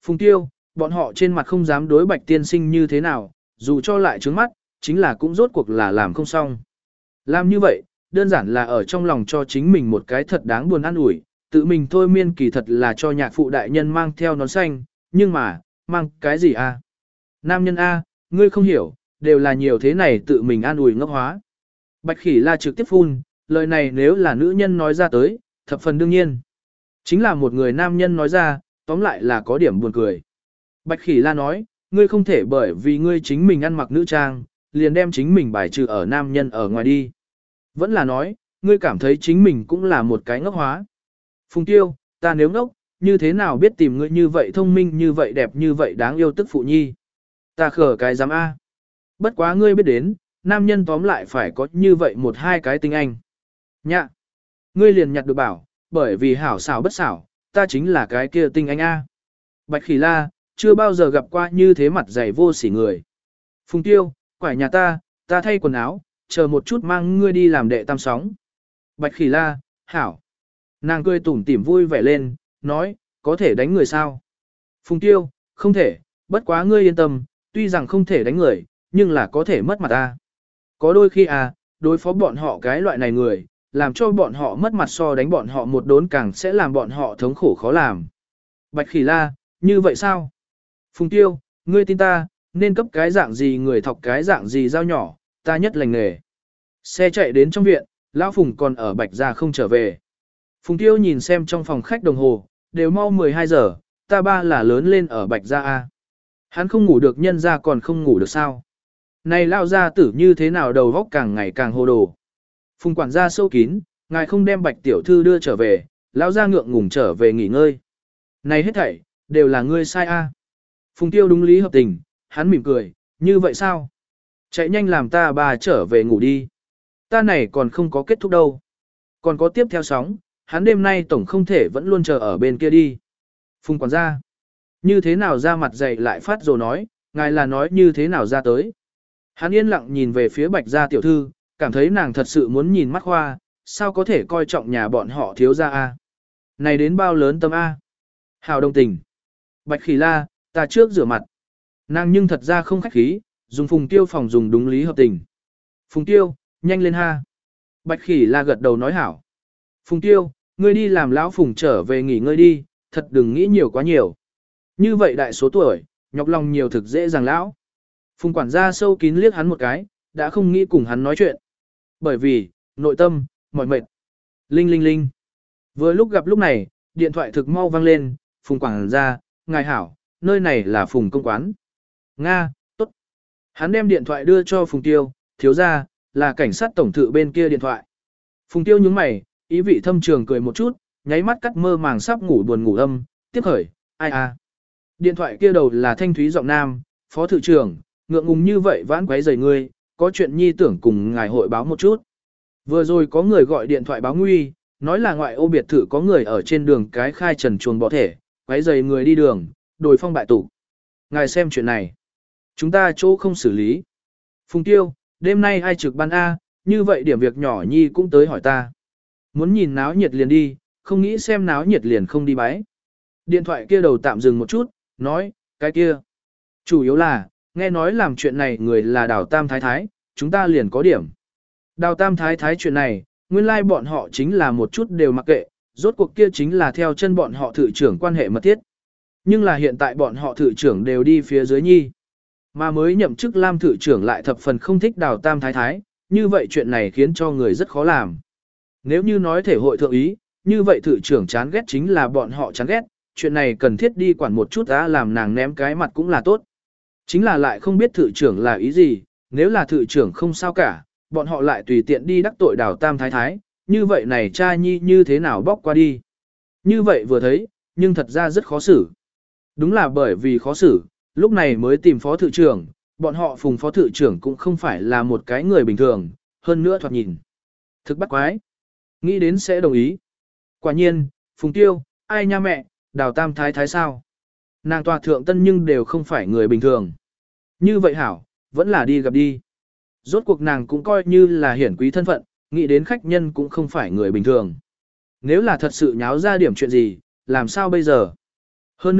Phùng Tiêu, bọn họ trên mặt không dám đối Bạch tiên sinh như thế nào, dù cho lại trướng mắt, chính là cũng rốt cuộc là làm không xong. Làm như vậy, đơn giản là ở trong lòng cho chính mình một cái thật đáng buồn an ủi, tự mình thôi miên kỳ thật là cho nhạc phụ đại nhân mang theo nón xanh, nhưng mà, mang cái gì a? Nam nhân a, ngươi không hiểu, đều là nhiều thế này tự mình an ủi ngốc hóa. Bạch Khỉ La trực tiếp phun, lời này nếu là nữ nhân nói ra tới, thập phần đương nhiên. Chính là một người nam nhân nói ra, tóm lại là có điểm buồn cười. Bạch Khỉ La nói, ngươi không thể bởi vì ngươi chính mình ăn mặc nữ trang, liền đem chính mình bài trừ ở nam nhân ở ngoài đi. Vẫn là nói, ngươi cảm thấy chính mình cũng là một cái ngốc hóa. Phùng Tiêu, ta nếu ngốc, như thế nào biết tìm ngươi như vậy thông minh như vậy đẹp như vậy đáng yêu tức phụ nhi. Ta khở cái dám A. Bất quá ngươi biết đến, nam nhân tóm lại phải có như vậy một hai cái tinh anh. Nhạ. Ngươi liền nhặt được bảo, bởi vì hảo xảo bất xảo, ta chính là cái kia tinh anh A. Bạch Khỉ La, chưa bao giờ gặp qua như thế mặt dày vô sỉ người. Phùng Tiêu, quải nhà ta thay quần áo, chờ một chút mang ngươi đi làm đệ tam sóng. Bạch Khỉ La, hảo. Nàng cười tủm tỉm vui vẻ lên, nói, có thể đánh người sao? Phùng Tiêu, không thể, bất quá ngươi yên tâm, tuy rằng không thể đánh người, nhưng là có thể mất mặt ta. Có đôi khi đối phó bọn họ cái loại này người, làm cho bọn họ mất mặt so đánh bọn họ một đốn càng sẽ làm bọn họ thống khổ khó làm. Bạch Khỉ La, như vậy sao? Phùng Tiêu, ngươi tin ta, nên cấp cái dạng gì người thọc cái dạng gì dao nhỏ, ta nhất lành nghề. Xe chạy đến trong viện, Lão Phùng còn ở Bạch gia không trở về. Phùng Tiêu nhìn xem trong phòng khách đồng hồ, đều mau 12 giờ, ta ba là lớn lên ở Bạch gia A. Hắn không ngủ được nhân ra còn không ngủ được sao. Này lao gia tử như thế nào đầu góc càng ngày càng hồ đồ. Phùng quản gia sâu kín, ngài không đem Bạch tiểu thư đưa trở về, lão gia ngượng ngùng trở về nghỉ ngơi. Này hết thảy, đều là ngươi sai A. Phùng Tiêu đúng lý hợp tình, hắn mỉm cười, như vậy sao? Chạy nhanh làm ta bà trở về ngủ đi. Ta này còn không có kết thúc đâu. Còn có tiếp theo sóng, hắn đêm nay tổng không thể vẫn luôn chờ ở bên kia đi. Phùng quản gia, như thế nào ra mặt dày lại phát rồi nói, ngài là nói như thế nào ra tới. Hắn yên lặng nhìn về phía Bạch gia tiểu thư, cảm thấy nàng thật sự muốn nhìn mắt khoa, sao có thể coi trọng nhà bọn họ thiếu gia A. Này đến bao lớn tâm A. Hào đồng tình. Bạch Khỉ La, ta trước rửa mặt. Nàng nhưng thật ra không khách khí, dùng Phùng Tiêu phòng dùng đúng lý hợp tình. Phùng Tiêu, nhanh lên ha. Bạch Khỉ La gật đầu nói hảo. Phùng Tiêu, ngươi đi làm lão Phùng trở về nghỉ ngơi đi, thật đừng nghĩ nhiều quá nhiều. Như vậy đại số tuổi, nhọc lòng nhiều thực dễ dàng lão. Phùng quản gia sâu kín liếc hắn một cái, đã không nghĩ cùng hắn nói chuyện. Bởi vì, nội tâm, mỏi mệt. Linh linh linh. Vừa lúc gặp lúc này, điện thoại thực mau vang lên, Phùng quản gia, ngài hảo, nơi này là Phùng công quán. Nga, tốt. Hắn đem điện thoại đưa cho Phùng Tiêu, thiếu ra, là cảnh sát tổng thự bên kia điện thoại. Phùng Tiêu nhướng mày, ý vị thâm trường cười một chút, nháy mắt cắt mơ màng sắp ngủ buồn ngủ âm, tiếp khởi, ai à. Điện thoại kia đầu là thanh thúy giọng nam, phó thự trưởng, ngượng ngùng như vậy vãn quấy rầy ngươi, có chuyện nhi tưởng cùng ngài hội báo một chút. Vừa rồi có người gọi điện thoại báo nguy, nói là ngoại ô biệt thự có người ở trên đường cái khai trần chuồng bỏ thể, quấy rầy người đi đường, đồi phong bại tụ. Ngài xem chuyện này. Chúng ta chỗ không xử lý. Phùng Tiêu, đêm nay ai trực ban A, như vậy điểm việc nhỏ nhi cũng tới hỏi ta. Muốn nhìn náo nhiệt liền đi, không nghĩ xem náo nhiệt liền không đi bái. Điện thoại kia đầu tạm dừng một chút, nói, cái kia. Chủ yếu là, nghe nói làm chuyện này người là Đào Tam Thái Thái, chúng ta liền có điểm. Đào Tam Thái Thái chuyện này, nguyên lai bọn họ chính là một chút đều mặc kệ, rốt cuộc kia chính là theo chân bọn họ thự trưởng quan hệ mật thiết. Nhưng là hiện tại bọn họ thự trưởng đều đi phía dưới nhi. Mà mới nhậm chức Lam thự trưởng lại thập phần không thích Đào Tam Thái Thái, như vậy chuyện này khiến cho người rất khó làm. Nếu như nói thể hội thượng ý, như vậy thự trưởng chán ghét chính là bọn họ chán ghét, chuyện này cần thiết đi quản một chút đã làm nàng ném cái mặt cũng là tốt. Chính là lại không biết thự trưởng là ý gì, nếu là thự trưởng không sao cả, bọn họ lại tùy tiện đi đắc tội Đào Tam Thái Thái, như vậy này cha nhi như thế nào bóc qua đi. Như vậy vừa thấy, nhưng thật ra rất khó xử. Đúng là bởi vì khó xử, lúc này mới tìm phó thự trưởng, bọn họ Phùng phó thự trưởng cũng không phải là một cái người bình thường, hơn nữa thoạt nhìn. Thực bắt quái. Nghĩ đến sẽ đồng ý. Quả nhiên, Phùng Tiêu, ai nha mẹ, Đào Tam Thái Thái sao? Nàng tòa thượng tân nhưng đều không phải người bình thường. Như vậy hảo, vẫn là đi gặp đi. Rốt cuộc nàng cũng coi như là hiển quý thân phận, nghĩ đến khách nhân cũng không phải người bình thường. Nếu là thật sự nháo ra điểm chuyện gì, làm sao bây giờ? Hơn nữa,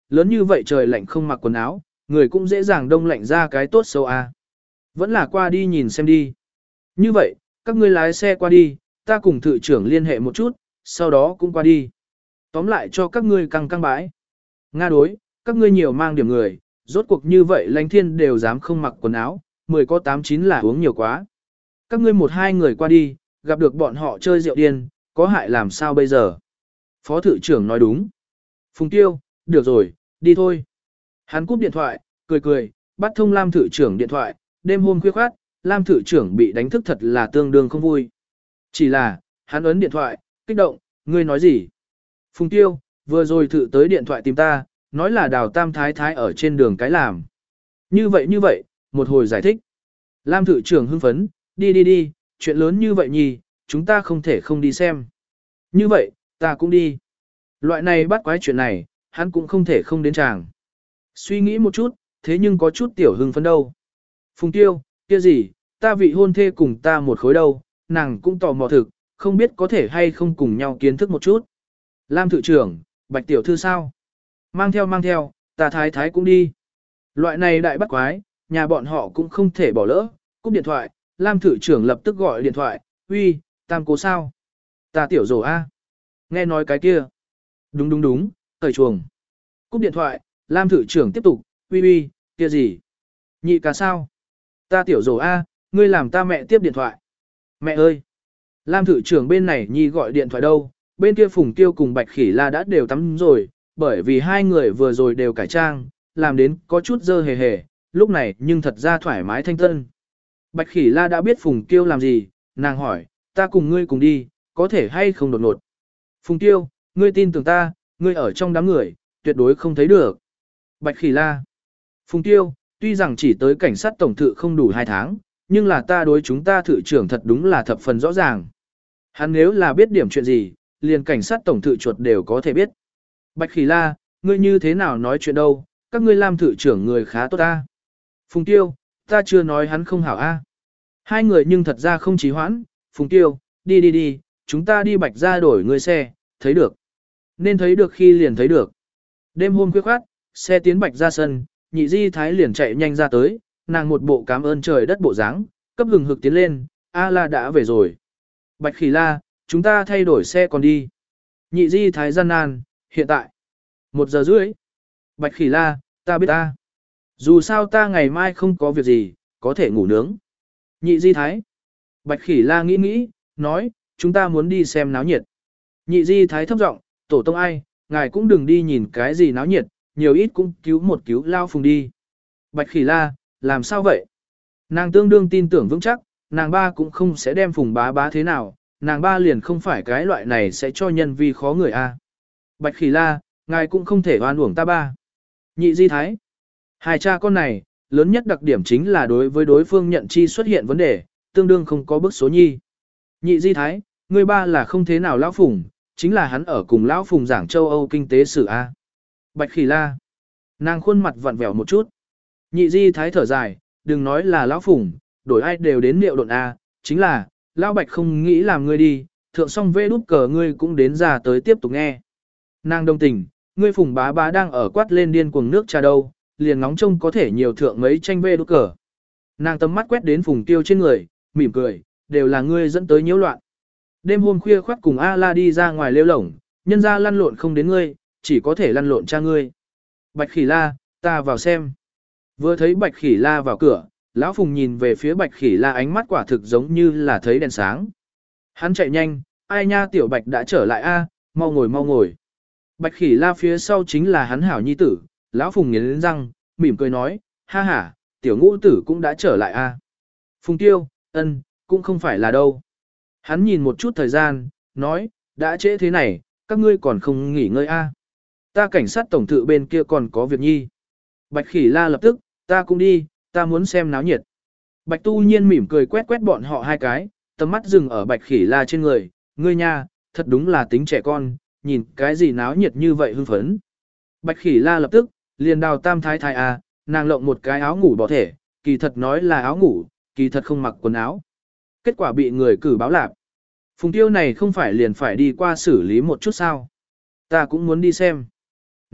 lớn như vậy trời lạnh không mặc quần áo, người cũng dễ dàng đông lạnh ra cái tốt xấu a. Vẫn là qua đi nhìn xem đi. Như vậy, các ngươi lái xe qua đi, ta cùng thự trưởng liên hệ một chút, sau đó cũng qua đi. Tóm lại cho các ngươi căng căng bãi. Nga đối, các ngươi nhiều mang điểm người, rốt cuộc như vậy lãnh thiên đều dám không mặc quần áo, 10 có 8 9 là uống nhiều quá. Các ngươi một hai người qua đi, gặp được bọn họ chơi rượu điên, có hại làm sao bây giờ? Phó thự trưởng nói đúng. Phùng Tiêu, được rồi, đi thôi. Hắn cúp điện thoại, cười cười, bắt thông Lam thự trưởng điện thoại, đêm hôm khuya khoát, Lam thự trưởng bị đánh thức thật là tương đương không vui. Chỉ là, hắn ấn điện thoại, kích động, ngươi nói gì? Phùng Tiêu, vừa rồi thự tới điện thoại tìm ta, nói là Đào Tam Thái Thái ở trên đường cái làm. Như vậy, một hồi giải thích. Lam thự trưởng hưng phấn, đi, chuyện lớn như vậy nhì, chúng ta không thể không đi xem. Như vậy, ta cũng đi. Loại này bắt quái chuyện này, hắn cũng không thể không đến chàng. Suy nghĩ một chút, thế nhưng có chút tiểu hưng phấn đâu. Phùng Tiêu, kia gì, ta vị hôn thê cùng ta một khối đâu, nàng cũng tò mò thực, không biết có thể hay không cùng nhau kiến thức một chút. Lam thự trưởng, Bạch tiểu thư sao? Mang theo, ta thái thái cũng đi. Loại này đại bắt quái, nhà bọn họ cũng không thể bỏ lỡ. Cúp điện thoại, Lam thự trưởng lập tức gọi điện thoại, uy, Tam cố sao? Ta tiểu rổ A. Nghe nói cái kia. Đúng, cởi chuồng. Cúp điện thoại, Lam thự trưởng tiếp tục, uy, kia gì? Nhị ca sao? Ta tiểu rổ A, ngươi làm ta mẹ tiếp điện thoại. Mẹ ơi! Lam thự trưởng bên này nhi gọi điện thoại đâu, bên kia Phùng Tiêu cùng Bạch Khỉ La đã đều tắm rồi, bởi vì hai người vừa rồi đều cải trang, làm đến có chút dơ hề hề, lúc này nhưng thật ra thoải mái thanh tân. Bạch Khỉ La đã biết Phùng Tiêu làm gì, nàng hỏi, ta cùng ngươi cùng đi, có thể hay không đột ngột. Phùng Tiêu, ngươi tin tưởng ta, ngươi ở trong đám người, tuyệt đối không thấy được. Bạch Khỉ La. Phùng Tiêu, tuy rằng chỉ tới cảnh sát tổng thự không đủ 2 tháng, nhưng là ta đối chúng ta thự trưởng thật đúng là thập phần rõ ràng. Hắn nếu là biết điểm chuyện gì, liền cảnh sát tổng thự chuột đều có thể biết. Bạch Khỉ La, ngươi như thế nào nói chuyện đâu, các ngươi làm thự trưởng người khá tốt ta. Phùng Tiêu, ta chưa nói hắn không hảo a. Hai người nhưng thật ra không trì hoãn, Phùng Tiêu, đi, chúng ta đi Bạch ra đổi người xe, thấy được. Nên thấy được khi liền thấy được. Đêm hôm khuya khoát, xe tiến Bạch ra sân, Nhị Di Thái liền chạy nhanh ra tới, nàng một bộ cảm ơn trời đất bộ dáng, cấp hừng hực tiến lên, a la đã về rồi. Bạch Khỉ La, chúng ta thay đổi xe còn đi. Nhị Di Thái gian nan, hiện tại. 1 giờ rưỡi. Bạch Khỉ La, ta biết ta. Dù sao ta ngày mai không có việc gì, có thể ngủ nướng. Nhị Di Thái. Bạch Khỉ La nghĩ, nói, chúng ta muốn đi xem náo nhiệt. Nhị Di Thái thấp giọng, tổ tông ai, ngài cũng đừng đi nhìn cái gì náo nhiệt, nhiều ít cũng cứu lao Phùng đi. Bạch Khỉ La, làm sao vậy? Nàng tương đương tin tưởng vững chắc, nàng ba cũng không sẽ đem Phùng bá thế nào, nàng ba liền không phải cái loại này sẽ cho nhân vi khó người a. Bạch Khỉ La, ngài cũng không thể oan uổng ta ba. Nhị Di Thái. Hai cha con này, lớn nhất đặc điểm chính là đối với đối phương nhận chi xuất hiện vấn đề, tương đương không có bức số nhi. Nhị Di Thái, người ba là không thế nào lão Phùng, chính là hắn ở cùng lão Phùng giảng châu Âu kinh tế sử A. Bạch Khỉ La. Nàng khuôn mặt vặn vẹo một chút. Nhị Di Thái thở dài, đừng nói là lão Phùng, đổi ai đều đến liệu độn A, chính là, lão Bạch không nghĩ làm ngươi đi, thượng xong vê đút cờ ngươi cũng đến ra tới tiếp tục nghe. Nàng đồng tình, ngươi Phùng bá đang ở quát lên điên cuồng nước trà đâu, liền ngóng trông có thể nhiều thượng mấy tranh vê đút cờ. Nàng tầm mắt quét đến Phùng Tiêu trên người, mỉm cười, đều là ngươi dẫn tới nhiễu loạn. Đêm hôm khuya khoắt cùng A-la đi ra ngoài lêu lổng, nhân ra lăn lộn không đến ngươi, chỉ có thể lăn lộn cha ngươi. Bạch Khỉ La, ta vào xem. Vừa thấy Bạch Khỉ La vào cửa, lão Phùng nhìn về phía Bạch Khỉ La ánh mắt quả thực giống như là thấy đèn sáng. Hắn chạy nhanh, ai nha tiểu Bạch đã trở lại a, mau ngồi. Bạch Khỉ La phía sau chính là hắn hảo nhi tử, lão Phùng nghiến răng, mỉm cười nói, ha ha, tiểu ngũ tử cũng đã trở lại a. Phùng Tiêu, cũng không phải là đâu. Hắn nhìn một chút thời gian, nói, đã trễ thế này, các ngươi còn không nghỉ ngơi a? Ta cảnh sát tổng thự bên kia còn có việc nhi. Bạch Khỉ La lập tức, ta cũng đi, ta muốn xem náo nhiệt. Bạch Tu Nhiên mỉm cười quét bọn họ hai cái, tầm mắt dừng ở Bạch Khỉ La trên người, ngươi nha, thật đúng là tính trẻ con, nhìn cái gì náo nhiệt như vậy hưng phấn. Bạch Khỉ La lập tức, liền đào tam thái thái a, nàng lộng một cái áo ngủ bỏ thể, kỳ thật nói là áo ngủ, kỳ thật không mặc quần áo. Kết quả bị người cử báo lạc. Phùng Tiêu này không phải liền phải đi qua xử lý một chút sao. Ta cũng muốn đi xem.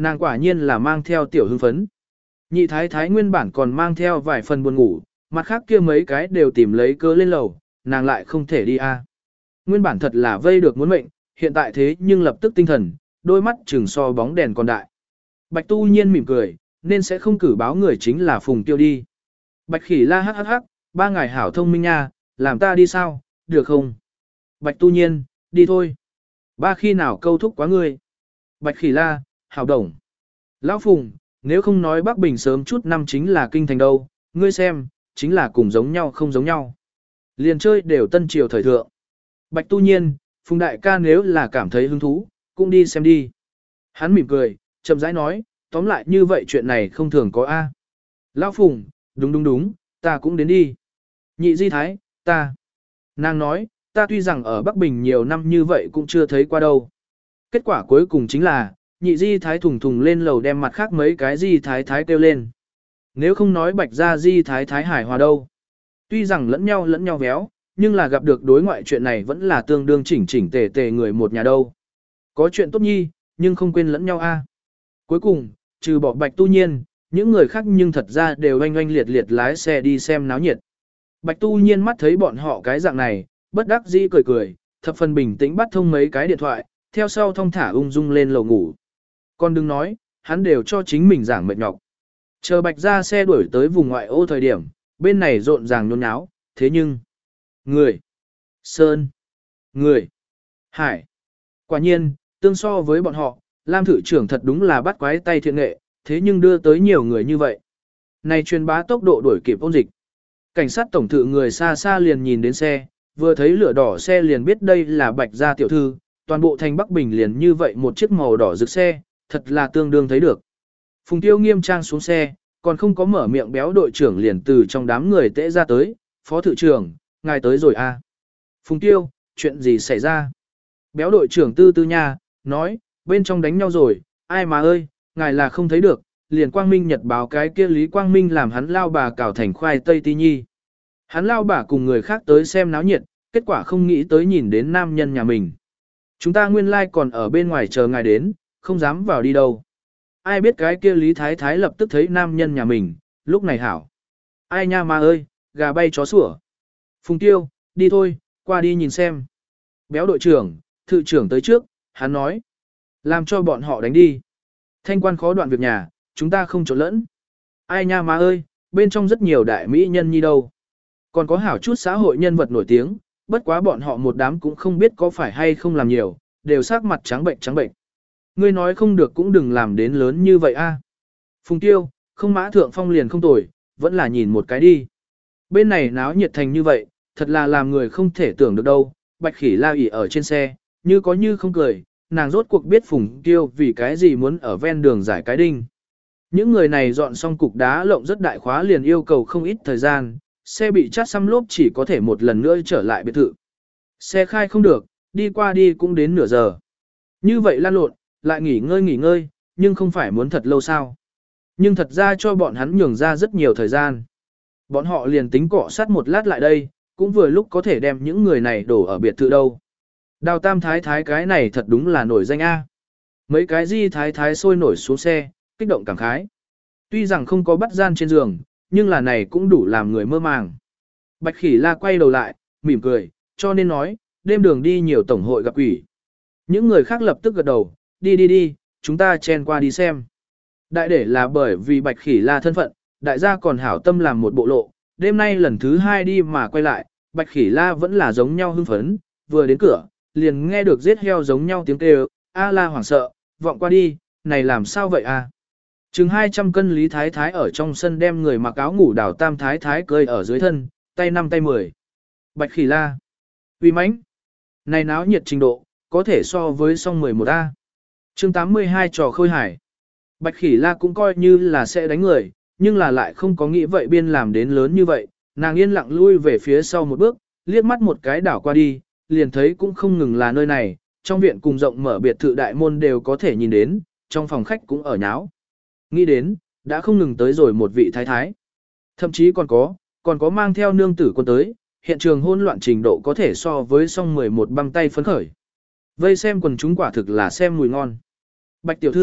Nàng quả nhiên là mang theo tiểu hưng phấn. Nhị thái thái nguyên bản còn mang theo vài phần buồn ngủ, mặt khác kia mấy cái đều tìm lấy cớ lên lầu, nàng lại không thể đi a. Nguyên bản thật là vây được muốn mệnh, hiện tại thế nhưng lập tức tinh thần, đôi mắt trừng so bóng đèn còn đại. Bạch Tu Nhiên mỉm cười, nên sẽ không cử báo người chính là Phùng Tiêu đi. Bạch Khỉ La hắc hắc hắc, ba ngài hảo thông minh nha, làm ta đi sao, được không? Bạch Tu Nhiên, đi thôi. Ba khi nào câu thúc quá ngươi? Bạch Khỉ La, hảo đồng. Lão Phùng, nếu không nói Bắc Bình sớm chút năm chính là kinh thành đâu, ngươi xem, chính là cùng giống nhau không giống nhau. Liền chơi đều tân triều thời thượng. Bạch Tu Nhiên, Phùng đại ca nếu là cảm thấy hứng thú, cũng đi xem đi. Hắn mỉm cười, chậm rãi nói, tóm lại như vậy chuyện này không thường có A. Lão Phùng, đúng, ta cũng đến đi. Nhị di thái, ta. Nàng nói, ta tuy rằng ở Bắc Bình nhiều năm như vậy cũng chưa thấy qua đâu. Kết quả cuối cùng chính là, nhị di thái thùng thùng lên lầu đem mặt khác mấy cái di thái thái kêu lên. Nếu không nói bạch ra di thái thái hài hòa đâu. Tuy rằng lẫn nhau véo, nhưng là gặp được đối ngoại chuyện này vẫn là tương đương chỉnh tề tề người một nhà đâu. Có chuyện tốt nhi, nhưng không quên lẫn nhau a. Cuối cùng, trừ bỏ Bạch Tu Nhiên, những người khác nhưng thật ra đều oanh oanh liệt liệt lái xe đi xem náo nhiệt. Bạch Tu Nhiên mắt thấy bọn họ cái dạng này, bất đắc dĩ cười, thập phần bình tĩnh bắt thông mấy cái điện thoại, theo sau thong thả ung dung lên lầu ngủ. Còn đừng nói, hắn đều cho chính mình giảng mệt nhọc. Chờ Bạch ra xe đuổi tới vùng ngoại ô thời điểm, bên này rộn ràng nhốn nháo, thế nhưng... Người. Sơn. Người. Hải. Quả nhiên, tương so với bọn họ, Lam thự trưởng thật đúng là bắt quái tay thiện nghệ, thế nhưng đưa tới nhiều người như vậy. Này truyền bá tốc độ đuổi kịp ôn dịch. Cảnh sát tổng thự người xa xa liền nhìn đến xe, vừa thấy lửa đỏ xe liền biết đây là Bạch gia tiểu thư, toàn bộ thành Bắc Bình liền như vậy một chiếc màu đỏ rực xe, thật là tương đương thấy được. Phùng Tiêu nghiêm trang xuống xe, còn không có mở miệng béo đội trưởng liền từ trong đám người tễ ra tới, phó thự trưởng, ngài tới rồi à. Phùng Tiêu, chuyện gì xảy ra? Béo đội trưởng tư nha, nói, bên trong đánh nhau rồi, ai mà ơi, ngài là không thấy được, liền Quang Minh Nhật báo cái kia Lý Quang Minh làm hắn lao bà cào thành khoai tây ti nhi. Hắn lao bà cùng người khác tới xem náo nhiệt, kết quả không nghĩ tới nhìn đến nam nhân nhà mình. Chúng ta nguyên lai còn ở bên ngoài chờ ngài đến, không dám vào đi đâu. Ai biết cái kia Lý Thái Thái lập tức thấy nam nhân nhà mình, lúc này hảo. Ai nha mà ơi, gà bay chó sủa. Phùng Tiêu, đi thôi, qua đi nhìn xem. Béo đội trưởng, thự trưởng tới trước, hắn nói. Làm cho bọn họ đánh đi. Thanh quan khó đoạn việc nhà, chúng ta không trộn lẫn. Ai nha mà ơi, bên trong rất nhiều đại mỹ nhân nhi đâu. Còn có hảo chút xã hội nhân vật nổi tiếng, bất quá bọn họ một đám cũng không biết có phải hay không làm nhiều, đều sắc mặt trắng bệnh. Ngươi nói không được cũng đừng làm đến lớn như vậy a. Phùng Tiêu, không mã thượng phong liền không tồi, vẫn là nhìn một cái đi. Bên này náo nhiệt thành như vậy, thật là làm người không thể tưởng được đâu. Bạch Khỉ La ỉ ở trên xe, như có như không cười, nàng rốt cuộc biết Phùng Tiêu vì cái gì muốn ở ven đường giải cái đinh. Những người này dọn xong cục đá lộng rất đại khóa liền yêu cầu không ít thời gian, xe bị chát xăm lốp chỉ có thể một lần nữa trở lại biệt thự. Xe khai không được, đi qua đi cũng đến nửa giờ. Như vậy lan lộn, lại nghỉ ngơi, nhưng không phải muốn thật lâu sao. Nhưng thật ra cho bọn hắn nhường ra rất nhiều thời gian. Bọn họ liền tính cọ sát một lát lại đây, cũng vừa lúc có thể đem những người này đổ ở biệt thự đâu. Đào Tam Thái Thái cái này thật đúng là nổi danh A. Mấy cái di thái thái sôi nổi xuống xe, kích động cảm khái. Tuy rằng không có bắt gian trên giường, nhưng là này cũng đủ làm người mơ màng. Bạch Khỉ La quay đầu lại, mỉm cười, cho nên nói, đêm đường đi nhiều tổng hội gặp quỷ. Những người khác lập tức gật đầu, đi, chúng ta chen qua đi xem. Đại để là bởi vì Bạch Khỉ La thân phận, đại gia còn hảo tâm làm một bộ lộ, đêm nay lần thứ 2 đi mà quay lại, Bạch Khỉ La vẫn là giống nhau hưng phấn, vừa đến cửa, liền nghe được giết heo giống nhau tiếng kêu, a la hoảng sợ, vọng qua đi, này làm sao vậy a? Chừng 200 cân Lý Thái Thái ở trong sân đem người mặc áo ngủ Đào Tam Thái Thái cơi ở dưới thân, tay 5 tay 10. Bạch Khỉ La, uy mãnh, này náo nhiệt trình độ, có thể so với song 11A. Chương 82 trò khôi hải. Bạch Khỉ La cũng coi như là sẽ đánh người, nhưng là lại không có nghĩ vậy biên làm đến lớn như vậy, nàng yên lặng lui về phía sau một bước, liếc mắt một cái đảo qua đi, liền thấy cũng không ngừng là nơi này, trong viện cùng rộng mở biệt thự đại môn đều có thể nhìn đến, trong phòng khách cũng ở nháo. Nghĩ đến, đã không ngừng tới rồi một vị thái thái. Thậm chí còn có mang theo nương tử quân tới, hiện trường hỗn loạn trình độ có thể so với song 11 băng tay phấn khởi. Vây xem quần chúng quả thực là xem mùi ngon. Bạch tiểu thư,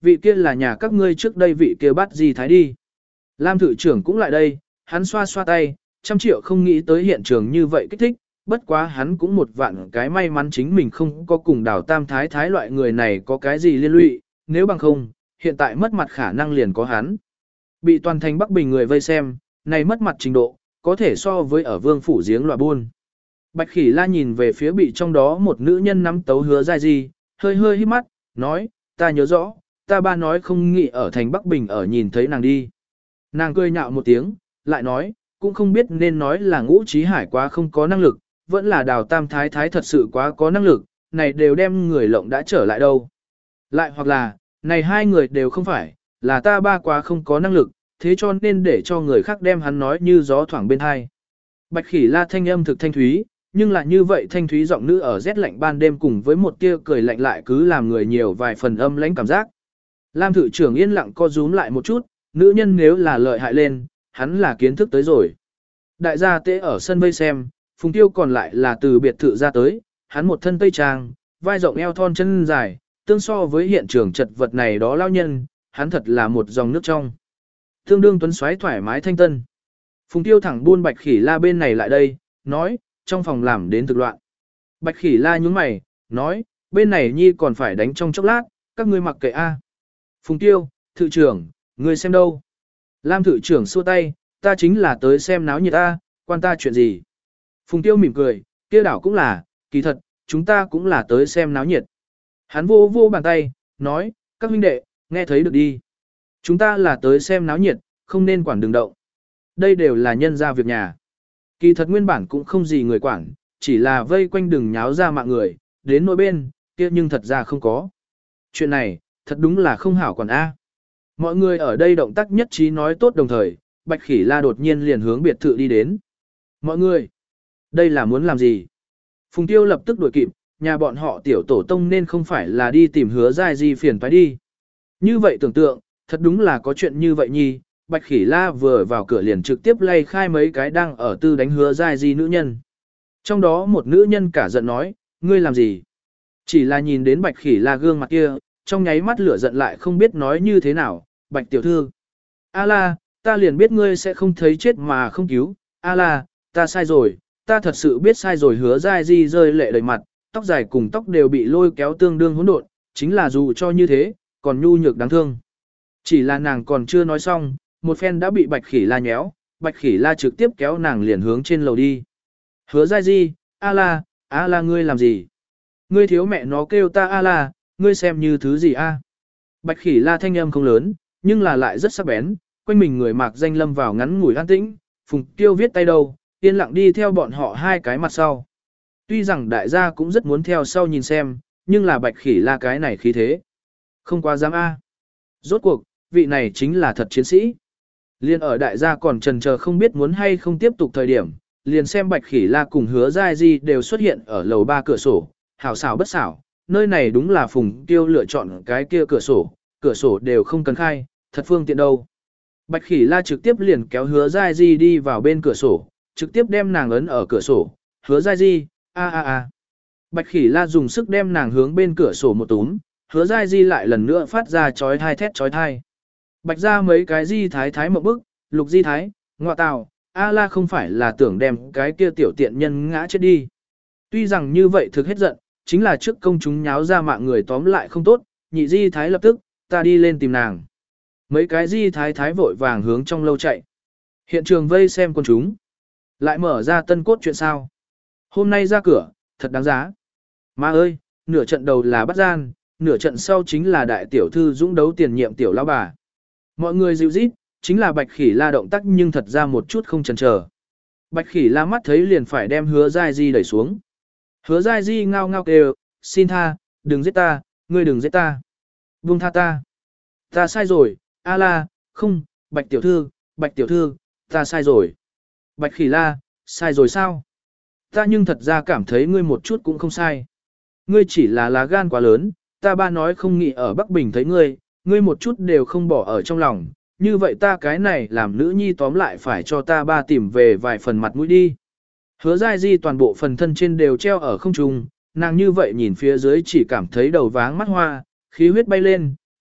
vị kia là nhà các ngươi trước đây vị kia bắt gì thái đi. Lam thự trưởng cũng lại đây, hắn xoa xoa tay, 100 triệu không nghĩ tới hiện trường như vậy kích thích, bất quá hắn cũng một vạn cái may mắn chính mình không có cùng Đào Tam Thái Thái loại người này có cái gì liên lụy, nếu bằng không, hiện tại mất mặt khả năng liền có hắn. Bị toàn thành Bắc Bình người vây xem, này mất mặt trình độ, có thể so với ở vương phủ giếng loạn buôn. Bạch Khỉ La nhìn về phía bị trong đó một nữ nhân nắm tấu Hứa Giai Di, hơi hơi hít mắt, nói, ta nhớ rõ, ta ba nói không nghĩ ở thành Bắc Bình ở nhìn thấy nàng đi. Nàng cười nhạo một tiếng, lại nói, cũng không biết nên nói là Ngũ Chí Hải quá không có năng lực, vẫn là Đào Tam Thái Thái thật sự quá có năng lực, này đều đem người lộng đã trở lại đâu. Lại hoặc là, này hai người đều không phải, là ta ba quá không có năng lực, thế cho nên để cho người khác đem hắn nói như gió thoảng bên hai. Bạch Khỉ La thanh âm thực thanh thúy, nhưng là như vậy thanh thúy giọng nữ ở rét lạnh ban đêm cùng với một tia cười lạnh lại cứ làm người nhiều vài phần âm lãnh cảm giác. Lam thự trưởng yên lặng co rúm lại một chút, nữ nhân nếu là lợi hại lên, hắn là kiến thức tới rồi. Đại gia tế ở sân vây xem, Phùng Tiêu còn lại là từ biệt thự ra tới, hắn một thân tây trang, vai rộng eo thon chân dài, tương so với hiện trường chật vật này đó lao nhân, hắn thật là một dòng nước trong. Tương đương tuấn xoáy thoải mái thanh tân. Phùng Tiêu thẳng buôn Bạch Khỉ La bên này lại đây, nói, trong phòng làm đến thực loạn. Bạch Khỉ La nhướng mày, nói, bên này nhi còn phải đánh trong chốc lát, các ngươi mặc kệ a. Phùng Tiêu, thự trưởng, ngươi xem đâu? Lam thự trưởng xua tay, ta chính là tới xem náo nhiệt ta, quan ta chuyện gì? Phùng Tiêu mỉm cười, kia đảo cũng là, kỳ thật, chúng ta cũng là tới xem náo nhiệt. Hắn vô vô bàn tay, nói, các huynh đệ, nghe thấy được đi. Chúng ta là tới xem náo nhiệt, không nên quản đường động. Đây đều là nhân ra việc nhà. Kỳ thật nguyên bản cũng không gì người quản, chỉ là vây quanh đừng nháo ra mạng người, đến nỗi bên, kia nhưng thật ra không có. Chuyện này, thật đúng là không hảo quản A. Mọi người ở đây động tác nhất trí nói tốt đồng thời, Bạch Khỉ La đột nhiên liền hướng biệt thự đi đến. Mọi người, đây là muốn làm gì? Phùng Tiêu lập tức đuổi kịp, nhà bọn họ tiểu tổ tông nên không phải là đi tìm Hứa Giai Di phiền toái đi. Như vậy tưởng tượng, thật đúng là có chuyện như vậy nhi, Bạch Khỉ La vừa vào cửa liền trực tiếp lay khai mấy cái đang ở tư đánh Hứa Giai Di nữ nhân. Trong đó một nữ nhân cả giận nói, ngươi làm gì? Chỉ là nhìn đến Bạch Khỉ La gương mặt kia, trong nháy mắt lửa giận lại không biết nói như thế nào, Bạch tiểu thư. A la, ta liền biết ngươi sẽ không thấy chết mà không cứu, A la, ta sai rồi, ta thật sự biết sai rồi. Hứa Giai Di rơi lệ đầy mặt, tóc dài cùng tóc đều bị lôi kéo tương đương hỗn độn, chính là dù cho như thế, còn nhu nhược đáng thương. Chỉ là nàng còn chưa nói xong, một phen đã bị Bạch Khỉ La nhéo, Bạch Khỉ La trực tiếp kéo nàng liền hướng trên lầu đi. Hứa Giai Di, A la ngươi làm gì? Ngươi thiếu mẹ nó kêu ta A la, ngươi xem như thứ gì a? Bạch Khỉ La thanh âm không lớn, nhưng là lại rất sắc bén, quanh mình người Mạc Danh lâm vào ngắn ngủi an tĩnh, Phùng Tiêu viết tay đầu, yên lặng đi theo bọn họ hai cái mặt sau. Tuy rằng đại gia cũng rất muốn theo sau nhìn xem, nhưng là Bạch Khỉ La cái này khí thế. Không quá dám a. Rốt cuộc, vị này chính là thật chiến sĩ. Liên ở đại gia còn chần chờ không biết muốn hay không tiếp tục thời điểm, liền xem Bạch Khỉ La cùng Hứa Giai Di đều xuất hiện ở lầu 3 cửa sổ, hảo xảo bất xảo, nơi này đúng là Phùng Tiêu lựa chọn cái kia cửa sổ đều không cần khai, thật phương tiện đâu. Bạch Khỉ La trực tiếp liền kéo Hứa Giai Di đi vào bên cửa sổ, trực tiếp đem nàng ấn ở cửa sổ, Hứa Giai Di, a. Bạch Khỉ La dùng sức đem nàng hướng bên cửa sổ một túm, Hứa Giai Di lại lần nữa phát ra chói thai thét chói thai. Bạch ra mấy cái Di thái thái một bức, Lục Di thái, ngọa tào, A la không phải là tưởng đem cái kia tiểu tiện nhân ngã chết đi. Tuy rằng như vậy thực hết giận, chính là trước công chúng nháo ra mạng người tóm lại không tốt, nhị Di thái lập tức, ta đi lên tìm nàng. Mấy cái Di thái thái vội vàng hướng trong lâu chạy. Hiện trường vây xem con chúng. Lại mở ra tân cốt chuyện sao. Hôm nay ra cửa, thật đáng giá. Má ơi, nửa trận đầu là bắt gian, nửa trận sau chính là đại tiểu thư dũng đấu tiền nhiệm tiểu lão bà. Mọi người dịu rít, chính là Bạch Khỉ La động tác nhưng thật ra một chút không chần chờ. Bạch Khỉ La mắt thấy liền phải đem Hứa Giai Di đẩy xuống. Hứa Giai Di ngao ngao kêu, xin tha, đừng giết ta, ngươi đừng giết ta. Buông tha ta. Ta sai rồi, A la, không, Bạch tiểu thư, ta sai rồi. Bạch Khỉ La, sai rồi sao? Ta nhưng thật ra cảm thấy ngươi một chút cũng không sai. Ngươi chỉ là lá gan quá lớn, ta ba nói không nghĩ ở Bắc Bình thấy ngươi, ngươi một chút đều không bỏ ở trong lòng, như vậy ta cái này làm nữ nhi tóm lại phải cho ta ba tìm về vài phần mặt mũi đi. Hứa Giai Di toàn bộ phần thân trên đều treo ở không trung, nàng như vậy nhìn phía dưới chỉ cảm thấy đầu váng mắt hoa, khí huyết bay lên,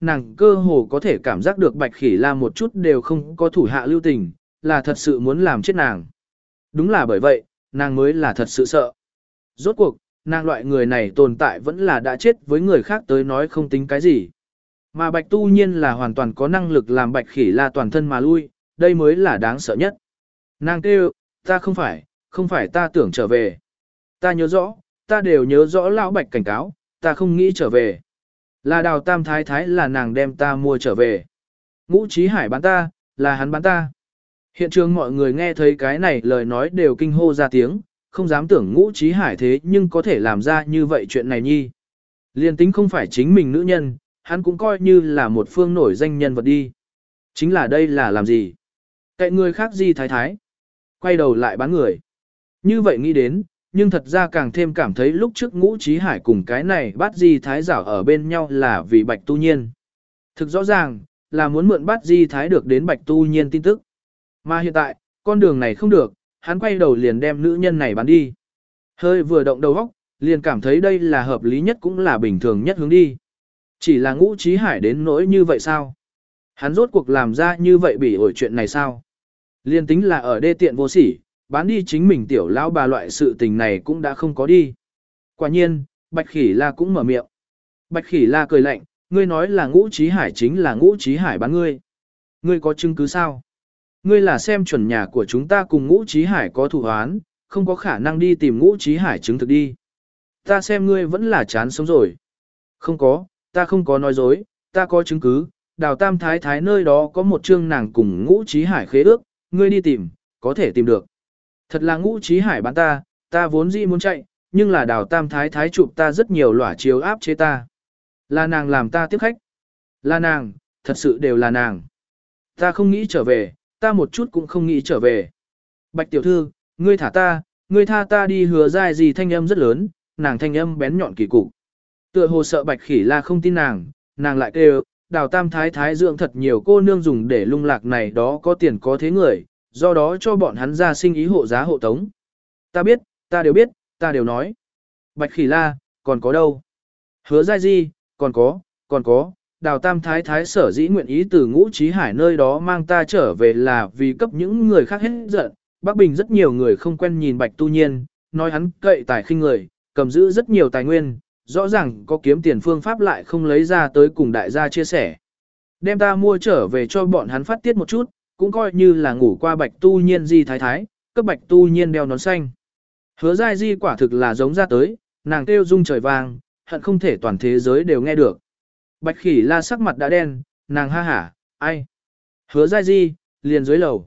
nàng cơ hồ có thể cảm giác được Bạch Khỉ La một chút đều không có thủ hạ lưu tình, là thật sự muốn làm chết nàng. Đúng là bởi vậy, nàng mới là thật sự sợ. Rốt cuộc, nàng loại người này tồn tại vẫn là đã chết với người khác tới nói không tính cái gì. Mà Bạch Tu Nhiên là hoàn toàn có năng lực làm Bạch Khỉ La toàn thân mà lui, đây mới là đáng sợ nhất. Nàng kêu, ta không phải ta tưởng trở về. Ta nhớ rõ, ta đều nhớ rõ lão Bạch cảnh cáo, ta không nghĩ trở về. Là Đào Tam Thái Thái là nàng đem ta mua trở về. Ngũ Chí Hải bán ta, là hắn bán ta. Hiện trường mọi người nghe thấy cái này lời nói đều kinh hô ra tiếng, không dám tưởng Ngũ Chí Hải thế nhưng có thể làm ra như vậy chuyện này nhi. Liên tính không phải chính mình nữ nhân, hắn cũng coi như là một phương nổi danh nhân vật đi. Chính là đây là làm gì? Cậy người khác Di Thái Thái. Quay đầu lại bán người. Như vậy nghĩ đến, nhưng thật ra càng thêm cảm thấy lúc trước Ngũ Chí Hải cùng cái này bắt Di Thái giảo ở bên nhau là vì Bạch Tu Nhiên. Thực rõ ràng, là muốn mượn bắt Di Thái được đến Bạch Tu Nhiên tin tức. Mà hiện tại, con đường này không được, hắn quay đầu liền đem nữ nhân này bán đi. Hơi vừa động đầu óc, liền cảm thấy đây là hợp lý nhất cũng là bình thường nhất hướng đi. Chỉ là Ngũ Chí Hải đến nỗi như vậy sao? Hắn rốt cuộc làm ra như vậy bị ổi chuyện này sao? Liên tính là ở đê tiện vô sỉ, bán đi chính mình tiểu lão bà loại sự tình này cũng đã không có đi. Quả nhiên, Bạch Khỉ La cũng mở miệng. Bạch Khỉ La cười lạnh, ngươi nói là Ngũ Chí Hải chính là Ngũ Chí Hải bán ngươi. Ngươi có chứng cứ sao? Ngươi là xem chuẩn nhà của chúng ta cùng Ngũ Chí Hải có thù oán, không có khả năng đi tìm Ngũ Chí Hải chứng thực đi. Ta xem ngươi vẫn là chán sống rồi. Không có, ta không có nói dối, ta có chứng cứ. Đào Tam Thái Thái nơi đó có một chương nàng cùng Ngũ Chí Hải khế ước, ngươi đi tìm, có thể tìm được. Thật là Ngũ Chí Hải bán ta vốn dĩ muốn chạy, nhưng là Đào Tam Thái Thái chụp ta rất nhiều lỏa chiếu áp chế ta. Là nàng làm ta tiếp khách. Là nàng, thật sự đều là nàng. Ta không nghĩ trở về, ta một chút cũng không nghĩ trở về. Bạch tiểu thư, ngươi thả ta, ngươi tha ta đi. Hứa dai gì thanh âm rất lớn, nàng thanh âm bén nhọn kỳ cục. Tựa hồ sợ Bạch Khỉ La không tin nàng lại kêu, Đào Tam Thái Thái dưỡng thật nhiều cô nương dùng để lung lạc này đó có tiền có thế người, do đó cho bọn hắn ra sinh ý hộ giá hộ tống. Ta biết, ta đều nói. Bạch Khỉ La, còn có đâu? Hứa dai gì, còn có, Đào Tam Thái Thái sở dĩ nguyện ý từ Ngũ Chí Hải nơi đó mang ta trở về là vì cấp những người khác hết giận. Bắc Bình rất nhiều người không quen nhìn Bạch Tu Nhiên, nói hắn cậy tài khinh người, cầm giữ rất nhiều tài nguyên, rõ ràng có kiếm tiền phương pháp lại không lấy ra tới cùng đại gia chia sẻ. Đem ta mua trở về cho bọn hắn phát tiết một chút, cũng coi như là ngủ qua Bạch Tu Nhiên Di Thái Thái, cấp Bạch Tu Nhiên đeo nón xanh. Hứa dai Di quả thực là giống ra tới, nàng kêu rung trời vang, hận không thể toàn thế giới đều nghe được. Bạch Khỉ La sắc mặt đã đen, nàng ha hả, ai? Hứa dai Di, liền dưới lầu,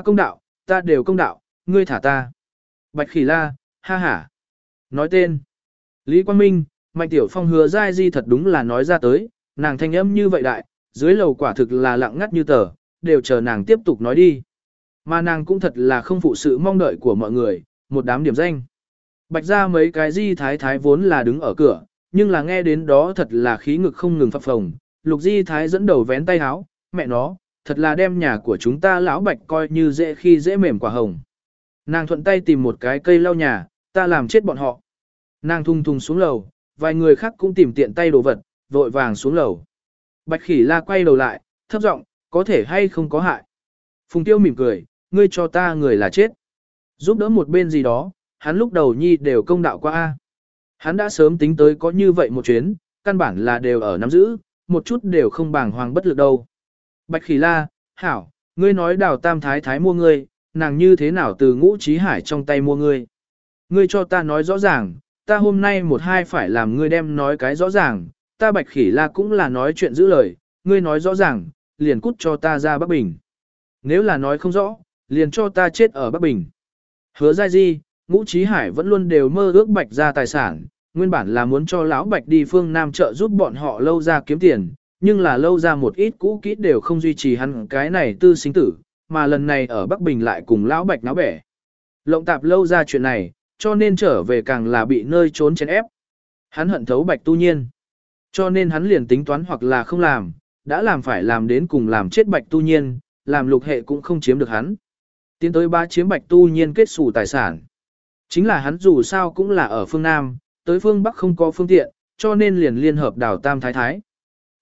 ta đều công đạo, ngươi thả ta. Bạch Khỉ La, ha hả. Nói tên. Lý Quang Minh, Mạnh Tiểu Phong. Hứa dai Di thật đúng là nói ra tới, nàng thanh âm như vậy đại, dưới lầu quả thực là lặng ngắt như tờ, đều chờ nàng tiếp tục nói đi. Mà nàng cũng thật là không phụ sự mong đợi của mọi người, một đám điểm danh. Bạch ra mấy cái Di Thái Thái vốn là đứng ở cửa, nhưng là nghe đến đó thật là khí ngực không ngừng phập phồng. Lục Di Thái dẫn đầu vén tay háo, mẹ nó, thật là đem nhà của chúng ta lão Bạch coi như dễ khi dễ mềm quả hồng. Nàng thuận tay tìm một cái cây lau nhà, ta làm chết bọn họ. Nàng thùng thùng xuống lầu, vài người khác cũng tìm tiện tay đồ vật, vội vàng xuống lầu. Bạch Khỉ La quay đầu lại, thấp giọng, có thể hay không có hại. Phùng Tiêu mỉm cười, ngươi cho ta người là chết. Giúp đỡ một bên gì đó, hắn lúc đầu nhi đều công đạo qua A. Hắn đã sớm tính tới có như vậy một chuyến, căn bản là đều ở nắm giữ, một chút đều không bàng hoàng bất lực đâu. Bạch Khỉ La, hảo, ngươi nói Đào Tam Thái Thái mua ngươi, nàng như thế nào từ Ngũ Chí Hải trong tay mua ngươi. Ngươi cho ta nói rõ ràng, ta hôm nay một hai phải làm ngươi đem nói cái rõ ràng, ta Bạch Khỉ La cũng là nói chuyện giữ lời, ngươi nói rõ ràng, liền cút cho ta ra Bắc Bình. Nếu là nói không rõ, liền cho ta chết ở Bắc Bình. Hứa dai Di, Ngũ Chí Hải vẫn luôn đều mơ ước Bạch ra tài sản, nguyên bản là muốn cho lão Bạch đi phương Nam trợ giúp bọn họ lâu ra kiếm tiền, nhưng là lâu ra một ít cũ kỹ đều không duy trì hắn cái này tư sinh tử, mà lần này ở Bắc Bình lại cùng lão Bạch náo bẻ. Lộng tạp lâu ra chuyện này, cho nên trở về càng là bị nơi trốn chèn ép. Hắn hận thấu Bạch Tu Nhiên, cho nên hắn liền tính toán hoặc là không làm, đã làm phải làm đến cùng làm chết Bạch Tu Nhiên, làm Lục Hệ cũng không chiếm được hắn. Tiến tới ba chiếm Bạch Tu Nhiên kết xù tài sản. Chính là hắn dù sao cũng là ở phương Nam, tới phương Bắc không có phương tiện, cho nên liền liên hợp Đào Tam Thái Thái.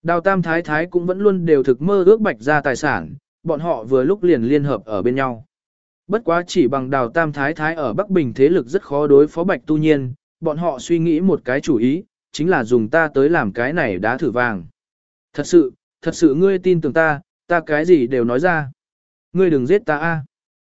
Đào Tam Thái Thái cũng vẫn luôn đều thực mơ ước Bạch gia tài sản, bọn họ vừa lúc liền liên hợp ở bên nhau. Bất quá chỉ bằng Đào Tam Thái Thái ở Bắc Bình thế lực rất khó đối phó Bạch Tu Nhiên, bọn họ suy nghĩ một cái chủ ý, chính là dùng ta tới làm cái này đá thử vàng. Thật sự ngươi tin tưởng ta, ta cái gì đều nói ra. Ngươi đừng giết ta a.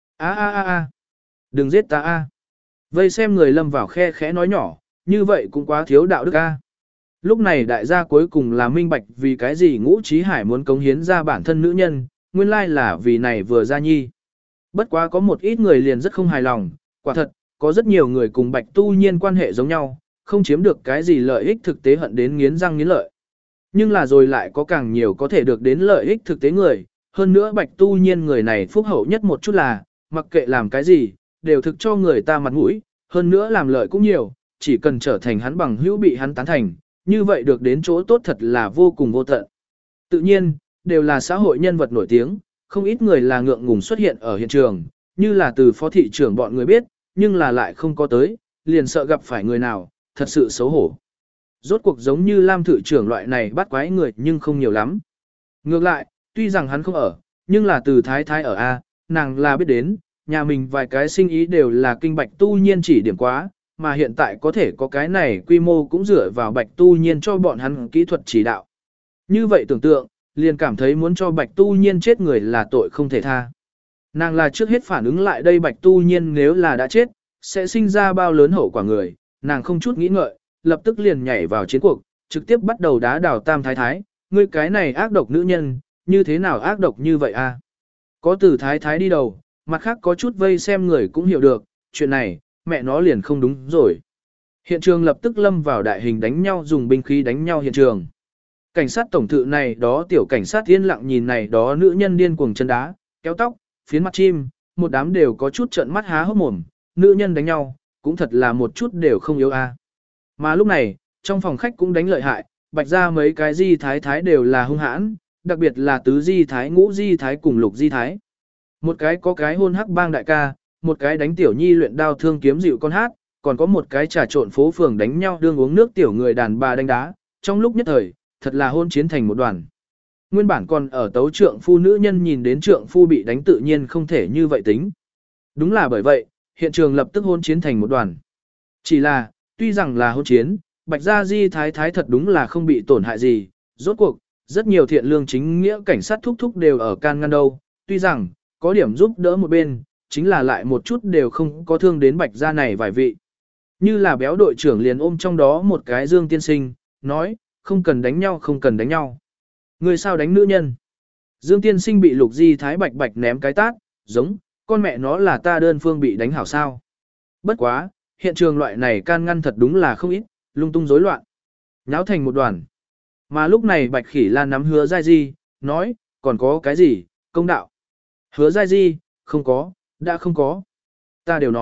Đừng giết ta a. Vây xem người lâm vào khe khẽ nói nhỏ, như vậy cũng quá thiếu đạo đức a. Lúc này đại gia cuối cùng là minh bạch vì cái gì Ngũ Chí Hải muốn cống hiến ra bản thân nữ nhân, nguyên lai là vì này vừa ra nhi. Bất quá có một ít người liền rất không hài lòng, quả thật, có rất nhiều người cùng Bạch Tu Nhiên quan hệ giống nhau, không chiếm được cái gì lợi ích thực tế hận đến nghiến răng nghiến lợi. Nhưng là rồi lại có càng nhiều có thể được đến lợi ích thực tế người, hơn nữa Bạch Tu Nhiên người này phúc hậu nhất một chút là, mặc kệ làm cái gì, đều thực cho người ta mặt mũi, hơn nữa làm lợi cũng nhiều, chỉ cần trở thành hắn bằng hữu bị hắn tán thành, như vậy được đến chỗ tốt thật là vô cùng vô tận. Tự nhiên, đều là xã hội nhân vật nổi tiếng, không ít người là ngượng ngùng xuất hiện ở hiện trường, như là từ phó thị trưởng bọn người biết, nhưng là lại không có tới, liền sợ gặp phải người nào, thật sự xấu hổ. Rốt cuộc giống như Lam thự trưởng loại này bắt quái người nhưng không nhiều lắm. Ngược lại, tuy rằng hắn không ở, nhưng là từ thái thái ở A, nàng là biết đến, nhà mình vài cái sinh ý đều là kinh Bạch Tu Nhiên chỉ điểm quá, mà hiện tại có thể có cái này quy mô cũng dựa vào Bạch Tu Nhiên cho bọn hắn kỹ thuật chỉ đạo. Như vậy tưởng tượng, liền cảm thấy muốn cho Bạch Tu Nhiên chết người là tội không thể tha. Nàng là trước hết phản ứng lại đây Bạch Tu Nhiên nếu là đã chết, sẽ sinh ra bao lớn hậu quả người, nàng không chút nghĩ ngợi, lập tức liền nhảy vào chiến cuộc, trực tiếp bắt đầu đá Đào Tam Thái Thái, ngươi cái này ác độc nữ nhân, như thế nào ác độc như vậy a? Có từ Thái Thái đi đầu, mặt khác có chút vây xem người cũng hiểu được, chuyện này, mẹ nó liền không đúng rồi. Hiện trường lập tức lâm vào đại hình đánh nhau dùng binh khí đánh nhau hiện trường. Cảnh sát tổng thự này đó tiểu cảnh sát yên lặng nhìn này đó nữ nhân điên cuồng chân đá, kéo tóc, phiến mặt chim, một đám đều có chút trợn mắt há hốc mồm, nữ nhân đánh nhau, cũng thật là một chút đều không yếu a. Mà lúc này, trong phòng khách cũng đánh lợi hại, Bạch ra mấy cái di thái thái đều là hung hãn, đặc biệt là tứ di thái, ngũ di thái cùng lục di thái. Một cái có cái hôn hắc bang đại ca, một cái đánh tiểu nhi luyện đao thương kiếm dịu con hát, còn có một cái trà trộn phố phường đánh nhau đương uống nước tiểu người đàn bà đánh đá, trong lúc nhất thời, thật là hôn chiến thành một đoàn. Nguyên bản còn ở tấu trượng phu nữ nhân nhìn đến trượng phu bị đánh tự nhiên không thể như vậy tính. Đúng là bởi vậy, hiện trường lập tức hôn chiến thành một đoàn. Chỉ là, tuy rằng là hôn chiến, Bạch Gia Di Thái Thái thật đúng là không bị tổn hại gì, rốt cuộc, rất nhiều thiện lương chính nghĩa cảnh sát thúc thúc đều ở can ngăn đâu, tuy rằng, có điểm giúp đỡ một bên, chính là lại một chút đều không có thương đến Bạch Gia này vài vị. Như là béo đội trưởng liền ôm trong đó một cái Dương tiên sinh, nói, không cần đánh nhau không cần đánh nhau. Người sao đánh nữ nhân? Dương tiên sinh bị Lục Di Thái Bạch Bạch ném cái tát, giống, con mẹ nó là ta đơn phương bị đánh hảo sao. Bất quá, hiện trường loại này can ngăn thật đúng là không ít, lung tung rối loạn. Nháo thành một đoàn. Mà lúc này Bạch Khỉ Lan nắm Hứa Giai Di, nói, còn có cái gì, công đạo. Hứa Giai Di, không có, đã không có. Ta đều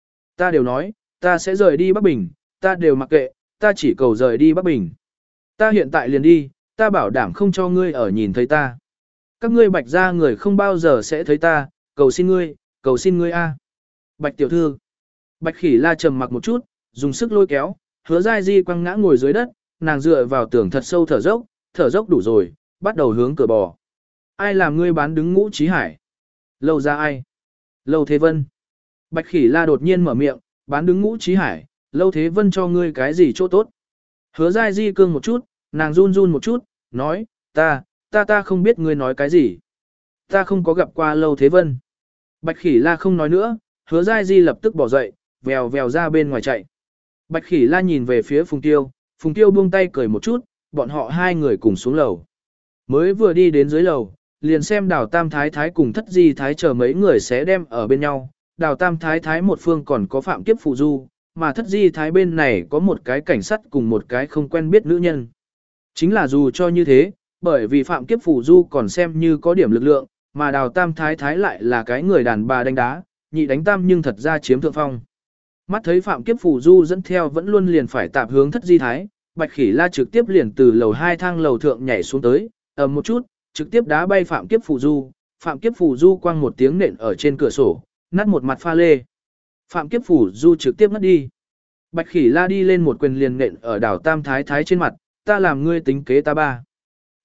nói, ta sẽ rời đi Bắc Bình, ta đều mặc kệ, ta chỉ cầu rời đi Bắc Bình. Ta hiện tại liền đi, ta bảo đảm không cho ngươi ở nhìn thấy ta. Các ngươi Bạch gia người không bao giờ sẽ thấy ta, cầu xin ngươi a. Bạch tiểu thư. Bạch Khỉ La trầm mặc một chút, dùng sức lôi kéo, Hứa Giai Di quăng ngã ngồi dưới đất, nàng dựa vào tường thật sâu thở dốc đủ rồi, bắt đầu hướng cửa bò. Ai làm ngươi bán đứng Ngũ Chí Hải? Lâu ra ai? Lâu Thế Vân. Bạch Khỉ La đột nhiên mở miệng, bán đứng Ngũ Chí Hải, Lâu Thế Vân cho ngươi cái gì chỗ tốt? Hứa Giai Di cương một chút, nàng run một chút, nói, ta không biết ngươi nói cái gì. Ta không có gặp qua Lâu Thế Vân. Bạch Khỉ La không nói nữa, Hứa Giai Di lập tức bỏ dậy, vèo ra bên ngoài chạy. Bạch Khỉ La nhìn về phía Phùng Tiêu buông tay cười một chút, bọn họ hai người cùng xuống lầu. Mới vừa đi đến dưới lầu, liền xem Đào Tam Thái Thái cùng Thất Di Thái chờ mấy người sẽ đem ở bên nhau. Đào Tam Thái Thái một phương còn có Phạm Kiếp Phụ Du, mà Thất Di Thái bên này có một cái cảnh sát cùng một cái không quen biết nữ nhân. Chính là dù cho như thế, bởi vì Phạm Kiếp Phụ Du còn xem như có điểm lực lượng, mà Đào Tam Thái Thái lại là cái người đàn bà đánh đá, nhị đánh tam nhưng thật ra chiếm thượng phong. Mắt thấy Phạm Kiếp Phù Du dẫn theo vẫn luôn liền phải tạp hướng Thất Di Thái, Bạch Khỉ La trực tiếp liền từ lầu 2 thang lầu thượng nhảy xuống tới, ầm một chút, trực tiếp đá bay Phạm Kiếp Phù Du. Phạm Kiếp Phù Du quăng một tiếng nện ở trên cửa sổ, nát một mặt pha lê. Phạm Kiếp Phù Du trực tiếp ngất đi. Bạch Khỉ La đi lên một quyền liền nện ở Đào Tam Thái Thái trên mặt, ta làm ngươi tính kế ta ba.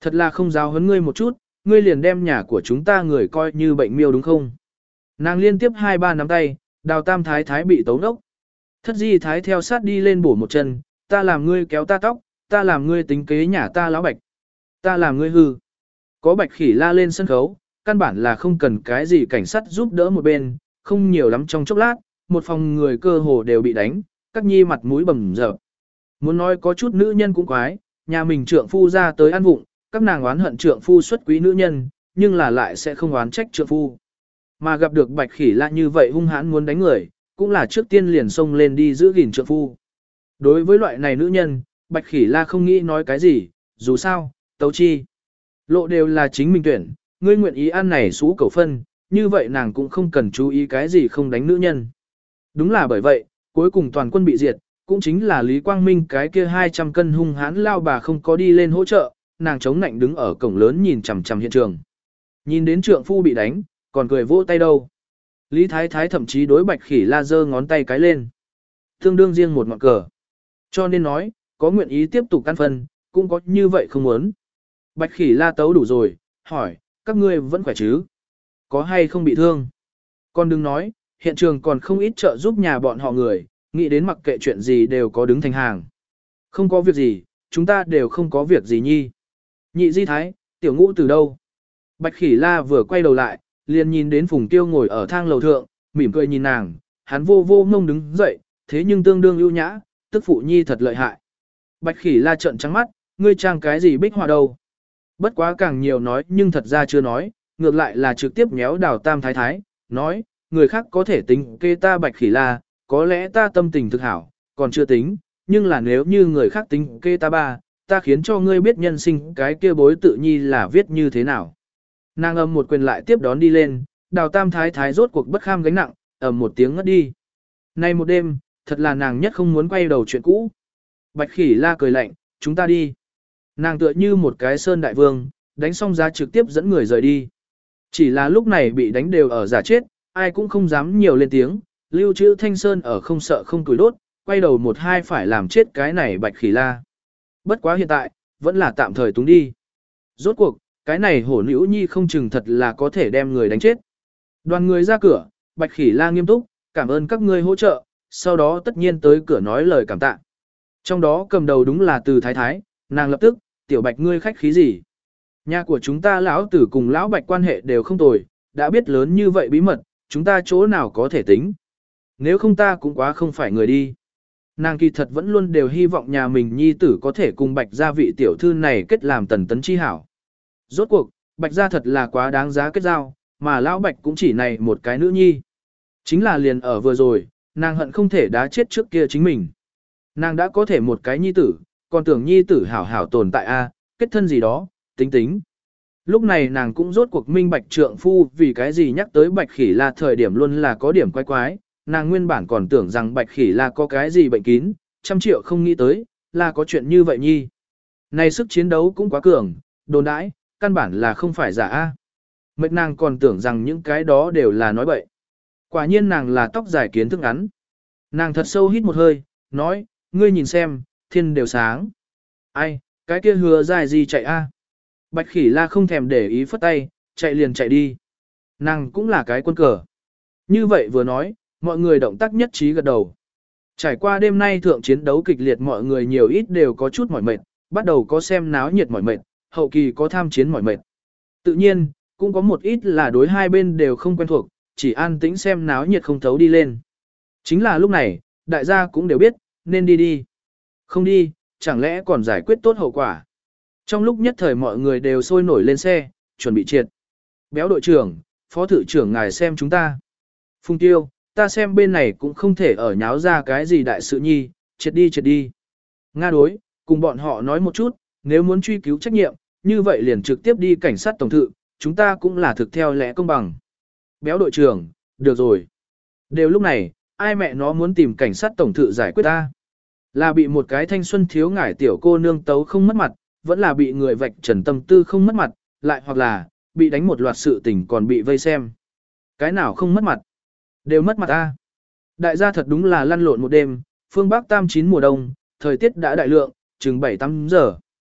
Thật là không giáo huấn ngươi một chút, ngươi liền đem nhà của chúng ta người coi như bệnh miêu đúng không? Nàng liên tiếp 2-3 nắm tay, Đào Tam Thái Thái bị tấu nốc. Thất Di Thái theo sát đi lên bổ một chân, ta làm ngươi kéo ta tóc, ta làm ngươi tính kế nhà ta lão Bạch, ta làm ngươi hư. Có Bạch Khỉ La lên sân khấu, căn bản là không cần cái gì cảnh sát giúp đỡ một bên, không nhiều lắm trong chốc lát, một phòng người cơ hồ đều bị đánh, các nhi mặt mũi bầm dập. Muốn nói có chút nữ nhân cũng quái, nhà mình trượng phu ra tới ăn vụng, các nàng oán hận trượng phu xuất quý nữ nhân, nhưng là lại sẽ không oán trách trượng phu. Mà gặp được Bạch Khỉ La như vậy hung hãn muốn đánh người, cũng là trước tiên liền xông lên đi giữ gìn trượng phu. Đối với loại này nữ nhân, Bạch Khỉ La không nghĩ nói cái gì, dù sao, tấu chi. Lộ đều là chính mình tuyển, ngươi nguyện ý ăn này xú cầu phân, như vậy nàng cũng không cần chú ý cái gì không đánh nữ nhân. Đúng là bởi vậy, cuối cùng toàn quân bị diệt, cũng chính là Lý Quang Minh cái kia 200 cân hung hãn lao bà không có đi lên hỗ trợ, nàng chống nạnh đứng ở cổng lớn nhìn chằm chằm hiện trường. Nhìn đến trượng phu bị đánh, còn cười vỗ tay đâu. Lý Thái Thái thậm chí đối Bạch Khỉ La giơ ngón tay cái lên. Tương đương riêng một ngọn cờ. Cho nên nói, có nguyện ý tiếp tục căn phân, cũng có như vậy không muốn. Bạch Khỉ La tấu đủ rồi, hỏi, các ngươi vẫn khỏe chứ? Có hay không bị thương? Còn đừng nói, hiện trường còn không ít trợ giúp nhà bọn họ người, nghĩ đến mặc kệ chuyện gì đều có đứng thành hàng. Không có việc gì, chúng ta đều không có việc gì nhi. Nhị Di Thái, tiểu ngũ từ đâu? Bạch Khỉ La vừa quay đầu lại, liền nhìn đến Phùng Tiêu ngồi ở thang lầu thượng, mỉm cười nhìn nàng, hắn vô vô ngông đứng dậy, thế nhưng tương đương ưu nhã, tức phụ nhi thật lợi hại. Bạch Khỉ La trợn trắng mắt, ngươi trang cái gì bích họa đâu? Bất quá càng nhiều nói nhưng thật ra chưa nói, ngược lại là trực tiếp méo Đào Tam Thái Thái, nói, người khác có thể tính kê ta Bạch Khỉ La, có lẽ ta tâm tình thực hảo, còn chưa tính, nhưng là nếu như người khác tính kê ta ba, ta khiến cho ngươi biết nhân sinh cái kia bối tự nhi là viết như thế nào. Nàng ầm một quyền lại tiếp đón đi lên, Đào Tam Thái Thái rốt cuộc bất kham gánh nặng, ầm một tiếng ngất đi. Nay một đêm, thật là nàng nhất không muốn quay đầu chuyện cũ. Bạch Khỉ La cười lạnh, chúng ta đi. Nàng tựa như một cái sơn đại vương, đánh xong ra trực tiếp dẫn người rời đi. Chỉ là lúc này bị đánh đều ở giả chết, ai cũng không dám nhiều lên tiếng, lưu trữ Thanh Sơn ở không sợ không tuổi đốt, quay đầu một hai phải làm chết cái này Bạch Khỉ La. Bất quá hiện tại, vẫn là tạm thời túng đi. Rốt cuộc, cái này hổ nữ nhi không chừng thật là có thể đem người đánh chết. Đoàn người ra cửa, Bạch Khỉ La nghiêm túc, cảm ơn các ngươi hỗ trợ, sau đó tất nhiên tới cửa nói lời cảm tạ. Trong đó cầm đầu đúng là Từ Thái Thái, nàng lập tức, tiểu Bạch ngươi khách khí gì? Nhà của chúng ta lão tử cùng lão Bạch quan hệ đều không tồi, đã biết lớn như vậy bí mật, chúng ta chỗ nào có thể tính. Nếu không ta cũng quá không phải người đi. Nàng kỳ thật vẫn luôn đều hy vọng nhà mình nhi tử có thể cùng Bạch gia vị tiểu thư này kết làm tần tấn chi hảo. Rốt cuộc, Bạch gia thật là quá đáng giá kết giao, mà lão Bạch cũng chỉ này một cái nữ nhi. Chính là liền ở vừa rồi, nàng hận không thể đá chết trước kia chính mình. Nàng đã có thể một cái nhi tử, còn tưởng nhi tử hảo hảo tồn tại a, kết thân gì đó, tính tính. Lúc này nàng cũng rốt cuộc minh bạch trượng phu vì cái gì nhắc tới Bạch Khỉ La thời điểm luôn là có điểm quái quái, nàng nguyên bản còn tưởng rằng Bạch Khỉ La có cái gì bệnh kín, 100 triệu không nghĩ tới, là có chuyện như vậy nhi. Này sức chiến đấu cũng quá cường, đồn đãi, căn bản là không phải giả a. Mệt nàng còn tưởng rằng những cái đó đều là nói bậy. Quả nhiên nàng là tóc dài kiến thức ngắn. Nàng thật sâu hít một hơi, nói, ngươi nhìn xem, thiên đều sáng. Ai, cái kia hứa dài gì chạy a? Bạch Khỉ La không thèm để ý phất tay, chạy liền chạy đi. Nàng cũng là cái quân cờ. Như vậy vừa nói, mọi người động tác nhất trí gật đầu. Trải qua đêm nay thượng chiến đấu kịch liệt mọi người nhiều ít đều có chút mỏi mệt, bắt đầu có xem náo nhiệt mỏi mệt, hậu kỳ có tham chiến mỏi mệt. Tự nhiên, cũng có một ít là đối hai bên đều không quen thuộc, chỉ an tĩnh xem náo nhiệt không thấu đi lên. Chính là lúc này, đại gia cũng đều biết, nên đi đi. Không đi, chẳng lẽ còn giải quyết tốt hậu quả. Trong lúc nhất thời mọi người đều sôi nổi lên xe, chuẩn bị triệt. Béo đội trưởng, phó thự trưởng ngài xem chúng ta. Phùng Tiêu, ta xem bên này cũng không thể ở nháo ra cái gì đại sự nhi, triệt đi. Nga đối, cùng bọn họ nói một chút, nếu muốn truy cứu trách nhiệm, như vậy liền trực tiếp đi cảnh sát tổng thự, chúng ta cũng là thực theo lẽ công bằng. Béo đội trưởng, được rồi. Đều lúc này, ai mẹ nó muốn tìm cảnh sát tổng thự giải quyết ta? Là bị một cái thanh xuân thiếu ngải tiểu cô nương tấu không mất mặt, vẫn là bị người vạch trần tâm tư không mất mặt, lại hoặc là, bị đánh một loạt sự tình còn bị vây xem. Cái nào không mất mặt? Đều mất mặt ta. Đại gia thật đúng là lăn lộn một đêm, phương Bắc tam chín mùa đông, thời tiết đã đại lượng, chừng 7-8 giờ.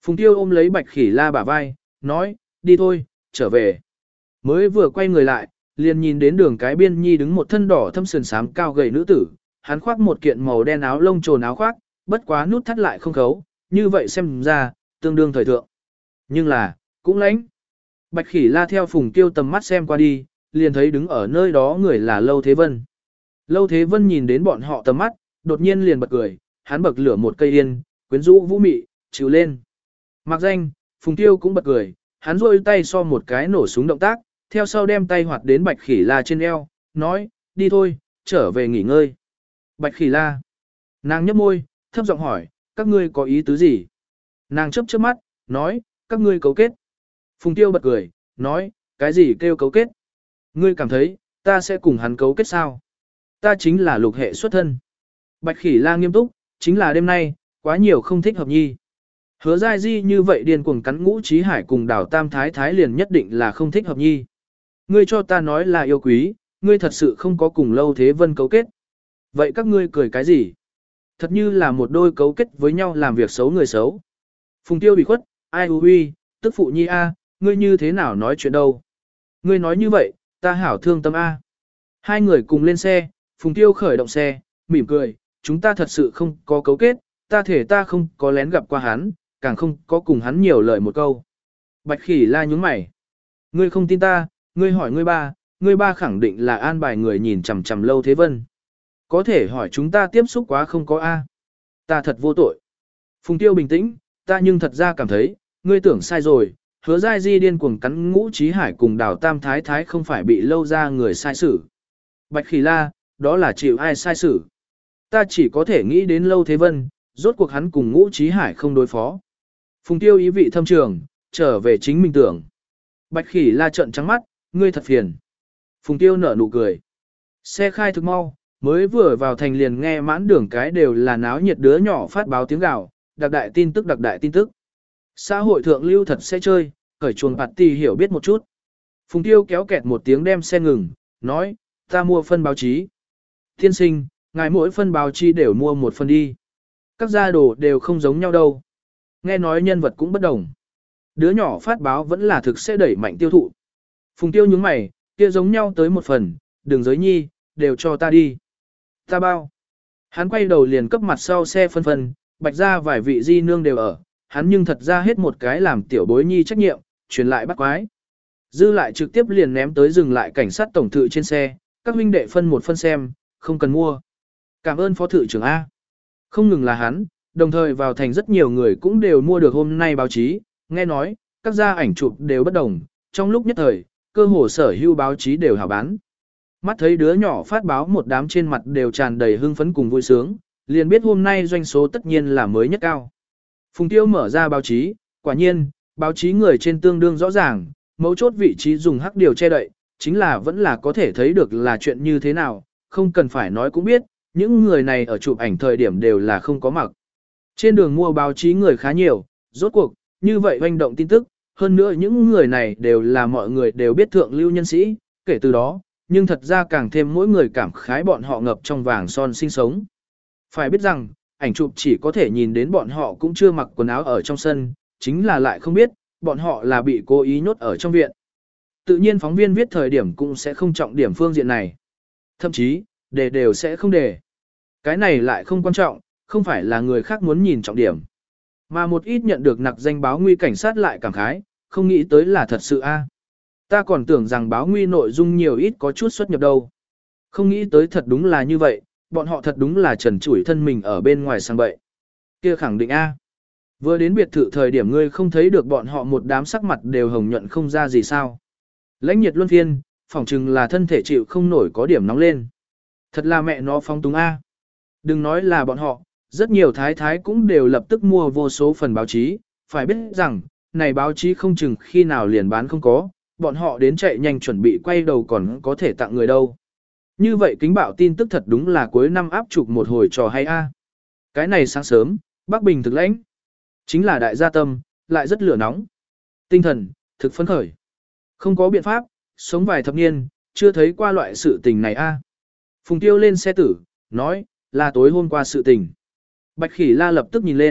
Phùng Tiêu ôm lấy Bạch Khỉ La bả vai, nói, đi thôi, trở về. Mới vừa quay người lại, liền nhìn đến đường cái biên nhi đứng một thân đỏ thâm sườn xám cao gầy nữ tử, hắn khoác một kiện màu đen áo lông trồn áo khoác, bất quá nút thắt lại không khấu, như vậy xem ra, tương đương thời thượng. Nhưng là, cũng lãnh. Bạch Khỉ La theo Phùng Tiêu tầm mắt xem qua đi, liền thấy đứng ở nơi đó người là Lâu Thế Vân. Lâu Thế Vân nhìn đến bọn họ tầm mắt, đột nhiên liền bật cười, hắn bật lửa một cây yên, quyến rũ vũ mị, chịu lên. Mặc danh, Phùng Tiêu cũng bật cười, hắn rôi tay so một cái nổ súng động tác, theo sau đem tay hoạt đến Bạch Khỉ La trên eo, nói, đi thôi, trở về nghỉ ngơi. Bạch Khỉ La. Nàng nhấp môi, thấp giọng hỏi, các ngươi có ý tứ gì? Nàng chớp chớp mắt, nói, các ngươi cấu kết. Phùng Tiêu bật cười, nói, cái gì kêu cấu kết? Ngươi cảm thấy, ta sẽ cùng hắn cấu kết sao? Ta chính là lục hệ xuất thân. Bạch Khỉ La nghiêm túc, chính là đêm nay, quá nhiều không thích hợp nhi. Hứa Giai Di như vậy điên cuồng cắn Ngũ Chí Hải cùng Đào Tam Thái Thái liền nhất định là không thích hợp nhi. Ngươi cho ta nói là yêu quý, ngươi thật sự không có cùng Lâu Thế Vân cấu kết. Vậy các ngươi cười cái gì? Thật như là một đôi cấu kết với nhau làm việc xấu người xấu. Phùng Tiêu bị khuất, ai huy, tức phụ nhi a, ngươi như thế nào nói chuyện đâu? Ngươi nói như vậy, ta hảo thương tâm a. Hai người cùng lên xe, Phùng Tiêu khởi động xe, mỉm cười, chúng ta thật sự không có cấu kết, ta thể ta không có lén gặp qua hắn, càng không có cùng hắn nhiều lời một câu. Bạch Khỉ La nhúng mày. Ngươi không tin ta, ngươi hỏi ngươi ba khẳng định là an bài người nhìn chằm chằm Lâu Thế Vân. Có thể hỏi chúng ta tiếp xúc quá không có a? Ta thật vô tội. Phùng Tiêu bình tĩnh, ta nhưng thật ra cảm thấy, ngươi tưởng sai rồi, Hứa Giai Di điên cuồng cắn Ngũ Chí Hải cùng Đào Tam Thái Thái không phải bị Lâu ra người sai xử. Bạch Khỉ La, đó là chịu ai sai xử. Ta chỉ có thể nghĩ đến Lâu Thế Vân, rốt cuộc hắn cùng Ngũ Chí Hải không đối phó. Phùng Tiêu ý vị thâm trường, trở về chính mình tưởng. Bạch Khỉ La trợn trắng mắt, ngươi thật phiền. Phùng Tiêu nở nụ cười. Xe khai thực mau, mới vừa vào thành liền nghe mãn đường cái đều là náo nhiệt đứa nhỏ phát báo tiếng gào, đặc đại tin tức đặc đại tin tức. Xã hội thượng lưu thật sẽ chơi, cởi chuồng party hiểu biết một chút. Phùng Tiêu kéo kẹt một tiếng đem xe ngừng, nói, ta mua phân báo chí. Tiên sinh, ngài mỗi phân báo chí đều mua một phần đi. Các gia đồ đều không giống nhau đâu. Nghe nói nhân vật cũng bất đồng. Đứa nhỏ phát báo vẫn là thực sẽ đẩy mạnh tiêu thụ. Phùng Tiêu nhướng mày, kia giống nhau tới một phần, đừng giới nhi, đều cho ta đi. Ta bao. Hắn quay đầu liền cấp mặt sau xe phân, bạch ra vài vị di nương đều ở, hắn nhưng thật ra hết một cái làm tiểu bối nhi trách nhiệm, truyền lại bắt quái. Dư lại trực tiếp liền ném tới dừng lại cảnh sát tổng thự trên xe, các huynh đệ phân một phân xem, không cần mua. Cảm ơn phó thự trưởng A. Không ngừng là hắn, đồng thời vào thành rất nhiều người cũng đều mua được hôm nay báo chí, nghe nói, các gia ảnh chụp đều bất đồng, trong lúc nhất thời, cơ hồ sở hữu báo chí đều hảo bán. Mắt thấy đứa nhỏ phát báo một đám trên mặt đều tràn đầy hưng phấn cùng vui sướng, liền biết hôm nay doanh số tất nhiên là mới nhất cao. Phùng Tiêu mở ra báo chí, quả nhiên, báo chí người trên tương đương rõ ràng, mấu chốt vị trí dùng hắc điều che đậy, chính là vẫn là có thể thấy được là chuyện như thế nào, không cần phải nói cũng biết, những người này ở chụp ảnh thời điểm đều là không có mặc. Trên đường mua báo chí người khá nhiều, rốt cuộc, như vậy hoành động tin tức, hơn nữa những người này đều là mọi người đều biết thượng lưu nhân sĩ, kể từ đó, nhưng thật ra càng thêm mỗi người cảm khái bọn họ ngập trong vàng son sinh sống. Phải biết rằng, ảnh chụp chỉ có thể nhìn đến bọn họ cũng chưa mặc quần áo ở trong sân, chính là lại không biết, bọn họ là bị cố ý nhốt ở trong viện. Tự nhiên phóng viên viết thời điểm cũng sẽ không trọng điểm phương diện này. Thậm chí, đề đều sẽ không đề. Cái này lại không quan trọng, không phải là người khác muốn nhìn trọng điểm. Mà một ít nhận được nặc danh báo nguy cảnh sát lại cảm khái, không nghĩ tới là thật sự a. Ta còn tưởng rằng báo nguy nội dung nhiều ít có chút xuất nhập đâu. Không nghĩ tới thật đúng là như vậy, bọn họ thật đúng là trần trụi thân mình ở bên ngoài sang bậy. Kia khẳng định a. Vừa đến biệt thự thời điểm ngươi không thấy được bọn họ một đám sắc mặt đều hồng nhuận không ra gì sao. Lãnh nhiệt luân phiên, phỏng chừng là thân thể chịu không nổi có điểm nóng lên. Thật là mẹ nó phóng túng a. Đừng nói là bọn họ, rất nhiều thái thái cũng đều lập tức mua vô số phần báo chí, phải biết rằng, này báo chí không chừng khi nào liền bán không có, bọn họ đến chạy nhanh chuẩn bị quay đầu còn có thể tặng người đâu. Như vậy kính bạo tin tức thật đúng là cuối năm áp trục một hồi trò hay a. Cái này sáng sớm, Bắc Bình thực lãnh, chính là đại gia tâm, lại rất lửa nóng. Tinh thần, thực phấn khởi. Không có biện pháp, sống vài thập niên, chưa thấy qua loại sự tình này a. Phùng Tiêu lên xe tử, nói, là tối hôm qua sự tình. Bạch Khỉ La lập tức nhìn lên,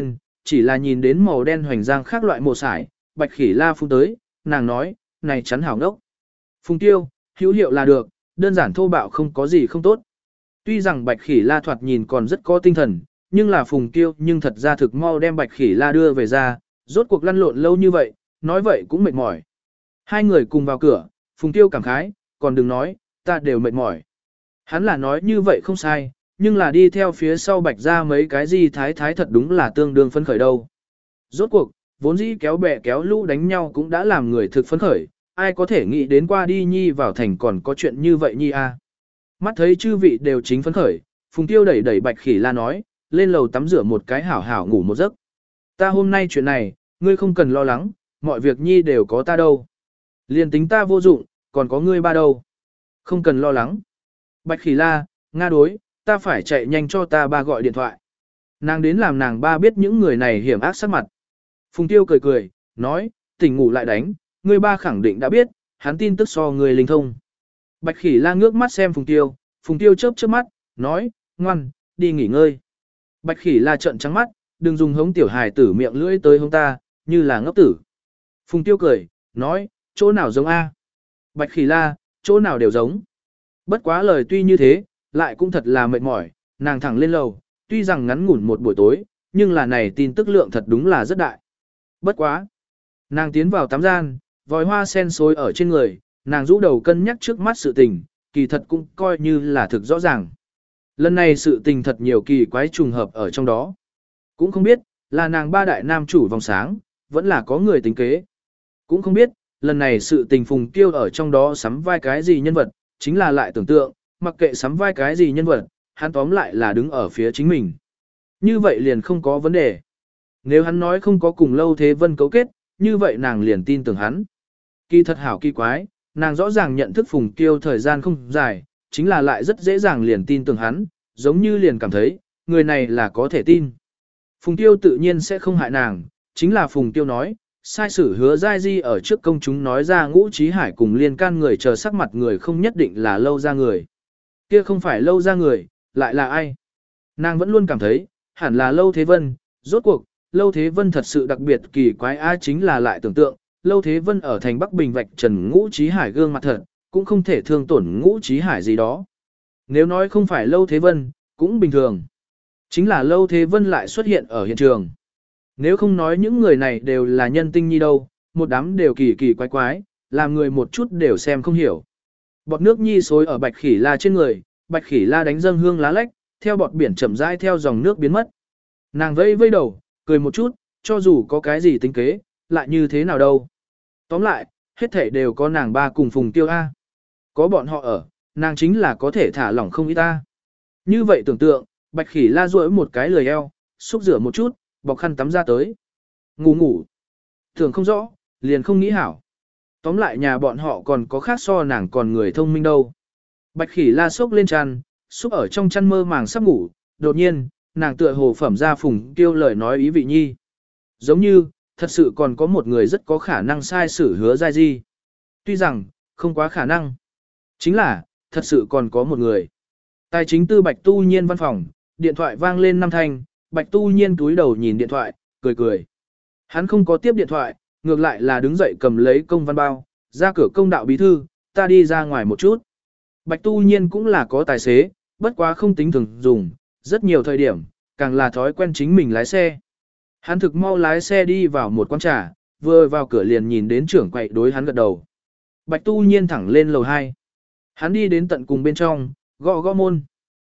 chỉ là nhìn đến màu đen hoành giang khác loại màu sải, Bạch Khỉ La phun tới, nàng nói, này chắn hảo ngốc. Phùng Tiêu, hữu hiệu là được, đơn giản thô bạo không có gì không tốt. Tuy rằng Bạch Khỉ La thoạt nhìn còn rất có tinh thần, nhưng là Phùng Tiêu nhưng thật ra thực mau đem Bạch Khỉ La đưa về ra, rốt cuộc lăn lộn lâu như vậy, nói vậy cũng mệt mỏi. Hai người cùng vào cửa, Phùng Tiêu cảm khái, còn đừng nói, ta đều mệt mỏi. Hắn là nói như vậy không sai, nhưng là đi theo phía sau Bạch ra mấy cái gì thái thái thật đúng là tương đương phấn khởi đâu. Rốt cuộc, vốn dĩ kéo bè kéo lũ đánh nhau cũng đã làm người thực phấn khởi, ai có thể nghĩ đến qua đi nhi vào thành còn có chuyện như vậy nhi a. Mắt thấy chư vị đều chính phấn khởi, Phùng Tiêu đẩy đẩy Bạch Khỉ La nói, lên lầu tắm rửa một cái hảo hảo ngủ một giấc. Ta hôm nay chuyện này, ngươi không cần lo lắng, mọi việc nhi đều có ta đâu. Liên tính ta vô dụng, còn có ngươi ba đâu. Không cần lo lắng. Bạch Khỉ La, Nga đối, ta phải chạy nhanh cho ta ba gọi điện thoại. Nàng đến làm nàng ba biết những người này hiểm ác sắc mặt. Phùng Tiêu cười cười, nói, tỉnh ngủ lại đánh, ngươi ba khẳng định đã biết, hắn tin tức so người linh thông. Bạch Khỉ La ngước mắt xem Phùng Tiêu chớp chớp mắt, nói, ngoan, đi nghỉ ngơi. Bạch Khỉ La trợn trắng mắt, đừng dùng hống tiểu hài tử miệng lưỡi tới hống ta, như là ngốc tử. Phùng Tiêu cười, nói, chỗ nào giống A. Bạch Khỉ La, chỗ nào đều giống. Bất quá lời tuy như thế, lại cũng thật là mệt mỏi, nàng thẳng lên lầu, tuy rằng ngắn ngủn một buổi tối, nhưng là này tin tức lượng thật đúng là rất đại. Bất quá. Nàng tiến vào tắm gian, vòi hoa sen xối ở trên người, nàng rũ đầu cân nhắc trước mắt sự tình, kỳ thật cũng coi như là thực rõ ràng. Lần này sự tình thật nhiều kỳ quái trùng hợp ở trong đó. Cũng không biết, là nàng ba đại nam chủ vòng sáng, vẫn là có người tính kế. Cũng không biết, lần này sự tình Phùng Tiêu ở trong đó sắm vai cái gì nhân vật, chính là lại tưởng tượng, mặc kệ sắm vai cái gì nhân vật, hắn tóm lại là đứng ở phía chính mình. Như vậy liền không có vấn đề. Nếu hắn nói không có cùng Lâu Thế Vân cấu kết, như vậy nàng liền tin tưởng hắn. Kỳ thật hảo kỳ quái, nàng rõ ràng nhận thức Phùng Tiêu thời gian không dài, chính là lại rất dễ dàng liền tin tưởng hắn, giống như liền cảm thấy, người này là có thể tin. Phùng Tiêu tự nhiên sẽ không hại nàng, chính là Phùng Tiêu nói, sai sử Hứa Giai Di ở trước công chúng nói ra Ngũ Chí Hải cùng liên can người chờ sắc mặt người không nhất định là Lâu ra người. Kia không phải Lâu ra người, lại là ai? Nàng vẫn luôn cảm thấy, hẳn là Lâu Thế Vân, rốt cuộc, Lâu Thế Vân thật sự đặc biệt kỳ quái ai chính là lại tưởng tượng, Lâu Thế Vân ở thành Bắc Bình vạch trần Ngũ Chí Hải gương mặt thật, cũng không thể thương tổn Ngũ Chí Hải gì đó. Nếu nói không phải Lâu Thế Vân, cũng bình thường. Chính là Lâu Thế Vân lại xuất hiện ở hiện trường. Nếu không nói những người này đều là nhân tinh nhi đâu, một đám đều kỳ kỳ quái quái, làm người một chút đều xem không hiểu. Bọt nước nhi xối ở Bạch Khỉ La trên người, Bạch Khỉ La đánh dâng hương lá lách, theo bọt biển chậm rãi theo dòng nước biến mất. Nàng vây vây đầu, cười một chút, cho dù có cái gì tính kế, lại như thế nào đâu. Tóm lại, hết thảy đều có nàng ba cùng Phùng Tiêu A. Có bọn họ ở, nàng chính là có thể thả lỏng không ít ta. Như vậy tưởng tượng, Bạch Khỉ La duỗi một cái lười eo, xúc rửa một chút, bọc khăn tắm ra tới. Ngủ. Tưởng không rõ, liền không nghĩ hảo. Tóm lại nhà bọn họ còn có khác so nàng còn người thông minh đâu. Bạch Khỉ La xốc lên chăn, xúc ở trong chăn mơ màng sắp ngủ, đột nhiên, nàng tựa hồ phẩm ra Phùng Tiêu lời nói ý vị nhi. Giống như, thật sự còn có một người rất có khả năng sai sử Hứa Giai Di. Tuy rằng, không quá khả năng. Chính là, thật sự còn có một người. Tài chính tư Bạch Tu Nhiên văn phòng, điện thoại vang lên 5 thanh, Bạch Tu Nhiên túi đầu nhìn điện thoại, cười cười. Hắn không có tiếp điện thoại, ngược lại là đứng dậy cầm lấy công văn bao, ra cửa công đạo bí thư, ta đi ra ngoài một chút. Bạch Tu Nhiên cũng là có tài xế, bất quá không tính thường dùng, rất nhiều thời điểm, càng là thói quen chính mình lái xe. Hắn thực mau lái xe đi vào một quán trà, vừa vào cửa liền nhìn đến trưởng quầy đối hắn gật đầu. Bạch Tu Nhiên thẳng lên lầu 2. Hắn đi đến tận cùng bên trong, gõ gõ môn.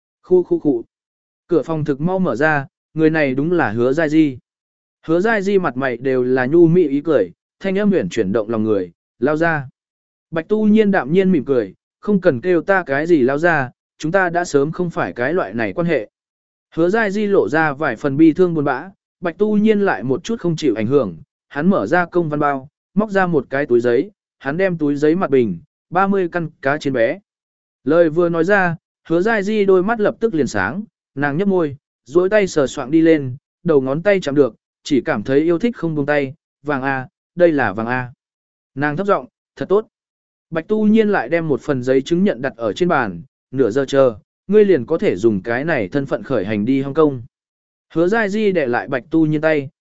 Khu. Cửa phòng thực mau mở ra, người này đúng là Hứa Giai Di. Hứa Giai Di mặt mày đều là nhu mị ý cười, thanh âm huyền chuyển động lòng người, lao ra. Bạch Tu Nhiên đạm nhiên mỉm cười, không cần kêu ta cái gì lao ra, chúng ta đã sớm không phải cái loại này quan hệ. Hứa Giai Di lộ ra vài phần bi thương buồn bã, Bạch Tu Nhiên lại một chút không chịu ảnh hưởng, hắn mở ra công văn bao, móc ra một cái túi giấy, hắn đem túi giấy mặt bình, 30 căn cá trên bé. Lời vừa nói ra, Hứa Giai Di đôi mắt lập tức liền sáng, nàng nhấp môi, duỗi tay sờ soạng đi lên, đầu ngón tay chạm được, chỉ cảm thấy yêu thích không buông tay, vàng A, đây là vàng A. Nàng thấp giọng, thật tốt. Bạch Tu Nhiên lại đem một phần giấy chứng nhận đặt ở trên bàn, nửa giờ chờ, ngươi liền có thể dùng cái này thân phận khởi hành đi Hong Kong. Hứa Giai Di để lại Bạch Tu Nhiên tay,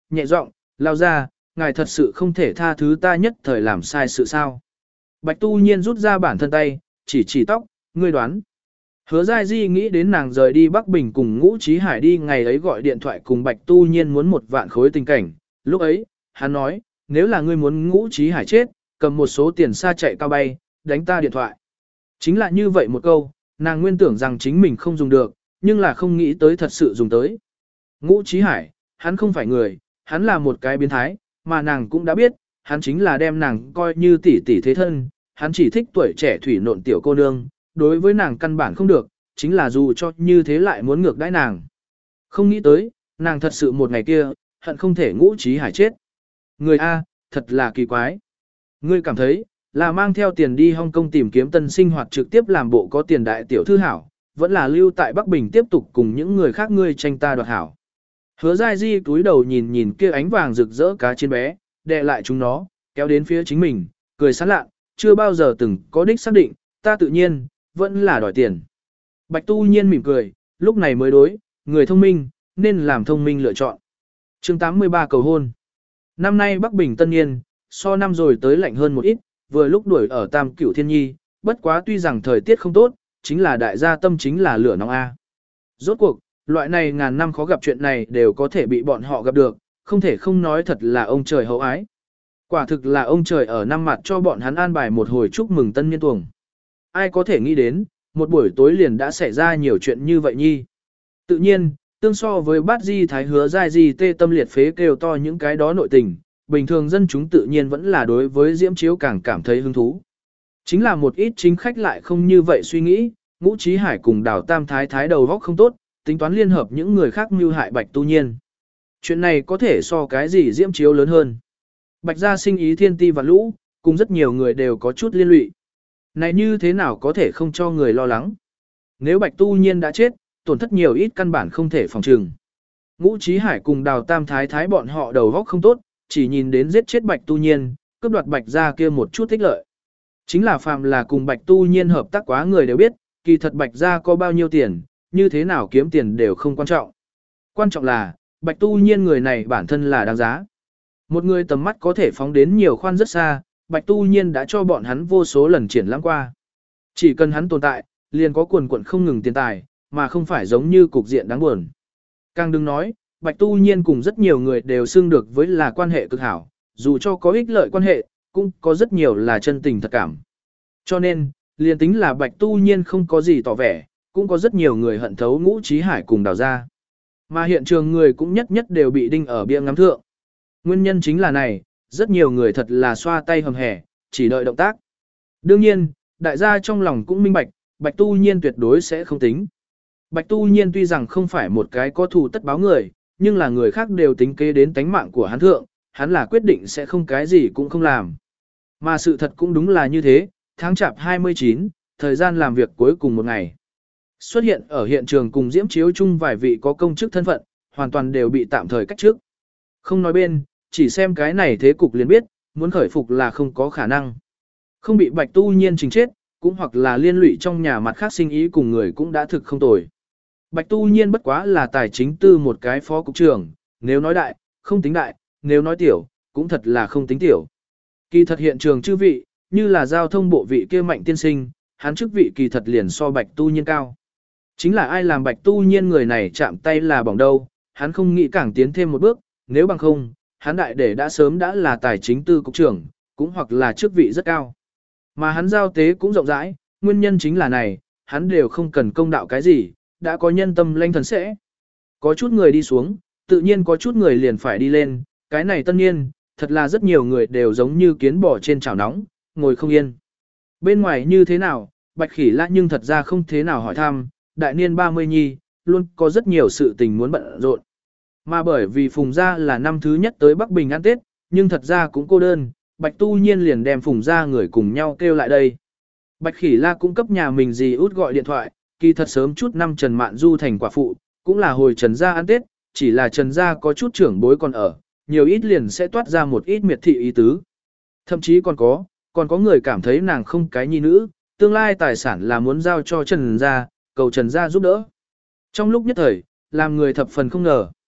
nhẹ giọng, lao ra, ngài thật sự không thể tha thứ ta nhất thời làm sai sự sao. Bạch tu nhiên rút ra bản thân tay, chỉ tóc, ngươi đoán. Hứa Giai Di nghĩ đến nàng rời đi Bắc Bình cùng Ngũ Chí Hải đi ngày ấy gọi điện thoại cùng Bạch tu nhiên muốn 1 vạn khối tình cảnh. Lúc ấy, hắn nói, nếu là ngươi muốn Ngũ Chí Hải chết, cầm một số tiền xa chạy cao bay, đánh ta điện thoại. Chính là như vậy một câu, nàng nguyên tưởng rằng chính mình không dùng được, nhưng là không nghĩ tới thật sự dùng tới. Ngũ Chí Hải, hắn không phải người, hắn là một cái biến thái, mà nàng cũng đã biết, hắn chính là đem nàng coi như tỷ tỷ thế thân, hắn chỉ thích tuổi trẻ thủy nộn tiểu cô nương, đối với nàng căn bản không được, chính là dù cho như thế lại muốn ngược đãi nàng. Không nghĩ tới, nàng thật sự một ngày kia, hận không thể Ngũ Chí Hải chết. Người A, thật là kỳ quái. Ngươi cảm thấy, là mang theo tiền đi Hong Kong tìm kiếm tân sinh hoạt trực tiếp làm bộ có tiền đại tiểu thư hảo, vẫn là lưu tại Bắc Bình tiếp tục cùng những người khác ngươi tranh ta đoạt hảo. Hứa Giai Di túi đầu nhìn kia ánh vàng rực rỡ cá trên bé, đè lại chúng nó, kéo đến phía chính mình, cười sán lạ, chưa bao giờ từng có đích xác định, ta tự nhiên, vẫn là đòi tiền. Bạch tu nhiên mỉm cười, lúc này mới đối, người thông minh, nên làm thông minh lựa chọn. chương 83 cầu hôn. Năm nay Bắc Bình tân niên, so năm rồi tới lạnh hơn một ít, vừa lúc đuổi ở Tam Cửu Thiên Nhi, bất quá tuy rằng thời tiết không tốt, chính là đại gia tâm chính là lửa nóng A. Rốt cuộc, loại này ngàn năm khó gặp chuyện này đều có thể bị bọn họ gặp được, không thể không nói thật là ông trời hậu ái. Quả thực là ông trời ở năm mặt cho bọn hắn an bài một hồi chúc mừng tân niên tuồng. Ai có thể nghĩ đến, một buổi tối liền đã xảy ra nhiều chuyện như vậy nhi. Tự nhiên, tương so với bát di thái Hứa Giai Di tê tâm liệt phế kêu to những cái đó nội tình, bình thường dân chúng tự nhiên vẫn là đối với Diễm Chiếu càng cảm thấy hứng thú. Chính là một ít chính khách lại không như vậy suy nghĩ, Ngũ Chí Hải cùng Đào Tam Thái Thái đầu góc không tốt, tính toán liên hợp những người khác mưu hại Bạch tu nhiên. Chuyện này có thể so cái gì Diễm Chiếu lớn hơn. Bạch gia sinh ý thiên ti và lũ, cùng rất nhiều người đều có chút liên lụy. Này như thế nào có thể không cho người lo lắng. Nếu Bạch tu nhiên đã chết, tổn thất nhiều ít căn bản không thể phòng trừng. Ngũ Chí Hải cùng Đào Tam Thái Thái bọn họ đầu góc không tốt, chỉ nhìn đến giết chết Bạch tu nhiên, cướp đoạt Bạch gia kia một chút thích lợi. Chính là phàm là cùng Bạch tu nhiên hợp tác quá người đều biết, kỳ thật Bạch gia có bao nhiêu tiền, như thế nào kiếm tiền đều không quan trọng. Quan trọng là, Bạch tu nhiên người này bản thân là đáng giá. Một người tầm mắt có thể phóng đến nhiều khoan rất xa, Bạch tu nhiên đã cho bọn hắn vô số lần triển lãm qua. Chỉ cần hắn tồn tại, liền có quần quận không ngừng tiền tài, mà không phải giống như cục diện đáng buồn. Càng đừng nói, Bạch tu nhiên cùng rất nhiều người đều xưng được với là quan hệ cực hảo, dù cho có ích lợi quan hệ, cũng có rất nhiều là chân tình thật cảm. Cho nên, liền tính là Bạch tu nhiên không có gì tỏ vẻ, cũng có rất nhiều người hận thấu Ngũ Chí Hải cùng Đào gia. Mà hiện trường người cũng nhất nhất đều bị đinh ở bia ngắm thượng. Nguyên nhân chính là này, rất nhiều người thật là xoa tay hầm hẻ, chỉ đợi động tác. Đương nhiên, đại gia trong lòng cũng minh bạch, Bạch tu nhiên tuyệt đối sẽ không tính. Bạch tu nhiên tuy rằng không phải một cái có thù tất báo người, nhưng là người khác đều tính kế đến tánh mạng của hắn thượng, hắn là quyết định sẽ không cái gì cũng không làm. Mà sự thật cũng đúng là như thế, tháng chạp 29, thời gian làm việc cuối cùng một ngày. Xuất hiện ở hiện trường cùng Diễm Chiếu chung vài vị có công chức thân phận, hoàn toàn đều bị tạm thời cách trước. Không nói bên, chỉ xem cái này thế cục liền biết, muốn khởi phục là không có khả năng. Không bị Bạch tu nhiên trình chết, cũng hoặc là liên lụy trong nhà mặt khác sinh ý cùng người cũng đã thực không tồi. Bạch tu nhiên bất quá là tài chính tư một cái phó cục trưởng, nếu nói đại, không tính đại, nếu nói tiểu, cũng thật là không tính tiểu. Kỳ thật hiện trường chư vị, như là giao thông bộ vị kia Mạnh tiên sinh, hắn chức vị kỳ thật liền so Bạch tu nhiên cao. Chính là ai làm Bạch tu nhiên người này chạm tay là bỏng đâu, hắn không nghĩ càng tiến thêm một bước, nếu bằng không, hắn đại để đã sớm đã là tài chính tư cục trưởng, cũng hoặc là chức vị rất cao. Mà hắn giao tế cũng rộng rãi, nguyên nhân chính là này, hắn đều không cần công đạo cái gì, đã có nhân tâm lanh thần sẽ. Có chút người đi xuống, tự nhiên có chút người liền phải đi lên, cái này tất nhiên, thật là rất nhiều người đều giống như kiến bò trên chảo nóng, ngồi không yên. Bên ngoài như thế nào, Bạch Khỉ La nhưng thật ra không thế nào hỏi thăm, đại niên 30 nhi, luôn có rất nhiều sự tình muốn bận rộn. Mà bởi vì Phùng Gia là năm thứ nhất tới Bắc Bình ăn Tết, nhưng thật ra cũng cô đơn, Bạch tu nhiên liền đem Phùng Gia người cùng nhau kêu lại đây. Bạch Khỉ La cũng cấp nhà mình dì út gọi điện thoại, kỳ thật sớm chút năm Trần Mạn Du thành quả phụ, cũng là hồi Trần Gia ăn Tết, chỉ là Trần Gia có chút trưởng bối còn ở, nhiều ít liền sẽ toát ra một ít miệt thị ý tứ. Thậm chí còn có người cảm thấy nàng không cái nhi nữ, tương lai tài sản là muốn giao cho Trần Gia, cầu Trần Gia giúp đỡ. Trong lúc nhất thời, làm người thập phần không ngờ.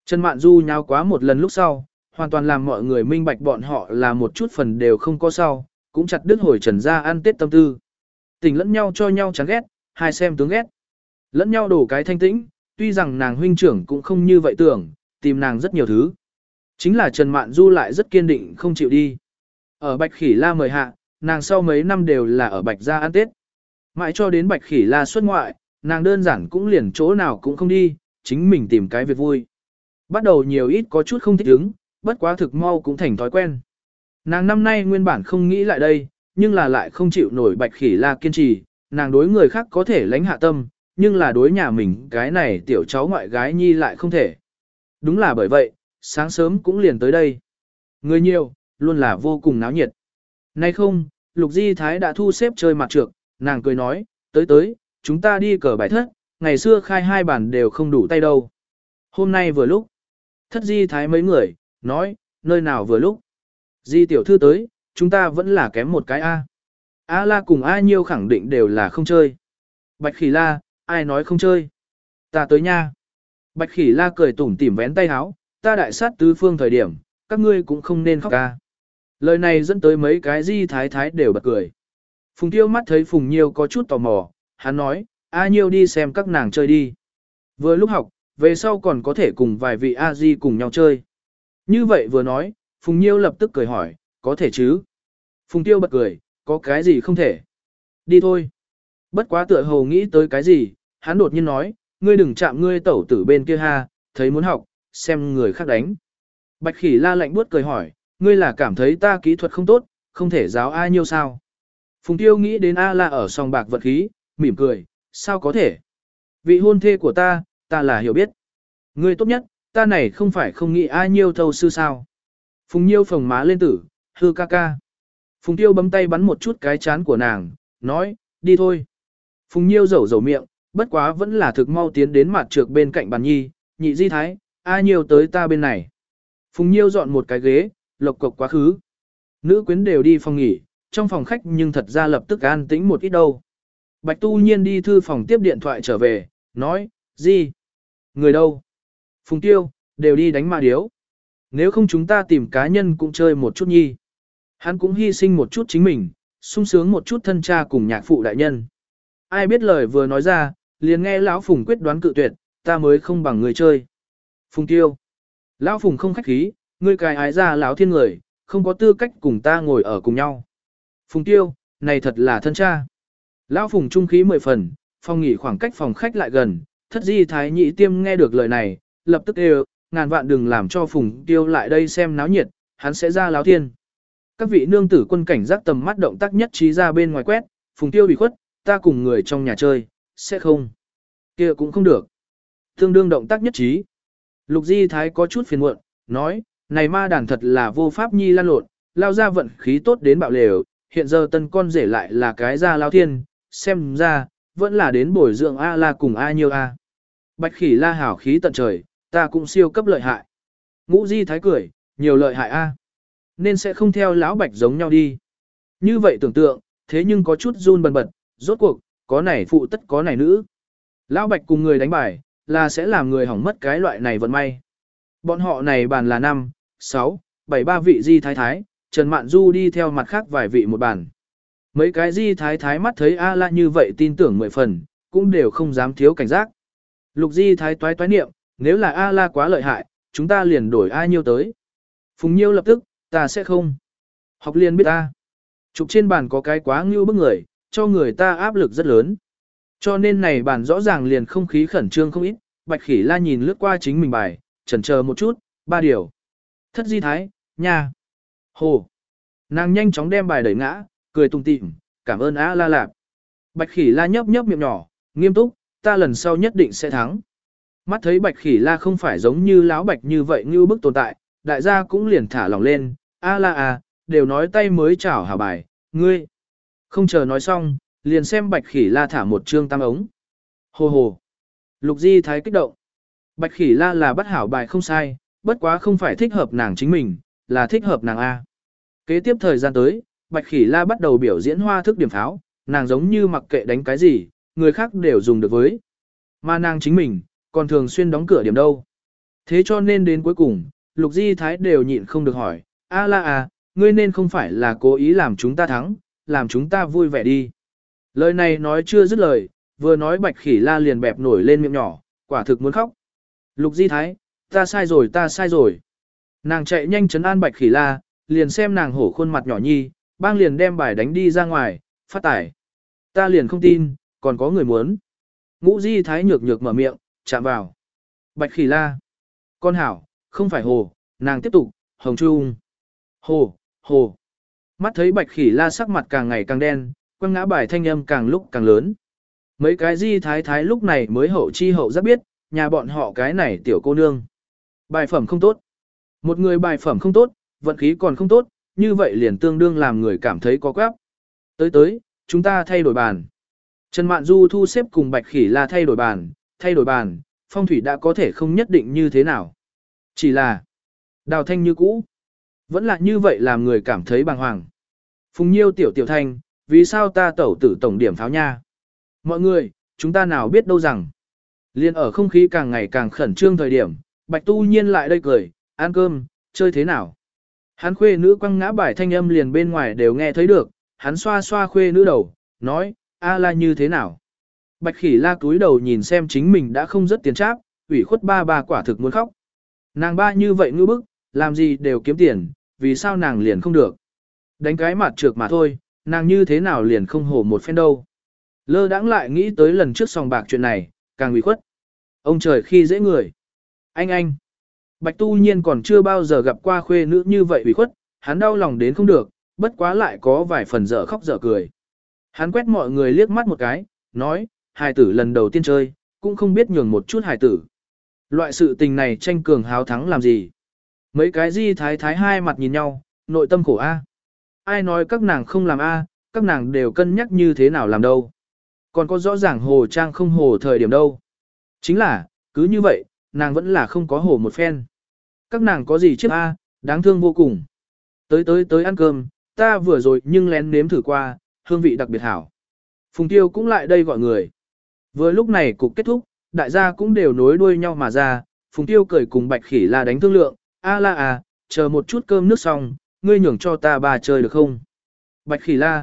Trần Mạn Du nháo quá một lần lúc sau, hoàn toàn làm mọi người minh bạch bọn họ là một chút phần đều không có sau, cũng chặt đứt hồi Trần gia ăn Tết tâm tư. Tình lẫn nhau cho nhau chán ghét, hai xem tướng ghét. Lẫn nhau đổ cái thanh tĩnh, tuy rằng nàng huynh trưởng cũng không như vậy tưởng, tìm nàng rất nhiều thứ. Chính là Trần Mạn Du lại rất kiên định không chịu đi. Ở Bạch Khỉ La mời hạ, nàng sau mấy năm đều là ở Bạch gia ăn Tết. Mãi cho đến Bạch Khỉ La xuất ngoại, nàng đơn giản cũng liền chỗ nào cũng không đi, chính mình tìm cái việc vui. Bắt đầu nhiều ít có chút không thích ứng, bất quá thực mau cũng thành thói quen. Nàng năm nay nguyên bản không nghĩ lại đây, nhưng là lại không chịu nổi Bạch Khỉ La kiên trì, nàng đối người khác có thể lánh hạ tâm, nhưng là đối nhà mình cái này tiểu cháu ngoại gái nhi lại không thể. Đúng là bởi vậy, sáng sớm cũng liền tới đây. Người nhiều, luôn là vô cùng náo nhiệt. Nay không, Lục Di Thái đã thu xếp chơi mặt trược, nàng cười nói, tới, chúng ta đi cờ bài thất, ngày xưa khai 2 bàn đều không đủ tay đâu. Hôm nay vừa lúc, Thất Di Thái mấy người, nói, nơi nào vừa lúc. Di tiểu thư tới, chúng ta vẫn là kém một cái A. A La cùng A Nhiêu khẳng định đều là không chơi. Bạch Khỉ La, ai nói không chơi. Ta tới nha. Bạch Khỉ La cười tủm tỉm vén tay háo, ta đại sát tứ phương thời điểm, các ngươi cũng không nên khóc ca. Lời này dẫn tới mấy cái Di Thái Thái đều bật cười. Phùng Tiêu mắt thấy Phùng Nhiêu có chút tò mò, hắn nói, A Nhiêu đi xem các nàng chơi đi. Vừa lúc học, về sau còn có thể cùng vài vị A Di cùng nhau chơi. Như vậy vừa nói, Phùng Nhiêu lập tức cười hỏi, có thể chứ? Phùng Tiêu bật cười, có cái gì không thể? Đi thôi. Bất quá tựa hồ nghĩ tới cái gì, hắn đột nhiên nói, ngươi đừng chạm ngươi tẩu tử bên kia ha, thấy muốn học, xem người khác đánh. Bạch Khỉ La lạnh buốt cười hỏi, ngươi là cảm thấy ta kỹ thuật không tốt, không thể giáo A Nhiêu sao? Phùng Tiêu nghĩ đến A La ở sòng bạc vật khí, mỉm cười, sao có thể? Vị hôn thê của ta là hiểu biết. Ngươi tốt nhất, ta này không phải không nghĩ A Nhiêu thâu sư sao? Phùng Nhiêu phồng má lên tử, hư ca ca. Phùng Tiêu bấm tay bắn một chút cái chán của nàng, nói, đi thôi. Phùng Nhiêu rầu miệng, bất quá vẫn là thực mau tiến đến mặt trược bên cạnh bàn nhi, nhị Di Thái, A Nhiêu tới ta bên này. Phùng Nhiêu dọn một cái ghế, lộc cộc quá khứ. Nữ quyến đều đi phòng nghỉ, trong phòng khách nhưng thật ra lập tức an tĩnh một ít đâu. Bạch Tu Nhiên đi thư phòng tiếp điện thoại trở về, nói, gì? Người đâu? Phùng Tiêu, đều đi đánh ma điếu. Nếu không chúng ta tìm cá nhân cũng chơi một chút nhi. Hắn cũng hy sinh một chút chính mình, sung sướng một chút thân cha cùng nhạc phụ đại nhân. Ai biết lời vừa nói ra, liền nghe lão Phùng quyết đoán cự tuyệt, ta mới không bằng người chơi. Phùng Tiêu. Lão Phùng không khách khí, ngươi cài ái ra lão thiên người, không có tư cách cùng ta ngồi ở cùng nhau. Phùng Tiêu, này thật là thân cha. Lão Phùng trung khí 10 phần, phòng nghỉ khoảng cách phòng khách lại gần, Thất Di Thái nhị tiêm nghe được lời này, lập tức đều, ngàn vạn đừng làm cho Phùng Tiêu lại đây xem náo nhiệt, hắn sẽ ra lão thiên. Các vị nương tử quân cảnh giác tầm mắt động tác nhất trí ra bên ngoài quét, Phùng Tiêu bị khuất, ta cùng người trong nhà chơi, sẽ không. Kia cũng không được. Tương đương động tác nhất trí. Lục Di Thái có chút phiền muộn, nói, này ma đàn thật là vô pháp nhi lan lộn, lao ra vận khí tốt đến bạo lều, hiện giờ tân con rể lại là cái ra lao thiên, xem ra, vẫn là đến bồi dưỡng A La cùng A Nhiêu A. Bạch Khỉ La hảo khí tận trời, ta cũng siêu cấp lợi hại. Ngũ Di Thái cười, nhiều lợi hại A. Nên sẽ không theo lão Bạch giống nhau đi. Như vậy tưởng tượng, thế nhưng có chút run bần bật, rốt cuộc, có này phụ tất có này nữ. Lão Bạch cùng người đánh bài, là sẽ làm người hỏng mất cái loại này vận may. Bọn họ này bàn là 5, 6, 7 ba vị Di Thái Thái, Trần Mạn Du đi theo mặt khác vài vị một bàn. Mấy cái Di Thái Thái mắt thấy A La như vậy tin tưởng 10 phần, cũng đều không dám thiếu cảnh giác. Lục Di Thái toái niệm, nếu là A La quá lợi hại, chúng ta liền đổi A Nhiêu tới. Phùng Nhiêu lập tức, ta sẽ không. Học liền biết ta. Chụp trên bàn có cái quá ngưu bức người, cho người ta áp lực rất lớn. Cho nên này bàn rõ ràng liền không khí khẩn trương không ít, Bạch Khỉ La nhìn lướt qua chính mình bài, chần chờ một chút, 3 điều. Thất Di Thái, nha. Hồ. Nàng nhanh chóng đem bài đẩy ngã, cười tung tỉm, cảm ơn A La Lạp. Bạch Khỉ La nhấp miệng nhỏ, nghiêm túc, ta lần sau nhất định sẽ thắng. Mắt thấy Bạch Khỉ La không phải giống như lão Bạch như vậy như bức tồn tại, đại gia cũng liền thả lỏng lên, A La à, đều nói tay mới chảo hảo bài, ngươi. Không chờ nói xong, liền xem Bạch Khỉ La thả một trương tam ống. Hồ hồ. Lục Di Thái kích động. Bạch Khỉ La là bắt hảo bài không sai, bất quá không phải thích hợp nàng chính mình, là thích hợp nàng A. Kế tiếp thời gian tới, Bạch Khỉ La bắt đầu biểu diễn hoa thức điểm pháo, nàng giống như mặc kệ đánh cái gì, người khác đều dùng được với. Mà nàng chính mình, còn thường xuyên đóng cửa điểm đâu. Thế cho nên đến cuối cùng, Lục Di Thái đều nhịn không được hỏi, A la à, ngươi nên không phải là cố ý làm chúng ta thắng, làm chúng ta vui vẻ đi. Lời này nói chưa dứt lời, vừa nói Bạch Khỉ La liền bẹp nổi lên miệng nhỏ, quả thực muốn khóc. Lục Di Thái, ta sai rồi. Nàng chạy nhanh trấn an Bạch Khỉ La, liền xem nàng hổ khuôn mặt nhỏ nhi, bang liền đem bài đánh đi ra ngoài, phát tải. Ta liền không tin, còn có người muốn. Ngũ Di Thái nhược nhược mở miệng, chạm vào. Bạch Khỉ La. Con hảo, không phải hồ, nàng tiếp tục, hồng trung. Hồ, hồ. Mắt thấy Bạch Khỉ La sắc mặt càng ngày càng đen, quăng ngã bài thanh âm càng lúc càng lớn. Mấy cái Di Thái Thái lúc này mới hậu chi hậu giác biết, nhà bọn họ cái này tiểu cô nương. Bài phẩm không tốt. Một người bài phẩm không tốt, vận khí còn không tốt, như vậy liền tương đương làm người cảm thấy có quáp. Tới, chúng ta thay đổi bàn. Trần Mạn Du thu xếp cùng Bạch Khỉ La thay đổi bàn, phong thủy đã có thể không nhất định như thế nào. Chỉ là đào thanh như cũ. Vẫn là như vậy làm người cảm thấy bàng hoàng. Phùng Nhiêu tiểu thanh, vì sao ta tẩu tử tổng điểm pháo nha? Mọi người, chúng ta nào biết đâu rằng. Liên ở không khí càng ngày càng khẩn trương thời điểm, Bạch Tu Nhiên lại đây cười, ăn cơm, chơi thế nào? Hắn khuê nữ quăng ngã bài thanh âm liền bên ngoài đều nghe thấy được, hắn xoa xoa khuê nữ đầu, nói, a la như thế nào? Bạch Khỉ La cúi đầu nhìn xem chính mình đã không rất tiền tráp, ủy khuất ba quả thực muốn khóc. Nàng ba như vậy ngư bức, làm gì đều kiếm tiền, vì sao nàng liền không được? Đánh cái mặt trược mà thôi, nàng như thế nào liền không hổ một phen đâu? Lơ đãng lại nghĩ tới lần trước sòng bạc chuyện này, càng ủy khuất. Ông trời khi dễ người. Anh. Bạch Tu Nhiên còn chưa bao giờ gặp qua khuê nữ như vậy ủy khuất, hắn đau lòng đến không được, bất quá lại có vài phần dở khóc dở cười. Hắn quét mọi người liếc mắt một cái, nói, hài tử lần đầu tiên chơi, cũng không biết nhường một chút hài tử. Loại sự tình này tranh cường háo thắng làm gì? Mấy cái Di Thái Thái hai mặt nhìn nhau, nội tâm khổ a. Ai nói các nàng không làm a, các nàng đều cân nhắc như thế nào làm đâu. Còn có rõ ràng hồ trang không hồ thời điểm đâu. Chính là, cứ như vậy, nàng vẫn là không có hồ một phen. Các nàng có gì chứ a, đáng thương vô cùng. Tới ăn cơm, ta vừa rồi nhưng lén nếm thử qua, hương vị đặc biệt hảo. Phùng Tiêu cũng lại đây gọi người. Vừa lúc này cục kết thúc, đại gia cũng đều nối đuôi nhau mà ra, Phùng Tiêu cười cùng Bạch Khỉ La đánh thương lượng, a la à, chờ một chút cơm nước xong, ngươi nhường cho ta bà chơi được không? Bạch Khỉ La,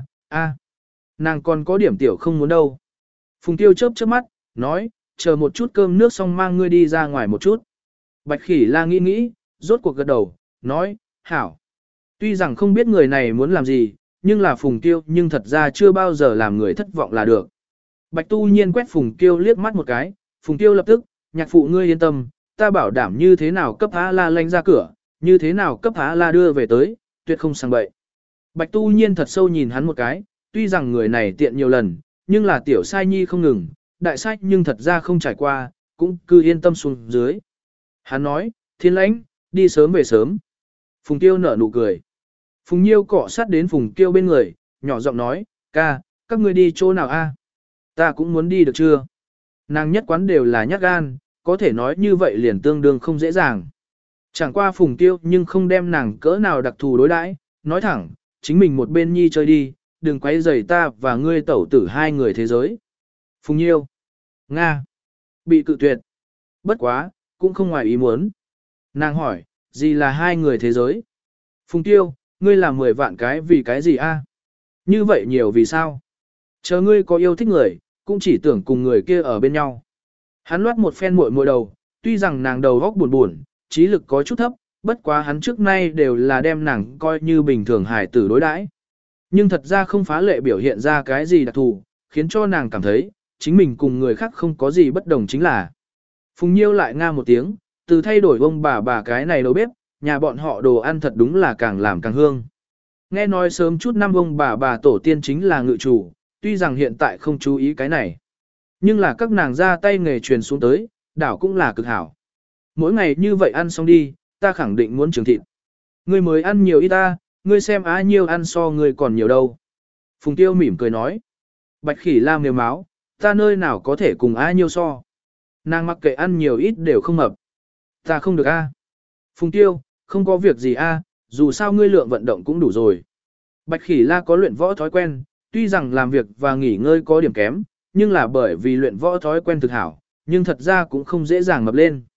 nàng còn có điểm tiểu không muốn đâu. Phùng Tiêu chớp mắt, nói, chờ một chút cơm nước xong mang ngươi đi ra ngoài một chút. Bạch Khỉ La nghĩ, rốt cuộc gật đầu, nói, hảo. Tuy rằng không biết người này muốn làm gì, nhưng là Phùng Tiêu nhưng thật ra chưa bao giờ làm người thất vọng là được. Bạch Tu Nhiên quét Phùng Tiêu liếc mắt một cái, Phùng Tiêu lập tức, nhạc phụ ngươi yên tâm, ta bảo đảm như thế nào cấp A La lanh ra cửa, như thế nào cấp A La đưa về tới, tuyệt không sang bậy. Bạch Tu Nhiên thật sâu nhìn hắn một cái, tuy rằng người này tiện nhiều lần, nhưng là tiểu sai nhi không ngừng, đại sai nhưng thật ra không trải qua, cũng cứ yên tâm xuống dưới. Hắn nói, Thiên Lãnh, đi sớm về sớm. Phùng Tiêu nở nụ cười. Phùng Nhiêu cọ sát đến Phùng Tiêu bên người, nhỏ giọng nói, ca, các ngươi đi chỗ nào a? Ta cũng muốn đi được chưa? Nàng nhất quán đều là nhát gan, có thể nói như vậy liền tương đương không dễ dàng. Chẳng qua Phùng Tiêu nhưng không đem nàng cỡ nào đặc thù đối đãi, nói thẳng, chính mình một bên nhi chơi đi, đừng quấy rầy ta và ngươi tẩu tử hai người thế giới. Phùng Nhiêu. Nga. Bị cự tuyệt. Bất quá, cũng không ngoài ý muốn. Nàng hỏi, gì là hai người thế giới? Phùng Tiêu, ngươi làm 10 vạn cái vì cái gì a? Như vậy nhiều vì sao? Chờ ngươi có yêu thích người, cũng chỉ tưởng cùng người kia ở bên nhau. Hắn loát một phen muội đầu, tuy rằng nàng đầu góc buồn, trí lực có chút thấp, bất quá hắn trước nay đều là đem nàng coi như bình thường hài tử đối đãi. Nhưng thật ra không phá lệ biểu hiện ra cái gì đặc thù, khiến cho nàng cảm thấy, chính mình cùng người khác không có gì bất đồng chính là. Phùng Nhiêu lại nga một tiếng, từ thay đổi ông bà cái này đầu bếp, nhà bọn họ đồ ăn thật đúng là càng làm càng hương. Nghe nói sớm chút năm ông bà tổ tiên chính là ngự chủ, tuy rằng hiện tại không chú ý cái này. Nhưng là các nàng ra tay nghề truyền xuống tới, đảo cũng là cực hảo. Mỗi ngày như vậy ăn xong đi, ta khẳng định muốn trường thịt. Ngươi mới ăn nhiều ít ta, ngươi xem á nhiêu ăn so ngươi còn nhiều đâu. Phùng Tiêu mỉm cười nói. Bạch Khỉ La mềm máu, ta nơi nào có thể cùng á nhiêu so. Nàng mặc kệ ăn nhiều ít đều không mập. Ta không được a. Phùng Tiêu, không có việc gì a, dù sao ngươi lượng vận động cũng đủ rồi. Bạch Khỉ La có luyện võ thói quen, tuy rằng làm việc và nghỉ ngơi có điểm kém, nhưng là bởi vì luyện võ thói quen thực hảo, nhưng thật ra cũng không dễ dàng mập lên.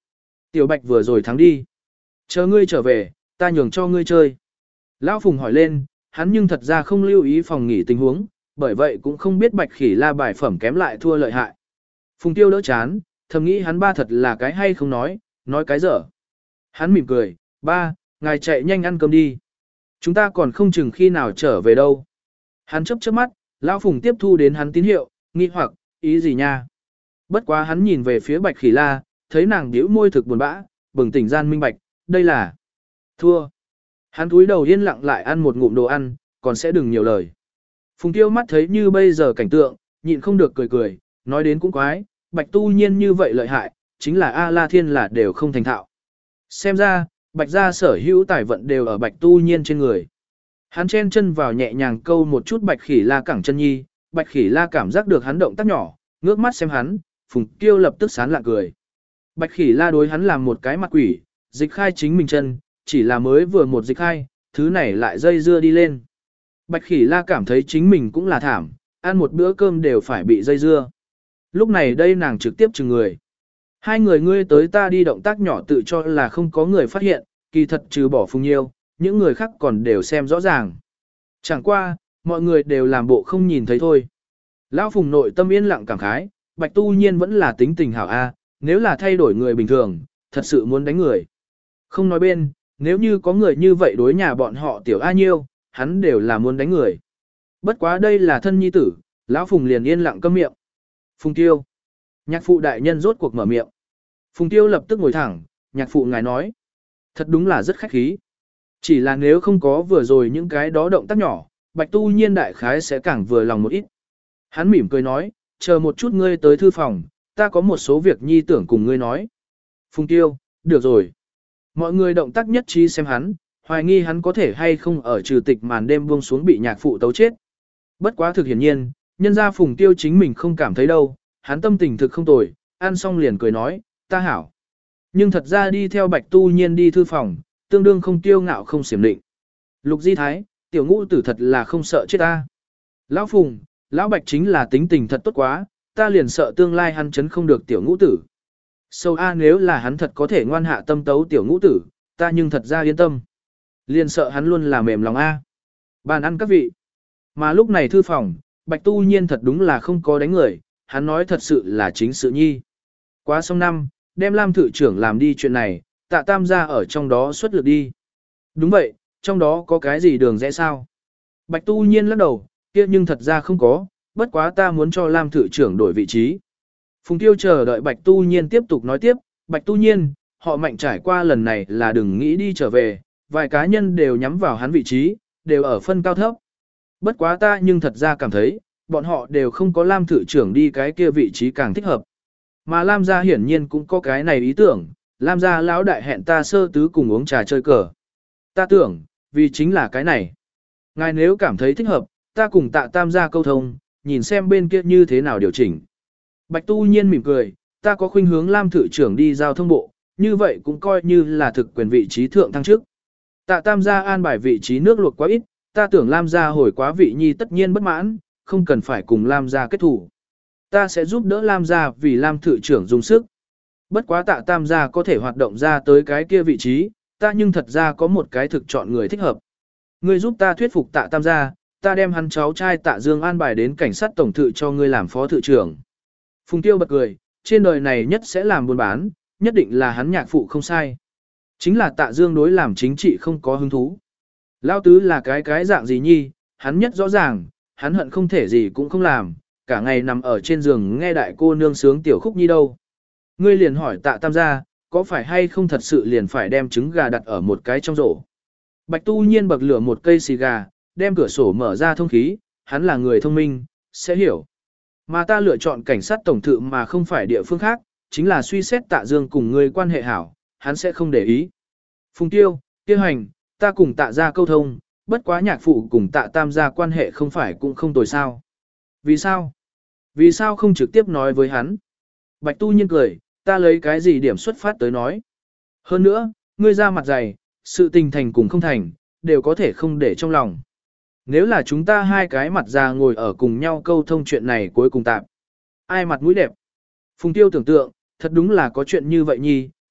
Tiểu Bạch vừa rồi thắng đi. Chờ ngươi trở về, ta nhường cho ngươi chơi. Lão Phùng hỏi lên, hắn nhưng thật ra không lưu ý phòng nghỉ tình huống, bởi vậy cũng không biết Bạch Khỉ La bài phẩm kém lại thua lợi hại. Phùng Tiêu đỡ chán, thầm nghĩ hắn ba thật là cái hay không nói cái dở. Hắn mỉm cười, ba, ngài chạy nhanh ăn cơm đi. Chúng ta còn không chừng khi nào trở về đâu. Hắn chớp chớp mắt, Lão Phùng tiếp thu đến hắn tín hiệu, nghi hoặc, ý gì nha. Bất quá hắn nhìn về phía Bạch Khỉ La, thấy nàng nhíu môi thực buồn bã, bừng tỉnh gian minh bạch, đây là thua. Hắn cúi đầu yên lặng lại ăn một ngụm đồ ăn, còn sẽ đừng nhiều lời. Phùng Tiêu mắt thấy như bây giờ cảnh tượng, nhịn không được cười cười, nói đến cũng quái, Bạch Tu Nhiên như vậy lợi hại, chính là A La Thiên là đều không thành thạo. Xem ra, Bạch gia sở hữu tài vận đều ở Bạch Tu Nhiên trên người. Hắn chen chân vào nhẹ nhàng câu một chút Bạch Khỉ La cẳng chân nhi, Bạch Khỉ La cảm giác được hắn động tác nhỏ, ngước mắt xem hắn, Phùng Tiêu lập tức sán lạ cười. Bạch Khỉ La đối hắn làm một cái mặt quỷ, dịch khai chính mình chân, chỉ là mới vừa một dịch khai, thứ này lại dây dưa đi lên. Bạch Khỉ La cảm thấy chính mình cũng là thảm, ăn một bữa cơm đều phải bị dây dưa. Lúc này đây nàng trực tiếp chừng người. Hai người ngươi tới ta đi động tác nhỏ tự cho là không có người phát hiện, kỳ thật trừ bỏ Phùng Nhiêu, những người khác còn đều xem rõ ràng. Chẳng qua, mọi người đều làm bộ không nhìn thấy thôi. Lão Phùng nội tâm yên lặng cảm khái, Bạch Tu Nhiên vẫn là tính tình hảo A, nếu là thay đổi người bình thường, thật sự muốn đánh người. Không nói bên, nếu như có người như vậy đối nhà bọn họ tiểu A Nhiêu, hắn đều là muốn đánh người. Bất quá đây là thân nhi tử, Lão Phùng liền yên lặng câm miệng. Phùng Tiêu. Nhạc phụ đại nhân rốt cuộc mở miệng. Phùng Tiêu lập tức ngồi thẳng, nhạc phụ ngài nói. Thật đúng là rất khách khí. Chỉ là nếu không có vừa rồi những cái đó động tác nhỏ, Bạch Tu Nhiên đại khái sẽ càng vừa lòng một ít. Hắn mỉm cười nói, chờ một chút ngươi tới thư phòng, ta có một số việc nhi tưởng cùng ngươi nói. Phùng Tiêu, được rồi. Mọi người động tác nhất trí xem hắn, hoài nghi hắn có thể hay không ở trừ tịch màn đêm buông xuống bị nhạc phụ tấu chết. Bất quá thực hiển nhiên, nhân ra Phùng Tiêu chính mình không cảm thấy đâu, hắn tâm tình thực không tồi, ăn xong liền cười nói, ta hảo. Nhưng thật ra đi theo Bạch Tu Nhiên đi thư phòng, tương đương không tiêu ngạo không xiểm định. Lục Di Thái, tiểu ngũ tử thật là không sợ chết ta. Lão Phùng, Lão Bạch chính là tính tình thật tốt quá, ta liền sợ tương lai hắn chấn không được tiểu ngũ tử. Sâu A nếu là hắn thật có thể ngoan hạ tâm tấu tiểu ngũ tử, ta nhưng thật ra yên tâm. Liền sợ hắn luôn là mềm lòng A. Bàn ăn các vị. Mà lúc này thư phòng, Bạch Tu Nhiên thật đúng là không có đánh người, hắn nói thật sự là chính sự nhi. Quá xong năm, đem Lam thự trưởng làm đi chuyện này, Tạ Tam gia ở trong đó xuất lực đi. Đúng vậy, trong đó có cái gì đường rẽ sao? Bạch Tu Nhiên lắc đầu, kia nhưng thật ra không có, bất quá ta muốn cho Lam thự trưởng đổi vị trí. Phùng Tiêu chờ đợi Bạch Tu Nhiên tiếp tục nói tiếp, Bạch Tu Nhiên, họ Mạnh trải qua lần này là đừng nghĩ đi trở về, vài cá nhân đều nhắm vào hắn vị trí, đều ở phân cao thấp. Bất quá ta nhưng thật ra cảm thấy, bọn họ đều không có Lam thự trưởng đi cái kia vị trí càng thích hợp. Mà Lam gia hiển nhiên cũng có cái này ý tưởng, Lam gia lão đại hẹn ta sơ tứ cùng uống trà chơi cờ. Ta tưởng, vì chính là cái này. Ngài nếu cảm thấy thích hợp, ta cùng Tạ Tam gia câu thông, nhìn xem bên kia như thế nào điều chỉnh. Bạch Tu Nhiên mỉm cười, ta có khuynh hướng Lam thự trưởng đi giao thông bộ, như vậy cũng coi như là thực quyền vị trí thượng thăng trước. Tạ Tam gia an bài vị trí nước luộc quá ít, ta tưởng Lam gia hồi quá vị nhi tất nhiên bất mãn, không cần phải cùng Lam gia kết thủ. Ta sẽ giúp đỡ Lam gia vì Lam thự trưởng dùng sức. Bất quá Tạ Tam gia có thể hoạt động ra tới cái kia vị trí, ta nhưng thật ra có một cái thực chọn người thích hợp. Ngươi giúp ta thuyết phục Tạ Tam gia, ta đem hắn cháu trai Tạ Dương an bài đến cảnh sát tổng thự cho ngươi làm phó thự trưởng. Phùng Tiêu bật cười, trên đời này nhất sẽ làm buôn bán, nhất định là hắn nhạc phụ không sai. Chính là Tạ Dương đối làm chính trị không có hứng thú. Lao tứ là cái dạng gì nhi, hắn nhất rõ ràng, hắn hận không thể gì cũng không làm, cả ngày nằm ở trên giường nghe đại cô nương sướng tiểu khúc nhi đâu. Ngươi liền hỏi Tạ Tam gia, có phải hay không thật sự liền phải đem trứng gà đặt ở một cái trong rổ. Bạch Tu Nhiên bậc lửa một cây xì gà, đem cửa sổ mở ra thông khí, hắn là người thông minh, sẽ hiểu. Mà ta lựa chọn cảnh sát tổng thự mà không phải địa phương khác, chính là suy xét Tạ Dương cùng ngươi quan hệ hảo, hắn sẽ không để ý. Phùng Tiêu, Tiêu Hành, ta cùng Tạ gia câu thông, bất quá nhạc phụ cùng Tạ Tam gia quan hệ không phải cũng không tồi sao. Vì sao? Vì sao không trực tiếp nói với hắn? Bạch Tu Nhiên cười, ta lấy cái gì điểm xuất phát tới nói. Hơn nữa, ngươi ra mặt dày, sự tình thành cùng không thành, đều có thể không để trong lòng. Nếu là chúng ta hai cái mặt già ngồi ở cùng nhau câu thông chuyện này cuối cùng tạm. Ai mặt mũi đẹp? Phùng Tiêu tưởng tượng, thật đúng là có chuyện như vậy nhi,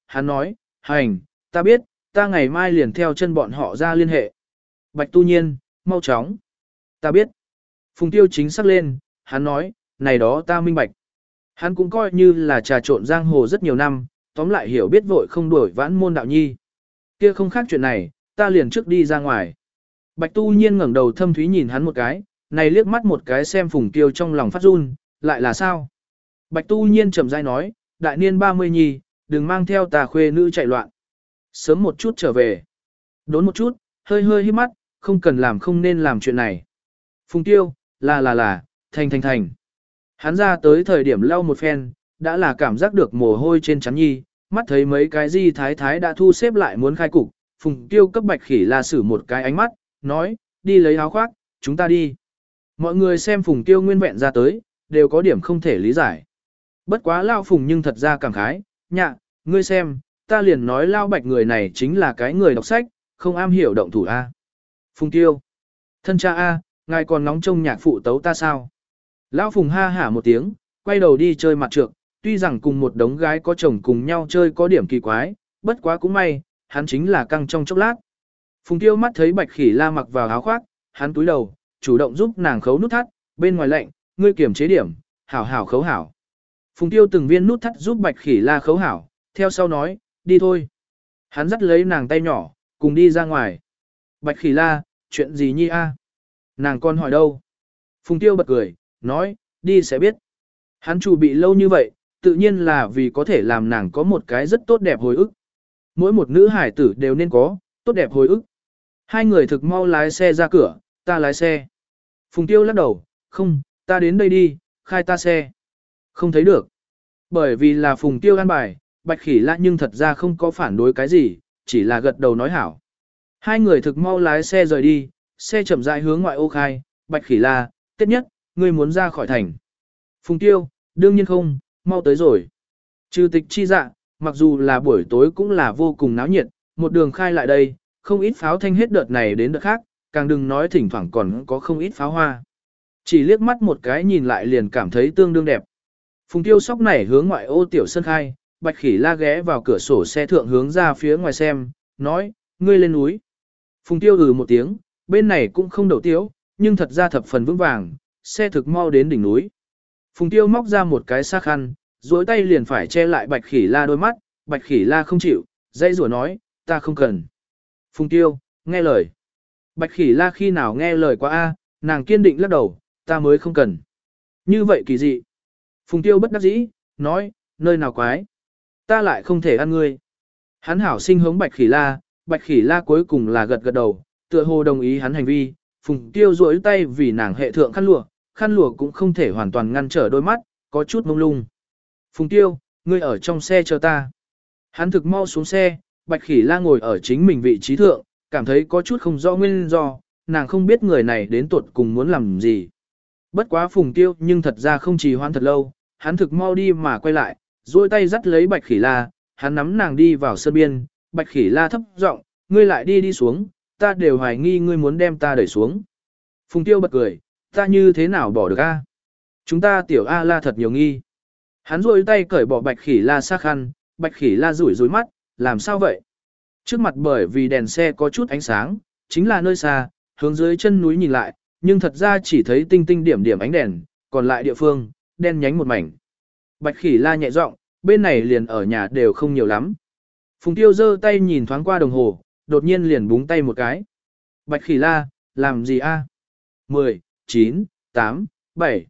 hắn nói, hành, ta biết, ta ngày mai liền theo chân bọn họ ra liên hệ. Bạch Tu Nhiên, mau chóng. Ta biết. Phùng Tiêu chính xác lên, hắn nói, này đó ta minh bạch. Hắn cũng coi như là trà trộn giang hồ rất nhiều năm, tóm lại hiểu biết vội không đuổi vãn môn đạo nhi. Kia không khác chuyện này, ta liền trước đi ra ngoài. Bạch Tu Nhiên ngẩng đầu thâm thúy nhìn hắn một cái, này liếc mắt một cái xem Phùng Tiêu trong lòng phát run, lại là sao? Bạch Tu Nhiên chậm rãi nói, đại niên 30 nhi, đừng mang theo tà khuê nữ chạy loạn. Sớm một chút trở về. Đốn một chút, hơi hơi hít mắt, không cần làm không nên làm chuyện này. Phùng Tiêu, là, thành. Hắn ra tới thời điểm lau một phen, đã là cảm giác được mồ hôi trên trán nhi, mắt thấy mấy cái di thái đã thu xếp lại muốn khai cục. Phùng Tiêu cấp Bạch Khỉ La sử một cái ánh mắt, nói, đi lấy áo khoác, chúng ta đi. Mọi người xem Phùng Tiêu nguyên vẹn ra tới, đều có điểm không thể lý giải. Bất quá Lao Phùng nhưng thật ra cảm khái, nhạ, ngươi xem, ta liền nói Lao Bạch người này chính là cái người đọc sách, không am hiểu động thủ A. Phùng Tiêu, thân cha A, ngài còn nóng trông nhạc phụ tấu ta sao? Lão Phùng ha hả một tiếng, quay đầu đi chơi mặt trược, tuy rằng cùng một đống gái có chồng cùng nhau chơi có điểm kỳ quái, bất quá cũng may, hắn chính là căng trong chốc lát. Phùng Tiêu mắt thấy Bạch Khỉ La mặc vào áo khoác, hắn túi đầu, chủ động giúp nàng khấu nút thắt, bên ngoài lạnh, ngươi kiểm chế điểm, hảo khấu hảo. Phùng Tiêu từng viên nút thắt giúp Bạch Khỉ La khấu hảo, theo sau nói, đi thôi. Hắn dắt lấy nàng tay nhỏ, cùng đi ra ngoài. Bạch Khỉ La, chuyện gì nhi a? Nàng con hỏi đâu? Phùng Tiêu bật cười, nói, đi sẽ biết. Hắn chuẩn bị lâu như vậy, tự nhiên là vì có thể làm nàng có một cái rất tốt đẹp hồi ức. Mỗi một nữ hải tử đều nên có, tốt đẹp hồi ức. Hai người thực mau lái xe ra cửa, ta lái xe. Phùng Tiêu lắc đầu, không, ta đến đây đi, khai ta xe. Không thấy được. Bởi vì là Phùng Tiêu an bài, Bạch Khỉ La nhưng thật ra không có phản đối cái gì, chỉ là gật đầu nói hảo. Hai người thực mau lái xe rời đi, xe chậm rãi hướng ngoại ô khai, Bạch Khỉ La, tiết nhất, ngươi muốn ra khỏi thành. Phùng Tiêu, đương nhiên không, mau tới rồi. Trừ tịch chi dạ, mặc dù là buổi tối cũng là vô cùng náo nhiệt, một đường khai lại đây, không ít pháo thanh hết đợt này đến đợt khác, càng đừng nói thỉnh thoảng còn có không ít pháo hoa. Chỉ liếc mắt một cái nhìn lại liền cảm thấy tương đương đẹp. Phùng Tiêu sóc nảy hướng ngoại ô tiểu sân khai, Bạch Khỉ La ghé vào cửa sổ xe thượng hướng ra phía ngoài xem, nói, ngươi lên núi. Phùng Tiêu một tiếng, bên này cũng không đầu tiếu, nhưng thật ra thập phần vững vàng, xe thực mau đến đỉnh núi. Phùng Tiêu móc ra một cái xa khăn, duỗi tay liền phải che lại Bạch Khỉ La đôi mắt, Bạch Khỉ La không chịu, dây rủa nói, ta không cần. Phùng Tiêu, nghe lời. Bạch Khỉ La khi nào nghe lời quá a, nàng kiên định lắc đầu, ta mới không cần. Như vậy kỳ dị. Phùng Tiêu bất đắc dĩ, nói, nơi nào quái. Ta lại không thể ăn ngươi. Hắn hảo sinh hống Bạch Khỉ La cuối cùng là gật gật đầu, tựa hồ đồng ý hắn hành vi. Phùng Tiêu duỗi tay vì nàng hệ thượng khăn lụa cũng không thể hoàn toàn ngăn trở đôi mắt, có chút mông lung. Phùng Tiêu, ngươi ở trong xe chờ ta. Hắn thực mau xuống xe, Bạch Khỉ La ngồi ở chính mình vị trí thượng, cảm thấy có chút không rõ nguyên do, nàng không biết người này đến tuột cùng muốn làm gì. Bất quá Phùng Tiêu nhưng thật ra không trì hoãn thật lâu, hắn thực mau đi mà quay lại, duỗi tay dắt lấy Bạch Khỉ La, hắn nắm nàng đi vào sân biên, Bạch Khỉ La thấp giọng, ngươi lại đi xuống, ta đều hoài nghi ngươi muốn đem ta đẩy xuống. Phùng Tiêu bật cười, ta như thế nào bỏ được a? Chúng ta tiểu A La thật nhiều nghi. Hắn duỗi tay cởi bỏ Bạch Khỉ La xa khăn, Bạch Khỉ La rủi rủi mắt, làm sao vậy? Trước mặt bởi vì đèn xe có chút ánh sáng, chính là nơi xa, hướng dưới chân núi nhìn lại, nhưng thật ra chỉ thấy tinh tinh điểm điểm ánh đèn, còn lại địa phương, đen nhánh một mảnh. Bạch Khỉ La nhẹ giọng, bên này liền ở nhà đều không nhiều lắm. Phùng Tiêu giơ tay nhìn thoáng qua đồng hồ, đột nhiên liền búng tay một cái. Bạch Khỉ La, làm gì a? 10, 9, 8, 7,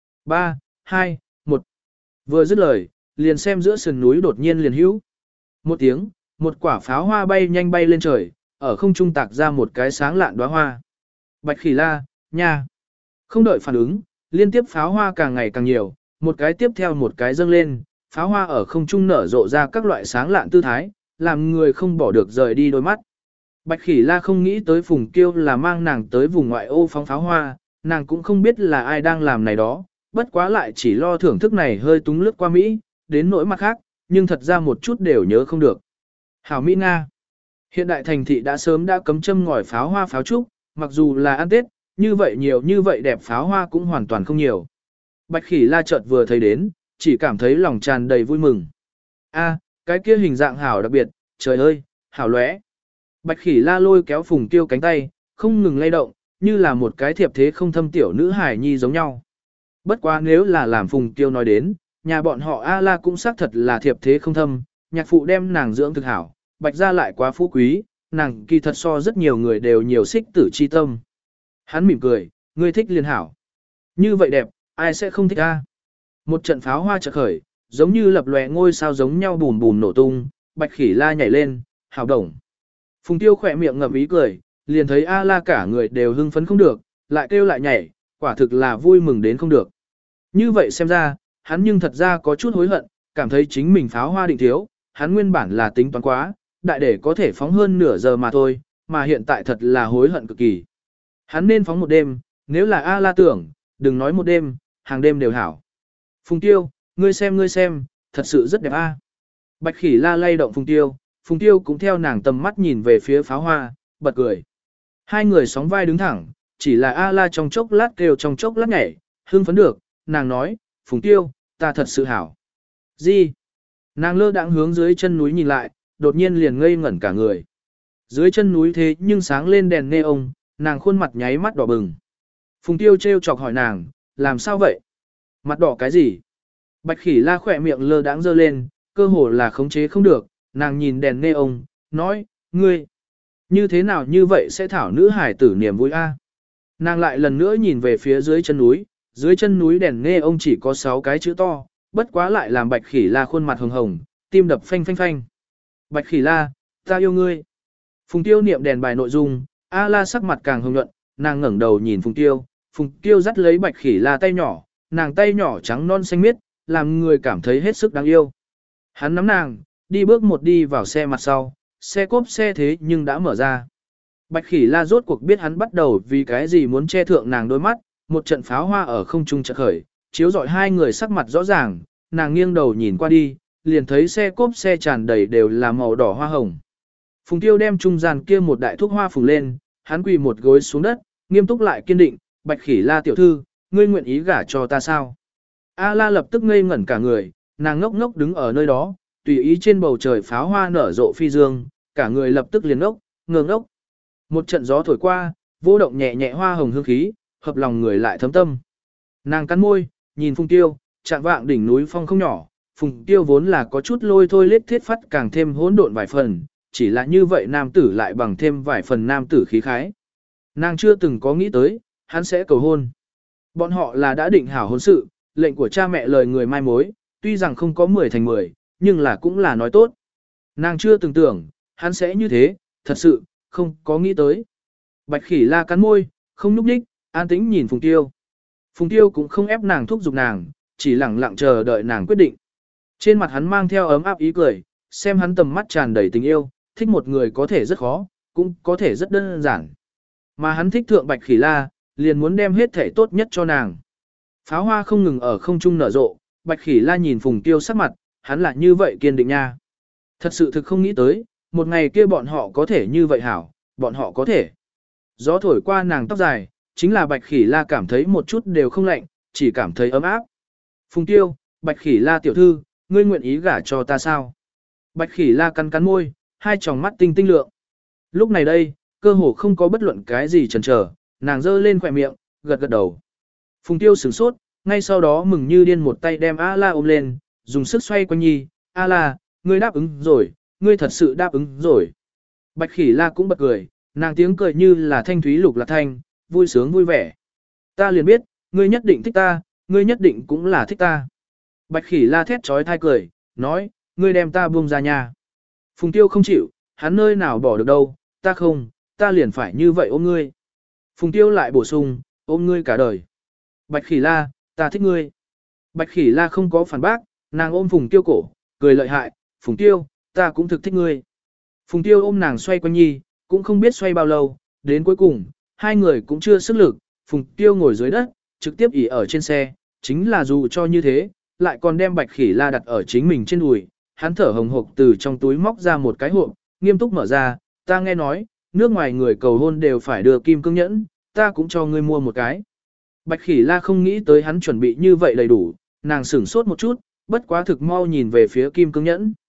3, 2, 1. Vừa dứt lời, liền xem giữa sườn núi đột nhiên liền hữu. Một tiếng, một quả pháo hoa bay nhanh bay lên trời, ở không trung tạc ra một cái sáng lạn đóa hoa. Bạch Khỉ La, nha. Không đợi phản ứng, liên tiếp pháo hoa càng ngày càng nhiều, một cái tiếp theo một cái dâng lên, pháo hoa ở không trung nở rộ ra các loại sáng lạn tư thái, làm người không bỏ được rời đi đôi mắt. Bạch Khỉ La không nghĩ tới Phùng Kiêu là mang nàng tới vùng ngoại ô phóng pháo hoa, nàng cũng không biết là ai đang làm này đó, bất quá lại chỉ lo thưởng thức này hơi túng lướt qua Mỹ, đến nỗi mặt khác, nhưng thật ra một chút đều nhớ không được. Hảo Mỹ Nga. Hiện đại thành thị đã sớm đã cấm châm ngòi pháo hoa pháo trúc, mặc dù là ăn Tết, như vậy nhiều như vậy đẹp pháo hoa cũng hoàn toàn không nhiều. Bạch Khỉ La chợt vừa thấy đến, chỉ cảm thấy lòng tràn đầy vui mừng. A, cái kia hình dạng hảo đặc biệt, trời ơi, hảo lóe. Bạch Khỉ La lôi kéo Phùng Tiêu cánh tay, không ngừng lay động, như là một cái thiệp thế không thâm tiểu nữ hài nhi giống nhau. Bất quá nếu là làm Phùng Tiêu nói đến, nhà bọn họ A La cũng xác thật là thiệp thế không thâm, nhạc phụ đem nàng dưỡng thực hảo, Bạch gia lại quá phú quý, nàng kỳ thật so rất nhiều người đều nhiều xích tử chi tâm. Hắn mỉm cười, ngươi thích liền hảo. Như vậy đẹp, ai sẽ không thích a? Một trận pháo hoa chợt khởi, giống như lập lòe ngôi sao giống nhau bùm bùm nổ tung, Bạch Khỉ La nhảy lên, hào đồng. Phùng Tiêu khỏe miệng ngậm ý cười, liền thấy A La cả người đều hưng phấn không được, lại kêu lại nhảy, quả thực là vui mừng đến không được. Như vậy xem ra, hắn nhưng thật ra có chút hối hận, cảm thấy chính mình pháo hoa định thiếu, hắn nguyên bản là tính toán quá, đại để có thể phóng hơn nửa giờ mà thôi, mà hiện tại thật là hối hận cực kỳ. Hắn nên phóng một đêm, nếu là A La tưởng, đừng nói một đêm, hàng đêm đều hảo. Phùng Tiêu, ngươi xem, thật sự rất đẹp a. Bạch Khỉ La lay động Phùng Tiêu cũng theo nàng tầm mắt nhìn về phía pháo hoa, bật cười. Hai người sóng vai đứng thẳng, chỉ là A La trong chốc lát kêu trong chốc lát nhảy, hưng phấn được, nàng nói, Phùng Tiêu, ta thật sự hảo. Gì? Nàng lơ đãng hướng dưới chân núi nhìn lại, đột nhiên liền ngây ngẩn cả người. Dưới chân núi thế nhưng sáng lên đèn neon, nàng khuôn mặt nháy mắt đỏ bừng. Phùng Tiêu trêu chọc hỏi nàng, làm sao vậy? Mặt đỏ cái gì? Bạch Khỉ La khỏe miệng lơ đãng giơ lên, cơ hồ là khống chế không được, nàng nhìn đèn neon, nói, ngươi, như thế nào như vậy sẽ thảo nữ hải tử niềm vui a? Nàng lại lần nữa nhìn về phía dưới chân núi đèn neon chỉ có 6 cái chữ to, bất quá lại làm Bạch Khỉ La khuôn mặt hồng hồng, tim đập phanh phanh phanh. Bạch Khỉ La, ta yêu ngươi. Phùng Tiêu niệm đèn bài nội dung, A La sắc mặt càng hồng nhuận, nàng ngẩng đầu nhìn Phùng Tiêu dắt lấy Bạch Khỉ La tay nhỏ, nàng tay nhỏ trắng non xanh miết, làm người cảm thấy hết sức đáng yêu. Hắn nắm nàng, đi bước một đi vào xe mặt sau, xe cốp xe thế nhưng đã mở ra. Bạch Khỉ La rốt cuộc biết hắn bắt đầu vì cái gì muốn che thượng nàng đôi mắt, một trận pháo hoa ở không trung chợt khởi, chiếu rọi hai người sắc mặt rõ ràng, nàng nghiêng đầu nhìn qua đi, liền thấy xe cốp xe tràn đầy đều là màu đỏ hoa hồng. Phùng Tiêu đem trung gian kia một đại thuốc hoa phùng lên, hắn quỳ một gối xuống đất, nghiêm túc lại kiên định, Bạch Khỉ La tiểu thư, ngươi nguyện ý gả cho ta sao? A La lập tức ngây ngẩn cả người, nàng ngốc ngốc đứng ở nơi đó, tùy ý trên bầu trời pháo hoa nở rộ phi dương, cả người lập tức liền ngốc, ngơ ngốc. Một trận gió thổi qua, vô động nhẹ nhẹ hoa hồng hương khí, hợp lòng người lại thấm tâm. Nàng cắn môi, nhìn Phùng Tiêu, chạm vạng đỉnh núi phong không nhỏ, Phùng Tiêu vốn là có chút lôi thôi lết thiết phát càng thêm hỗn độn vài phần, chỉ là như vậy nam tử lại bằng thêm vài phần nam tử khí khái. Nàng chưa từng có nghĩ tới, hắn sẽ cầu hôn. Bọn họ là đã định hảo hôn sự, lệnh của cha mẹ lời người mai mối, tuy rằng không có 10 thành 10, nhưng là cũng là nói tốt. Nàng chưa từng tưởng, hắn sẽ như thế, thật sự, không có nghĩ tới. Bạch Khỉ La cắn môi, không nhúc nhích, an tĩnh nhìn Phùng Tiêu. Phùng Tiêu cũng không ép nàng thúc giục nàng, chỉ lặng lặng chờ đợi nàng quyết định. Trên mặt hắn mang theo ấm áp ý cười, xem hắn tầm mắt tràn đầy tình yêu, thích một người có thể rất khó, cũng có thể rất đơn giản. Mà hắn thích thượng Bạch Khỉ La, liền muốn đem hết thể tốt nhất cho nàng. Pháo hoa không ngừng ở không trung nở rộ, Bạch Khỉ La nhìn Phùng Tiêu sắc mặt, hắn là như vậy kiên định nha. Thật sự thực không nghĩ tới, một ngày kia bọn họ có thể như vậy hảo, bọn họ có thể. Gió thổi qua nàng tóc dài, chính là Bạch Khỉ La cảm thấy một chút đều không lạnh, chỉ cảm thấy ấm áp. Phùng Tiêu, Bạch Khỉ La tiểu thư, ngươi nguyện ý gả cho ta sao? Bạch Khỉ La cắn cắn môi, hai tròng mắt tinh tinh lượng. Lúc này đây, cơ hồ không có bất luận cái gì chần chờ, nàng giơ lên khỏe miệng, gật gật đầu. Phùng Tiêu sửng sốt, ngay sau đó mừng như điên một tay đem A La ôm lên, dùng sức xoay quanh nhi, A La, ngươi đáp ứng rồi, ngươi thật sự đáp ứng rồi. Bạch Khỉ La cũng bật cười, nàng tiếng cười như là thanh thúy lục lạc thanh, vui sướng vui vẻ. Ta liền biết, ngươi nhất định thích ta, ngươi nhất định cũng là thích ta. Bạch Khỉ La thét trói thai cười, nói, ngươi đem ta buông ra nhà. Phùng Tiêu không chịu, hắn nơi nào bỏ được đâu, ta không, ta liền phải như vậy ôm ngươi. Phùng Tiêu lại bổ sung, ôm ngươi cả đời. Bạch Khỉ La, ta thích ngươi. Bạch Khỉ La không có phản bác, nàng ôm Phùng Tiêu cổ, cười lợi hại, Phùng Tiêu, ta cũng thực thích ngươi. Phùng Tiêu ôm nàng xoay quanh nhi, cũng không biết xoay bao lâu, đến cuối cùng, hai người cũng chưa sức lực, Phùng Tiêu ngồi dưới đất, trực tiếp ỉ ở trên xe, chính là dù cho như thế, lại còn đem Bạch Khỉ La đặt ở chính mình trên đùi, hắn thở hồng hộc từ trong túi móc ra một cái hộp, nghiêm túc mở ra, ta nghe nói, nước ngoài người cầu hôn đều phải đưa kim cương nhẫn, ta cũng cho ngươi mua một cái. Bạch Khỉ La không nghĩ tới hắn chuẩn bị như vậy đầy đủ, nàng sửng sốt một chút, bất quá thực mau nhìn về phía kim cương nhẫn.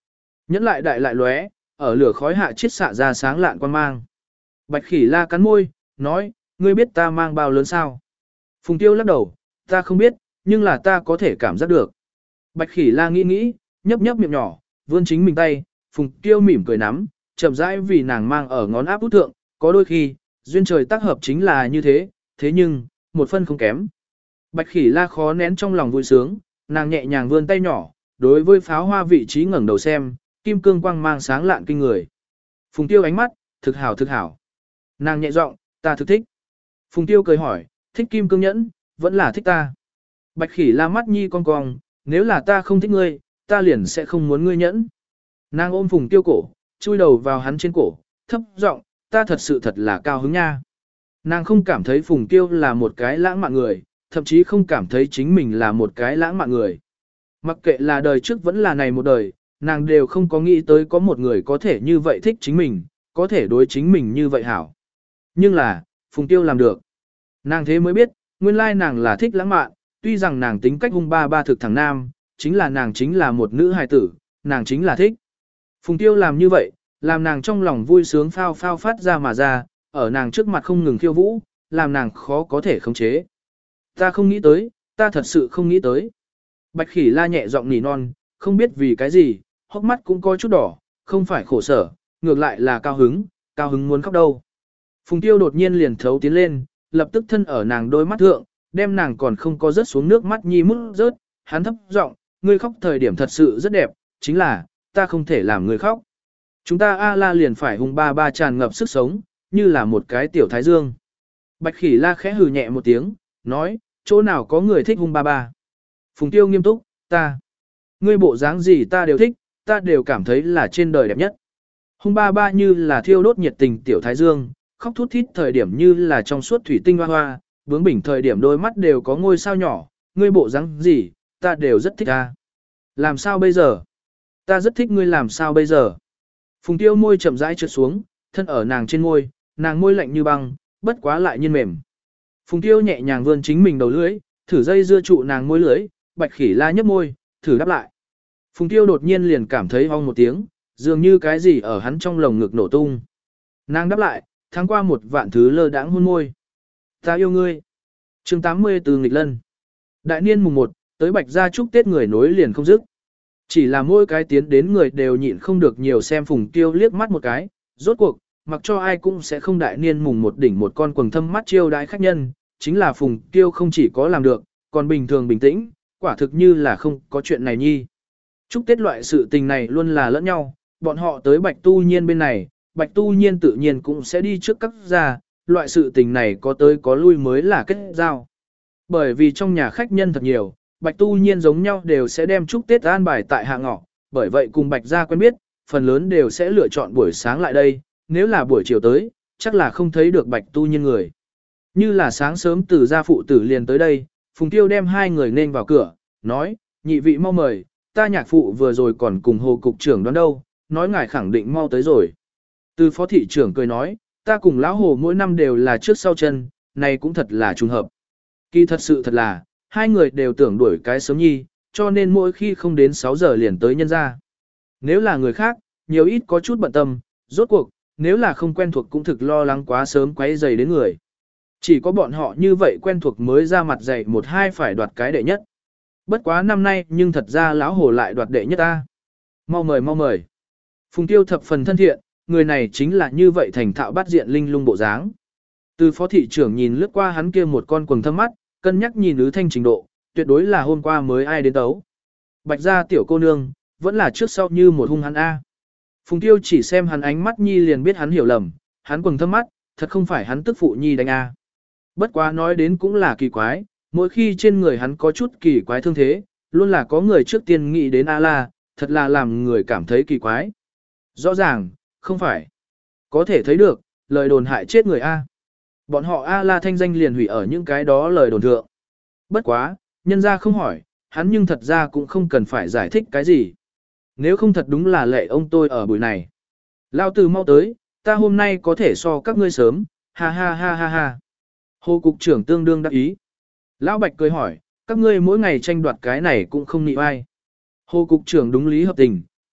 Nhẫn lại đại lại lóe, ở lửa khói hạ chiết xạ ra sáng lạn quan mang. Bạch Khỉ La cắn môi, nói, ngươi biết ta mang bao lớn sao? Phùng Tiêu lắc đầu, ta không biết, nhưng là ta có thể cảm giác được. Bạch Khỉ La nghĩ nghĩ, nhấp nhấp miệng nhỏ, vươn chính mình tay, Phùng Tiêu mỉm cười nắm, chậm rãi vì nàng mang ở ngón áp út thượng, có đôi khi, duyên trời tác hợp chính là như thế, thế nhưng, một phân không kém. Bạch Khỉ La khó nén trong lòng vui sướng, nàng nhẹ nhàng vươn tay nhỏ, đối với pháo hoa vị trí ngẩng đầu xem, kim cương quang mang sáng lạn kinh người. Phùng Tiêu ánh mắt, thực hảo thực hảo. Nàng nhẹ giọng, ta thực thích. Phùng Tiêu cười hỏi, thích kim cương nhẫn, vẫn là thích ta. Bạch Khỉ La mắt nhi cong cong, nếu là ta không thích ngươi, ta liền sẽ không muốn ngươi nhẫn. Nàng ôm Phùng Tiêu cổ, chui đầu vào hắn trên cổ, thấp giọng, ta thật sự thật là cao hứng nha. Nàng không cảm thấy Phùng Tiêu là một cái lãng mạn người, thậm chí không cảm thấy chính mình là một cái lãng mạn người. Mặc kệ là đời trước vẫn là này một đời, nàng đều không có nghĩ tới có một người có thể như vậy thích chính mình, có thể đối chính mình như vậy hảo. Nhưng là, Phùng Tiêu làm được. Nàng thế mới biết, nguyên lai nàng là thích lãng mạn, tuy rằng nàng tính cách hung ba thực thằng nam, chính là nàng chính là một nữ hài tử, nàng chính là thích. Phùng Tiêu làm như vậy, làm nàng trong lòng vui sướng phao phao phát ra mà ra, ở nàng trước mặt không ngừng khiêu vũ, làm nàng khó có thể khống chế. Ta không nghĩ tới, ta thật sự không nghĩ tới. Bạch Khỉ La nhẹ giọng nỉ non, không biết vì cái gì, hốc mắt cũng có chút đỏ, không phải khổ sở, ngược lại là cao hứng muốn khóc đâu. Phùng Tiêu đột nhiên liền thấu tiến lên, lập tức thân ở nàng đôi mắt thượng, đem nàng còn không có rớt xuống nước mắt nhi mút rớt, hắn thấp giọng, ngươi khóc thời điểm thật sự rất đẹp, chính là, ta không thể làm ngươi khóc. Chúng ta A La liền phải hung ba tràn ngập sức sống, như là một cái tiểu thái dương. Bạch Khỉ La khẽ hừ nhẹ một tiếng, nói, chỗ nào có người thích hung ba. Phùng Tiêu nghiêm túc, ta. Ngươi bộ dáng gì ta đều thích, ta đều cảm thấy là trên đời đẹp nhất. Hung ba như là thiêu đốt nhiệt tình tiểu thái dương, khóc thút thít thời điểm như là trong suốt thủy tinh hoa hoa, bướng bỉnh thời điểm đôi mắt đều có ngôi sao nhỏ, ngươi bộ dáng gì, ta đều rất thích ta. Làm sao bây giờ? Ta rất thích ngươi làm sao bây giờ? Phùng Tiêu môi chậm rãi trượt xuống, thân ở nàng trên môi, nàng môi lạnh như băng, bất quá lại nhiên mềm. Phùng Tiêu nhẹ nhàng vươn chính mình đầu lưỡi, thử dây dưa trụ nàng môi lưỡi, Bạch Khỉ La nhấp môi, thử đáp lại. Phùng Tiêu đột nhiên liền cảm thấy ong một tiếng, dường như cái gì ở hắn trong lồng ngực nổ tung. Nàng đáp lại, tháng qua một vạn thứ lơ đãng hôn môi. Ta yêu ngươi. Chương 80 từ nghịch lân. Đại niên mùng 1, tới Bạch gia chúc Tết người nối liền không dứt. Chỉ là mỗi cái tiến đến người đều nhịn không được nhiều xem Phùng Tiêu liếc mắt một cái, rốt cuộc, mặc cho ai cũng sẽ không đại niên mùng một đỉnh một con quần thâm mắt chiêu đãi khách nhân, chính là Phùng Tiêu không chỉ có làm được, còn bình thường bình tĩnh, quả thực như là không có chuyện này nhi. Chúc Tết loại sự tình này luôn là lẫn nhau, bọn họ tới Bạch Tu Nhiên bên này, Bạch Tu Nhiên tự nhiên cũng sẽ đi trước các gia, loại sự tình này có tới có lui mới là kết giao. Bởi vì trong nhà khách nhân thật nhiều, Bạch Tu Nhiên giống nhau đều sẽ đem chúc Tết an bài tại hạ ngọ, bởi vậy cùng Bạch gia quen biết, phần lớn đều sẽ lựa chọn buổi sáng lại đây, nếu là buổi chiều tới, chắc là không thấy được Bạch Tu Nhiên người. Như là sáng sớm từ gia phụ tử liền tới đây, Phùng Tiêu đem hai người nên vào cửa, nói, nhị vị mau mời, ta nhạc phụ vừa rồi còn cùng Hồ cục trưởng đón đâu, nói ngài khẳng định mau tới rồi. Từ phó thị trưởng cười nói, ta cùng lão Hồ mỗi năm đều là trước sau chân, này cũng thật là trùng hợp. Kỳ thật sự thật là, hai người đều tưởng đuổi cái sớm nhi, cho nên mỗi khi không đến 6 giờ liền tới nhân ra. Nếu là người khác, nhiều ít có chút bận tâm, rốt cuộc, nếu là không quen thuộc cũng thực lo lắng quá sớm quấy rầy đến người. Chỉ có bọn họ như vậy quen thuộc mới ra mặt dày một hai phải đoạt cái đệ nhất. Bất quá năm nay nhưng thật ra lão Hồ lại đoạt đệ nhất ta. Mau mời mau mời. Phùng Tiêu thập phần thân thiện, người này chính là như vậy thành thạo bắt diện linh lung bộ dáng. Từ phó thị trưởng nhìn lướt qua hắn kia một con quần thâm mắt, cân nhắc nhìn Ứ Thanh trình độ, tuyệt đối là hôm qua mới ai đến tấu. Bạch gia tiểu cô nương, vẫn là trước sau như một hung hắn A. Phùng Tiêu chỉ xem hắn ánh mắt nhi liền biết hắn hiểu lầm, hắn quần thâm mắt, thật không phải hắn tức phụ nhi đánh A. Bất quá nói đến cũng là kỳ quái, mỗi khi trên người hắn có chút kỳ quái thương thế, luôn là có người trước tiên nghĩ đến A-la, thật là làm người cảm thấy kỳ quái. Rõ ràng, không phải. Có thể thấy được, lời đồn hại chết người A. Bọn họ A-la thanh danh liền hủy ở những cái đó lời đồn thượng. Bất quá, nhân ra không hỏi, hắn nhưng thật ra cũng không cần phải giải thích cái gì. Nếu không thật đúng là lệ ông tôi ở buổi này. Lao tử mau tới, ta hôm nay có thể so các ngươi sớm, ha ha ha ha ha. Hồ cục trưởng tương đương đắc ý. Lão Bạch cười hỏi, các ngươi mỗi ngày tranh đoạt cái này cũng không nị ai. Hồ cục trưởng đúng lý hợp tình,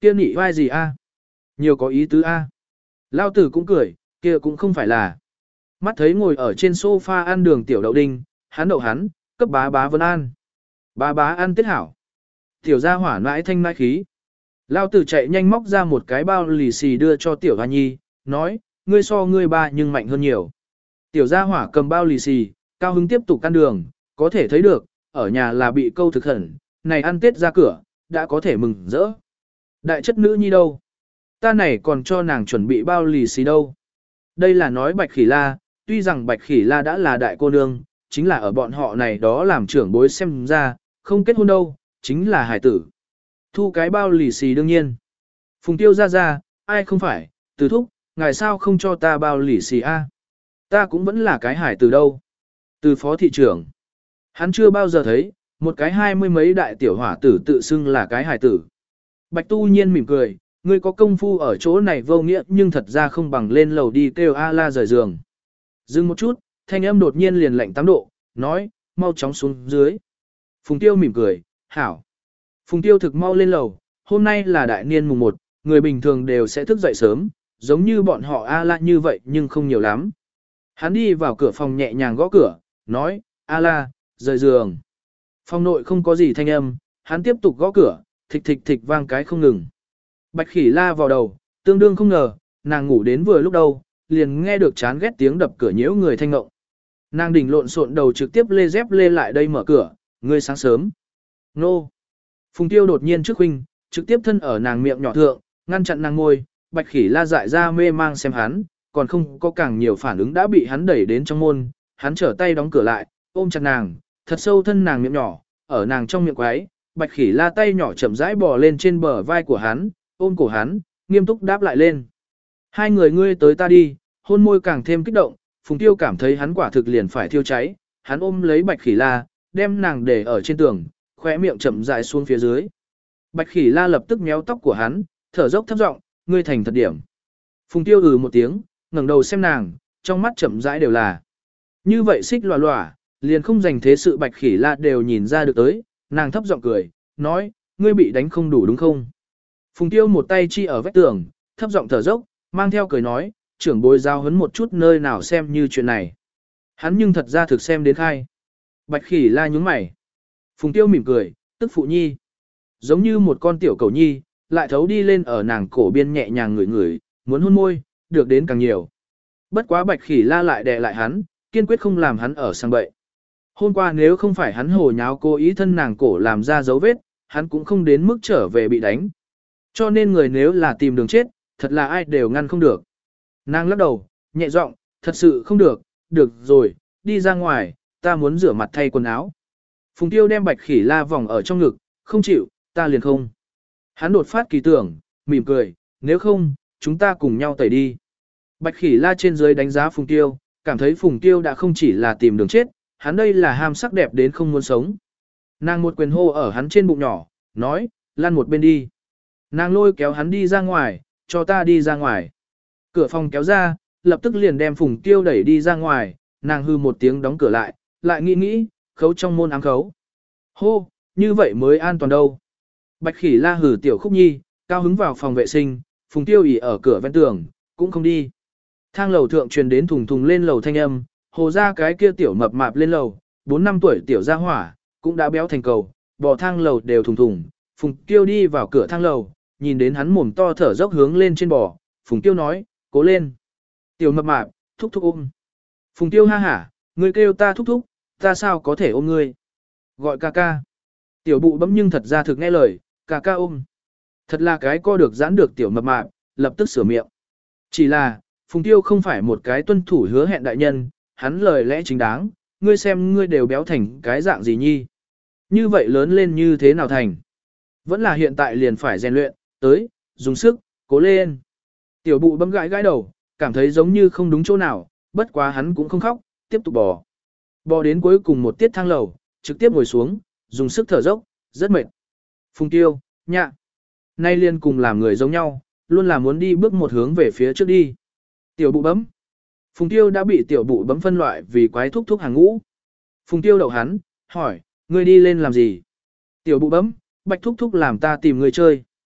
Kia nị vai gì a? Nhiều có ý tứ a. Lao tử cũng cười, kia cũng không phải là. Mắt thấy ngồi ở trên sofa ăn đường tiểu đậu đinh, hắn đậu hắn, cấp bá bá vân an. Bá bá ăn tiết hảo. Tiểu gia hỏa mãi thanh mãi khí. Lao tử chạy nhanh móc ra một cái bao lì xì đưa cho tiểu hoa nhi, nói, ngươi so ngươi ba nhưng mạnh hơn nhiều. Tiểu gia hỏa cầm bao lì xì, cao hứng tiếp tục ăn đường, có thể thấy được, ở nhà là bị câu thực hẳn, này ăn tết ra cửa, đã có thể mừng rỡ. Đại chất nữ nhi đâu? Ta này còn cho nàng chuẩn bị bao lì xì đâu. Đây là nói Bạch Khỉ La, tuy rằng Bạch Khỉ La đã là đại cô nương, chính là ở bọn họ này đó làm trưởng bối xem ra, không kết hôn đâu, chính là hải tử. Thu cái bao lì xì đương nhiên. Phùng Tiêu ra, ai không phải, Từ thúc, ngài sao không cho ta bao lì xì a? Ta cũng vẫn là cái hải tử đâu. Từ phó thị trưởng. Hắn chưa bao giờ thấy, một cái 20 mấy đại tiểu hỏa tử tự xưng là cái hải tử. Bạch Tu Nhiên mỉm cười, ngươi có công phu ở chỗ này vô nghĩa nhưng thật ra không bằng lên lầu đi kêu A-la rời giường. Dừng một chút, thanh âm đột nhiên liền lạnh 8 độ, nói, mau chóng xuống dưới. Phùng Tiêu mỉm cười, hảo. Phùng Tiêu thực mau lên lầu, hôm nay là đại niên mùng 1, người bình thường đều sẽ thức dậy sớm, giống như bọn họ A-la như vậy nhưng không nhiều lắm. Hắn đi vào cửa phòng nhẹ nhàng gõ cửa, nói, A-la, rời giường. Phòng nội không có gì thanh âm, hắn tiếp tục gõ cửa, thịch thịch thịch vang cái không ngừng. Bạch Khỉ La vào đầu, tương đương không ngờ, nàng ngủ đến vừa lúc đâu, liền nghe được chán ghét tiếng đập cửa nhiễu người thanh ngộng. Nàng đỉnh lộn xộn đầu trực tiếp lê dép lê lại đây mở cửa, ngươi sáng sớm. Nô. Phùng Tiêu đột nhiên trước huynh, trực tiếp thân ở nàng miệng nhỏ thượng, ngăn chặn nàng ngôi, Bạch Khỉ La dại ra mê mang xem hắn, còn không có càng nhiều phản ứng đã bị hắn đẩy đến trong môn, hắn trở tay đóng cửa lại, ôm chặt nàng, thật sâu thân nàng miệng nhỏ, ở nàng trong miệng quái, Bạch Khỉ La tay nhỏ chậm rãi bò lên trên bờ vai của hắn, ôm cổ hắn, nghiêm túc đáp lại lên. Hai người ngươi tới ta đi, hôn môi càng thêm kích động, Phùng Tiêu cảm thấy hắn quả thực liền phải thiêu cháy, hắn ôm lấy Bạch Khỉ La, đem nàng để ở trên tường, khóe miệng chậm rãi xuống phía dưới. Bạch Khỉ La lập tức méo tóc của hắn, thở dốc thấp giọng, ngươi thành thật điểm. Phùng Tiêu một tiếng, ngẩng đầu xem nàng, trong mắt chậm rãi đều là. Như vậy xích lòa lòa, liền không dành thế sự Bạch Khỉ La đều nhìn ra được tới, nàng thấp giọng cười, nói, ngươi bị đánh không đủ đúng không? Phùng Tiêu một tay chi ở vách tường, thấp giọng thở dốc, mang theo cười nói, trưởng bối giao huấn một chút nơi nào xem như chuyện này. Hắn nhưng thật ra thực xem đến khai. Bạch Khỉ La nhúng mày. Phùng Tiêu mỉm cười, tức phụ nhi. Giống như một con tiểu cầu nhi, lại thấu đi lên ở nàng cổ biên nhẹ nhàng ngửi ngửi, muốn hôn môi, được đến càng nhiều. Bất quá Bạch Khỉ La lại đè lại hắn, kiên quyết không làm hắn ở sang bậy. Hôm qua nếu không phải hắn hồ nháo cố ý thân nàng cổ làm ra dấu vết, hắn cũng không đến mức trở về bị đánh. Cho nên người nếu là tìm đường chết, thật là ai đều ngăn không được. Nàng lắc đầu, nhẹ giọng, thật sự không được, được rồi, đi ra ngoài, ta muốn rửa mặt thay quần áo. Phùng Tiêu đem Bạch Khỉ La vòng ở trong ngực, không chịu, ta liền không. Hắn đột phát kỳ tưởng, mỉm cười, nếu không, chúng ta cùng nhau tẩy đi. Bạch Khỉ La trên dưới đánh giá Phùng Tiêu, cảm thấy Phùng Tiêu đã không chỉ là tìm đường chết, hắn đây là ham sắc đẹp đến không muốn sống. Nàng một quyền hô ở hắn trên bụng nhỏ, nói, lăn một bên đi. Nàng lôi kéo hắn đi ra ngoài, cho ta đi ra ngoài. Cửa phòng kéo ra, lập tức liền đem Phùng Tiêu đẩy đi ra ngoài, nàng hư một tiếng đóng cửa lại, lại nghĩ, khấu trong môn ám khấu. Hô, như vậy mới an toàn đâu. Bạch Khỉ La hử tiểu khúc nhi, cao hứng vào phòng vệ sinh, Phùng Tiêu ỉ ở cửa ven tường, cũng không đi. Thang lầu thượng truyền đến thùng thùng lên lầu thanh âm, hồ ra cái kia tiểu mập mạp lên lầu, 4 năm tuổi tiểu gia hỏa, cũng đã béo thành cầu, bò thang lầu đều thùng thùng. Phùng Tiêu đi vào cửa thang lầu, nhìn đến hắn mồm to thở dốc hướng lên trên bò, Phùng Tiêu nói, cố lên. Tiểu mập mạp, thúc thúc ôm. Phùng Tiêu ha hả, ngươi kêu ta thúc thúc, ta sao có thể ôm ngươi. Gọi ca ca. Tiểu bụ bấm nhưng thật ra thực nghe lời, ca ca ôm. Thật là cái co được giãn được tiểu mập mạp, lập tức sửa miệng. Chỉ là, Phùng Tiêu không phải một cái tuân thủ hứa hẹn đại nhân, hắn lời lẽ chính đáng, ngươi xem ngươi đều béo thành cái dạng gì nhi. Như vậy lớn lên như thế nào thành. Vẫn là hiện tại liền phải rèn luyện, tới, dùng sức, cố lên. Tiểu bụ bấm gãi gãi đầu, cảm thấy giống như không đúng chỗ nào, bất quá hắn cũng không khóc, tiếp tục bò. Bò đến cuối cùng một tiết thang lầu, trực tiếp ngồi xuống, dùng sức thở dốc, rất mệt. Phùng Tiêu, nhạ. Nay liên cùng làm người giống nhau, luôn là muốn đi bước một hướng về phía trước đi. Tiểu bụ bấm. Phùng Tiêu đã bị tiểu bụ bấm phân loại vì quái thúc thúc hàng ngũ. Phùng Tiêu đậu hắn, hỏi, ngươi đi lên làm gì? Tiểu bụ bấm, Bạch thúc thúc làm ta tìm người chơi.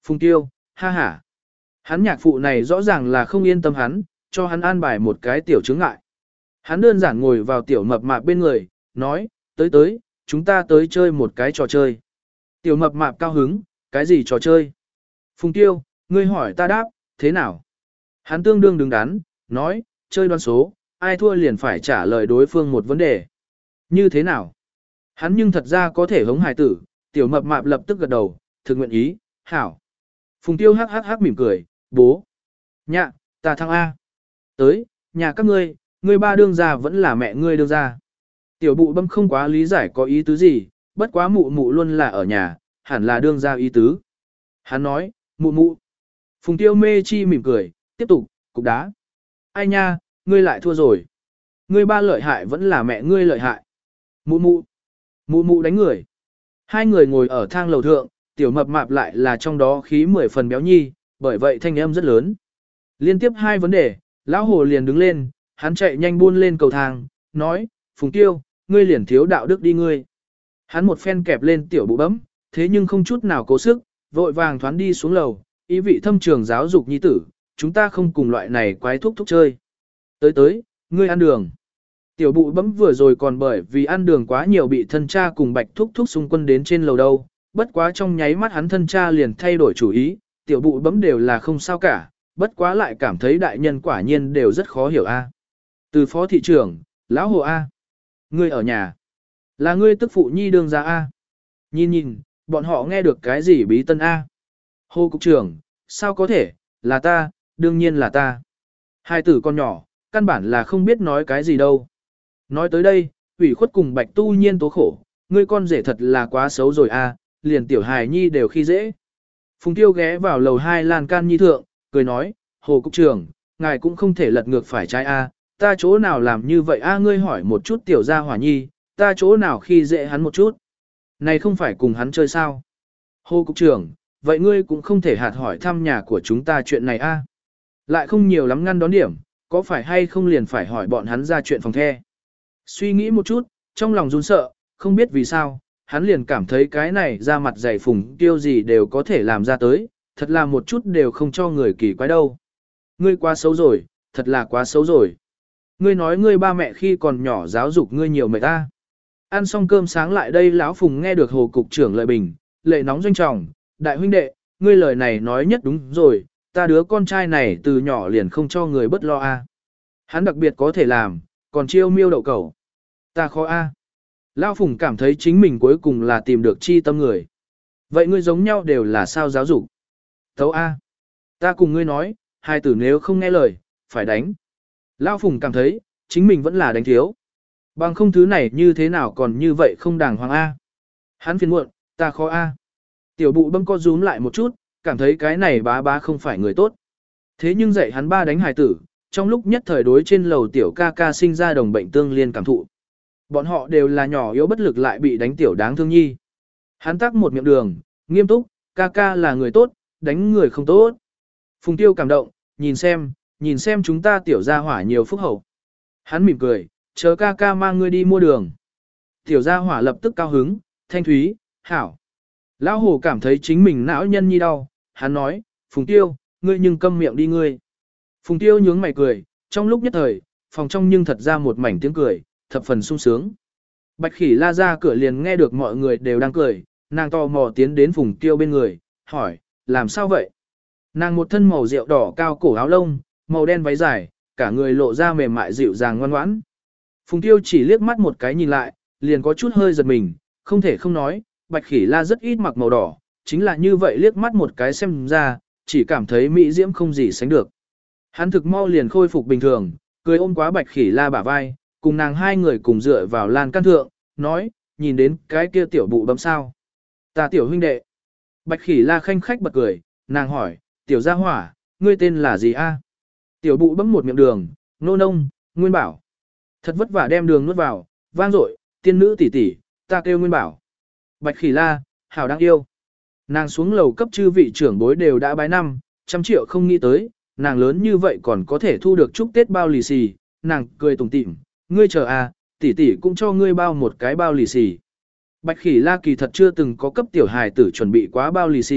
Phùng Tiêu, ha ha. Hắn nhạc phụ này rõ ràng là không yên tâm hắn, cho hắn an bài một cái tiểu chướng ngại. Hắn đơn giản ngồi vào tiểu mập mạp bên người, nói, tới, chúng ta tới chơi một cái trò chơi. Tiểu mập mạp cao hứng, cái gì trò chơi? Phùng Tiêu, ngươi hỏi ta đáp, thế nào? Hắn tương đương đứng đắn, nói, chơi đoán số, ai thua liền phải trả lời đối phương một vấn đề. Như thế nào? Hắn nhưng thật ra có thể hống hài tử, tiểu mập mạp lập tức gật đầu, thực nguyện ý, hảo. Phùng Tiêu hắc mỉm cười, bố. Nhạ, ta thăng A. Tới, nhà các ngươi ba đương gia vẫn là mẹ ngươi đương gia. Tiểu bụ bâm không quá lý giải có ý tứ gì, bất quá mụ mụ luôn là ở nhà, hẳn là đương gia ý tứ. Hắn nói, mụ. Phùng Tiêu mê chi mỉm cười, tiếp tục, cục đá. Ai nha, ngươi lại thua rồi. Ngươi ba lợi hại vẫn là mẹ ngươi lợi hại. Mụ đánh người. Hai người ngồi ở thang lầu thượng, tiểu mập mạp lại là trong đó khí 10 phần béo nhi, bởi vậy thanh âm rất lớn. Liên tiếp hai vấn đề, lão hồ liền đứng lên, hắn chạy nhanh buôn lên cầu thang, nói, Phùng Tiêu, ngươi liền thiếu đạo đức đi ngươi. Hắn một phen kẹp lên tiểu bụ bấm, thế nhưng không chút nào cố sức, vội vàng thoán đi xuống lầu, ý vị thâm trường giáo dục nhi tử, chúng ta không cùng loại này quái thúc chơi. Tới, ngươi ăn đường. Tiểu bụ bấm vừa rồi còn bởi vì ăn đường quá nhiều bị thân cha cùng bạch thúc xung quân đến trên lầu đâu, bất quá trong nháy mắt hắn thân cha liền thay đổi chủ ý, tiểu bụ bấm đều là không sao cả, bất quá lại cảm thấy đại nhân quả nhiên đều rất khó hiểu a. Từ phó thị trưởng, lão hồ a, ngươi ở nhà, là ngươi tức phụ nhi đương ra a. Nhìn, bọn họ nghe được cái gì bí tân a. Hồ cục trưởng, sao có thể, là ta, đương nhiên là ta. Hai tử con nhỏ, căn bản là không biết nói cái gì đâu. Nói tới đây, ủy khuất cùng bạch tu nhiên tố khổ, ngươi con rể thật là quá xấu rồi a, liền tiểu hài nhi đều khi dễ. Phùng Tiêu ghé vào lầu 2 lan can nhi thượng, cười nói, Hồ cục trưởng, ngài cũng không thể lật ngược phải trái a, ta chỗ nào làm như vậy a, ngươi hỏi một chút tiểu gia hỏa nhi, ta chỗ nào khi dễ hắn một chút. Này không phải cùng hắn chơi sao? Hồ cục trưởng, vậy ngươi cũng không thể hạt hỏi thăm nhà của chúng ta chuyện này a. Lại không nhiều lắm ngăn đón điểm, có phải hay không liền phải hỏi bọn hắn ra chuyện phòng the. Suy nghĩ một chút, trong lòng run sợ, không biết vì sao, hắn liền cảm thấy cái này ra mặt dày Phùng Tiêu gì đều có thể làm ra tới, thật là một chút đều không cho người kỳ quái đâu. Ngươi quá xấu rồi, thật là quá xấu rồi. Ngươi nói ngươi ba mẹ khi còn nhỏ giáo dục ngươi nhiều mệt ta. Ăn xong cơm sáng lại đây lão Phùng nghe được Hồ cục trưởng lợi bình, lệ nóng doanh trọng, đại huynh đệ, ngươi lời này nói nhất đúng rồi, ta đứa con trai này từ nhỏ liền không cho người bất lo a. Hắn đặc biệt có thể làm, còn chiêu miêu đậu cẩu. Ta khó a. Lão Phùng cảm thấy chính mình cuối cùng là tìm được chi tâm người. Vậy ngươi giống nhau đều là sao giáo dục? Tấu a. Ta cùng ngươi nói, hai tử nếu không nghe lời, phải đánh. Lão Phùng cảm thấy, chính mình vẫn là đánh thiếu. Bằng không thứ này như thế nào còn như vậy không đàng hoàng a. Hắn phiền muộn, ta khó a. Tiểu bụ bâm co rúm lại một chút, cảm thấy cái này bá không phải người tốt. Thế nhưng dạy hắn ba đánh hài tử, trong lúc nhất thời đối trên lầu tiểu ca ca sinh ra đồng bệnh tương liên cảm thụ. Bọn họ đều là nhỏ yếu bất lực lại bị đánh tiểu đáng thương nhi. Hắn tắc một miệng đường, nghiêm túc, ca ca là người tốt, đánh người không tốt. Phùng Tiêu cảm động, nhìn xem chúng ta tiểu gia hỏa nhiều phúc hậu. Hắn mỉm cười, chờ ca ca mang ngươi đi mua đường. Tiểu gia hỏa lập tức cao hứng, thanh thúy, hảo. Lão Hồ cảm thấy chính mình não nhân nhi đau, hắn nói, Phùng Tiêu, ngươi nhưng câm miệng đi ngươi. Phùng Tiêu nhướng mày cười, trong lúc nhất thời, phòng trong nhưng thật ra một mảnh tiếng cười, thập phần sung sướng. Bạch Khỉ la ra cửa liền nghe được mọi người đều đang cười, nàng tò mò tiến đến Phùng Tiêu bên người, hỏi, làm sao vậy? Nàng một thân màu rượu đỏ cao cổ áo lông, màu đen váy dài, cả người lộ ra mềm mại dịu dàng ngoan ngoãn. Phùng Tiêu chỉ liếc mắt một cái nhìn lại, liền có chút hơi giật mình, không thể không nói, Bạch Khỉ la rất ít mặc màu đỏ, chính là như vậy liếc mắt một cái xem ra, chỉ cảm thấy mỹ diễm không gì sánh được. Hắn thực mau liền khôi phục bình thường, cười ôm quá Bạch Khỉ la bả vai, cùng nàng hai người cùng dựa vào lan can thượng, nói, nhìn đến cái kia tiểu bụ bấm sao. Ta tiểu huynh đệ. Bạch Khỉ la khanh khách bật cười, nàng hỏi, tiểu gia hỏa, ngươi tên là gì a? Tiểu bụ bấm một miệng đường, nô nông, Nguyên Bảo. Thật vất vả đem đường nuốt vào, vang dội, tiên nữ tỷ tỷ, ta kêu Nguyên Bảo. Bạch Khỉ la, hảo đáng yêu. Nàng xuống lầu cấp chư vị trưởng bối đều đã bái năm, 100 triệu không nghĩ tới, nàng lớn như vậy còn có thể thu được chúc Tết bao lì xì, nàng cười tủm tỉm, ngươi chờ à, tỷ tỷ cũng cho ngươi bao một cái bao lì xì. Bạch Khỉ la kỳ thật chưa từng có cấp tiểu hài tử chuẩn bị quá bao lì xì,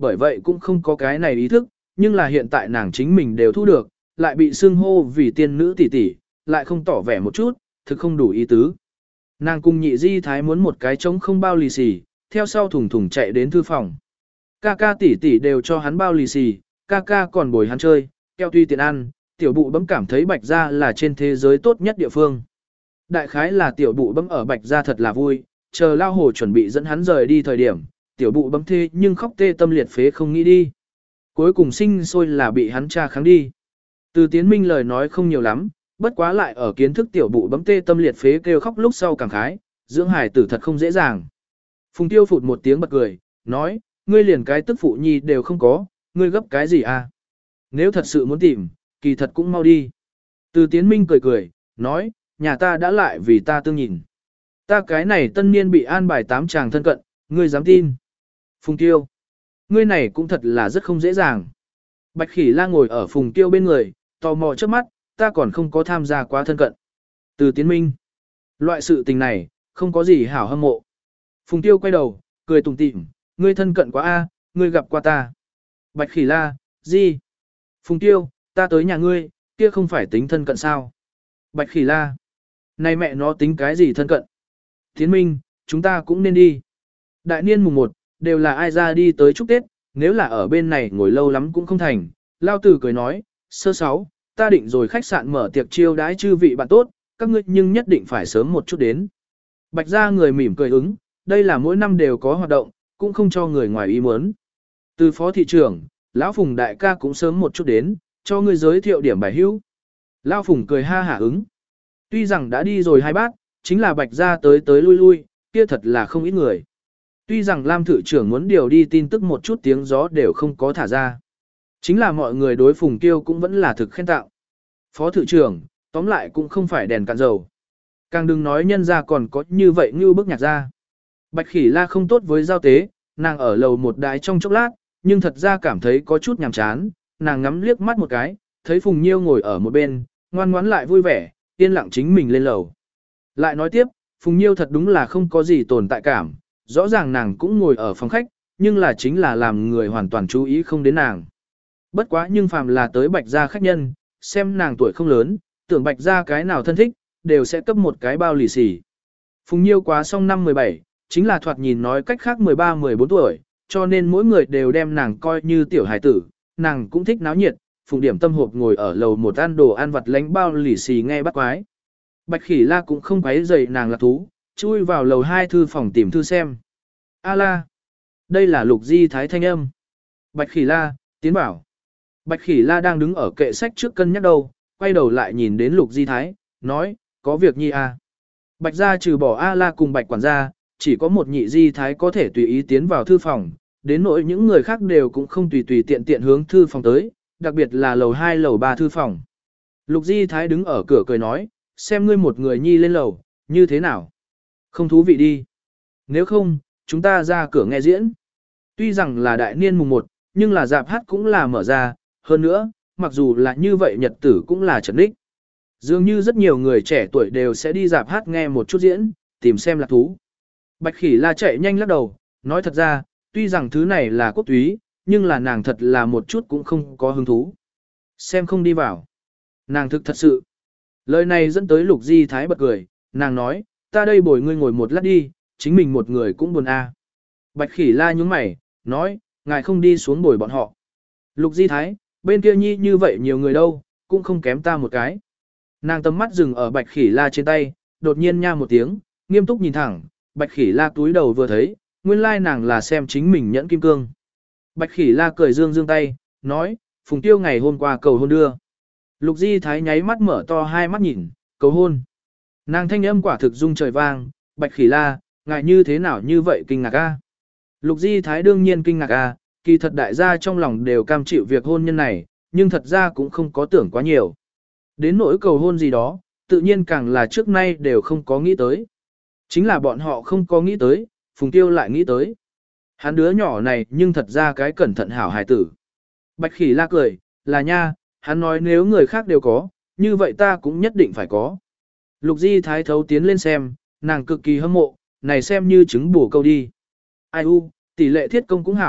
bởi vậy cũng không có cái này ý thức, nhưng là hiện tại nàng chính mình đều thu được, lại bị xưng hô vì tiên nữ tỷ tỷ, lại không tỏ vẻ một chút, thực không đủ ý tứ. Nàng cùng nhị di thái muốn một cái trống không bao lì xì, theo sau thùng thùng chạy đến thư phòng. Ca ca tỷ tỷ đều cho hắn bao lì xì, ca ca còn bồi hắn chơi, keo tuy tiện ăn, tiểu bụ bấm cảm thấy Bạch Gia là trên thế giới tốt nhất địa phương. Đại khái là tiểu bụ bấm ở Bạch Gia thật là vui, chờ lao hồ chuẩn bị dẫn hắn rời đi thời điểm, tiểu bụ bấm thê nhưng khóc tê tâm liệt phế không nghĩ đi. Cuối cùng sinh sôi là bị hắn cha kháng đi. Từ Tiến Minh lời nói không nhiều lắm, bất quá lại ở kiến thức tiểu bụ bấm tê tâm liệt phế kêu khóc lúc sau cảm khái, dưỡng hài tử thật không dễ dàng. Phùng Tiêu phụt một tiếng bật cười, nói, ngươi liền cái tức phụ nhi đều không có, ngươi gấp cái gì à? Nếu thật sự muốn tìm, kỳ thật cũng mau đi. Từ Tiến Minh cười cười, nói, nhà ta đã lại vì ta tương nhìn. Ta cái này tân niên bị an bài 8 chàng thân cận, ngươi dám tin. Phùng Tiêu, ngươi này cũng thật là rất không dễ dàng. Bạch Khỉ La ngồi ở Phùng Tiêu bên người, tò mò trước mắt, ta còn không có tham gia quá thân cận. Từ Tiến Minh, loại sự tình này, không có gì hảo hâm mộ. Phùng Tiêu quay đầu, cười tủm tỉm, ngươi thân cận quá a, ngươi gặp qua ta. Bạch Khỉ La, gì? Phùng Tiêu, ta tới nhà ngươi, kia không phải tính thân cận sao? Bạch Khỉ La, này mẹ nó tính cái gì thân cận? Tiến Minh, chúng ta cũng nên đi. Đại niên mùng 1, đều là ai ra đi tới chúc Tết, nếu là ở bên này ngồi lâu lắm cũng không thành. Lao Tử cười nói, sơ sáu, ta định rồi khách sạn mở tiệc chiêu đãi chư vị bạn tốt, các ngươi nhưng nhất định phải sớm một chút đến. Bạch gia người mỉm cười ứng, đây là mỗi năm đều có hoạt động, cũng không cho người ngoài ý muốn. Từ phó thị trưởng, Lão Phùng đại ca cũng sớm một chút đến, cho ngươi giới thiệu điểm bài hữu. Lão Phùng cười ha hả ứng. Tuy rằng đã đi rồi 2 bát, chính là Bạch gia tới tới lui lui, kia thật là không ít người. Tuy rằng Lam thự trưởng muốn điều đi tin tức một chút tiếng gió đều không có thả ra. Chính là mọi người đối Phùng Kiêu cũng vẫn là thực khen tạo. Phó thự trưởng, tóm lại cũng không phải đèn cạn dầu. Càng đừng nói nhân ra còn có như vậy như bức nhạc ra. Bạch Khỉ La không tốt với giao tế, nàng ở lầu một đái trong chốc lát, nhưng thật ra cảm thấy có chút nhàm chán, nàng ngắm liếc mắt một cái, thấy Phùng Nhiêu ngồi ở một bên, ngoan ngoãn lại vui vẻ, yên lặng chính mình lên lầu. Lại nói tiếp, Phùng Nhiêu thật đúng là không có gì tồn tại cảm, rõ ràng nàng cũng ngồi ở phòng khách, nhưng là chính là làm người hoàn toàn chú ý không đến nàng. Bất quá nhưng phàm là tới Bạch gia khách nhân, xem nàng tuổi không lớn, tưởng Bạch gia cái nào thân thích, đều sẽ cấp một cái bao lì xì. Phùng Nhiêu quá xong năm 17, chính là thoạt nhìn nói cách khác 13-14 tuổi, cho nên mỗi người đều đem nàng coi như tiểu hài tử, nàng cũng thích náo nhiệt, Phùng Điểm Tâm hộp ngồi ở lầu một ăn đồ ăn vặt lánh bao lì xì nghe bắt quái. Bạch Khỉ La cũng không quấy rầy nàng là thú, chui vào lầu 2 thư phòng tìm thư xem. A la, đây là Lục Di Thái thanh âm. Bạch Khỉ La, tiến bảo. Bạch Khỉ La đang đứng ở kệ sách trước cân nhắc đâu, quay đầu lại nhìn đến Lục Di Thái, nói, có việc nhi à. Bạch gia trừ bỏ A la cùng Bạch quản gia, chỉ có một nhị Di Thái có thể tùy ý tiến vào thư phòng, đến nỗi những người khác đều cũng không tùy tùy tiện tiện hướng thư phòng tới, đặc biệt là lầu 2 lầu 3 thư phòng. Lục Di Thái đứng ở cửa cười nói, xem ngươi một người nhi lên lầu, như thế nào? Không thú vị đi. Nếu không, chúng ta ra cửa nghe diễn. Tuy rằng là đại niên mùng 1, nhưng là dạp hát cũng là mở ra, hơn nữa, mặc dù là như vậy nhật tử cũng là trật đích. Dường như rất nhiều người trẻ tuổi đều sẽ đi dạp hát nghe một chút diễn, tìm xem lạc thú. Bạch Khỉ La chạy nhanh lắc đầu, nói thật ra, tuy rằng thứ này là quốc túy, nhưng là nàng thật là một chút cũng không có hứng thú. Xem không đi vào. Nàng thực thật sự. Lời này dẫn tới Lục Di Thái bật cười, nàng nói, ta đây bồi ngươi ngồi một lát đi, chính mình một người cũng buồn a. Bạch Khỉ La nhúng mày, nói, ngài không đi xuống bồi bọn họ. Lục Di Thái, bên kia nhi như vậy nhiều người đâu, cũng không kém ta một cái. Nàng tầm mắt dừng ở Bạch Khỉ La trên tay, đột nhiên nha một tiếng, nghiêm túc nhìn thẳng, Bạch Khỉ La túi đầu vừa thấy, nguyên lai nàng là xem chính mình nhẫn kim cương. Bạch Khỉ La cười dương dương tay, nói, Phùng Tiêu ngày hôm qua cầu hôn đưa. Lục Di Thái nháy mắt mở to hai mắt nhìn, cầu hôn. Nàng thanh âm quả thực rung trời vang, Bạch Khỉ La, ngài như thế nào như vậy kinh ngạc a? Lục Di Thái đương nhiên kinh ngạc a, kỳ thật đại gia trong lòng đều cam chịu việc hôn nhân này, nhưng thật ra cũng không có tưởng quá nhiều. Đến nỗi cầu hôn gì đó, tự nhiên càng là trước nay đều không có nghĩ tới. Chính là bọn họ không có nghĩ tới, Phùng Tiêu lại nghĩ tới. Hắn đứa nhỏ này nhưng thật ra cái cẩn thận hảo hài tử. Bạch Khỉ La cười, là nha, hắn nói nếu người khác đều có, như vậy ta cũng nhất định phải có. Lục Di Thái thấu tiến lên xem, nàng cực kỳ hâm mộ, này xem như chứng bổ câu đi. Ai u, tỷ lệ thiết công cũng hảo,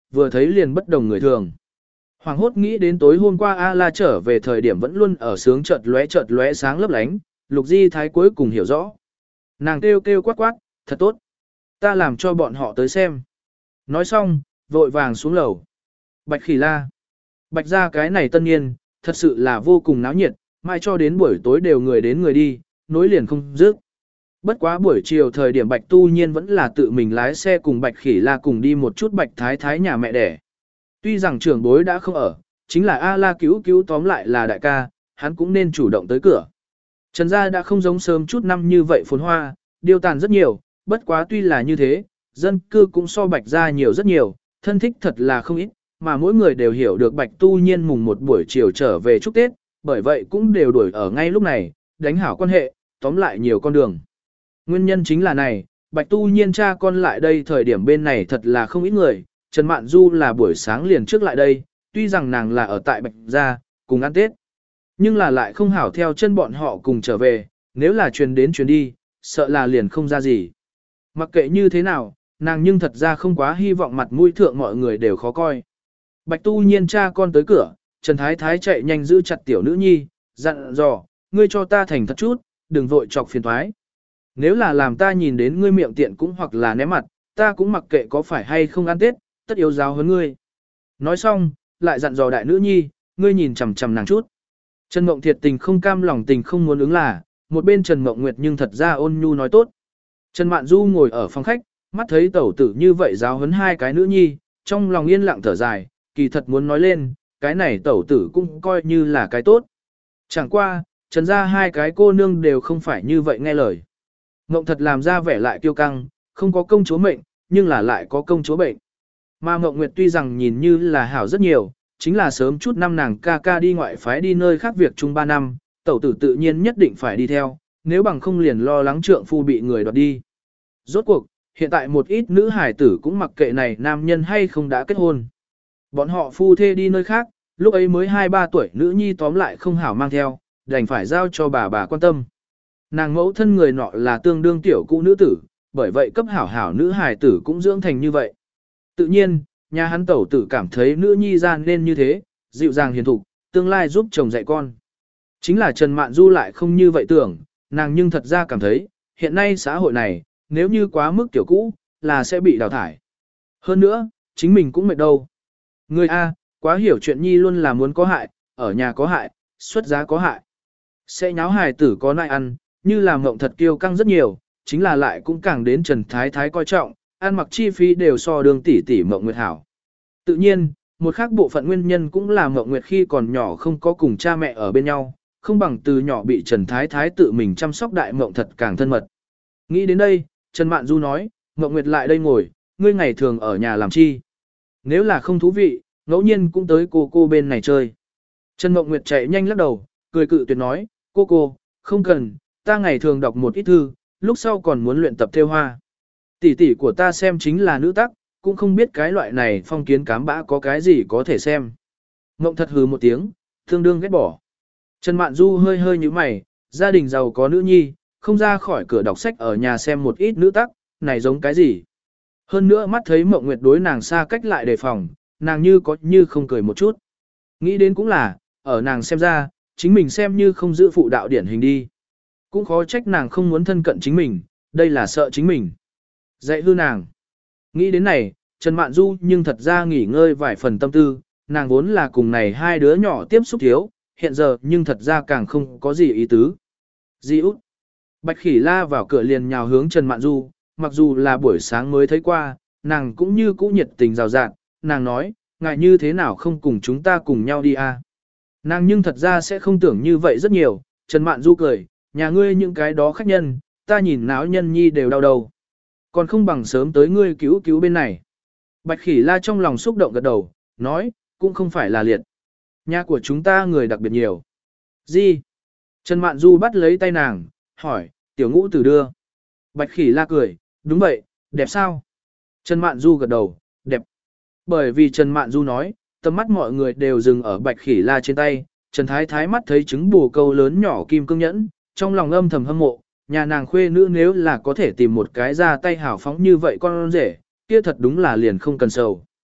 vừa thấy liền bất đồng người thường. Hoàng hốt nghĩ đến tối hôm qua A-la trở về thời điểm vẫn luôn ở sướng chợt lóe sáng lấp lánh, Lục Di Thái cuối cùng hiểu rõ. Nàng kêu kêu quát quát, thật tốt. Ta làm cho bọn họ tới xem. Nói xong, vội vàng xuống lầu. Bạch Khỉ La. Bạch ra cái này tân niên, thật sự là vô cùng náo nhiệt, mai cho đến buổi tối đều người đến người đi, nối liền không dứt. Bất quá buổi chiều thời điểm Bạch Tu Nhiên vẫn là tự mình lái xe cùng Bạch Khỉ La cùng đi một chút Bạch Thái Thái nhà mẹ đẻ. Tuy rằng trưởng bối đã không ở, chính là A-la cứu cứu tóm lại là đại ca, hắn cũng nên chủ động tới cửa. Trần gia đã không giống sớm chút năm như vậy phồn hoa, điều tàn rất nhiều, bất quá tuy là như thế, dân cư cũng so Bạch gia nhiều rất nhiều, thân thích thật là không ít, mà mỗi người đều hiểu được Bạch Tu Nhiên mùng một buổi chiều trở về chúc Tết, bởi vậy cũng đều đuổi ở ngay lúc này, đánh hảo quan hệ, tóm lại nhiều con đường. Nguyên nhân chính là này, Bạch Tu Nhiên cha con lại đây thời điểm bên này thật là không ít người, Trần Mạn Du là buổi sáng liền trước lại đây, tuy rằng nàng là ở tại Bạch gia, cùng ăn Tết. Nhưng là lại không hảo theo chân bọn họ cùng trở về, nếu là truyền đến truyền đi, sợ là liền không ra gì. Mặc kệ như thế nào, nàng nhưng thật ra không quá hy vọng mặt mũi thượng mọi người đều khó coi. Bạch Tu Nhiên cha con tới cửa, Trần Thái Thái chạy nhanh giữ chặt tiểu nữ nhi, dặn dò, ngươi cho ta thành thật chút, đừng vội chọc phiền toái. Nếu là làm ta nhìn đến ngươi miệng tiện cũng hoặc là ném mặt, ta cũng mặc kệ có phải hay không ăn Tết, tất yếu giáo hơn ngươi. Nói xong, lại dặn dò đại nữ nhi, ngươi nhìn chằm chằm nàng chút. Trần Mộng thiệt tình không cam lòng tình không muốn ứng là, một bên Trần Mộng Nguyệt nhưng thật ra ôn nhu nói tốt. Trần Mạn Du ngồi ở phòng khách, mắt thấy tẩu tử như vậy giáo huấn hai cái nữ nhi, trong lòng yên lặng thở dài, kỳ thật muốn nói lên, cái này tẩu tử cũng coi như là cái tốt. Chẳng qua, Trần gia hai cái cô nương đều không phải như vậy nghe lời. Mộng thật làm ra vẻ lại kiêu căng, không có công chúa mệnh, nhưng là lại có công chúa bệnh. Mà Mộng Nguyệt tuy rằng nhìn như là hảo rất nhiều, chính là sớm chút năm nàng ca ca đi ngoại phái đi nơi khác việc chung 3 năm, tẩu tử tự nhiên nhất định phải đi theo, nếu bằng không liền lo lắng trượng phu bị người đoạt đi. Rốt cuộc, hiện tại một ít nữ hải tử cũng mặc kệ này nam nhân hay không đã kết hôn. Bọn họ phu thê đi nơi khác, lúc ấy mới 2-3 tuổi nữ nhi tóm lại không hảo mang theo, đành phải giao cho bà quan tâm. Nàng mẫu thân người nọ là tương đương tiểu cụ nữ tử, bởi vậy cấp hảo hảo nữ hải tử cũng dưỡng thành như vậy. Tự nhiên, nhà hắn tẩu tử cảm thấy nữ nhi ra nên như thế, dịu dàng hiền thục, tương lai giúp chồng dạy con. Chính là Trần Mạn Du lại không như vậy tưởng, nàng nhưng thật ra cảm thấy, hiện nay xã hội này, nếu như quá mức tiểu cũ, là sẽ bị đào thải. Hơn nữa, chính mình cũng mệt đâu. Người A, quá hiểu chuyện nhi luôn là muốn có hại, ở nhà có hại, xuất giá có hại. Sẽ nháo hài tử có nại ăn, như là Mộng thật kiêu căng rất nhiều, chính là lại cũng càng đến Trần Thái Thái coi trọng, ăn mặc chi phí đều so đường tỷ tỷ Mộng Nguyệt hảo. Tự nhiên, một khác bộ phận nguyên nhân cũng là Mộng Nguyệt khi còn nhỏ không có cùng cha mẹ ở bên nhau, không bằng từ nhỏ bị Trần Thái Thái tự mình chăm sóc đại Mộng thật càng thân mật. Nghĩ đến đây, Trần Mạn Du nói, Mộng Nguyệt lại đây ngồi, ngươi ngày thường ở nhà làm chi? Nếu là không thú vị, ngẫu nhiên cũng tới cô bên này chơi. Trần Mộng Nguyệt chạy nhanh lắc đầu, cười cự tuyệt nói, cô, không cần, ta ngày thường đọc một ít thư, lúc sau còn muốn luyện tập thêu hoa. Tỷ tỷ của ta xem chính là nữ tắc, cũng không biết cái loại này phong kiến cám bã có cái gì có thể xem. Mộng thật hừ một tiếng, tương đương ghét bỏ. Trần Mạn Du hơi hơi như mày, gia đình giàu có nữ nhi, không ra khỏi cửa đọc sách ở nhà xem một ít nữ tắc, này giống cái gì. Hơn nữa mắt thấy Mộng Nguyệt đối nàng xa cách lại đề phòng, nàng như có như không cười một chút. Nghĩ đến cũng là, ở nàng xem ra, chính mình xem như không giữ phụ đạo điển hình đi. Cũng khó trách nàng không muốn thân cận chính mình, đây là sợ chính mình. Dạy hư nàng. Nghĩ đến này, Trần Mạn Du nhưng thật ra nghỉ ngơi vài phần tâm tư, nàng vốn là cùng này hai đứa nhỏ tiếp xúc thiếu, hiện giờ nhưng thật ra càng không có gì ý tứ. Di út. Bạch Khỉ La vào cửa liền nhào hướng Trần Mạn Du, mặc dù là buổi sáng mới thấy qua, nàng cũng như cũ nhiệt tình rào rạt, nàng nói, ngại như thế nào không cùng chúng ta cùng nhau đi à. Nàng nhưng thật ra sẽ không tưởng như vậy rất nhiều, Trần Mạn Du cười, nhà ngươi những cái đó khách nhân, ta nhìn náo nhân nhi đều đau đầu. Còn không bằng sớm tới ngươi cứu bên này. Bạch Khỉ La trong lòng xúc động gật đầu, nói, cũng không phải là liệt. Nhà của chúng ta người đặc biệt nhiều. Gì? Trần Mạn Du bắt lấy tay nàng, hỏi, tiểu ngũ tử đưa. Bạch Khỉ La cười, đúng vậy, đẹp sao? Trần Mạn Du gật đầu, đẹp. Bởi vì Trần Mạn Du nói, tầm mắt mọi người đều dừng ở Bạch Khỉ La trên tay, Trần Thái Thái mắt thấy trứng bồ câu lớn nhỏ kim cương nhẫn, trong lòng âm thầm hâm mộ, nhà nàng khuê nữ nếu là có thể tìm một cái ra tay hảo phóng như vậy con rể, kia thật đúng là liền không cần sầu.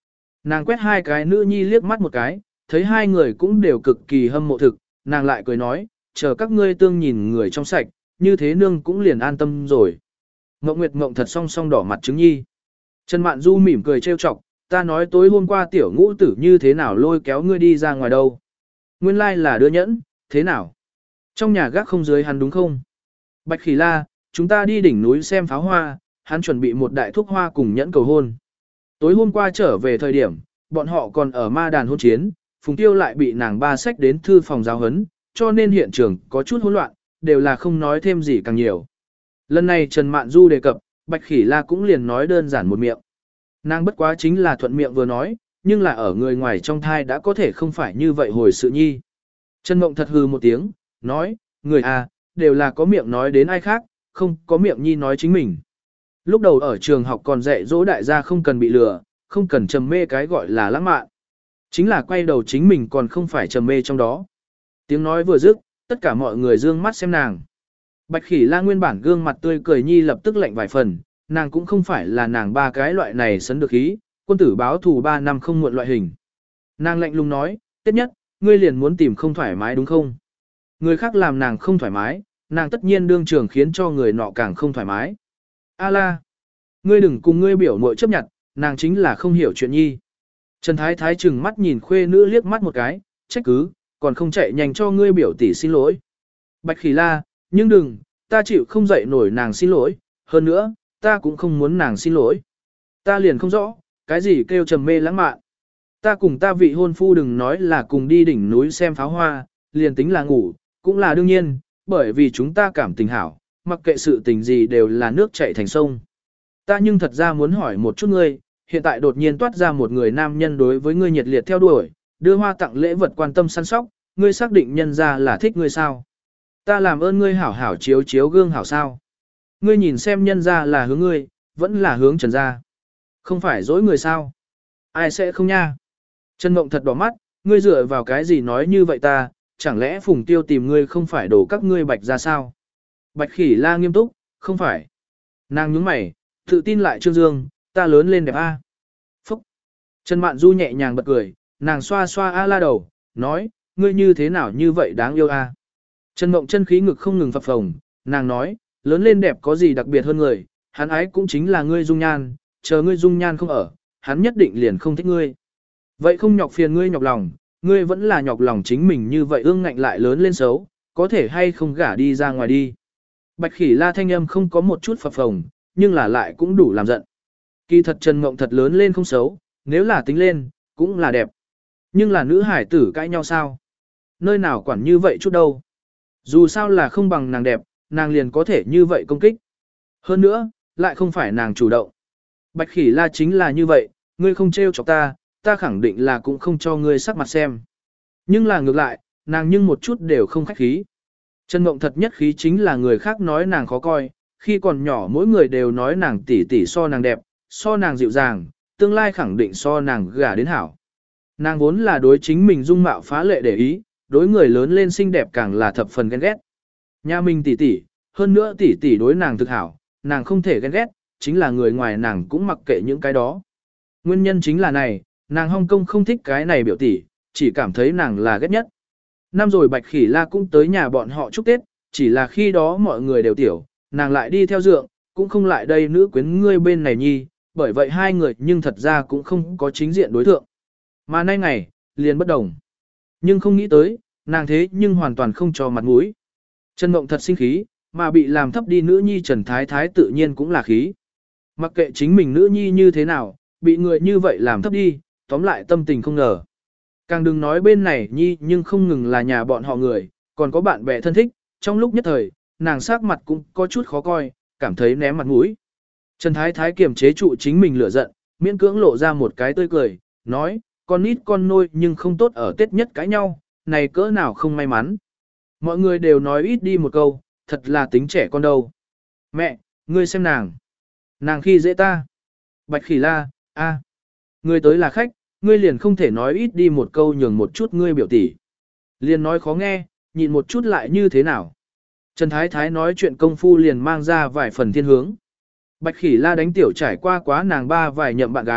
Nàng quét hai cái nữ nhi liếc mắt một cái, thấy hai người cũng đều cực kỳ hâm mộ thực, nàng lại cười nói, chờ các ngươi tương nhìn người trong sạch, như thế nương cũng liền an tâm rồi. Ngộng Nguyệt Ngộng thật song song đỏ mặt trứng nhi. Trần Mạn Du mỉm cười trêu chọc, ta nói tối hôm qua tiểu ngũ tử như thế nào lôi kéo ngươi đi ra ngoài đâu. Nguyên lai là đưa nhẫn, thế nào? Trong nhà gác không dưới hắn đúng không? Bạch Khỉ La, chúng ta đi đỉnh núi xem pháo hoa, hắn chuẩn bị một đại thuốc hoa cùng nhẫn cầu hôn. Tối hôm qua trở về thời điểm, bọn họ còn ở ma đàn hôn chiến, Phùng Tiêu lại bị nàng ba sách đến thư phòng giáo huấn, cho nên hiện trường có chút hỗn loạn, đều là không nói thêm gì càng nhiều. Lần này Trần Mạn Du đề cập, Bạch Khỉ La cũng liền nói đơn giản một miệng. Nàng bất quá chính là thuận miệng vừa nói, nhưng là ở người ngoài trong thai đã có thể không phải như vậy hồi sự nhi. Trần Mộng thật hừ một tiếng, nói, người à, đều là có miệng nói đến ai khác, không có miệng nhi nói chính mình. Lúc đầu ở trường học còn dạy dỗ đại gia không cần bị lừa, không cần trầm mê cái gọi là lãng mạn. Chính là quay đầu chính mình còn không phải trầm mê trong đó. Tiếng nói vừa dứt, tất cả mọi người dương mắt xem nàng. Bạch Khỉ La nguyên bản gương mặt tươi cười nhi lập tức lạnh vài phần, nàng cũng không phải là nàng ba cái loại này sấn được khí, quân tử báo thù 3 năm không muộn loại hình. Nàng lạnh lùng nói, tiết nhất, ngươi liền muốn tìm không thoải mái đúng không? Người khác làm nàng không thoải mái, nàng tất nhiên đương trường khiến cho người nọ càng không thoải mái. A la, ngươi đừng cùng ngươi biểu muội chấp nhận, nàng chính là không hiểu chuyện nhi. Trần Thái Thái chừng mắt nhìn khuê nữ liếc mắt một cái, trách cứ, còn không chạy nhanh cho ngươi biểu tỷ xin lỗi. Bạch Khỉ La, nhưng đừng, ta chịu không dậy nổi nàng xin lỗi, hơn nữa, ta cũng không muốn nàng xin lỗi. Ta liền không rõ, cái gì kêu trầm mê lãng mạn. Ta cùng ta vị hôn phu đừng nói là cùng đi đỉnh núi xem pháo hoa, liền tính là ngủ, cũng là đương nhiên, bởi vì chúng ta cảm tình hảo, mặc kệ sự tình gì đều là nước chảy thành sông. Ta nhưng thật ra muốn hỏi một chút ngươi, hiện tại đột nhiên toát ra một người nam nhân đối với ngươi nhiệt liệt theo đuổi, đưa hoa tặng lễ vật quan tâm săn sóc, ngươi xác định nhân ra là thích ngươi sao? Ta làm ơn ngươi hảo hảo chiếu chiếu gương hảo sao? Ngươi nhìn xem nhân ra là hướng ngươi, vẫn là hướng Trần ra. Không phải dối người sao? Ai sẽ không nha? Trần Mộng thật đỏ mắt, ngươi dựa vào cái gì nói như vậy ta, chẳng lẽ Phùng Tiêu tìm ngươi không phải đổ các ngươi Bạch ra sao? Bạch Khỉ La nghiêm túc, không phải. Nàng nhướng mày, tự tin lại Trương Dương, ta lớn lên đẹp a. Phúc. Trần Mạn Du nhẹ nhàng bật cười, nàng xoa xoa A La đầu, nói, ngươi như thế nào như vậy đáng yêu a. Trần Mộng chân khí ngực không ngừng phập phồng, nàng nói, lớn lên đẹp có gì đặc biệt hơn người, hắn ái cũng chính là ngươi dung nhan, chờ ngươi dung nhan không ở, hắn nhất định liền không thích ngươi. Vậy không nhọc phiền ngươi nhọc lòng, ngươi vẫn là nhọc lòng chính mình như vậy ương ngạnh lại lớn lên xấu, có thể hay không gả đi ra ngoài đi. Bạch Khỉ La thanh âm không có một chút phập phồng, nhưng là lại cũng đủ làm giận. Kỳ thật Trần Mộng thật lớn lên không xấu, nếu là tính lên, cũng là đẹp. Nhưng là nữ hải tử cãi nhau sao? Nơi nào quản như vậy chút đâu. Dù sao là không bằng nàng đẹp, nàng liền có thể như vậy công kích. Hơn nữa, lại không phải nàng chủ động. Bạch Khỉ La chính là như vậy, ngươi không trêu chọc ta, ta khẳng định là cũng không cho ngươi sắc mặt xem. Nhưng là ngược lại, nàng nhưng một chút đều không khách khí. Trần Mộng thật nhất khí chính là người khác nói nàng khó coi, khi còn nhỏ mỗi người đều nói nàng tỉ tỉ so nàng đẹp, so nàng dịu dàng, tương lai khẳng định so nàng gả đến hảo. Nàng vốn là đối chính mình dung mạo phá lệ để ý, đối người lớn lên xinh đẹp càng là thập phần ghen ghét. Nhà mình tỉ tỉ, hơn nữa tỉ tỉ đối nàng thực hảo, nàng không thể ghen ghét, chính là người ngoài nàng cũng mặc kệ những cái đó. Nguyên nhân chính là này, nàng Hong Kong không thích cái này biểu tỷ, chỉ cảm thấy nàng là ghét nhất. Năm rồi Bạch Khỉ La cũng tới nhà bọn họ chúc Tết, chỉ là khi đó mọi người đều tiểu, nàng lại đi theo dượng, cũng không lại đây nữ quyến ngươi bên này nhi, bởi vậy hai người nhưng thật ra cũng không có chính diện đối thượng. Mà nay ngày, liền bất đồng. Nhưng không nghĩ tới, nàng thế nhưng hoàn toàn không cho mặt mũi. Trần Mộng thật sinh khí, mà bị làm thấp đi nữ nhi Trần Thái Thái tự nhiên cũng là khí. Mặc kệ chính mình nữ nhi như thế nào, bị người như vậy làm thấp đi, tóm lại tâm tình không ngờ. Càng đừng nói bên này nhi nhưng không ngừng là nhà bọn họ người, còn có bạn bè thân thích, trong lúc nhất thời, nàng sắc mặt cũng có chút khó coi, cảm thấy ném mặt mũi. Trần Thái Thái kiềm chế trụ chính mình lửa giận, miễn cưỡng lộ ra một cái tươi cười, nói, con nít con nôi nhưng không tốt ở Tết nhất cãi nhau, này cỡ nào không may mắn. Mọi người đều nói ít đi một câu, thật là tính trẻ con đâu. Mẹ, ngươi xem nàng. Nàng khi dễ ta. Bạch Khỉ La, a, ngươi tới là khách, ngươi liền không thể nói ít đi một câu nhường một chút ngươi biểu tỷ. Liền nói khó nghe, nhịn một chút lại như thế nào. Trần Thái Thái nói chuyện công phu liền mang ra vài phần thiên hướng. Bạch Khỉ La đánh tiểu trải qua quá nàng ba vài nhậm bạn gái,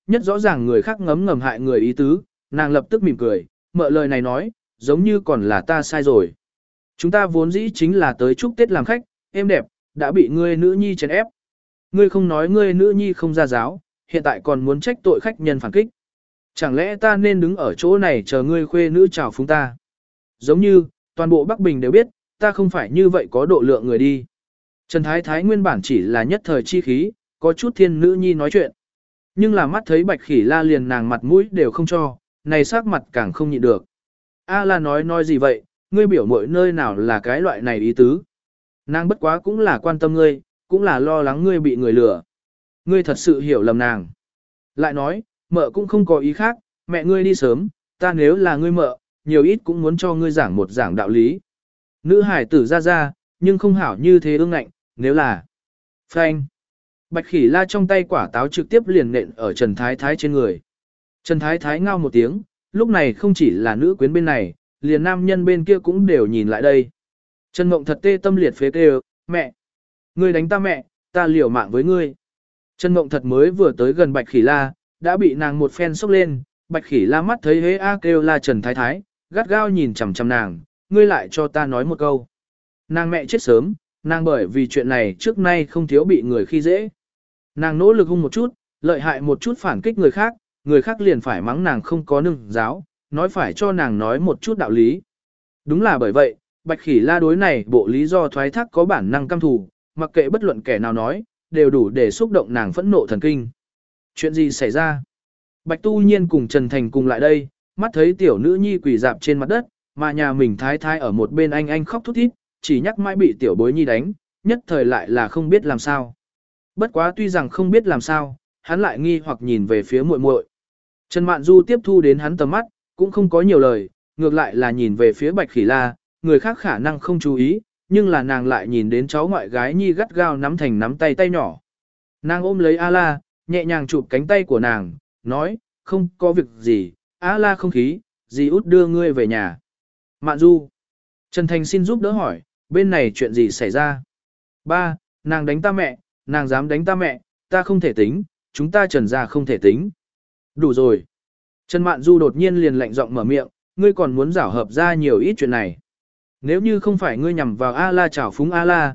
nhất rõ ràng người khác ngấm ngầm hại người ý tứ, nàng lập tức mỉm cười, mợ lời này nói, giống như còn là ta sai rồi. Chúng ta vốn dĩ chính là tới chúc Tết làm khách, em đẹp, đã bị ngươi nữ nhi chèn ép. Ngươi không nói ngươi nữ nhi không ra giáo, hiện tại còn muốn trách tội khách nhân phản kích. Chẳng lẽ ta nên đứng ở chỗ này chờ ngươi khuê nữ chào phúng ta? Giống như, toàn bộ Bắc Bình đều biết, ta không phải như vậy có độ lượng người đi. Trần Thái Thái nguyên bản chỉ là nhất thời chi khí, có chút thiên nữ nhi nói chuyện. Nhưng là mắt thấy Bạch Khỉ La liền nàng mặt mũi đều không cho, này sắc mặt càng không nhịn được. A La nói gì vậy, ngươi biểu mỗi nơi nào là cái loại này ý tứ. Nàng bất quá cũng là quan tâm ngươi, cũng là lo lắng ngươi bị người lừa. Ngươi thật sự hiểu lầm nàng. Lại nói, mợ cũng không có ý khác, mẹ ngươi đi sớm, ta nếu là ngươi mợ, nhiều ít cũng muốn cho ngươi giảng một giảng đạo lý. Nữ hải tử ra, nhưng không hảo như thế ương ngạnh, nếu là phanh. Bạch Khỉ La trong tay quả táo trực tiếp liền nện ở Trần Thái Thái trên người. Trần Thái Thái ngao một tiếng, lúc này không chỉ là nữ quyến bên này, liền nam nhân bên kia cũng đều nhìn lại đây. Trần Mộng thật tê tâm liệt phế kêu, mẹ, ngươi đánh ta mẹ, ta liều mạng với ngươi. Trần Mộng thật mới vừa tới gần Bạch Khỉ La, đã bị nàng một phen sốc lên, Bạch Khỉ La mắt thấy hế a kêu la Trần Thái Thái, gắt gao nhìn chằm chằm nàng, ngươi lại cho ta nói một câu. Nàng mẹ chết sớm, nàng bởi vì chuyện này trước nay không thiếu bị người khi dễ. Nàng nỗ lực hung một chút, lợi hại một chút phản kích người khác liền phải mắng nàng không có nương giáo, nói phải cho nàng nói một chút đạo lý. Đúng là bởi vậy, Bạch Khỉ La đối này bộ lý do thoái thác có bản năng căm thù, mặc kệ bất luận kẻ nào nói, đều đủ để xúc động nàng phẫn nộ thần kinh. Chuyện gì xảy ra? Bạch Tu Nhiên cùng Trần Thành cùng lại đây, mắt thấy tiểu nữ nhi quỳ dạp trên mặt đất, mà nhà mình thái thái ở một bên anh khóc thút thít, chỉ nhắc mãi bị tiểu bối nhi đánh, nhất thời lại là không biết làm sao. Bất quá tuy rằng không biết làm sao, hắn lại nghi hoặc nhìn về phía muội muội. Trần Mạn Du tiếp thu đến hắn tầm mắt, cũng không có nhiều lời, ngược lại là nhìn về phía Bạch Khỉ La, người khác khả năng không chú ý, nhưng là nàng lại nhìn đến cháu ngoại gái nhi gắt gao nắm thành nắm tay nhỏ. Nàng ôm lấy A La, nhẹ nhàng chụp cánh tay của nàng, nói, không có việc gì, A La không khí, dì út đưa ngươi về nhà. Mạn Du. Trần Thành xin giúp đỡ hỏi, bên này chuyện gì xảy ra? Ba, nàng đánh ta mẹ, nàng dám đánh ta mẹ, ta không thể tính, chúng ta Trần gia không thể tính. Đủ rồi. Trần Mạn Du đột nhiên liền lạnh giọng mở miệng, ngươi còn muốn giảo hợp ra nhiều ít chuyện này. Nếu như không phải ngươi nhằm vào A La chảo phúng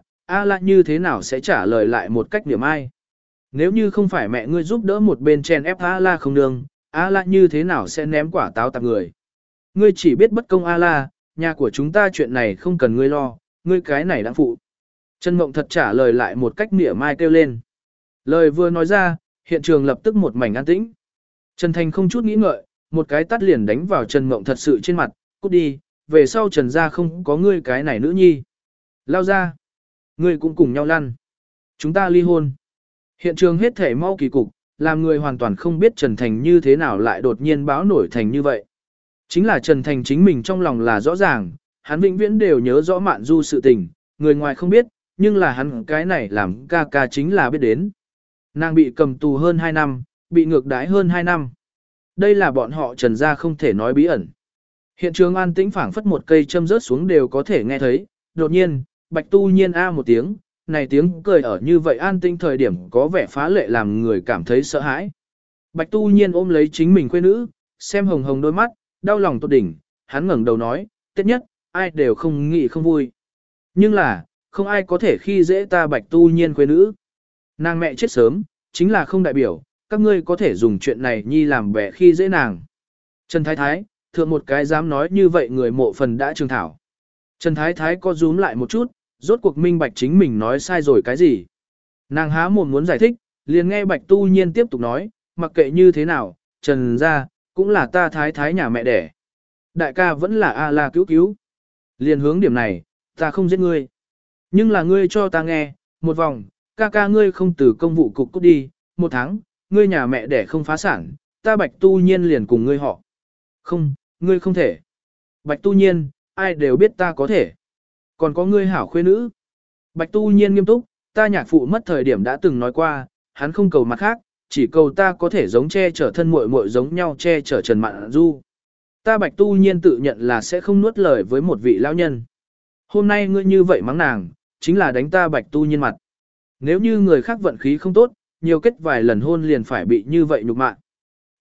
A La như thế nào sẽ trả lời lại một cách niệm ai? Nếu như không phải mẹ ngươi giúp đỡ một bên chen ép A La không nương, A La như thế nào sẽ ném quả táo tạp người? Ngươi chỉ biết bất công A La, nhà của chúng ta chuyện này không cần ngươi lo, ngươi cái này đã phụ. Trần Mộng thật trả lời lại một cách niệm ai kêu lên. Lời vừa nói ra, hiện trường lập tức một mảnh an tĩnh. Trần Thành không chút nghĩ ngợi, một cái tát liền đánh vào Trần Mộng thật sự trên mặt, cút đi, về sau Trần gia không có ngươi cái này nữ nhi. Lao ra, ngươi cũng cùng nhau lăn. Chúng ta ly hôn. Hiện trường hết thể mau kỳ cục, làm người hoàn toàn không biết Trần Thành như thế nào lại đột nhiên báo nổi thành như vậy. Chính là Trần Thành chính mình trong lòng là rõ ràng, hắn vĩnh viễn đều nhớ rõ Mạn Du sự tình, người ngoài không biết, nhưng là hắn cái này làm ca ca chính là biết đến. Nàng bị cầm tù hơn 2 năm, bị ngược đái hơn 2 năm. Đây là bọn họ Trần gia không thể nói bí ẩn. Hiện trường an tĩnh phảng phất một cây châm rớt xuống đều có thể nghe thấy, đột nhiên, Bạch Tu Nhiên a một tiếng, này tiếng cười ở như vậy an tĩnh thời điểm có vẻ phá lệ làm người cảm thấy sợ hãi. Bạch Tu Nhiên ôm lấy chính mình quê nữ, xem hồng hồng đôi mắt, đau lòng tột đỉnh, hắn ngẩng đầu nói, Tết nhất, ai đều không nghĩ không vui. Nhưng là, không ai có thể khi dễ ta Bạch Tu Nhiên quê nữ. Nàng mẹ chết sớm, chính là không đại biểu, các ngươi có thể dùng chuyện này nhi làm bẻ khi dễ nàng. Trần Thái Thái, thượng một cái dám nói như vậy người mộ phần đã trường thảo. Trần Thái Thái có rúm lại một chút, rốt cuộc minh bạch chính mình nói sai rồi cái gì. Nàng há mồm muốn giải thích, liền nghe Bạch Tu Nhiên tiếp tục nói, mặc kệ như thế nào, Trần gia cũng là ta Thái Thái nhà mẹ đẻ. Đại ca vẫn là A La cứu cứu. Liền hướng điểm này, ta không giết ngươi. Nhưng là ngươi cho ta nghe, một vòng, ca ngươi không từ công vụ cục cút đi, 1 tháng, ngươi nhà mẹ đẻ không phá sản, ta Bạch Tu Nhiên liền cùng ngươi họ. Không, ngươi không thể. Bạch Tu Nhiên, ai đều biết ta có thể. Còn có ngươi hảo khuê nữ. Bạch Tu Nhiên nghiêm túc, ta nhạc phụ mất thời điểm đã từng nói qua, hắn không cầu mặt khác, chỉ cầu ta có thể giống che chở thân muội muội giống nhau che chở Trần Mạn Du. Ta Bạch Tu Nhiên tự nhận là sẽ không nuốt lời với một vị lão nhân. Hôm nay ngươi như vậy mắng nàng, chính là đánh ta Bạch Tu Nhiên mặt. Nếu như người khác vận khí không tốt, nhiều kết vài lần hôn liền phải bị như vậy nhục mạ.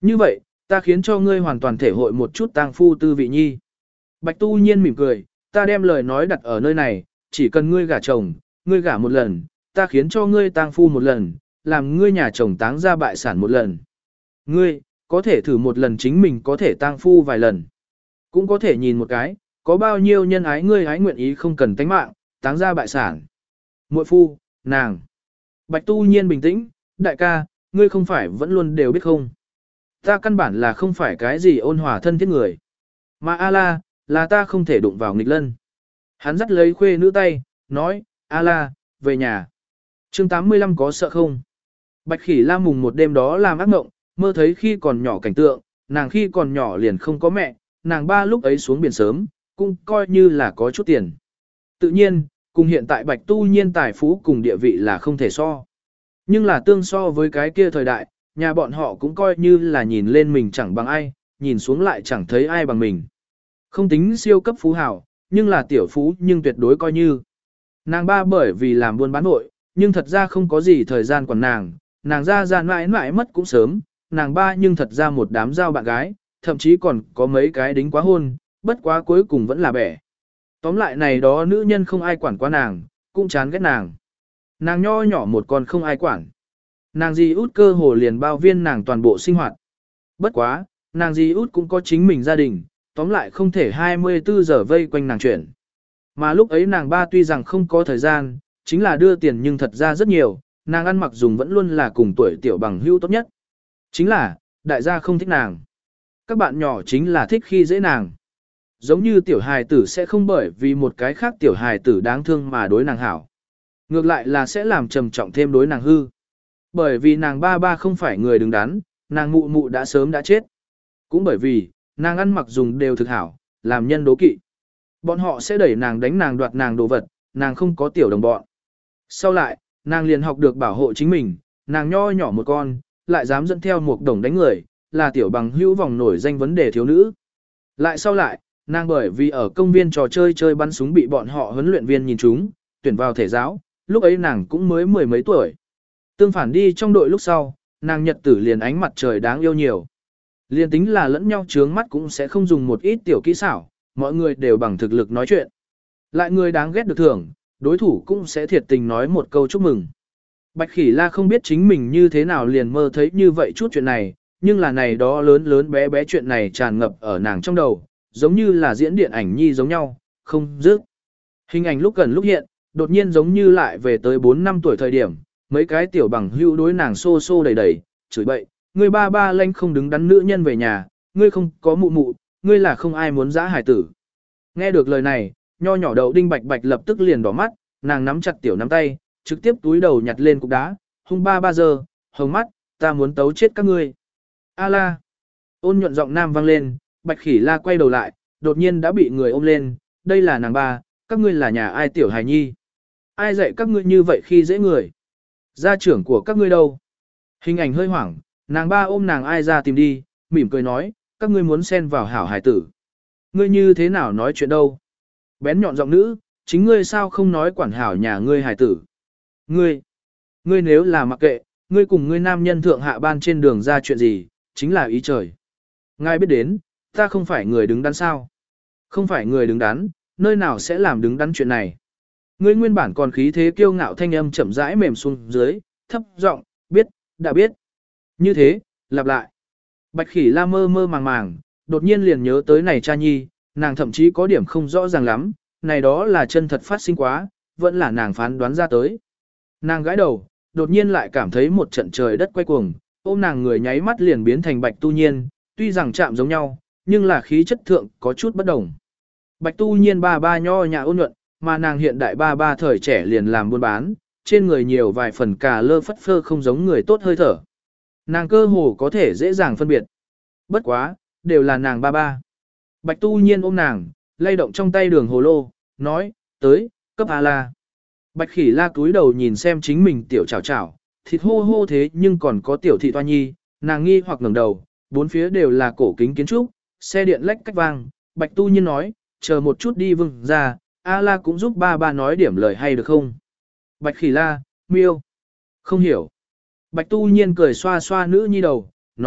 Như vậy, ta khiến cho ngươi hoàn toàn thể hội một chút tang phu tư vị nhi. Bạch Tu Nhiên mỉm cười, ta đem lời nói đặt ở nơi này, chỉ cần ngươi gả chồng, ngươi gả một lần, ta khiến cho ngươi tang phu một lần, làm ngươi nhà chồng táng ra bại sản một lần. Ngươi, có thể thử một lần chính mình có thể tang phu vài lần. Cũng có thể nhìn một cái, có bao nhiêu nhân ái ngươi ái nguyện ý không cần tánh mạng, táng ra bại sản. Muội phu, nàng. Bạch Tu Nhiên bình tĩnh, đại ca, ngươi không phải vẫn luôn đều biết không. Ta căn bản là không phải cái gì ôn hòa thân thiết người. Mà A-la, là ta không thể đụng vào nghịch lân. Hắn dắt lấy khuê nữ tay, nói, A-la, về nhà. Chương 85 có sợ không? Bạch Khỉ La mùng một đêm đó làm ác mộng, mơ thấy khi còn nhỏ cảnh tượng, nàng khi còn nhỏ liền không có mẹ, nàng ba lúc ấy xuống biển sớm, cũng coi như là có chút tiền. Tự nhiên, cùng hiện tại Bạch Tu Nhiên tài phú cùng địa vị là không thể so. Nhưng là tương so với cái kia thời đại, nhà bọn họ cũng coi như là nhìn lên mình chẳng bằng ai, nhìn xuống lại chẳng thấy ai bằng mình. Không tính siêu cấp phú hảo, nhưng là tiểu phú nhưng tuyệt đối coi như. Nàng ba bởi vì làm buôn bán nội, nhưng thật ra không có gì thời gian quản nàng ra mãi mãi mất cũng sớm, nàng ba nhưng thật ra một đám giao bạn gái, thậm chí còn có mấy cái đính quá hôn, bất quá cuối cùng vẫn là bẻ. Tóm lại này đó nữ nhân không ai quản qua nàng, cũng chán ghét nàng. Nàng nho nhỏ một con không ai quản. Nàng dì út cơ hồ liền bao viên nàng toàn bộ sinh hoạt. Bất quá, nàng dì út cũng có chính mình gia đình, tóm lại không thể 24 giờ vây quanh nàng chuyển. Mà lúc ấy nàng ba tuy rằng không có thời gian, chính là đưa tiền nhưng thật ra rất nhiều, nàng ăn mặc dùng vẫn luôn là cùng tuổi tiểu bằng hữu tốt nhất. Chính là, đại gia không thích nàng. Các bạn nhỏ chính là thích khi dễ nàng. Giống như tiểu hài tử sẽ không bởi vì một cái khác tiểu hài tử đáng thương mà đối nàng hảo. Ngược lại là sẽ làm trầm trọng thêm đối nàng hư. Bởi vì nàng ba ba không phải người đứng đắn, nàng mụ mụ đã sớm đã chết. Cũng bởi vì, nàng ăn mặc dùng đều thực hảo, làm nhân đố kỵ. Bọn họ sẽ đẩy nàng đánh nàng đoạt nàng đồ vật, nàng không có tiểu đồng bọn. Sau lại, nàng liền học được bảo hộ chính mình, nàng nho nhỏ một con, lại dám dẫn theo một đồng đánh người, là tiểu bằng hữu vòng nổi danh vấn đề thiếu nữ. Lại sau lại, nàng bởi vì ở công viên trò chơi chơi bắn súng bị bọn họ huấn luyện viên nhìn trúng, tuyển vào thể giáo, lúc ấy nàng cũng mới 10 mấy tuổi. Tương phản đi trong đội lúc sau, nàng nhật tử liền ánh mặt trời đáng yêu nhiều. Liền tính là lẫn nhau trướng mắt cũng sẽ không dùng một ít tiểu kỹ xảo, mọi người đều bằng thực lực nói chuyện. Lại người đáng ghét được thưởng, đối thủ cũng sẽ thiệt tình nói một câu chúc mừng. Bạch Khỉ La không biết chính mình như thế nào liền mơ thấy như vậy chút chuyện này, nhưng là này đó lớn lớn bé bé chuyện này tràn ngập ở nàng trong đầu, giống như là diễn điện ảnh nhi giống nhau, không dứt. Hình ảnh lúc gần lúc hiện, đột nhiên giống như lại về tới 4 năm tuổi thời điểm, mấy cái tiểu bằng hữu đối nàng xô xô đầy đầy, chửi bậy, ngươi ba ba lanh không đứng đắn nữ nhân về nhà, ngươi không có mụ mụ, ngươi là không ai muốn giã hải tử. Nghe được lời này, nho nhỏ đậu đinh bạch bạch lập tức liền đỏ mắt, nàng nắm chặt tiểu nắm tay, trực tiếp túi đầu nhặt lên cục đá, hung ba ba giờ, hồng mắt, ta muốn tấu chết các ngươi. A la, ôn nhuận giọng nam vang lên, Bạch Khỉ La quay đầu lại, đột nhiên đã bị người ôm lên, đây là nàng ba, các ngươi là nhà ai tiểu hài nhi. Ai dạy các ngươi như vậy khi dễ người. Gia trưởng của các ngươi đâu? Hình ảnh hơi hoảng, nàng ba ôm nàng ai ra tìm đi, mỉm cười nói, các ngươi muốn xen vào hảo hài tử. Ngươi như thế nào nói chuyện đâu? Bén nhọn giọng nữ, chính ngươi sao không nói quản hảo nhà ngươi hài tử. Ngươi nếu là mặc kệ, ngươi cùng ngươi nam nhân thượng hạ ban trên đường ra chuyện gì, chính là ý trời. Ngài biết đến, ta không phải người đứng đắn sao? Không phải người đứng đắn, nơi nào sẽ làm đứng đắn chuyện này? Ngươi nguyên bản còn khí thế kiêu ngạo thanh âm chậm rãi mềm xuống dưới, thấp giọng, biết, đã biết. Như thế, lặp lại. Bạch Khỉ La mơ mơ màng màng, đột nhiên liền nhớ tới này cha nhi, nàng thậm chí có điểm không rõ ràng lắm, này đó là chân thật phát sinh quá, vẫn là nàng phán đoán ra tới. Nàng gãi đầu, đột nhiên lại cảm thấy một trận trời đất quay cuồng, ôm nàng người nháy mắt liền biến thành Bạch Tu Nhiên, tuy rằng chạm giống nhau, nhưng là khí chất thượng có chút bất đồng. Bạch Tu Nhiên ba ba nho nhã ôn nhuận, mà nàng hiện đại ba ba thời trẻ liền làm buôn bán, trên người nhiều vài phần cà lơ phất phơ không giống người tốt hơi thở. Nàng cơ hồ có thể dễ dàng phân biệt. Bất quá, đều là nàng ba ba. Bạch Tu Nhiên ôm nàng, lay động trong tay đường hồ lô, nói, tới, cấp A La. Bạch Khỉ La cúi đầu nhìn xem chính mình tiểu chảo chảo, thịt hô hô thế nhưng còn có tiểu thị toa nhi, nàng nghi hoặc ngẩng đầu, bốn phía đều là cổ kính kiến trúc, xe điện lách cách vang. Bạch Tu Nhiên nói, chờ một chút đi vừng ra, A La cũng giúp ba ba nói điểm lời hay được không? Bạch Khỉ La, miêu. Không hiểu. Bạch Tu Nhiên cười xoa xoa nữ nhi đầu, nói,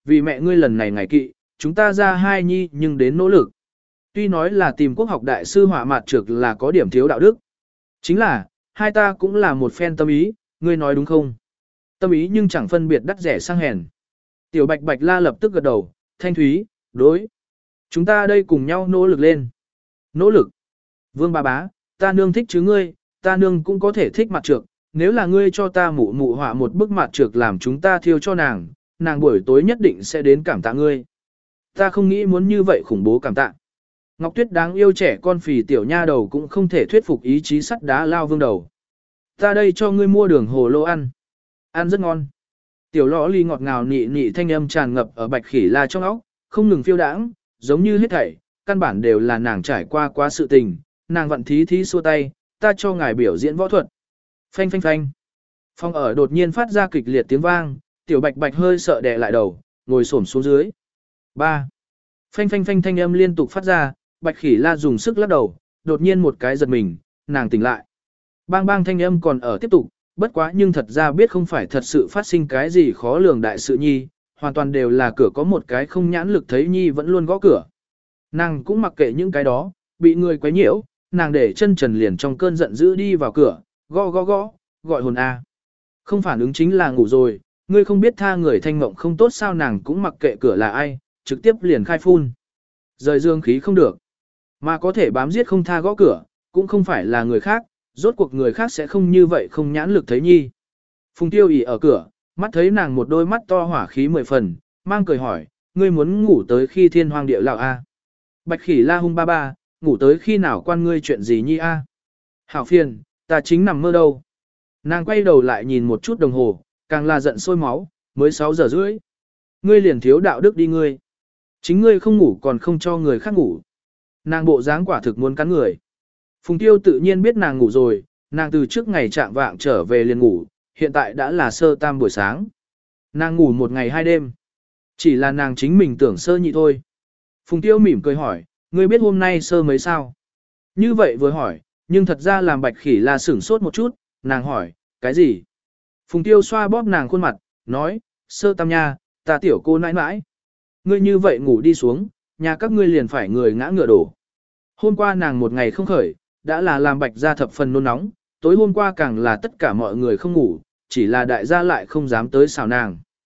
vì mẹ ngươi lần này ngày kỵ, chúng ta ra hai nhi nhưng đến nỗ lực. Tuy nói là tìm quốc học đại sư họa mặt trược là có điểm thiếu đạo đức. Chính là, hai ta cũng là một phen tâm ý, ngươi nói đúng không? Tâm ý nhưng chẳng phân biệt đắt rẻ sang hèn. Tiểu Bạch Bạch La lập tức gật đầu, Thanh Thúy, đối. Chúng ta đây cùng nhau nỗ lực lên. Nỗ lực. Vương bà bá, ta nương thích chứ ngươi, ta nương cũng có thể thích mặt trược. Nếu là ngươi cho ta mụ mụ họa một bức mặt trược làm chúng ta thiêu cho nàng buổi tối nhất định sẽ đến cảm tạ ngươi. Ta không nghĩ muốn như vậy khủng bố cảm tạ. Ngọc Tuyết đáng yêu trẻ con phì tiểu nha đầu cũng không thể thuyết phục ý chí sắt đá lao vương đầu. Ta đây cho ngươi mua đường hồ lô ăn. Ăn rất ngon. Tiểu lõ ly ngọt ngào nị nị thanh âm tràn ngập ở Bạch Khỉ La trong óc, không ngừng phiêu đãng, giống như hết thảy, căn bản đều là nàng trải qua quá sự tình, nàng vận thí thí xua tay, ta cho ngài biểu diễn võ thuật. Phanh phanh phanh. Phòng ở đột nhiên phát ra kịch liệt tiếng vang, Tiểu Bạch Bạch hơi sợ đè lại đầu, ngồi xổm xuống dưới. 3. Phanh phanh phanh thanh âm liên tục phát ra, Bạch Khỉ La dùng sức lắc đầu, đột nhiên một cái giật mình, nàng tỉnh lại. Bang bang thanh âm còn ở tiếp tục, bất quá nhưng thật ra biết không phải thật sự phát sinh cái gì khó lường đại sự nhi, hoàn toàn đều là cửa có một cái không nhãn lực thấy nhi vẫn luôn gõ cửa. Nàng cũng mặc kệ những cái đó, bị người quấy nhiễu, nàng để chân trần liền trong cơn giận dữ đi vào cửa, gõ gõ gõ, gọi hồn a. Không phản ứng chính là ngủ rồi, ngươi không biết tha người thanh mộng không tốt sao, nàng cũng mặc kệ cửa là ai, trực tiếp liền khai phun. Rời dương khí không được, mà có thể bám giết không tha gõ cửa, cũng không phải là người khác, rốt cuộc người khác sẽ không như vậy không nhãn lực thấy nhi. Phùng Tiêu ỉ ở cửa, mắt thấy nàng một đôi mắt to hỏa khí 10 phần, mang cười hỏi, ngươi muốn ngủ tới khi thiên hoàng địa lão a? Bạch Khỉ La hung ba ba, ngủ tới khi nào quan ngươi chuyện gì nhi a? Hảo phiền, ta chính nằm mơ đâu. Nàng quay đầu lại nhìn một chút đồng hồ, càng là giận sôi máu, mới 6 giờ rưỡi. Ngươi liền thiếu đạo đức đi ngươi. Chính ngươi không ngủ còn không cho người khác ngủ. Nàng bộ dáng quả thực muốn cắn người. Phùng Tiêu tự nhiên biết nàng ngủ rồi, nàng từ trước ngày trạng vạng trở về liền ngủ, hiện tại đã là sơ tam buổi sáng. Nàng ngủ một ngày 2 đêm. Chỉ là nàng chính mình tưởng sơ nhị thôi. Phùng Tiêu mỉm cười hỏi, ngươi biết hôm nay sơ mấy sao? Như vậy vừa hỏi, nhưng thật ra làm Bạch Khỉ La sửng sốt một chút, nàng hỏi, cái gì? Phùng Tiêu xoa bóp nàng khuôn mặt, nói, sơ tam nha, ta tiểu cô nãi nãi. Ngươi như vậy ngủ đi xuống, nhà các ngươi liền phải người ngã ngựa đổ. Hôm qua nàng một ngày không khởi, đã là làm Bạch gia thập phần nôn nóng, tối hôm qua càng là tất cả mọi người không ngủ, chỉ là đại gia lại không dám tới xào nàng.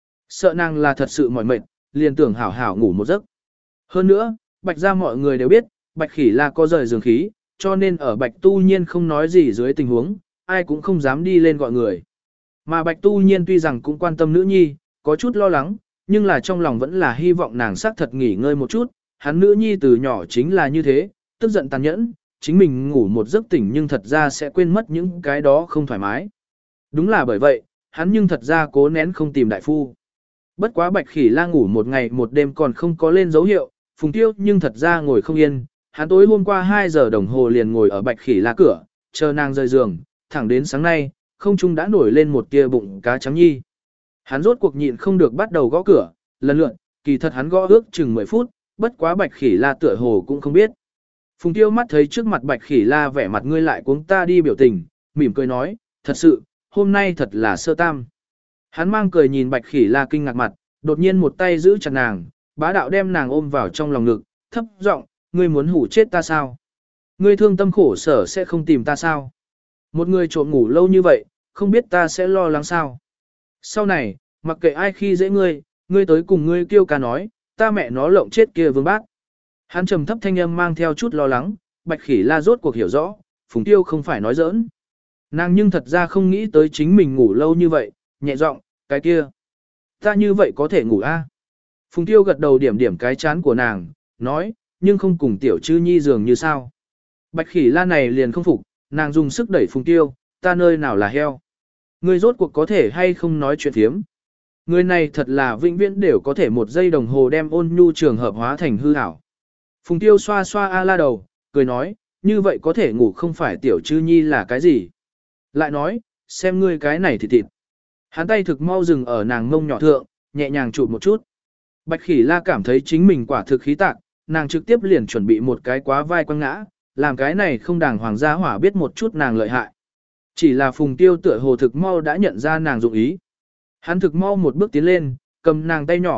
Sợ nàng là thật sự mỏi mệt, liền tưởng hảo hảo ngủ một giấc. Hơn nữa, Bạch gia mọi người đều biết, Bạch Khỉ La có rời giường khí, cho nên ở Bạch Tu Nhiên không nói gì dưới tình huống, ai cũng không dám đi lên gọi người. Mà Bạch Tu Nhiên tuy rằng cũng quan tâm nữ nhi, có chút lo lắng, nhưng là trong lòng vẫn là hy vọng nàng xác thật nghỉ ngơi một chút, hắn nữ nhi từ nhỏ chính là như thế, tức giận tàn nhẫn, chính mình ngủ một giấc tỉnh nhưng thật ra sẽ quên mất những cái đó không thoải mái. Đúng là bởi vậy, hắn nhưng thật ra cố nén không tìm đại phu. Bất quá Bạch Khỉ La ngủ một ngày một đêm còn không có lên dấu hiệu, Phùng Tiêu nhưng thật ra ngồi không yên, hắn tối hôm qua 2 giờ đồng hồ liền ngồi ở Bạch Khỉ La cửa, chờ nàng rời giường, thẳng đến sáng nay, không trung đã nổi lên một tia bụng cá trắng nhi. Hắn rốt cuộc nhịn không được bắt đầu gõ cửa, lần lượt, kỳ thật hắn gõ ước chừng 10 phút, bất quá Bạch Khỉ La tựa hồ cũng không biết. Phùng Tiêu mắt thấy trước mặt Bạch Khỉ La vẻ mặt ngươi lại cuống ta đi biểu tình, mỉm cười nói, thật sự, hôm nay thật là sơ tam. Hắn mang cười nhìn Bạch Khỉ La kinh ngạc mặt, đột nhiên một tay giữ chặt nàng, bá đạo đem nàng ôm vào trong lòng ngực, thấp giọng, ngươi muốn hủ chết ta sao? Ngươi thương tâm khổ sở sẽ không tìm ta sao? Một người trộm ngủ lâu như vậy, không biết ta sẽ lo lắng sao? Sau này, mặc kệ ai khi dễ ngươi, ngươi tới cùng ngươi kêu ca nói, ta mẹ nó lộng chết kia vương bác. Hắn trầm thấp thanh âm mang theo chút lo lắng, Bạch Khỉ La rốt cuộc hiểu rõ, Phùng Tiêu không phải nói giỡn. Nàng nhưng thật ra không nghĩ tới chính mình ngủ lâu như vậy, nhẹ giọng, cái kia. Ta như vậy có thể ngủ a? Phùng Tiêu gật đầu điểm điểm cái chán của nàng, nói, nhưng không cùng tiểu chư nhi giường như sao. Bạch Khỉ La này liền không phục, nàng dùng sức đẩy Phùng Tiêu, ta nơi nào là heo. Ngươi rốt cuộc có thể hay không nói chuyện thiếm. Người này thật là vĩnh viễn đều có thể một giây đồng hồ đem ôn nhu trường hợp hóa thành hư ảo. Phùng Tiêu xoa xoa a la đầu, cười nói, như vậy có thể ngủ không phải tiểu chư nhi là cái gì. Lại nói, xem ngươi cái này thì thịt. Hắn tay thực mau dừng ở nàng mông nhỏ thượng, nhẹ nhàng chụp một chút. Bạch Khỉ La cảm thấy chính mình quả thực khí tạc, nàng trực tiếp liền chuẩn bị một cái quá vai quăng ngã, làm cái này không đàng hoàng gia hỏa biết một chút nàng lợi hại. Chỉ là Phùng Tiêu tựa hồ thực mau đã nhận ra nàng dụng ý. Hắn thực mau một bước tiến lên, cầm nàng tay nhỏ,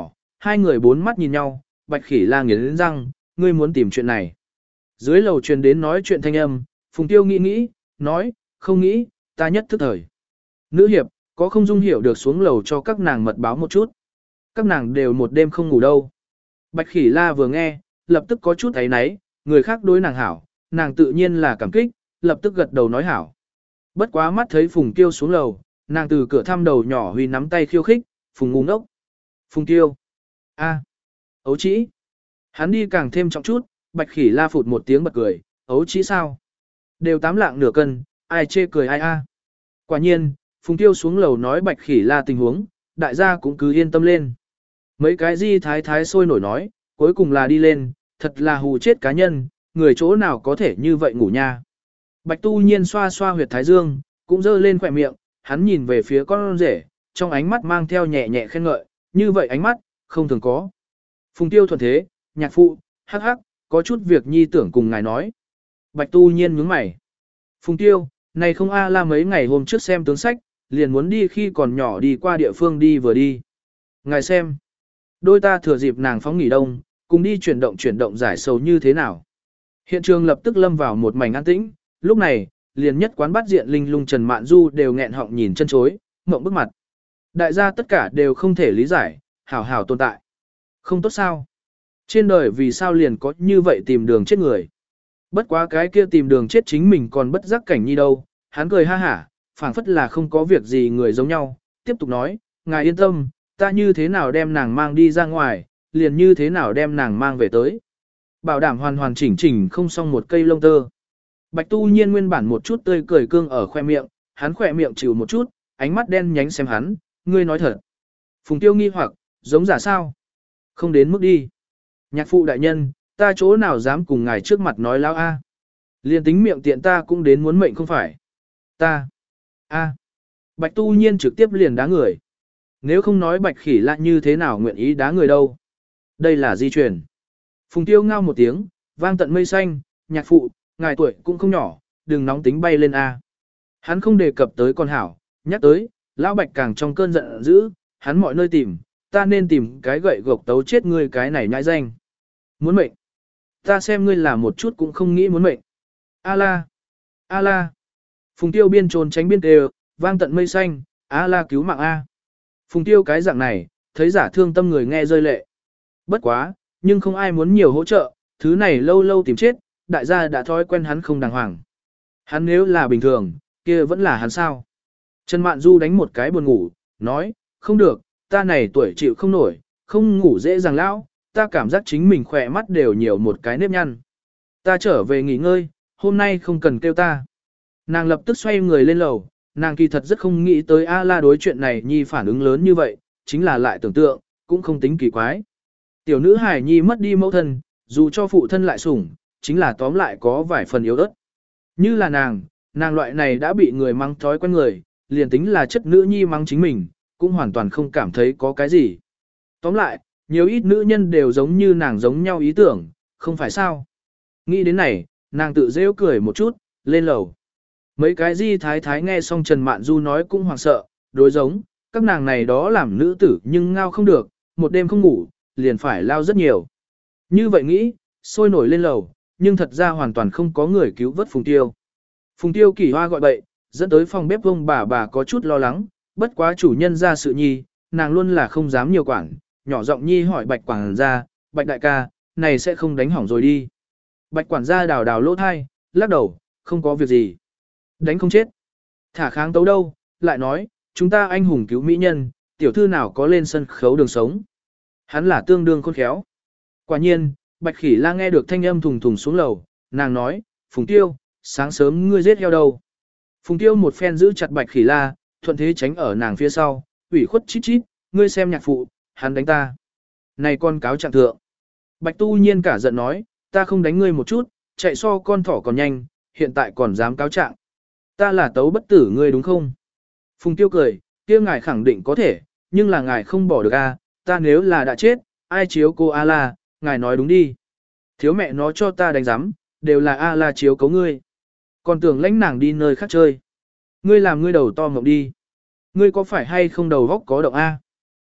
hai người bốn mắt nhìn nhau, Bạch Khỉ La nghiến răng, ngươi muốn tìm chuyện này. Dưới lầu truyền đến nói chuyện thanh âm, Phùng Tiêu nghĩ, nói, không nghĩ, ta nhất thức thời. Nữ hiệp, có không dung hiểu được xuống lầu cho các nàng mật báo một chút. Các nàng đều một đêm không ngủ đâu. Bạch Khỉ La vừa nghe, lập tức có chút áy náy, người khác đối nàng hảo, nàng tự nhiên là cảm kích, lập tức gật đầu nói hảo. Bất quá mắt thấy Phùng Tiêu xuống lầu, nàng từ cửa thăm đầu nhỏ huy nắm tay khiêu khích, Phùng ngu ngốc. Phùng Tiêu. A. Ấu trĩ. Hắn đi càng thêm trọng chút, Bạch Khỉ La phụt một tiếng bật cười, ấu trĩ sao? Đều 8 lạng nửa cân, ai chê cười ai a. Quả nhiên, Phùng Tiêu xuống lầu nói Bạch Khỉ La tình huống, đại gia cũng cứ yên tâm lên. Mấy cái di thái thái sôi nổi nói, cuối cùng là đi lên, thật là hù chết cá nhân, người chỗ nào có thể như vậy ngủ nha. Bạch Tu Nhiên xoa xoa huyệt thái dương, cũng dơ lên khỏe miệng, hắn nhìn về phía con rể, trong ánh mắt mang theo nhẹ nhẹ khen ngợi, như vậy ánh mắt, không thường có. Phùng Tiêu thuận thế, nhạc phụ, hắc hắc, có chút việc nhi tưởng cùng ngài nói. Bạch Tu Nhiên nhướng mày. Phùng Tiêu, này không a la mấy ngày hôm trước xem tướng sách, liền muốn đi khi còn nhỏ đi qua địa phương đi vừa đi. Ngài xem. Đôi ta thừa dịp nàng phóng nghỉ đông, cùng đi chuyển động giải sầu như thế nào. Hiện trường lập tức lâm vào một mảnh an tĩnh, lúc này, liền nhất quán bắt diện linh lung Trần Mạn Du đều nghẹn họng nhìn chân chối, ngậm bức mặt. Đại gia tất cả đều không thể lý giải, hảo hảo tồn tại. Không tốt sao? Trên đời vì sao liền có như vậy tìm đường chết người? Bất quá cái kia tìm đường chết chính mình còn bất giác cảnh nhi đâu, hắn cười ha hả, phảng phất là không có việc gì người giống nhau, tiếp tục nói, ngài yên tâm, ta như thế nào đem nàng mang đi ra ngoài, liền như thế nào đem nàng mang về tới. Bảo đảm hoàn hoàn chỉnh chỉnh không xong một cây lông tơ. Bạch Tu Nhiên nguyên bản một chút tươi cười cương ở khoe miệng, hắn khoe miệng chịu một chút, ánh mắt đen nhánh xem hắn, ngươi nói thật. Phùng Tiêu nghi hoặc, giống giả sao? Không đến mức đi. Nhạc phụ đại nhân, ta chỗ nào dám cùng ngài trước mặt nói láo a? Liên tính miệng tiện ta cũng đến muốn mệnh không phải. Ta. A. Bạch Tu Nhiên trực tiếp liền đá người. Nếu không nói Bạch Khỉ lại như thế nào nguyện ý đá người đâu. Đây là di truyền. Phùng Tiêu ngao một tiếng, vang tận mây xanh, nhạc phụ, ngài tuổi cũng không nhỏ, đừng nóng tính bay lên A. Hắn không đề cập tới con hảo, nhắc tới, lão Bạch càng trong cơn giận dữ, hắn mọi nơi tìm, ta nên tìm cái gậy gộc tấu chết ngươi cái này nhãi danh. Muốn mệnh. Ta xem ngươi là một chút cũng không nghĩ muốn mệnh. A la. A la. Phùng Tiêu biên trốn tránh biên đều, vang tận mây xanh, A la cứu mạng A. Phùng Tiêu cái dạng này, thấy giả thương tâm người nghe rơi lệ. Bất quá, nhưng không ai muốn nhiều hỗ trợ, thứ này lâu lâu tìm chết, đại gia đã thói quen hắn không đàng hoàng. Hắn nếu là bình thường, kia vẫn là hắn sao. Trần Mạn Du đánh một cái buồn ngủ, nói, không được, ta này tuổi chịu không nổi, không ngủ dễ dàng lão, ta cảm giác chính mình khỏe mắt đều nhiều một cái nếp nhăn. Ta trở về nghỉ ngơi, hôm nay không cần kêu ta. Nàng lập tức xoay người lên lầu, nàng kỳ thật rất không nghĩ tới A La đối chuyện này nhi phản ứng lớn như vậy, chính là lại tưởng tượng, cũng không tính kỳ quái. Tiểu nữ hài nhi mất đi mẫu thân, dù cho phụ thân lại sủng, chính là tóm lại có vài phần yếu ớt. Như là nàng loại này đã bị người mắng thói quen người, liền tính là chất nữ nhi mắng chính mình, cũng hoàn toàn không cảm thấy có cái gì. Tóm lại, nhiều ít nữ nhân đều giống như nàng giống nhau ý tưởng, không phải sao. Nghĩ đến này, nàng tự rêu cười một chút, lên lầu. Mấy cái di thái thái nghe xong Trần Mạn Du nói cũng hoảng sợ, đối giống, các nàng này đó làm nữ tử nhưng ngao không được, một đêm không ngủ, liền phải lao rất nhiều. Như vậy nghĩ, sôi nổi lên lầu, nhưng thật ra hoàn toàn không có người cứu vớt Phùng Tiêu. Phùng Tiêu kỳ hoa gọi bậy, dẫn tới phòng bếp vông bà có chút lo lắng, bất quá chủ nhân ra sự nhi, nàng luôn là không dám nhiều quản, nhỏ giọng nhi hỏi Bạch quản gia, Bạch đại ca, này sẽ không đánh hỏng rồi đi. Bạch quản gia đào đào lỗ thai, lắc đầu, không có việc gì. Đánh không chết. Thả kháng tấu đâu, lại nói, chúng ta anh hùng cứu mỹ nhân, tiểu thư nào có lên sân khấu đường sống. Hắn là tương đương khôn khéo. Quả nhiên, Bạch Khỉ La nghe được thanh âm thùng thùng xuống lầu, nàng nói, Phùng Tiêu, sáng sớm ngươi giết heo đâu. Phùng Tiêu một phen giữ chặt Bạch Khỉ La, thuận thế tránh ở nàng phía sau, ủy khuất chít chít, ngươi xem nhạc phụ, hắn đánh ta. Này con cáo trạng thượng. Bạch Tu Nhiên cả giận nói, ta không đánh ngươi một chút, chạy so con thỏ còn nhanh, hiện tại còn dám cáo trạng. Ta là tấu bất tử ngươi đúng không? Phùng Tiêu cười, kia ngài khẳng định có thể, nhưng là ngài không bỏ được a, ta nếu là đã chết, ai chiếu cô A-la, ngài nói đúng đi. Thiếu mẹ nó cho ta đánh giám, đều là A-la chiếu cấu ngươi. Còn tưởng lãnh nàng đi nơi khác chơi. Ngươi làm ngươi đầu to ngộng đi. Ngươi có phải hay không đầu góc có động A?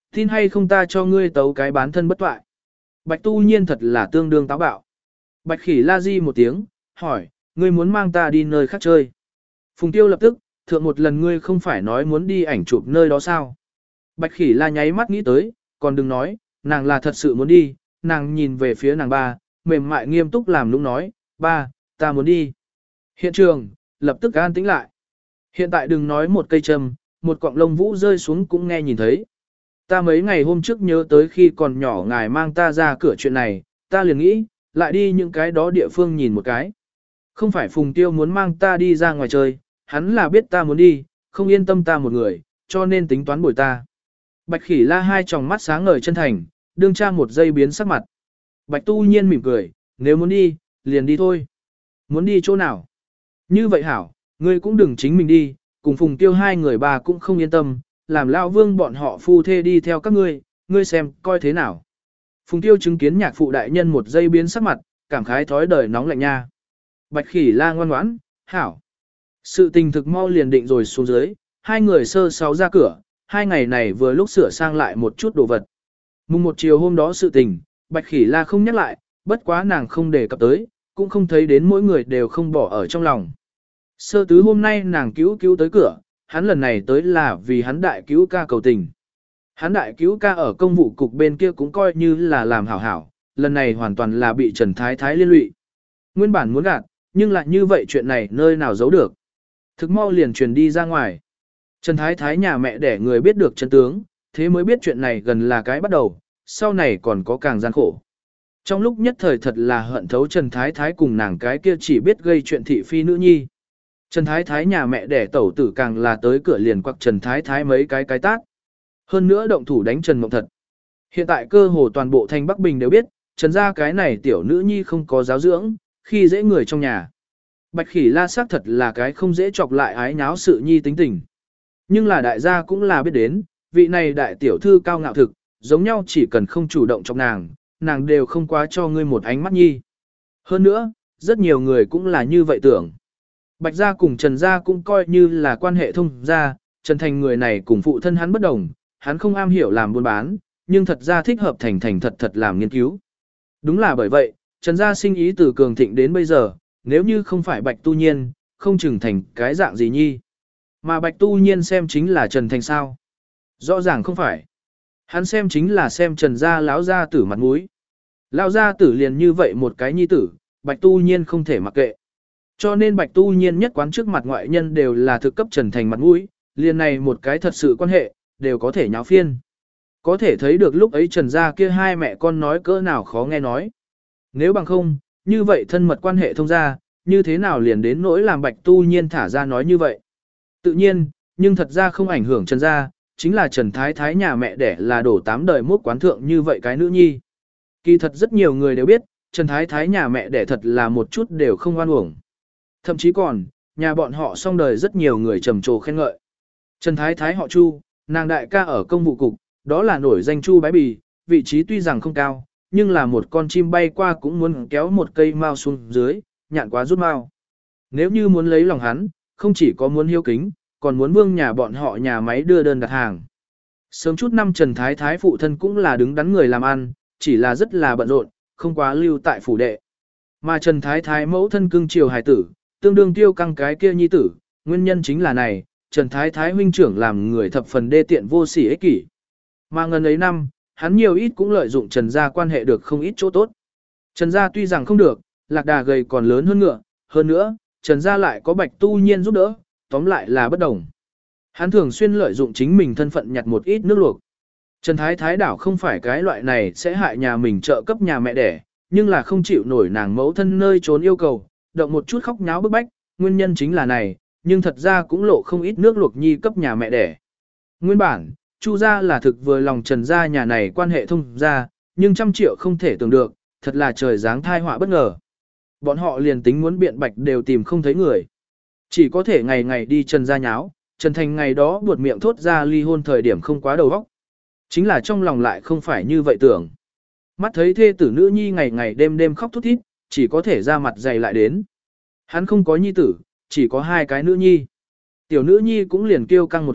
Tin hay không ta cho ngươi tấu cái bán thân bất toại. Bạch tu nhiên thật là tương đương táo bạo. Bạch khỉ la di một tiếng, hỏi, ngươi muốn mang ta đi nơi khác chơi. Phùng tiêu lập tức, thượng một lần ngươi không phải nói muốn đi ảnh chụp nơi đó sao. Bạch khỉ la nháy mắt nghĩ tới, còn đừng nói, nàng là thật sự muốn đi, nàng nhìn về phía nàng ba, mềm mại nghiêm túc làm nũng nói, ba, ta muốn đi. Hiện trường, lập tức an tĩnh lại. Hiện tại đừng nói một cây châm, một cọng lông vũ rơi xuống cũng nghe nhìn thấy. Ta mấy ngày hôm trước nhớ tới khi còn nhỏ ngài mang ta ra cửa chuyện này, ta liền nghĩ, lại đi những cái đó địa phương nhìn một cái. Không phải Phùng Tiêu muốn mang ta đi ra ngoài chơi, hắn là biết ta muốn đi, không yên tâm ta một người, cho nên tính toán bồi ta. Bạch khỉ la hai tròng mắt sáng ngời chân thành, đương cha một giây biến sắc mặt. Bạch tu nhiên mỉm cười, nếu muốn đi, liền đi thôi. Muốn đi chỗ nào? Như vậy hảo, ngươi cũng đừng chính mình đi, cùng Phùng Tiêu hai người bà cũng không yên tâm, làm Lão Vương bọn họ phu thê đi theo các ngươi, ngươi xem, coi thế nào. Phùng Tiêu chứng kiến nhạc phụ đại nhân một giây biến sắc mặt, cảm khái thói đời nóng lạnh nha. Bạch khỉ la ngoan ngoãn, hảo. Sự tình thực mau liền định rồi xuống dưới, hai người sơ sáu ra cửa, hai ngày này vừa lúc sửa sang lại một chút đồ vật. Mùng một chiều hôm đó sự tình, Bạch khỉ la không nhắc lại, bất quá nàng không đề cập tới, cũng không thấy đến mỗi người đều không bỏ ở trong lòng. Sơ tứ hôm nay nàng cứu tới cửa, hắn lần này tới là vì hắn đại cứu ca cầu tình. Hắn đại cứu ca ở công vụ cục bên kia cũng coi như là làm hảo hảo, lần này hoàn toàn là bị Trần Thái Thái liên lụy. Nguyên bản muốn gạt, nhưng lại như vậy chuyện này nơi nào giấu được. Thực mau liền truyền đi ra ngoài. Trần Thái Thái nhà mẹ để người biết được chân tướng, thế mới biết chuyện này gần là cái bắt đầu, sau này còn có càng gian khổ. Trong lúc nhất thời thật là hận thấu Trần Thái Thái cùng nàng cái kia chỉ biết gây chuyện thị phi nữ nhi. Trần Thái Thái nhà mẹ đẻ tẩu tử càng là tới cửa liền quặc Trần Thái Thái mấy cái tát. Hơn nữa động thủ đánh Trần Mộng Thật. Hiện tại cơ hồ toàn bộ thành Bắc Bình đều biết, Trần gia cái này tiểu nữ nhi không có giáo dưỡng, khi dễ người trong nhà. Bạch khỉ la xác thật là cái không dễ chọc lại ái nháo sự nhi tính tình. Nhưng là đại gia cũng là biết đến, vị này đại tiểu thư cao ngạo thực, giống nhau chỉ cần không chủ động chọc nàng, nàng đều không quá cho ngươi một ánh mắt nhi. Hơn nữa, rất nhiều người cũng là như vậy tưởng. Bạch gia cùng Trần gia cũng coi như là quan hệ thông gia, Trần Thành người này cùng phụ thân hắn bất đồng, hắn không am hiểu làm buôn bán, nhưng thật ra thích hợp thành thật làm nghiên cứu. Đúng là bởi vậy, Trần gia sinh ý từ cường thịnh đến bây giờ, nếu như không phải Bạch Tu Nhiên, không chừng thành cái dạng gì nhi. Mà Bạch Tu Nhiên xem chính là Trần Thành sao? Rõ ràng không phải. Hắn xem chính là xem Trần gia lão gia tử mặt mũi. Lão gia tử liền như vậy một cái nhi tử, Bạch Tu Nhiên không thể mặc kệ. Cho nên Bạch Tu Nhiên nhất quán trước mặt ngoại nhân đều là thực cấp Trần Thành mặt mũi, liền này một cái thật sự quan hệ, đều có thể nháo phiên. Có thể thấy được lúc ấy Trần gia kia hai mẹ con nói cỡ nào khó nghe nói. Nếu bằng không, như vậy thân mật quan hệ thông gia, như thế nào liền đến nỗi làm Bạch Tu Nhiên thả ra nói như vậy. Tự nhiên, nhưng thật ra không ảnh hưởng Trần gia, chính là Trần Thái Thái nhà mẹ đẻ là đổ 8 đời mốt quán thượng như vậy cái nữ nhi. Kỳ thật rất nhiều người đều biết, Trần Thái Thái nhà mẹ đẻ thật là một chút đều không oan uổng. Thậm chí còn, nhà bọn họ xong đời rất nhiều người trầm trồ khen ngợi. Trần Thái Thái họ Chu, nàng đại ca ở công vụ cục, đó là nổi danh Chu Bái Bì, vị trí tuy rằng không cao, nhưng là một con chim bay qua cũng muốn kéo một cây mao xuống dưới, nhạn quá rút mao. Nếu như muốn lấy lòng hắn, không chỉ có muốn hiếu kính, còn muốn vương nhà bọn họ nhà máy đưa đơn đặt hàng. Sớm chút năm Trần Thái Thái phụ thân cũng là đứng đắn người làm ăn, chỉ là rất là bận rộn, không quá lưu tại phủ đệ. Mà Trần Thái Thái mẫu thân cưng chiều hài tử, tương đương tiêu căng cái kia nhi tử, nguyên nhân chính là này, Trần Thái Thái huynh trưởng làm người thập phần đê tiện vô sỉ ích kỷ. Mà ngần ấy năm, hắn nhiều ít cũng lợi dụng Trần gia quan hệ được không ít chỗ tốt. Trần gia tuy rằng không được, lạc đà gầy còn lớn hơn ngựa, hơn nữa, Trần gia lại có Bạch Tu Nhiên giúp đỡ, tóm lại là bất đồng. Hắn thường xuyên lợi dụng chính mình thân phận nhặt một ít nước luộc. Trần Thái Thái đảo không phải cái loại này sẽ hại nhà mình trợ cấp nhà mẹ đẻ, nhưng là không chịu nổi nàng mẫu thân nơi trốn yêu cầu, động một chút khóc nháo bức bách, nguyên nhân chính là này, nhưng thật ra cũng lộ không ít nước luộc nhi cấp nhà mẹ đẻ. Nguyên bản, Chu gia là thực vừa lòng Trần gia nhà này quan hệ thông gia, nhưng 100 triệu không thể tưởng được, thật là trời giáng thai họa bất ngờ. Bọn họ liền tính muốn biện bạch đều tìm không thấy người. Chỉ có thể ngày ngày đi Trần gia nháo, Trần Thành ngày đó buột miệng thốt ra ly hôn thời điểm không quá đầu óc. Chính là trong lòng lại không phải như vậy tưởng. Mắt thấy thê tử nữ nhi ngày ngày đêm đêm khóc thút thít, chỉ có thể ra mặt dày lại đến. Hắn không có nhi tử, chỉ có 2 cái nữ nhi. Tiểu nữ nhi cũng liền kêu căng một ít,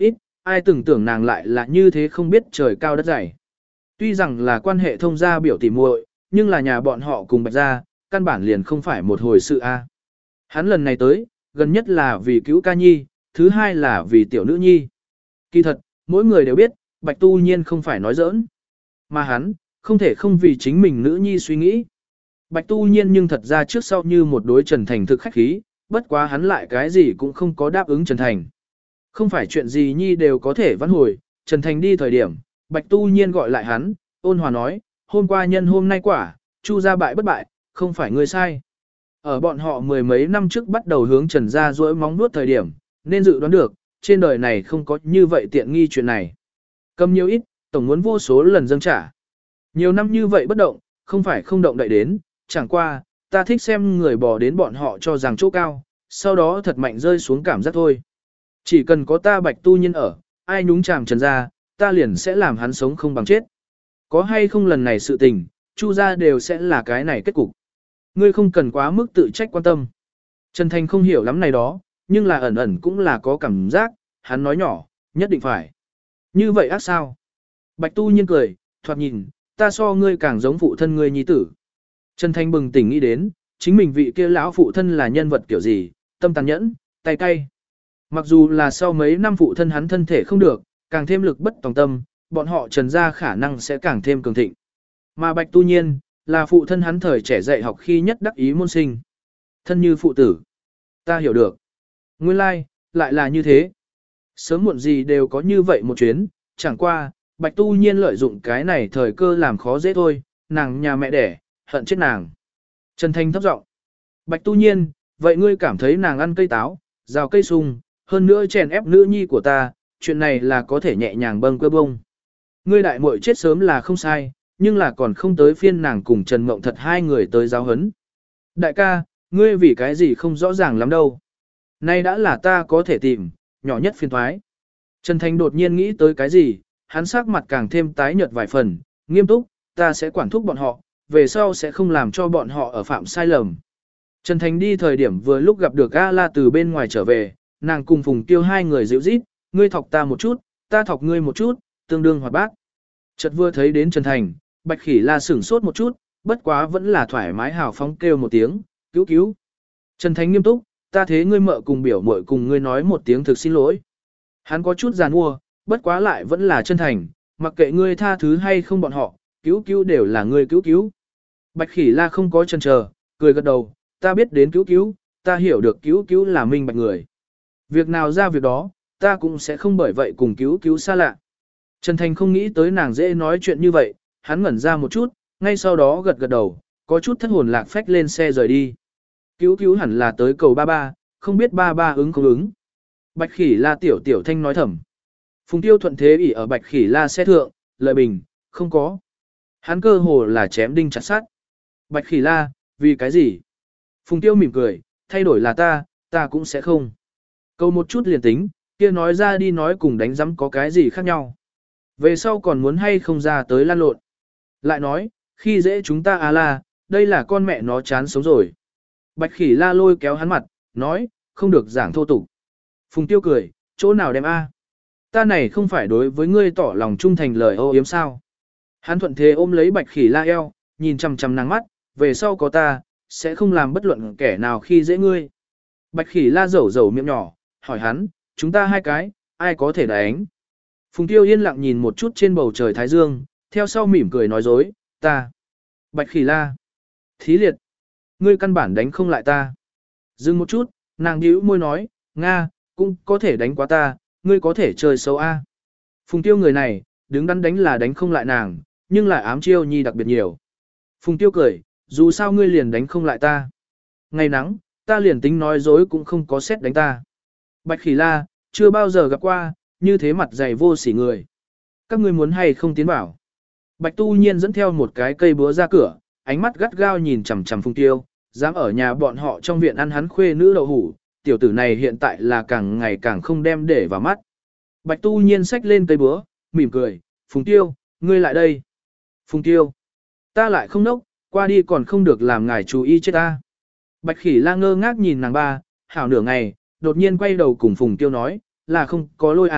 ai tưởng tưởng nàng lại là như thế không biết trời cao đất dày. Tuy rằng là quan hệ thông gia biểu tỉ muội, nhưng là nhà bọn họ cùng Bạch gia, căn bản liền không phải một hồi sự a. Hắn lần này tới, gần nhất là vì cứu ca nhi, thứ hai là vì tiểu nữ nhi. Kỳ thật, mỗi người đều biết, Bạch Tu Nhiên không phải nói giỡn. Mà hắn, không thể không vì chính mình nữ nhi suy nghĩ. Bạch Tu Nhiên nhưng thật ra trước sau như một đối Trần Thành thực khách khí, bất quá hắn lại cái gì cũng không có đáp ứng Trần Thành. Không phải chuyện gì nhi đều có thể vãn hồi, Trần Thành đi thời điểm, Bạch Tu Nhiên gọi lại hắn, ôn hòa nói, hôm qua nhân hôm nay quả, Chu gia bại bất bại, không phải ngươi sai. Ở bọn họ mười mấy năm trước bắt đầu hướng Trần gia duỗi móng nuốt thời điểm, nên dự đoán được, trên đời này không có như vậy tiện nghi chuyện này. Cầm nhiều ít, tổng muốn vô số lần dâng trả. Nhiều năm như vậy bất động, không phải không động đậy đến, chẳng qua, ta thích xem người bò đến bọn họ cho rằng chỗ cao, sau đó thật mạnh rơi xuống cảm giác thôi. Chỉ cần có ta Bạch Tu Nhiên ở, ai nhúng chàm Trần gia, ta liền sẽ làm hắn sống không bằng chết. Có hay không lần này sự tình, Chu gia đều sẽ là cái này kết cục. Ngươi không cần quá mức tự trách quan tâm. Trần Thành không hiểu lắm này đó, nhưng là ẩn ẩn cũng là có cảm giác, hắn nói nhỏ, nhất định phải. Như vậy ác sao? Bạch Tu Nhiên cười, thoạt nhìn, ta so ngươi càng giống phụ thân ngươi nhi tử. Trần Thành bừng tỉnh nghĩ đến, chính mình vị kia lão phụ thân là nhân vật kiểu gì, tâm tàn nhẫn, tay cay. Mặc dù là sau mấy năm phụ thân hắn thân thể không được, càng thêm lực bất tòng tâm, bọn họ Trần gia khả năng sẽ càng thêm cường thịnh. Mà Bạch Tu Nhiên, là phụ thân hắn thời trẻ dạy học khi nhất đắc ý môn sinh. Thân như phụ tử. Ta hiểu được. Nguyên lai, lại là như thế. Sớm muộn gì đều có như vậy một chuyến, chẳng qua, Bạch Tu Nhiên lợi dụng cái này thời cơ làm khó dễ thôi, nàng nhà mẹ đẻ, hận chết nàng. Trần Thanh thấp giọng. Bạch Tu Nhiên, vậy ngươi cảm thấy nàng ăn cây táo, rào cây sung, hơn nữa chèn ép nữ nhi của ta, chuyện này là có thể nhẹ nhàng bâng quơ bông. Ngươi đại muội chết sớm là không sai, nhưng là còn không tới phiên nàng cùng Trần Mộng Thật hai người tới giáo hấn. Đại ca, ngươi vì cái gì không rõ ràng lắm đâu. Nay đã là ta có thể tìm, nhỏ nhất phiên thoái. Trần Thành đột nhiên nghĩ tới cái gì, hắn sắc mặt càng thêm tái nhợt vài phần, nghiêm túc, ta sẽ quản thúc bọn họ, về sau sẽ không làm cho bọn họ ở phạm sai lầm. Trần Thành đi thời điểm vừa lúc gặp được A La từ bên ngoài trở về, nàng cùng Phùng Tiêu hai người dịu rít, ngươi thọc ta một chút, ta thọc ngươi một chút, tương đương hoạt bát. Chợt vừa thấy đến Trần Thành, Bạch Khỉ La sửng sốt một chút, bất quá vẫn là thoải mái hào phóng kêu một tiếng, cứu cứu. Trần Thành nghiêm túc, ta thế ngươi mợ cùng biểu muội cùng ngươi nói một tiếng thực xin lỗi. Hắn có chút giàn mua, bất quá lại vẫn là chân thành, mặc kệ ngươi tha thứ hay không bọn họ, cứu cứu đều là ngươi cứu cứu. Bạch Khỉ La không có chần chờ, cười gật đầu, ta biết đến cứu cứu, ta hiểu được cứu cứu là minh bạch người. Việc nào ra việc đó, ta cũng sẽ không bởi vậy cùng cứu cứu xa lạ. Trần Thành không nghĩ tới nàng dễ nói chuyện như vậy, hắn ngẩn ra một chút, ngay sau đó gật gật đầu, có chút thất hồn lạc phách lên xe rời đi. Cứu cứu hẳn là tới cầu ba ba, không biết ba ba ứng không ứng. Bạch Khỉ La tiểu tiểu thanh nói thầm. Phùng Tiêu thuận thế ỉ ở Bạch Khỉ La xe thượng, lợi bình, không có. Hắn cơ hồ là chém đinh chặt sắt. Bạch Khỉ La, vì cái gì? Phùng Tiêu mỉm cười, thay đổi là ta cũng sẽ không. Câu một chút liền tính, kia nói ra đi nói cùng đánh giấm có cái gì khác nhau. Về sau còn muốn hay không ra tới lan lộn. Lại nói, khi dễ chúng ta à la, đây là con mẹ nó chán sống rồi. Bạch Khỉ La lôi kéo hắn mặt, nói, không được giảng thô tục. Phùng Tiêu cười, chỗ nào đem a? Ta này không phải đối với ngươi tỏ lòng trung thành lời ô yếm sao. Hắn thuận thế ôm lấy Bạch Khỉ La eo, nhìn chằm chằm nàng mắt, về sau có ta, sẽ không làm bất luận kẻ nào khi dễ ngươi. Bạch Khỉ La rầu rầu miệng nhỏ, hỏi hắn, chúng ta hai cái, ai có thể đánh? Phùng Tiêu yên lặng nhìn một chút trên bầu trời Thái Dương, theo sau mỉm cười nói dối, ta. Bạch Khỉ La. Thí liệt. Ngươi căn bản đánh không lại ta. Dừng một chút, nàng nhíu môi nói, Nga, cũng có thể đánh quá ta, ngươi có thể chơi xấu a. Phùng Tiêu người này, đứng đắn đánh là đánh không lại nàng, nhưng lại ám chiêu nhi đặc biệt nhiều. Phùng Tiêu cười, dù sao ngươi liền đánh không lại ta. Ngày nắng, ta liền tính nói dối cũng không có xét đánh ta. Bạch Khỉ La, chưa bao giờ gặp qua, như thế mặt dày vô sỉ người. Các ngươi muốn hay không tiến vào. Bạch Tu Nhiên dẫn theo một cái cây búa ra cửa, ánh mắt gắt gao nhìn chằm chằm Phùng Tiêu, dám ở nhà bọn họ trong viện ăn hắn khuê nữ đậu hủ, tiểu tử này hiện tại là càng ngày càng không đem để vào mắt. Bạch Tu Nhiên xách lên cây búa, mỉm cười, Phùng Tiêu, ngươi lại đây. Phùng Tiêu, ta lại không nốc, qua đi còn không được làm ngài chú ý chết ta. Bạch Khỉ La ngơ ngác nhìn nàng ba, hảo nửa ngày, đột nhiên quay đầu cùng Phùng Tiêu nói, là không có lôi à,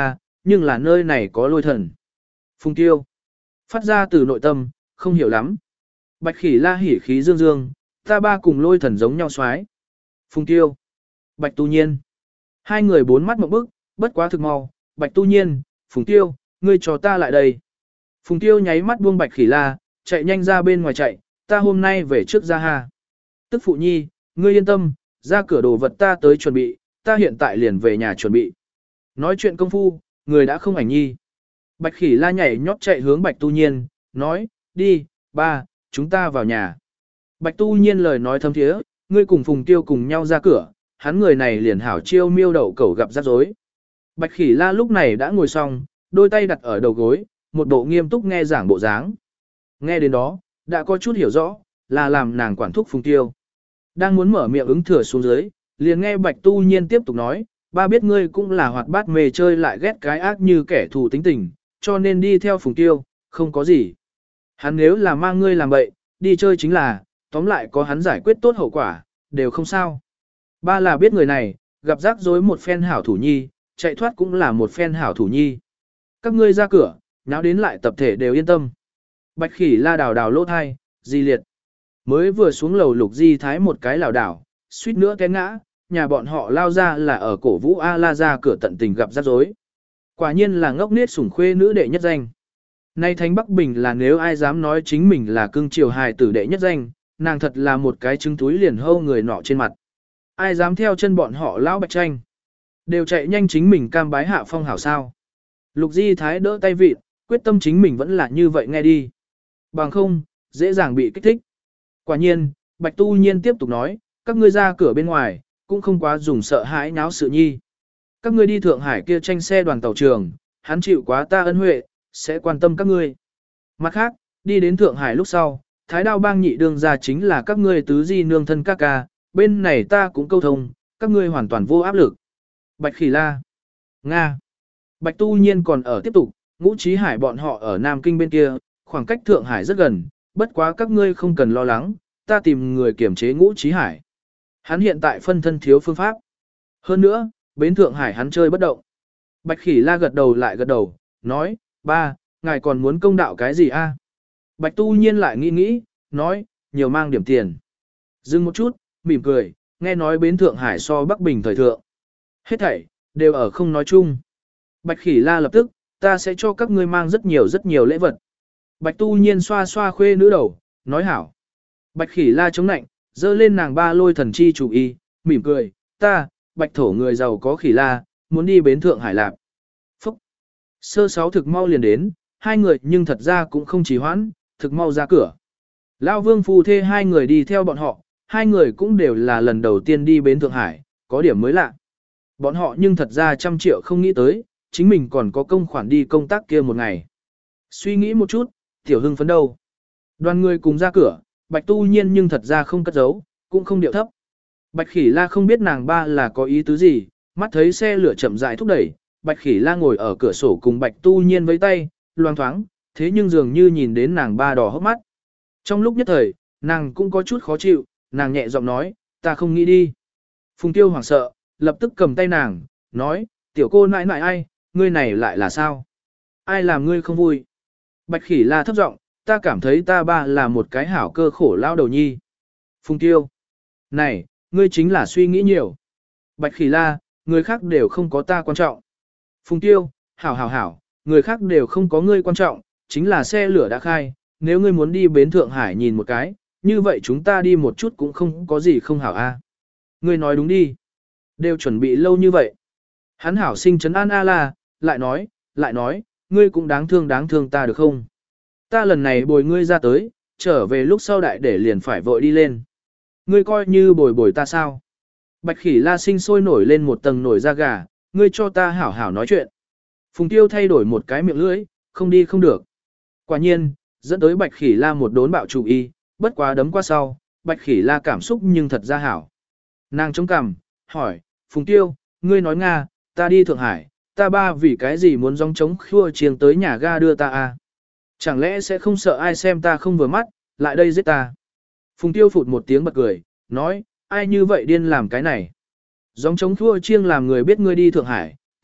nhưng là nơi này có lôi thần. Phùng Tiêu. Phát ra từ nội tâm, không hiểu lắm. Bạch Khỉ La hỉ khí dương dương, ta ba cùng lôi thần giống nhau xoái. Phùng Tiêu. Bạch Tu Nhiên. Hai người bốn mắt một bức, bất quá thực mau. Bạch Tu Nhiên, Phùng Tiêu, ngươi cho ta lại đây. Phùng Tiêu nháy mắt buông Bạch Khỉ La, chạy nhanh ra bên ngoài chạy, ta hôm nay về trước ra ha. Tức phụ nhi, ngươi yên tâm, ra cửa đồ vật ta tới chuẩn bị, ta hiện tại liền về nhà chuẩn bị. Nói chuyện công phu, người đã không ảnh nhi. Bạch Khỉ La nhảy nhót chạy hướng Bạch Tu Nhiên, nói, đi, ba, chúng ta vào nhà. Bạch Tu Nhiên lời nói thâm thiế, ngươi cùng Phùng Tiêu cùng nhau ra cửa, hắn người này liền hảo chiêu miêu đậu cẩu gặp rắc rối. Bạch Khỉ La lúc này đã ngồi xong, đôi tay đặt ở đầu gối, một bộ nghiêm túc nghe giảng bộ dáng. Nghe đến đó, đã có chút hiểu rõ, là làm nàng quản thúc Phùng Tiêu. Đang muốn mở miệng ứng thừa xuống dưới, liền nghe Bạch Tu Nhiên tiếp tục nói, ba biết ngươi cũng là hoạt bát mê chơi lại ghét cái ác như kẻ thù tính tình, cho nên đi theo Phùng Tiêu, không có gì. Hắn nếu là mang ngươi làm bậy, đi chơi chính là, tóm lại có hắn giải quyết tốt hậu quả, đều không sao. Ba là biết người này, gặp rắc rối một phen hảo thủ nhi, chạy thoát cũng là một phen hảo thủ nhi. Các ngươi ra cửa, nháo đến lại tập thể đều yên tâm. Bạch Khỉ La đào đào lỗ thai, di liệt. Mới vừa xuống lầu Lục Di Thái một cái lảo đảo, suýt nữa té ngã, nhà bọn họ lao ra là ở cổ vũ A La ra cửa tận tình gặp rắc rối. Quả nhiên là ngốc nết sủng khuê nữ đệ nhất danh. Nay Thánh Bắc Bình là nếu ai dám nói chính mình là cưng chiều hài tử đệ nhất danh, nàng thật là một cái trứng túi liền hâu người nọ trên mặt. Ai dám theo chân bọn họ lão Bạch Tranh. Đều chạy nhanh chính mình cam bái hạ phong hảo sao. Lục Di Thái đỡ tay vịt, quyết tâm chính mình vẫn là như vậy nghe đi. Bằng không, dễ dàng bị kích thích. Quả nhiên, Bạch Tu Nhiên tiếp tục nói, các ngươi ra cửa bên ngoài, cũng không quá dùng sợ hãi náo sự nhi. Các ngươi đi Thượng Hải kia tranh xe đoàn tàu trường, hắn chịu quá ta ân huệ, sẽ quan tâm các ngươi. Mặt khác, đi đến Thượng Hải lúc sau, Thái Đao Bang nhị đương ra chính là các ngươi tứ di nương thân các ca, bên này ta cũng câu thông, các ngươi hoàn toàn vô áp lực. Bạch Khỉ La. Nga. Bạch Tu Nhiên còn ở tiếp tục, Ngũ Chí Hải bọn họ ở Nam Kinh bên kia, khoảng cách Thượng Hải rất gần, bất quá các ngươi không cần lo lắng, ta tìm người kiểm chế Ngũ Chí Hải. Hắn hiện tại phân thân thiếu phương pháp. Hơn nữa, bến Thượng Hải hắn chơi bất động. Bạch Khỉ La gật đầu lại gật đầu, nói, ba, ngài còn muốn công đạo cái gì a? Bạch Tu Nhiên lại nghĩ nghĩ, nói, nhiều mang điểm tiền. Dừng một chút, mỉm cười, nghe nói bến Thượng Hải so Bắc Bình thời thượng. Hết thảy, đều ở không nói chung. Bạch Khỉ La lập tức, ta sẽ cho các ngươi mang rất nhiều lễ vật. Bạch Tu Nhiên xoa xoa khuê nữ đầu, nói hảo. Bạch Khỉ La chống nạnh, dơ lên nàng ba lôi thần chi chủ y, mỉm cười, ta, Bạch Thổ người giàu có Khỉ La, muốn đi bến Thượng Hải Lạp. Phúc! Sơ sáu thực mau liền đến, hai người nhưng thật ra cũng không trì hoãn, thực mau ra cửa. Lão Vương phu thê hai người đi theo bọn họ, hai người cũng đều là lần đầu tiên đi bến Thượng Hải, có điểm mới lạ. Bọn họ nhưng thật ra 100 triệu không nghĩ tới, chính mình còn có công khoản đi công tác kia một ngày. Suy nghĩ một chút, tiểu hưng phấn đâu. Đoàn người cùng ra cửa, Bạch Tu Nhiên nhưng thật ra không cất giấu, cũng không điệu thấp. Bạch Khỉ La không biết nàng ba là có ý tứ gì, mắt thấy xe lửa chậm rãi thúc đẩy, Bạch Khỉ La ngồi ở cửa sổ cùng Bạch Tu Nhiên với tay, loang thoáng, thế nhưng dường như nhìn đến nàng ba đỏ hốc mắt. Trong lúc nhất thời, nàng cũng có chút khó chịu, nàng nhẹ giọng nói, ta không nghĩ đi. Phùng Tiêu hoảng sợ, lập tức cầm tay nàng, nói, tiểu cô nãi nãi ai, ngươi này lại là sao? Ai làm ngươi không vui? Bạch Khỉ La thấp giọng, ta cảm thấy ta ba là một cái hảo cơ khổ lao đầu nhi. Phùng Tiêu, này, ngươi chính là suy nghĩ nhiều. Bạch Khỉ La, người khác đều không có ta quan trọng. Phùng Tiêu, hảo, người khác đều không có ngươi quan trọng, chính là xe lửa đã khai, nếu ngươi muốn đi bến Thượng Hải nhìn một cái, như vậy chúng ta đi một chút cũng không có gì không hảo a. Ngươi nói đúng đi. Đều chuẩn bị lâu như vậy. Hắn hảo sinh trấn an A-la, lại nói, ngươi cũng đáng thương ta được không? Ta lần này bồi ngươi ra tới, trở về lúc sau đại để liền phải vội đi lên. Ngươi coi như bồi ta sao? Bạch Khỉ La sinh sôi nổi lên một tầng nổi da gà, ngươi cho ta hảo nói chuyện. Phùng Tiêu thay đổi một cái miệng lưỡi, không đi không được. Quả nhiên, dẫn tới Bạch Khỉ La một đốn bạo chủ y, bất quá đấm qua sau, Bạch Khỉ La cảm xúc nhưng thật ra hảo. Nàng chống cằm, hỏi, Phùng Tiêu, ngươi nói Nga, ta đi Thượng Hải, ta ba vì cái gì muốn gióng trống khua chiêng tới nhà ga đưa ta à? Chẳng lẽ sẽ không sợ ai xem ta không vừa mắt, lại đây giết ta? Phùng Tiêu phụt một tiếng bật cười, nói, ai như vậy điên làm cái này? Gióng trống khua chiêng làm người biết ngươi đi Thượng Hải,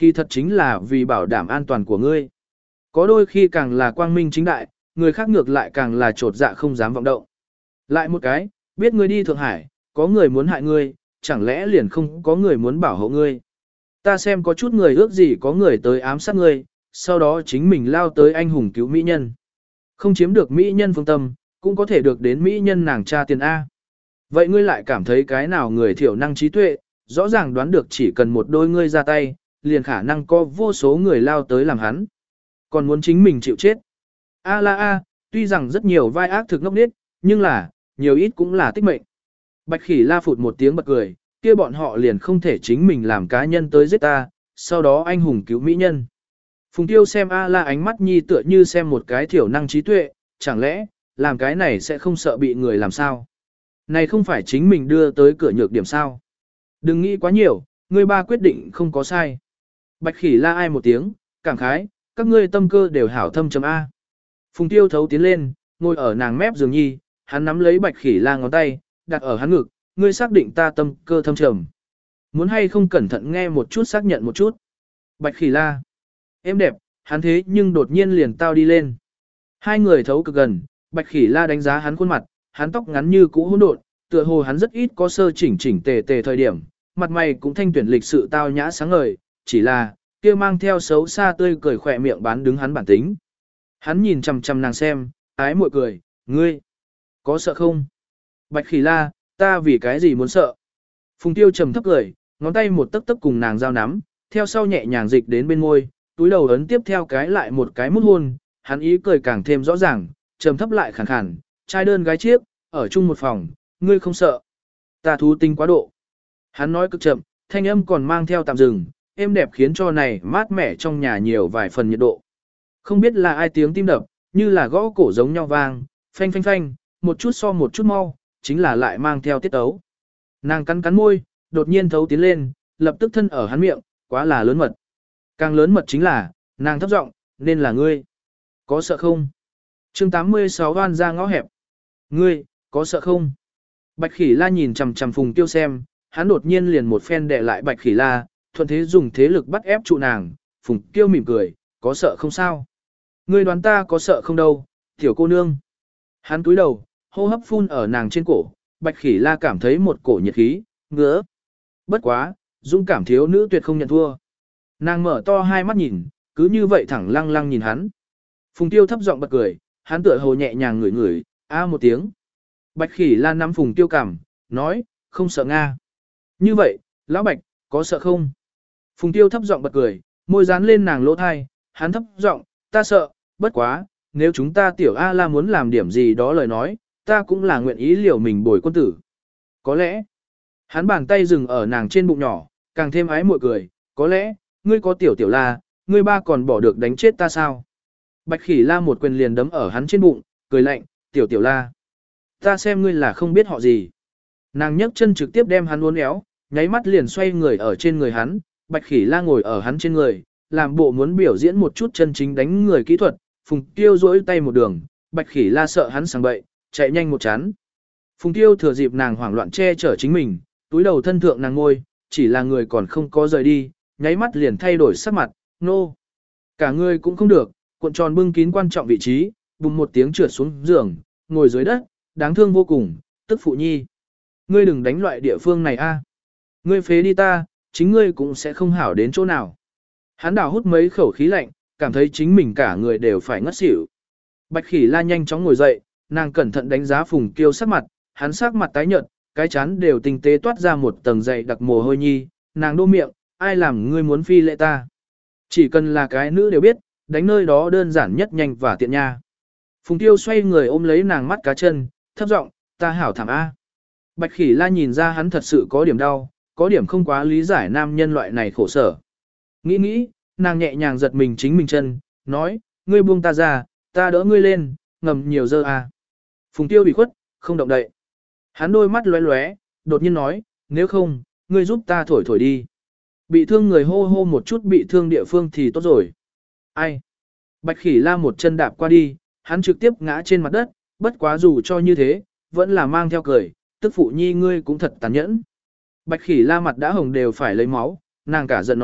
kỳ thật chính là vì bảo đảm an toàn của ngươi. Có đôi khi càng là quang minh chính đại, người khác ngược lại càng là trột dạ không dám vọng động. Lại một cái, biết ngươi đi Thượng Hải, có người muốn hại ngươi, chẳng lẽ liền không có người muốn bảo hộ ngươi. Ta xem có chút người ước gì có người tới ám sát ngươi, sau đó chính mình lao tới anh hùng cứu mỹ nhân. Không chiếm được mỹ nhân phương tâm, cũng có thể được đến mỹ nhân nàng cha tiền A. Vậy ngươi lại cảm thấy cái nào người thiểu năng trí tuệ, rõ ràng đoán được chỉ cần một đôi ngươi ra tay, liền khả năng có vô số người lao tới làm hắn. Còn muốn chính mình chịu chết. A la a, tuy rằng rất nhiều vai ác thực ngốc nghếch, nhưng là, nhiều ít cũng là tích mệnh. Bạch Khỉ La phụt một tiếng bật cười, kia bọn họ liền không thể chính mình làm cá nhân tới giết ta, sau đó anh hùng cứu mỹ nhân. Phùng Tiêu xem A La ánh mắt nhi tựa như xem một cái thiểu năng trí tuệ, chẳng lẽ, làm cái này sẽ không sợ bị người làm sao? Này không phải chính mình đưa tới cửa nhược điểm sao? Đừng nghĩ quá nhiều, ngươi ba quyết định không có sai. Bạch Khỉ La ai một tiếng, cảm khái, các ngươi tâm cơ đều hảo thâm chấm A. Phùng Tiêu thấu tiến lên, ngồi ở nàng mép giường nhi, hắn nắm lấy Bạch Khỉ La ngón tay, đặt ở hắn ngực, ngươi xác định ta tâm cơ thâm trầm. Muốn hay không cẩn thận nghe một chút xác nhận một chút. Bạch Khỉ La. Em đẹp, hắn thế nhưng đột nhiên liền tao đi lên. Hai người thấu cực gần, Bạch Khỉ La đánh giá hắn khuôn mặt, hắn tóc ngắn như cũ hỗn độn, tựa hồ hắn rất ít có sơ chỉnh chỉnh tề tề thời điểm, mặt mày cũng thanh tuyển lịch sự tao nhã sáng ngời, chỉ là kia mang theo xấu xa tươi cười khỏe miệng bán đứng hắn bản tính. Hắn nhìn chằm chằm nàng xem, ái muội cười, ngươi có sợ không? Bạch Khỉ La, ta vì cái gì muốn sợ? Phùng Tiêu trầm thấp cười, ngón tay một tấc tấc cùng nàng giao nắm, theo sau nhẹ nhàng dịch đến bên môi, túi đầu ấn tiếp theo cái lại một cái mút hôn, hắn ý cười càng thêm rõ ràng, trầm thấp lại khàn khàn, trai đơn gái chiếc, ở chung một phòng, ngươi không sợ. Ta thú tinh quá độ. Hắn nói cực chậm, thanh âm còn mang theo tạm dừng, êm đẹp khiến cho này mát mẻ trong nhà nhiều vài phần nhiệt độ. Không biết là ai tiếng tim đập, như là gõ cổ giống nhau vang, phanh phanh phanh, một chút so một chút mau, chính là lại mang theo tiết ấu. Nàng cắn cắn môi, đột nhiên thấu tiến lên, lập tức thân ở hắn miệng, quá là lớn mật. Càng lớn mật chính là, nàng thấp giọng, nên là ngươi. Có sợ không? Chương 86 oan ra ngõ hẹp. Ngươi, có sợ không? Bạch Khỉ La nhìn chằm chằm Phùng Tiêu xem, hắn đột nhiên liền một phen đè lại Bạch Khỉ La, thuận thế dùng thế lực bắt ép trụ nàng. Phùng Tiêu mỉm cười, có sợ không sao? Ngươi đoán ta có sợ không đâu, tiểu cô nương. Hắn cúi đầu, hô hấp phun ở nàng trên cổ, Bạch Khỉ La cảm thấy một cổ nhiệt khí, ngứa. Bất quá, dũng cảm thiếu nữ tuyệt không nhận thua. Nàng mở to hai mắt nhìn, cứ như vậy thẳng lăng lăng nhìn hắn. Phùng Tiêu thấp giọng bật cười, hắn tựa hồ nhẹ nhàng ngửi ngửi, a một tiếng. Bạch Khỉ La nắm Phùng Tiêu cảm, nói, không sợ Nga. Như vậy, lão Bạch, có sợ không? Phùng Tiêu thấp giọng bật cười, môi dán lên nàng lỗ thai, hắn thấp giọng, ta sợ, bất quá, nếu chúng ta tiểu A La muốn làm điểm gì đó lời nói, ta cũng là nguyện ý liều mình bồi quân tử. Có lẽ, hắn bàn tay dừng ở nàng trên bụng nhỏ, càng thêm ái muội cười, có lẽ, ngươi có tiểu tiểu La, ngươi ba còn bỏ được đánh chết ta sao? Bạch Khỉ La một quyền liền đấm ở hắn trên bụng, cười lạnh, tiểu tiểu La. Ta xem ngươi là không biết họ gì. Nàng nhấc chân trực tiếp đem hắn uốn éo, nháy mắt liền xoay người ở trên người hắn, Bạch Khỉ La ngồi ở hắn trên người, làm bộ muốn biểu diễn một chút chân chính đánh người kỹ thuật, Phùng Tiêu duỗi tay một đường, Bạch Khỉ La sợ hắn sang bậy, chạy nhanh một chán. Phùng Tiêu thừa dịp nàng hoảng loạn che chở chính mình, túi đầu thân thượng nàng ngôi, chỉ là người còn không có rời đi, nháy mắt liền thay đổi sắc mặt, nô. Cả người cũng không được, cuộn tròn bưng kín quan trọng vị trí, bùng một tiếng trượt xuống giường, ngồi dưới đất, đáng thương vô cùng, tức phụ nhi. Ngươi đừng đánh loại địa phương này a. Ngươi phế đi ta, chính ngươi cũng sẽ không hảo đến chỗ nào. Hắn đào hút mấy khẩu khí lạnh, cảm thấy chính mình cả người đều phải ngất xỉu. Bạch Khỉ La nhanh chóng ngồi dậy, nàng cẩn thận đánh giá Phùng Kiêu sắc mặt, hắn sắc mặt tái nhợt, cái chán đều tinh tế toát ra một tầng dày đặc mồ hôi nhi, nàng đô miệng, ai làm ngươi muốn phi lệ ta. Chỉ cần là cái nữ đều biết, đánh nơi đó đơn giản nhất nhanh và tiện nha. Phùng Tiêu xoay người ôm lấy nàng mắt cá chân, thấp giọng, ta hảo thảm A. Bạch Khỉ La nhìn ra hắn thật sự có điểm đau, có điểm không quá lý giải nam nhân loại này khổ sở. Nghĩ nghĩ, nàng nhẹ nhàng giật mình chính mình chân, nói, ngươi buông ta ra, ta đỡ ngươi lên, ngầm nhiều dơ A. Phùng Tiêu bị khuất, không động đậy. Hắn đôi mắt lóe lóe, đột nhiên nói, nếu không, ngươi giúp ta thổi thổi đi. Bị thương người hô hô một chút bị thương địa phương thì tốt rồi. Ai? Bạch Khỉ La một chân đạp qua đi, hắn trực tiếp ngã trên mặt đất, bất quá dù cho như thế, vẫn là mang theo cười, tức phụ nhi ngươi cũng thật tàn nhẫn. Bạch Khỉ La mặt đã hồng đều phải lấy máu, nàng cả giận nói,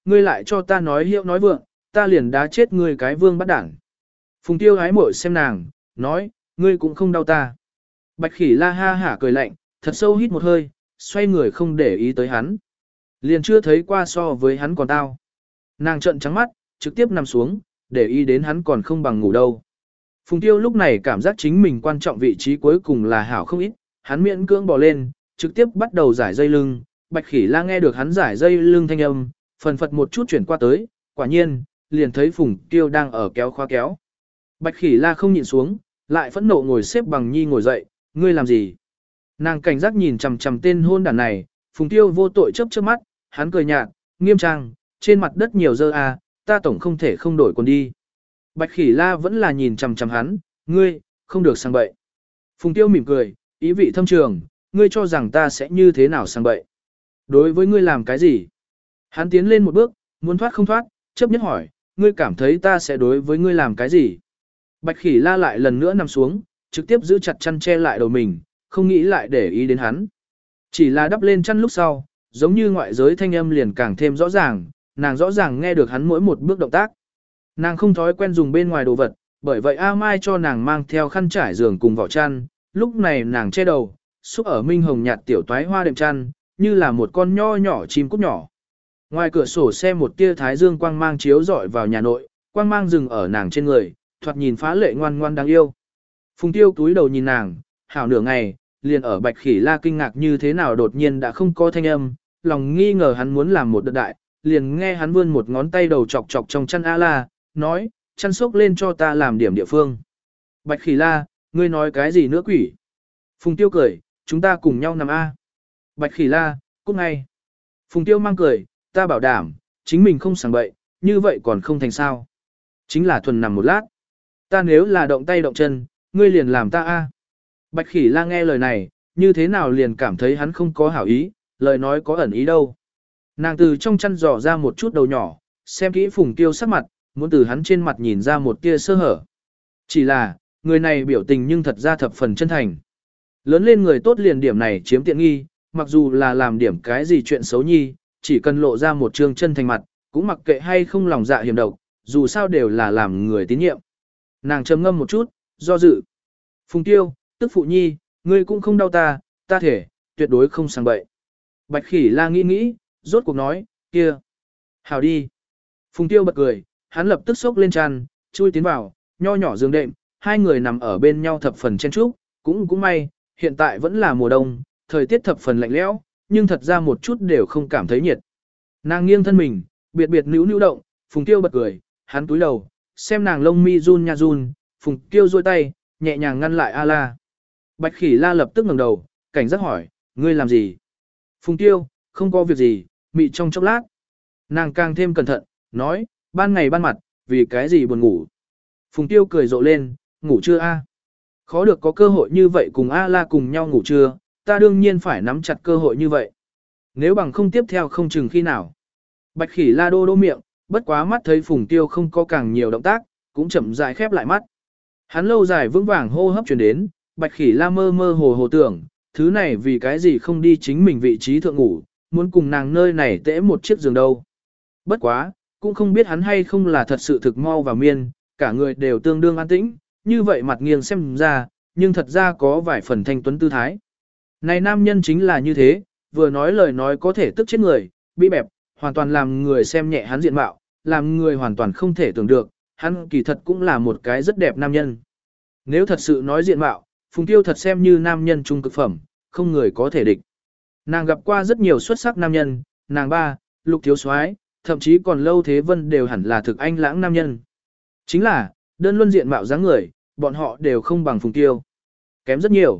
ngươi lại cho ta nói hiệu nói vượng, ta liền đá chết ngươi cái vương bắt đảng. Phùng Tiêu ái mội xem nàng, nói, ngươi cũng không đau ta. Bạch Khỉ La ha hả cười lạnh, thật sâu hít một hơi, xoay người không để ý tới hắn. Liền chưa thấy qua so với hắn còn tao. Nàng trợn trắng mắt, trực tiếp nằm xuống, để ý đến hắn còn không bằng ngủ đâu. Phùng Tiêu lúc này cảm giác chính mình quan trọng vị trí cuối cùng là hảo không ít, hắn miễn cưỡng bò lên, trực tiếp bắt đầu giải dây lưng. Bạch Khỉ La nghe được hắn giải dây lưng thanh âm, phần phật một chút chuyển qua tới, quả nhiên, liền thấy Phùng Tiêu đang ở kéo khóa kéo. Bạch Khỉ La không nhịn xuống, lại phẫn nộ ngồi xếp bằng nhi ngồi dậy, ngươi làm gì? Nàng cảnh giác nhìn chằm chằm tên hôn đàn này, Phùng Tiêu vô tội chớp chớp mắt, hắn cười nhạt, nghiêm trang, trên mặt đất nhiều dơ à, ta tổng không thể không đổi quần đi. Bạch Khỉ La vẫn là nhìn chằm chằm hắn, ngươi, không được sang bậy. Phùng Tiêu mỉm cười, ý vị thâm trường, ngươi cho rằng ta sẽ như thế nào sang bậy. Đối với ngươi làm cái gì? Hắn tiến lên một bước, muốn thoát không thoát, chấp nhất hỏi, ngươi cảm thấy ta sẽ đối với ngươi làm cái gì? Bạch Khỉ La lại lần nữa nằm xuống, trực tiếp giữ chặt chăn che lại đầu mình, không nghĩ lại để ý đến hắn. Chỉ là đắp lên chăn lúc sau, giống như ngoại giới thanh âm liền càng thêm rõ ràng, nàng rõ ràng nghe được hắn mỗi một bước động tác. Nàng không thói quen dùng bên ngoài đồ vật, bởi vậy A Mai cho nàng mang theo khăn trải giường cùng vỏ chăn, lúc này nàng che đầu, xúc ở minh hồng nhạt tiểu toái hoa đệm chăn, như là một con nho nhỏ chim cút nhỏ. Ngoài cửa sổ xe một tia thái dương quang mang chiếu rọi vào nhà nội, quang mang dừng ở nàng trên người, thoạt nhìn phá lệ ngoan ngoan đáng yêu. Phùng Tiêu túi đầu nhìn nàng, hảo nửa ngày, liền ở Bạch Khỉ La kinh ngạc như thế nào đột nhiên đã không có thanh âm, lòng nghi ngờ hắn muốn làm một đợt đại, liền nghe hắn vươn một ngón tay đầu chọc chọc trong chăn A La, nói, chăn sốc lên cho ta làm điểm địa phương. Bạch Khỉ La, ngươi nói cái gì nữa quỷ? Phùng Tiêu cười, chúng ta cùng nhau nằm A. Bạch Khỉ La, cút ngay. Phùng Tiêu mang cười, ta bảo đảm, chính mình không sảng bậy, như vậy còn không thành sao. Chính là thuần nằm một lát. Ta nếu là động tay động chân, ngươi liền làm ta A. Bạch Khỉ La nghe lời này, như thế nào liền cảm thấy hắn không có hảo ý, lời nói có ẩn ý đâu. Nàng từ trong chăn dò ra một chút đầu nhỏ, xem kỹ Phùng Tiêu sắc mặt, muốn từ hắn trên mặt nhìn ra một tia sơ hở. Chỉ là, người này biểu tình nhưng thật ra thập phần chân thành. Lớn lên người tốt liền điểm này chiếm tiện nghi, mặc dù là làm điểm cái gì chuyện xấu nhi, chỉ cần lộ ra một trương chân thành mặt, cũng mặc kệ hay không lòng dạ hiểm độc, dù sao đều là làm người tín nhiệm. Nàng trầm ngâm một chút, do dự. Phùng Tiêu, tức phụ nhi, ngươi cũng không đau ta, ta thể, tuyệt đối không sang bậy. Bạch Khỉ La nghĩ nghĩ, rốt cuộc nói, kia. Hảo đi. Phùng Tiêu bật cười, hắn lập tức xốc lên chăn, chui tiến vào, nho nhỏ giường đệm, hai người nằm ở bên nhau thập phần chen chúc, cũng may, hiện tại vẫn là mùa đông, thời tiết thập phần lạnh lẽo, nhưng thật ra một chút đều không cảm thấy nhiệt. Nàng nghiêng thân mình, biệt biệt níu níu động, Phùng Tiêu bật cười, hắn túi đầu, xem nàng lông mi run nha run, Phùng Tiêu duỗi tay, nhẹ nhàng ngăn lại A La. Bạch Khỉ La lập tức ngẩng đầu, cảnh giác hỏi, ngươi làm gì? Phùng Tiêu, không có việc gì, mị trong chốc lát. Nàng càng thêm cẩn thận, nói, ban ngày ban mặt, vì cái gì buồn ngủ? Phùng Tiêu cười rộ lên, ngủ chưa a? Khó được có cơ hội như vậy cùng A La cùng nhau ngủ chưa, ta đương nhiên phải nắm chặt cơ hội như vậy. Nếu bằng không tiếp theo không chừng khi nào. Bạch Khỉ La đô đô miệng, bất quá mắt thấy Phùng Tiêu không có càng nhiều động tác, cũng chậm rãi khép lại mắt. Hắn lâu dài vững vàng hô hấp truyền đến, Bạch Khỉ La mơ mơ hồ hồ tưởng, thứ này vì cái gì không đi chính mình vị trí thượng ngủ, muốn cùng nàng nơi này tễ một chiếc giường đâu. Bất quá, cũng không biết hắn hay không là thật sự thực mau và miên, cả người đều tương đương an tĩnh, như vậy mặt nghiêng xem ra, nhưng thật ra có vài phần thanh tuấn tư thái. Này nam nhân chính là như thế, vừa nói lời nói có thể tức chết người, bị bẹp, hoàn toàn làm người xem nhẹ hắn diện mạo, làm người hoàn toàn không thể tưởng được, hắn kỳ thật cũng là một cái rất đẹp nam nhân. Nếu thật sự nói diện mạo, Phùng Tiêu thật xem như nam nhân trung cực phẩm, không người có thể địch. Nàng gặp qua rất nhiều xuất sắc nam nhân, nàng ba, Lục Thiếu Soái, thậm chí còn Lâu Thế Vân đều hẳn là thực anh lãng nam nhân. Chính là, đơn luân diện mạo dáng người, bọn họ đều không bằng Phùng Tiêu. Kém rất nhiều.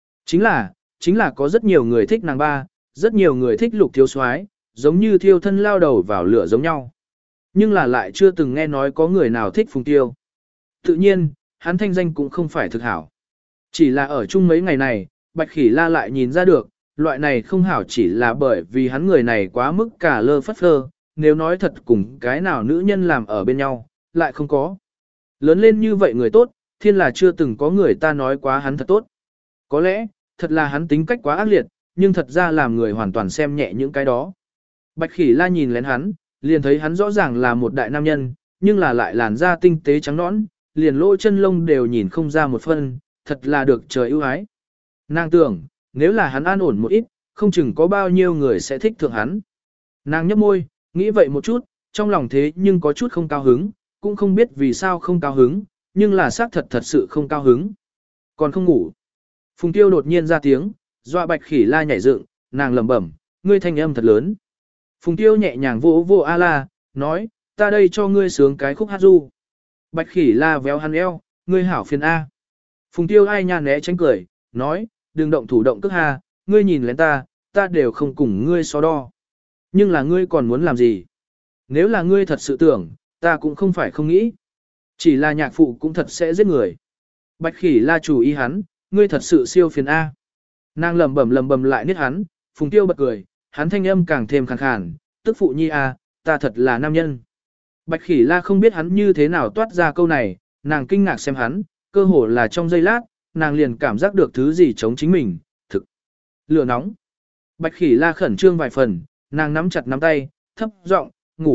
Chính là có rất nhiều người thích nàng ba, rất nhiều người thích Lục Thiếu Soái, giống như thiêu thân lao đầu vào lửa giống nhau. Nhưng là lại chưa từng nghe nói có người nào thích Phùng Tiêu. Tự nhiên, hắn thanh danh cũng không phải thực hảo. Chỉ là ở chung mấy ngày này, Bạch Khỉ La lại nhìn ra được, loại này không hảo chỉ là bởi vì hắn người này quá mức cả lơ phất phơ, nếu nói thật cùng cái nào nữ nhân làm ở bên nhau, lại không có. Lớn lên như vậy người tốt, thiên là chưa từng có người ta nói quá hắn thật tốt. Có lẽ, thật là hắn tính cách quá ác liệt, nhưng thật ra làm người hoàn toàn xem nhẹ những cái đó. Bạch Khỉ La nhìn lén hắn, Liền thấy hắn rõ ràng là một đại nam nhân, nhưng là lại làn da tinh tế trắng nõn, liền lỗ chân lông đều nhìn không ra một phân, thật là được trời ưu ái. Nàng tưởng, nếu là hắn an ổn một ít, không chừng có bao nhiêu người sẽ thích thượng hắn. Nàng nhấp môi, nghĩ vậy một chút, trong lòng thế nhưng có chút không cao hứng, cũng không biết vì sao không cao hứng, nhưng là xác thật thật sự không cao hứng. Còn không ngủ. Phùng Tiêu đột nhiên ra tiếng, dọa Bạch Khỉ La nhảy dựng, nàng lẩm bẩm, ngươi thanh âm thật lớn. Phùng Tiêu nhẹ nhàng vỗ vỗ A-la, nói, ta đây cho ngươi sướng cái khúc hát ru. Bạch Khỉ La véo hắn eo, ngươi hảo phiền A. Phùng Tiêu ai nha né tránh cười, nói, đừng động thủ động cước ha, ngươi nhìn lén ta đều không cùng ngươi so đo. Nhưng là ngươi còn muốn làm gì? Nếu là ngươi thật sự tưởng, ta cũng không phải không nghĩ. Chỉ là nhạc phụ cũng thật sẽ giết người. Bạch Khỉ La chủ ý hắn, ngươi thật sự siêu phiền A. Nàng lầm bầm lại niết hắn, Phùng Tiêu bật cười, hắn thanh âm càng thêm khàn khàn, tức phụ nhi A, ta thật là nam nhân. Bạch Khỉ La không biết hắn như thế nào toát ra câu này, nàng kinh ngạc xem hắn, cơ hồ là trong giây lát, nàng liền cảm giác được thứ gì chống chính mình, thực. Lửa nóng. Bạch Khỉ La khẩn trương vài phần, nàng nắm chặt nắm tay, thấp giọng,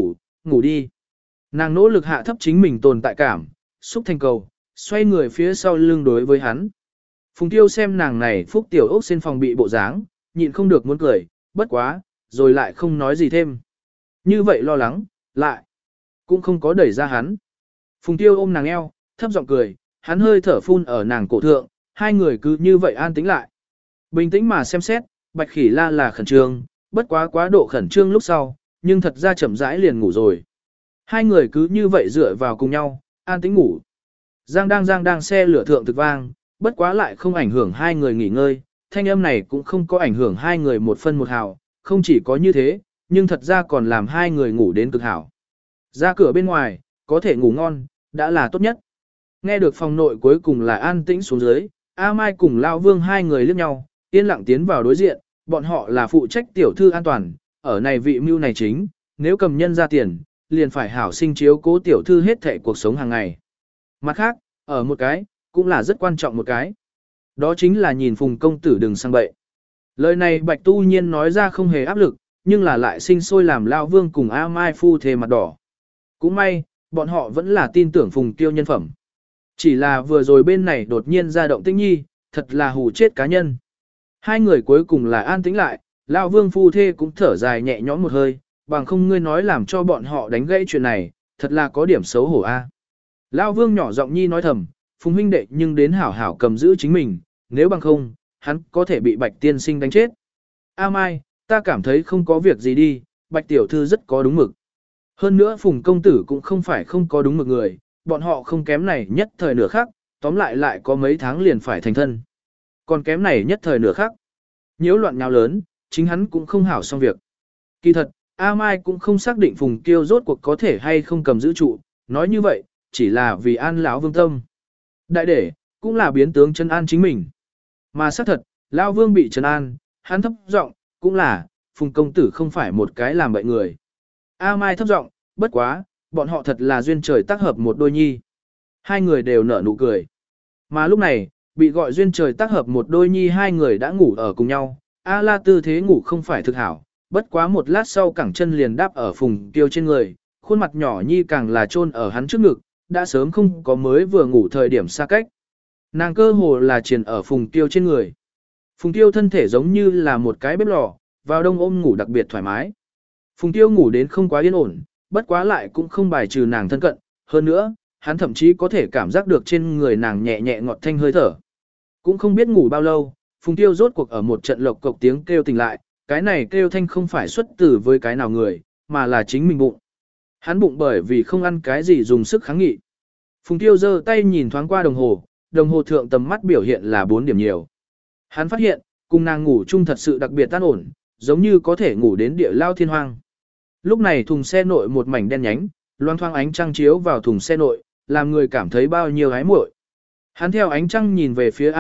ngủ đi. Nàng nỗ lực hạ thấp chính mình tồn tại cảm, xúc thành cầu, xoay người phía sau lưng đối với hắn. Phùng Tiêu xem nàng này phúc tiểu ốc xin phòng bị bộ dáng, nhịn không được muốn cười, bất quá, rồi lại không nói gì thêm. Như vậy lo lắng, lại, cũng không có đẩy ra hắn. Phùng Tiêu ôm nàng eo, thấp giọng cười, hắn hơi thở phun ở nàng cổ thượng, hai người cứ như vậy an tĩnh lại. Bình tĩnh mà xem xét, Bạch Khỉ La là khẩn trương, bất quá quá độ khẩn trương lúc sau, nhưng thật ra chậm rãi liền ngủ rồi. Hai người cứ như vậy dựa vào cùng nhau, an tĩnh ngủ. Giang đang xe lửa thượng thực vang, bất quá lại không ảnh hưởng hai người nghỉ ngơi, thanh âm này cũng không có ảnh hưởng hai người một phân một hào, không chỉ có như thế, nhưng thật ra còn làm hai người ngủ đến cực hảo. Ra cửa bên ngoài, có thể ngủ ngon, đã là tốt nhất. Nghe được phòng nội cuối cùng là an tĩnh xuống dưới, A Mai cùng Lao Vương hai người liếc nhau, yên lặng tiến vào đối diện, bọn họ là phụ trách tiểu thư an toàn, ở này vị mưu này chính, nếu cầm nhân ra tiền, liền phải hảo sinh chiếu cố tiểu thư hết thảy cuộc sống hàng ngày. Mặt khác, ở một cái, cũng là rất quan trọng một cái. Đó chính là nhìn Phùng công tử đừng sang bậy. Lời này Bạch Tu Nhiên nói ra không hề áp lực, nhưng là lại sinh sôi làm Lao Vương cùng A Mai phu thề mặt đỏ. Cũng may, bọn họ vẫn là tin tưởng Phùng Tiêu nhân phẩm. Chỉ là vừa rồi bên này đột nhiên ra động tĩnh nhi, thật là hù chết cá nhân. Hai người cuối cùng là an tĩnh lại, Lao Vương phu thê cũng thở dài nhẹ nhõm một hơi, bằng không ngươi nói làm cho bọn họ đánh gãy chuyện này, thật là có điểm xấu hổ a. Lao Vương nhỏ giọng nhi nói thầm, Phùng huynh đệ nhưng đến hảo hảo cầm giữ chính mình, nếu bằng không, hắn có thể bị Bạch tiên sinh đánh chết. A Mai, ta cảm thấy không có việc gì đi, Bạch tiểu thư rất có đúng mực. Hơn nữa Phùng công tử cũng không phải không có đúng mực người, bọn họ không kém này nhất thời nửa khắc, tóm lại có mấy tháng liền phải thành thân. Còn kém này nhất thời nửa khắc. Nhiễu loạn nháo lớn, chính hắn cũng không hảo xong việc. Kỳ thật, A Mai cũng không xác định Phùng Kiêu rốt cuộc có thể hay không cầm giữ trụ, nói như vậy, chỉ là vì an lão vương tâm. Đại để, cũng là biến tướng chân an chính mình. Mà xác thật, lão vương bị trấn an, hắn thấp giọng, cũng là, Phùng công tử không phải một cái làm bậy người. A Mai thấp giọng, bất quá, bọn họ thật là duyên trời tác hợp một đôi nhi. Hai người đều nở nụ cười. Mà lúc này, bị gọi duyên trời tác hợp một đôi nhi hai người đã ngủ ở cùng nhau. A La tư thế ngủ không phải thực hảo, bất quá một lát sau cẳng chân liền đáp ở Phùng Kiêu trên người, khuôn mặt nhỏ nhi càng là chôn ở hắn trước ngực, đã sớm không có mới vừa ngủ thời điểm xa cách. Nàng cơ hồ là triền ở Phùng Kiêu trên người. Phùng Kiêu thân thể giống như là một cái bếp lò, vào đông ôm ngủ đặc biệt thoải mái. Phùng Kiêu ngủ đến không quá yên ổn, bất quá lại cũng không bài trừ nàng thân cận, hơn nữa, hắn thậm chí có thể cảm giác được trên người nàng nhẹ nhẹ ngọt thanh hơi thở. Cũng không biết ngủ bao lâu, Phùng Kiêu rốt cuộc ở một trận lộc cộc tiếng kêu tỉnh lại, cái này kêu thanh không phải xuất từ với cái nào người, mà là chính mình bụng. Hắn bụng bởi vì không ăn cái gì dùng sức kháng nghị. Phùng Kiêu giơ tay nhìn thoáng qua đồng hồ thượng tầm mắt biểu hiện là 4 điểm nhiều. Hắn phát hiện, cùng nàng ngủ chung thật sự đặc biệt tan ổn, giống như có thể ngủ đến địa lao thiên hoang. Lúc này thùng xe nội một mảnh đen nhánh, loang thoang ánh trăng chiếu vào thùng xe nội, làm người cảm thấy bao nhiêu hái muội. Hắn theo ánh trăng nhìn về phía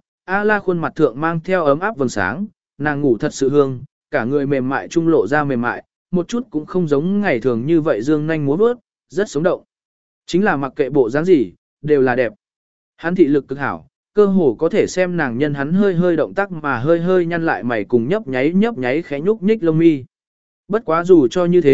A La khuôn mặt thượng mang theo ấm áp vầng sáng, nàng ngủ thật sự hương, cả người mềm mại trung lộ ra mềm mại, một chút cũng không giống ngày thường như vậy dương nhanh múa vớt, rất sống động. Chính là mặc kệ bộ dáng gì, đều là đẹp. Hắn thị lực cực hảo, cơ hồ có thể xem nàng nhân hắn hơi hơi động tác mà hơi hơi nhăn lại mày cùng nhấp nháy khẽ nhúc nhích lông mi. Bất quá dù cho như thế,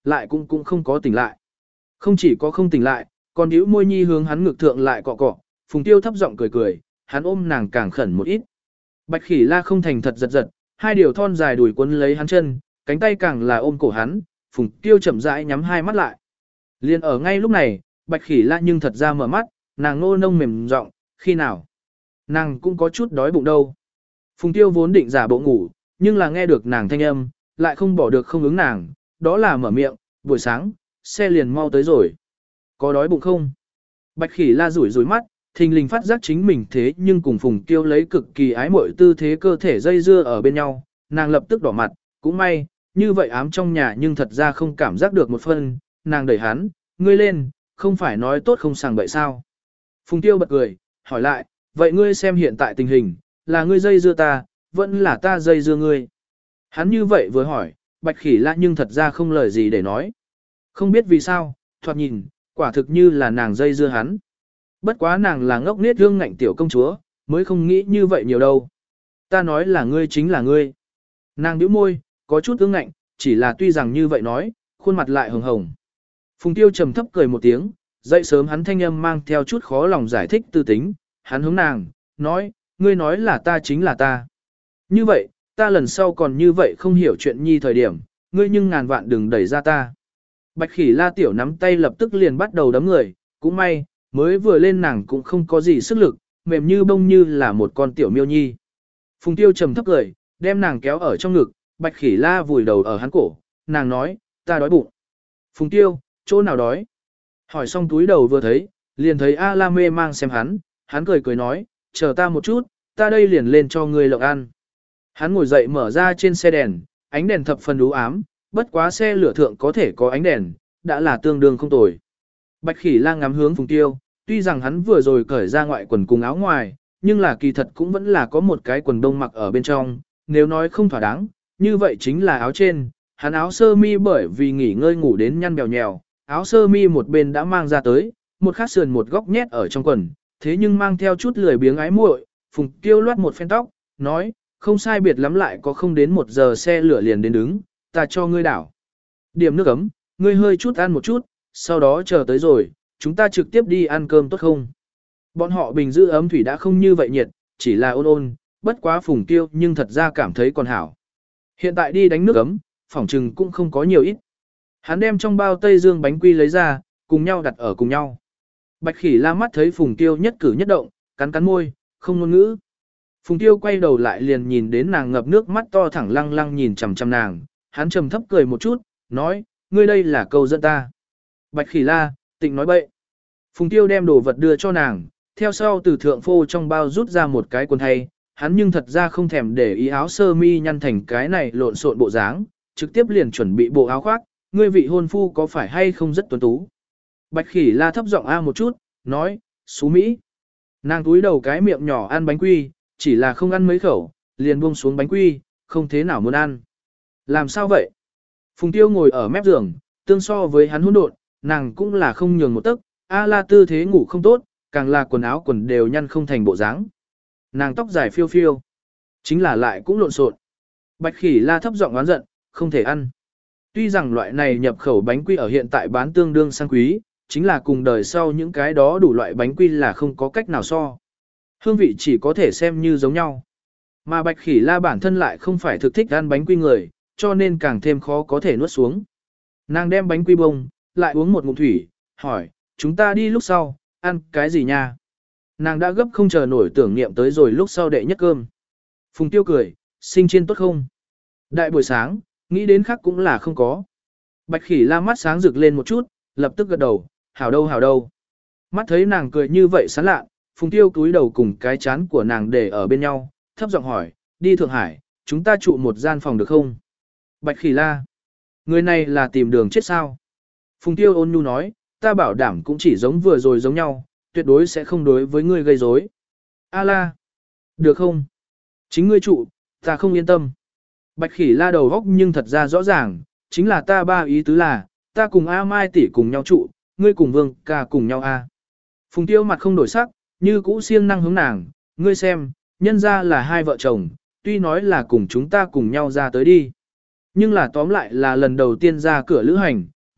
lại cũng không có tỉnh lại. Không chỉ có không tỉnh lại, còn nhíu môi nhi hướng hắn ngực thượng lại cọ cọ, Phùng Tiêu thấp giọng cười cười, hắn ôm nàng càng khẩn một ít. Bạch Khỉ La không thành thật giật giật, hai điều thon dài đùi quấn lấy hắn chân, cánh tay càng là ôm cổ hắn, Phùng Tiêu chậm rãi nhắm hai mắt lại. Liên ở ngay lúc này, Bạch Khỉ La nhưng thật ra mở mắt, nàng nô nông mềm giọng, khi nào? Nàng cũng có chút đói bụng đâu. Phùng Tiêu vốn định giả bộ ngủ, nhưng là nghe được nàng thanh âm, lại không bỏ được không ứng nàng, đó là mở miệng, buổi sáng, xe liền mau tới rồi. Có đói bụng không? Bạch Khỉ La rủi rủi mắt, thình lình phát giác chính mình thế nhưng cùng Phùng Tiêu lấy cực kỳ ái muội tư thế cơ thể dây dưa ở bên nhau, nàng lập tức đỏ mặt, cũng may, như vậy ám trong nhà nhưng thật ra không cảm giác được một phân, nàng đẩy hắn, ngươi lên, không phải nói tốt không sàng bậy sao. Phùng Tiêu bật cười, hỏi lại, vậy ngươi xem hiện tại tình hình, là ngươi dây dưa ta, vẫn là ta dây dưa ngươi. Hắn như vậy vừa hỏi, Bạch Khỉ La nhưng thật ra không lời gì để nói. Không biết vì sao, thoạt nhìn, quả thực như là nàng dây dưa hắn. Bất quá nàng là ngốc nết hương ngạnh tiểu công chúa, mới không nghĩ như vậy nhiều đâu. Ta nói là ngươi chính là ngươi. Nàng nhíu môi, có chút ương ngạnh, chỉ là tuy rằng như vậy nói, khuôn mặt lại hồng hồng. Phùng Tiêu trầm thấp cười một tiếng, dậy sớm hắn thanh âm mang theo chút khó lòng giải thích tư tính, hắn hướng nàng, nói, ngươi nói là ta chính là ta. Như vậy, ta lần sau còn như vậy không hiểu chuyện nhi thời điểm, ngươi nhưng ngàn vạn đừng đẩy ra ta. Bạch Khỉ La tiểu nắm tay lập tức liền bắt đầu đấm người, cũng may, mới vừa lên nàng cũng không có gì sức lực, mềm như bông như là một con tiểu miêu nhi. Phùng Tiêu trầm thấp cười, đem nàng kéo ở trong ngực, Bạch Khỉ La vùi đầu ở hắn cổ, nàng nói, ta đói bụng. Phùng Tiêu, chỗ nào đói? Hỏi xong túi đầu vừa thấy, liền thấy A La mê mang xem hắn cười cười nói, chờ ta một chút, ta đây liền lên cho ngươi lộng ăn. Hắn ngồi dậy mở ra trên xe đèn, ánh đèn thập phần u ám, bất quá xe lửa thượng có thể có ánh đèn, đã là tương đương không tồi. Bạch Khỉ La ngắm hướng Phùng Tiêu, tuy rằng hắn vừa rồi cởi ra ngoại quần cùng áo ngoài, nhưng là kỳ thật cũng vẫn là có một cái quần đông mặc ở bên trong, nếu nói không thỏa đáng, như vậy chính là áo trên, hắn áo sơ mi bởi vì nghỉ ngơi ngủ đến nhăn bèo nhèo, áo sơ mi một bên đã mang ra tới, một khác sườn một góc nhét ở trong quần, thế nhưng mang theo chút lười biếng ái muội. Phùng Tiêu loát một phen tóc, nói, không sai biệt lắm lại có không đến 1 giờ xe lửa liền đến đứng, ta cho ngươi đảo. Điểm nước ấm, ngươi hơi chút ăn một chút, sau đó chờ tới rồi, chúng ta trực tiếp đi ăn cơm tốt không? Bọn họ bình giữ ấm thủy đã không như vậy nhiệt, chỉ là ôn ôn, bất quá Phùng Tiêu nhưng thật ra cảm thấy còn hảo. Hiện tại đi đánh nước ấm, phỏng trừng cũng không có nhiều ít. Hắn đem trong bao Tây Dương bánh quy lấy ra, cùng nhau đặt ở cùng nhau. Bạch Khỉ La mắt thấy Phùng Tiêu nhất cử nhất động, cắn cắn môi, không ngôn ngữ. Phùng Tiêu quay đầu lại liền nhìn đến nàng ngập nước mắt to thẳng lăng lăng nhìn chằm chằm nàng, hắn trầm thấp cười một chút, nói, ngươi đây là câu dẫn ta. Bạch Khỉ La, tịnh nói bậy. Phùng Tiêu đem đồ vật đưa cho nàng, theo sau từ thượng phô trong bao rút ra một cái quần hay, hắn nhưng thật ra không thèm để ý áo sơ mi nhăn thành cái này lộn xộn bộ dáng, trực tiếp liền chuẩn bị bộ áo khoác, ngươi vị hôn phu có phải hay không rất tuấn tú. Bạch Khỉ La thấp giọng a một chút, nói, xú Mỹ. Nàng túi đầu cái miệng nhỏ ăn bánh quy, chỉ là không ăn mấy khẩu, liền buông xuống bánh quy, không thế nào muốn ăn. Làm sao vậy? Phùng Tiêu ngồi ở mép giường, tương so với hắn hỗn độn, nàng cũng là không nhường một tấc, A La tư thế ngủ không tốt, càng là quần áo quần đều nhăn không thành bộ dáng. Nàng tóc dài phiêu phiêu, chính là lại cũng lộn xộn. Bạch Khỉ La thấp giọng oán giận, không thể ăn. Tuy rằng loại này nhập khẩu bánh quy ở hiện tại bán tương đương sang quý, chính là cùng đời sau những cái đó đủ loại bánh quy là không có cách nào so. Hương vị chỉ có thể xem như giống nhau. Mà Bạch Khỉ La bản thân lại không phải thực thích ăn bánh quy người, cho nên càng thêm khó có thể nuốt xuống. Nàng đem bánh quy bông, lại uống một ngụm thủy, hỏi, chúng ta đi lúc sau, ăn cái gì nha? Nàng đã gấp không chờ nổi tưởng niệm tới rồi lúc sau đệ nhất cơm. Phùng Tiêu cười, sinh chiên tốt không? Đại buổi sáng, nghĩ đến khác cũng là không có. Bạch Khỉ La mắt sáng rực lên một chút, lập tức gật đầu, hảo đâu hảo đâu. Mắt thấy nàng cười như vậy sán lạ, Phùng Tiêu cúi đầu cùng cái chán của nàng để ở bên nhau, thấp giọng hỏi, đi Thượng Hải, chúng ta trụ một gian phòng được không? Bạch Khỉ La, người này là tìm đường chết sao? Phùng Tiêu ôn nhu nói, ta bảo đảm cũng chỉ giống vừa rồi giống nhau, tuyệt đối sẽ không đối với ngươi gây rối. A La, được không? Chính ngươi trụ, ta không yên tâm. Bạch Khỉ La đầu góc nhưng thật ra rõ ràng, chính là ta ba ý tứ là, ta cùng A Mai tỷ cùng nhau trụ, ngươi cùng Vương ca cùng nhau A. Phùng Tiêu mặt không đổi sắc, như cũ siêng năng hướng nàng, ngươi xem, nhân ra là hai vợ chồng, tuy nói là cùng chúng ta cùng nhau ra tới đi. Nhưng là tóm lại là lần đầu tiên ra cửa lữ hành,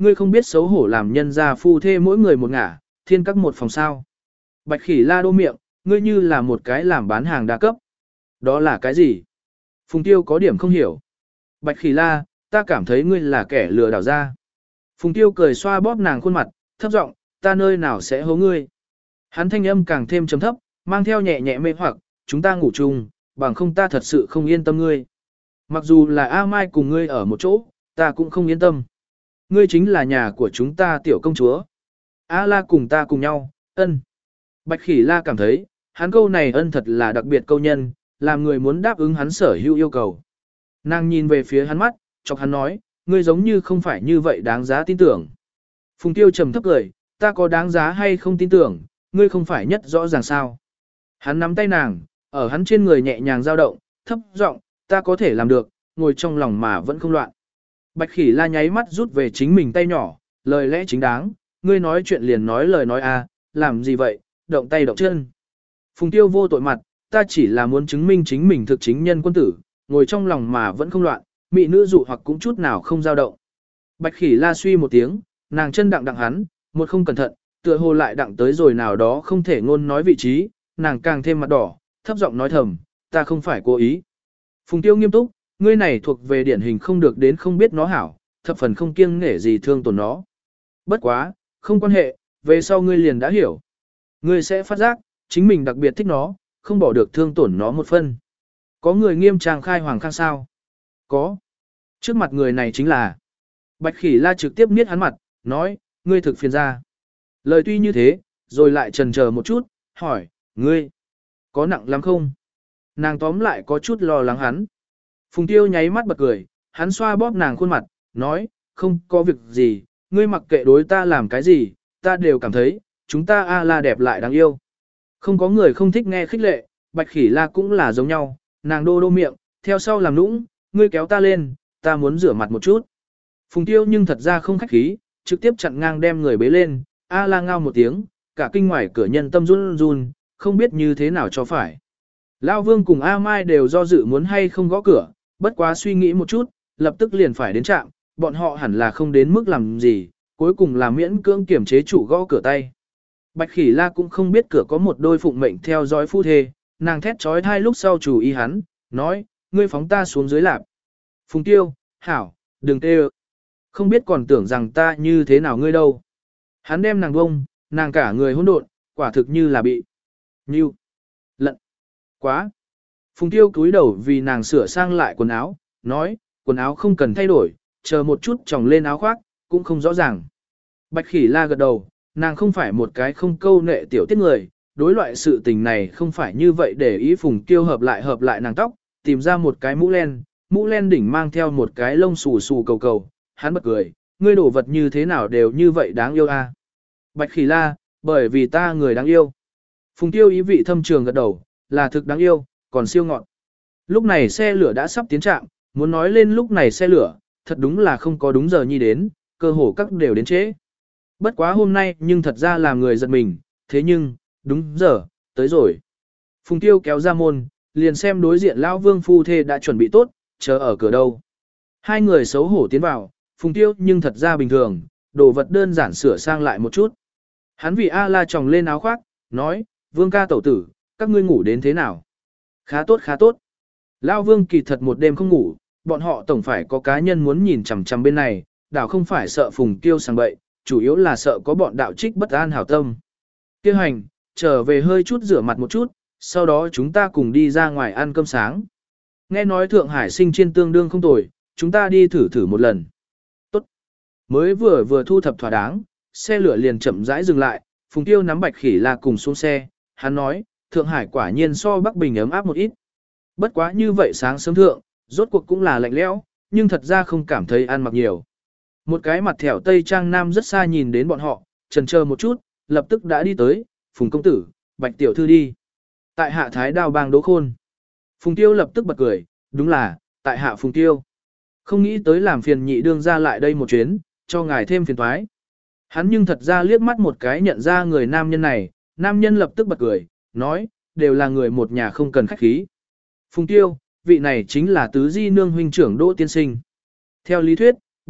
ngươi không biết xấu hổ làm nhân gia phu thê mỗi người một ngả, thiên các một phòng sao. Bạch Khỉ La đô miệng, ngươi như là một cái làm bán hàng đa cấp. Đó là cái gì? Phùng Tiêu có điểm không hiểu. Bạch Khỉ La, ta cảm thấy ngươi là kẻ lừa đảo ra. Phùng Tiêu cười xoa bóp nàng khuôn mặt, thấp giọng, ta nơi nào sẽ hố ngươi. Hắn thanh âm càng thêm trầm thấp, mang theo nhẹ nhẹ mê hoặc, chúng ta ngủ chung, bằng không ta thật sự không yên tâm ngươi. Mặc dù là A Mai cùng ngươi ở một chỗ, ta cũng không yên tâm. Ngươi chính là nhà của chúng ta tiểu công chúa. A La cùng ta cùng nhau, ân. Bạch Khỉ La cảm thấy, hắn câu này ân thật là đặc biệt câu nhân, làm người muốn đáp ứng hắn sở hữu yêu cầu. Nàng nhìn về phía hắn mắt, chọc hắn nói, ngươi giống như không phải như vậy đáng giá tin tưởng. Phùng Tiêu trầm thấp cười, ta có đáng giá hay không tin tưởng, ngươi không phải nhất rõ ràng sao. Hắn nắm tay nàng, ở hắn trên người nhẹ nhàng dao động, thấp giọng, ta có thể làm được, ngồi trong lòng mà vẫn không loạn. Bạch Khỉ La nháy mắt rút về chính mình tay nhỏ, lời lẽ chính đáng, ngươi nói chuyện liền nói lời nói a, làm gì vậy, động tay động chân. Phùng Tiêu vô tội mặt, ta chỉ là muốn chứng minh chính mình thực chính nhân quân tử, ngồi trong lòng mà vẫn không loạn, mị nữ dụ hoặc cũng chút nào không dao động. Bạch Khỉ La suy một tiếng, nàng chân đặng hắn, một không cẩn thận, tựa hồ lại đặng tới rồi nào đó không thể ngôn nói vị trí, nàng càng thêm mặt đỏ, thấp giọng nói thầm, ta không phải cố ý. Phùng Tiêu nghiêm túc, ngươi này thuộc về điển hình không được đến không biết nó hảo, thập phần không kiêng nể gì thương tổn nó. Bất quá, không quan hệ, về sau ngươi liền đã hiểu. Ngươi sẽ phát giác, chính mình đặc biệt thích nó, không bỏ được thương tổn nó một phân. Có người nghiêm trang khai hoàng khang sao? Có. Trước mặt người này chính là Bạch Khỉ La trực tiếp niết hắn mặt, nói, ngươi thực phiền ra. Lời tuy như thế, rồi lại chần chờ một chút, hỏi, ngươi, có nặng lắm không? Nàng tóm lại có chút lo lắng hắn. Phùng Tiêu nháy mắt bật cười, hắn xoa bóp nàng khuôn mặt, nói, không có việc gì, ngươi mặc kệ đối ta làm cái gì, ta đều cảm thấy, chúng ta A La đẹp lại đáng yêu. Không có người không thích nghe khích lệ, Bạch Khỉ La cũng là giống nhau, nàng đô đô miệng, theo sau làm nũng, ngươi kéo ta lên, ta muốn rửa mặt một chút. Phùng Tiêu nhưng thật ra không khách khí, trực tiếp chặn ngang đem người bế lên, A La ngao một tiếng, cả kinh ngoài cửa nhân tâm run run, không biết như thế nào cho phải. Lão Vương cùng A Mai đều do dự muốn hay không gõ cửa, bất quá suy nghĩ một chút, lập tức liền phải đến trạm, bọn họ hẳn là không đến mức làm gì, cuối cùng là miễn cưỡng kiểm chế chủ gõ cửa tay. Bạch Khỉ La cũng không biết cửa có một đôi phụng mệnh theo dõi phu thê, nàng thét trói thai lúc sau chủ ý hắn, nói, ngươi phóng ta xuống dưới lạp. Phùng Tiêu, hảo, đừng tê ơ. Không biết còn tưởng rằng ta như thế nào ngươi đâu. Hắn đem nàng bông, nàng cả người hỗn độn, quả thực như là bị nhưu, lận, quá. Phùng Tiêu cúi đầu vì nàng sửa sang lại quần áo, nói, quần áo không cần thay đổi, chờ một chút tròng lên áo khoác, cũng không rõ ràng. Bạch Khỉ La gật đầu, nàng không phải một cái không câu nệ tiểu tiết người, đối loại sự tình này không phải như vậy để ý. Phùng Tiêu hợp lại nàng tóc, tìm ra một cái mũ len đỉnh mang theo một cái lông xù xù cầu cầu, hắn bật cười, ngươi đổ vật như thế nào đều như vậy đáng yêu a. Bạch Khỉ La, bởi vì ta người đáng yêu. Phùng Tiêu ý vị thâm trường gật đầu, là thực đáng yêu, còn siêu ngọt. Lúc này xe lửa đã sắp tiến trạm, muốn nói lên lúc này xe lửa, thật đúng là không có đúng giờ nhi đến, cơ hồ các đều đến trễ. Bất quá hôm nay nhưng thật ra làm người giật mình, thế nhưng, đúng giờ, tới rồi. Phùng Tiêu kéo ra môn, liền xem đối diện Lão Vương phu thê đã chuẩn bị tốt, chờ ở cửa đâu. Hai người xấu hổ tiến vào, Phùng Tiêu nhưng thật ra bình thường, đồ vật đơn giản sửa sang lại một chút. Hắn vì A La tròng lên áo khoác, nói, Vương ca tẩu tử, các ngươi ngủ đến thế nào? Khá tốt khá tốt. Lão Vương kỳ thật một đêm không ngủ, bọn họ tổng phải có cá nhân muốn nhìn chằm chằm bên này, đảo không phải sợ Phùng Tiêu sang bậy, chủ yếu là sợ có bọn đạo trích bất an hảo tâm. Kêu hành, trở về hơi chút rửa mặt một chút, sau đó chúng ta cùng đi ra ngoài ăn cơm sáng. Nghe nói Thượng Hải sinh chiên tương đương không tồi, chúng ta đi thử một lần. Tốt. Mới vừa thu thập thỏa đáng, xe lửa liền chậm rãi dừng lại, Phùng Tiêu nắm Bạch Khỉ La cùng xuống xe, hắn nói, Thượng Hải quả nhiên so Bắc Bình ấm áp một ít. Bất quá như vậy sáng sớm thượng, rốt cuộc cũng là lạnh lẽo, nhưng thật ra không cảm thấy ăn mặc nhiều. Một cái mặt thẻo Tây Trang Nam rất xa nhìn đến bọn họ, chần chờ một chút, lập tức đã đi tới, Phùng công tử, Bạch tiểu thư đi. Tại hạ Thái Đao Bang Đỗ Khôn. Phùng Tiêu lập tức bật cười, đúng là, tại hạ Phùng Tiêu. Không nghĩ tới làm phiền nhị đương ra lại đây một chuyến, cho ngài thêm phiền toái. Hắn nhưng thật ra liếc mắt một cái nhận ra người nam nhân này, nam nhân lập tức bật cười, nói, đều là người một nhà không cần khách khí. Phùng Tiêu, vị này chính là tứ di nương huynh trưởng Đỗ tiên sinh. Theo lý thuyết,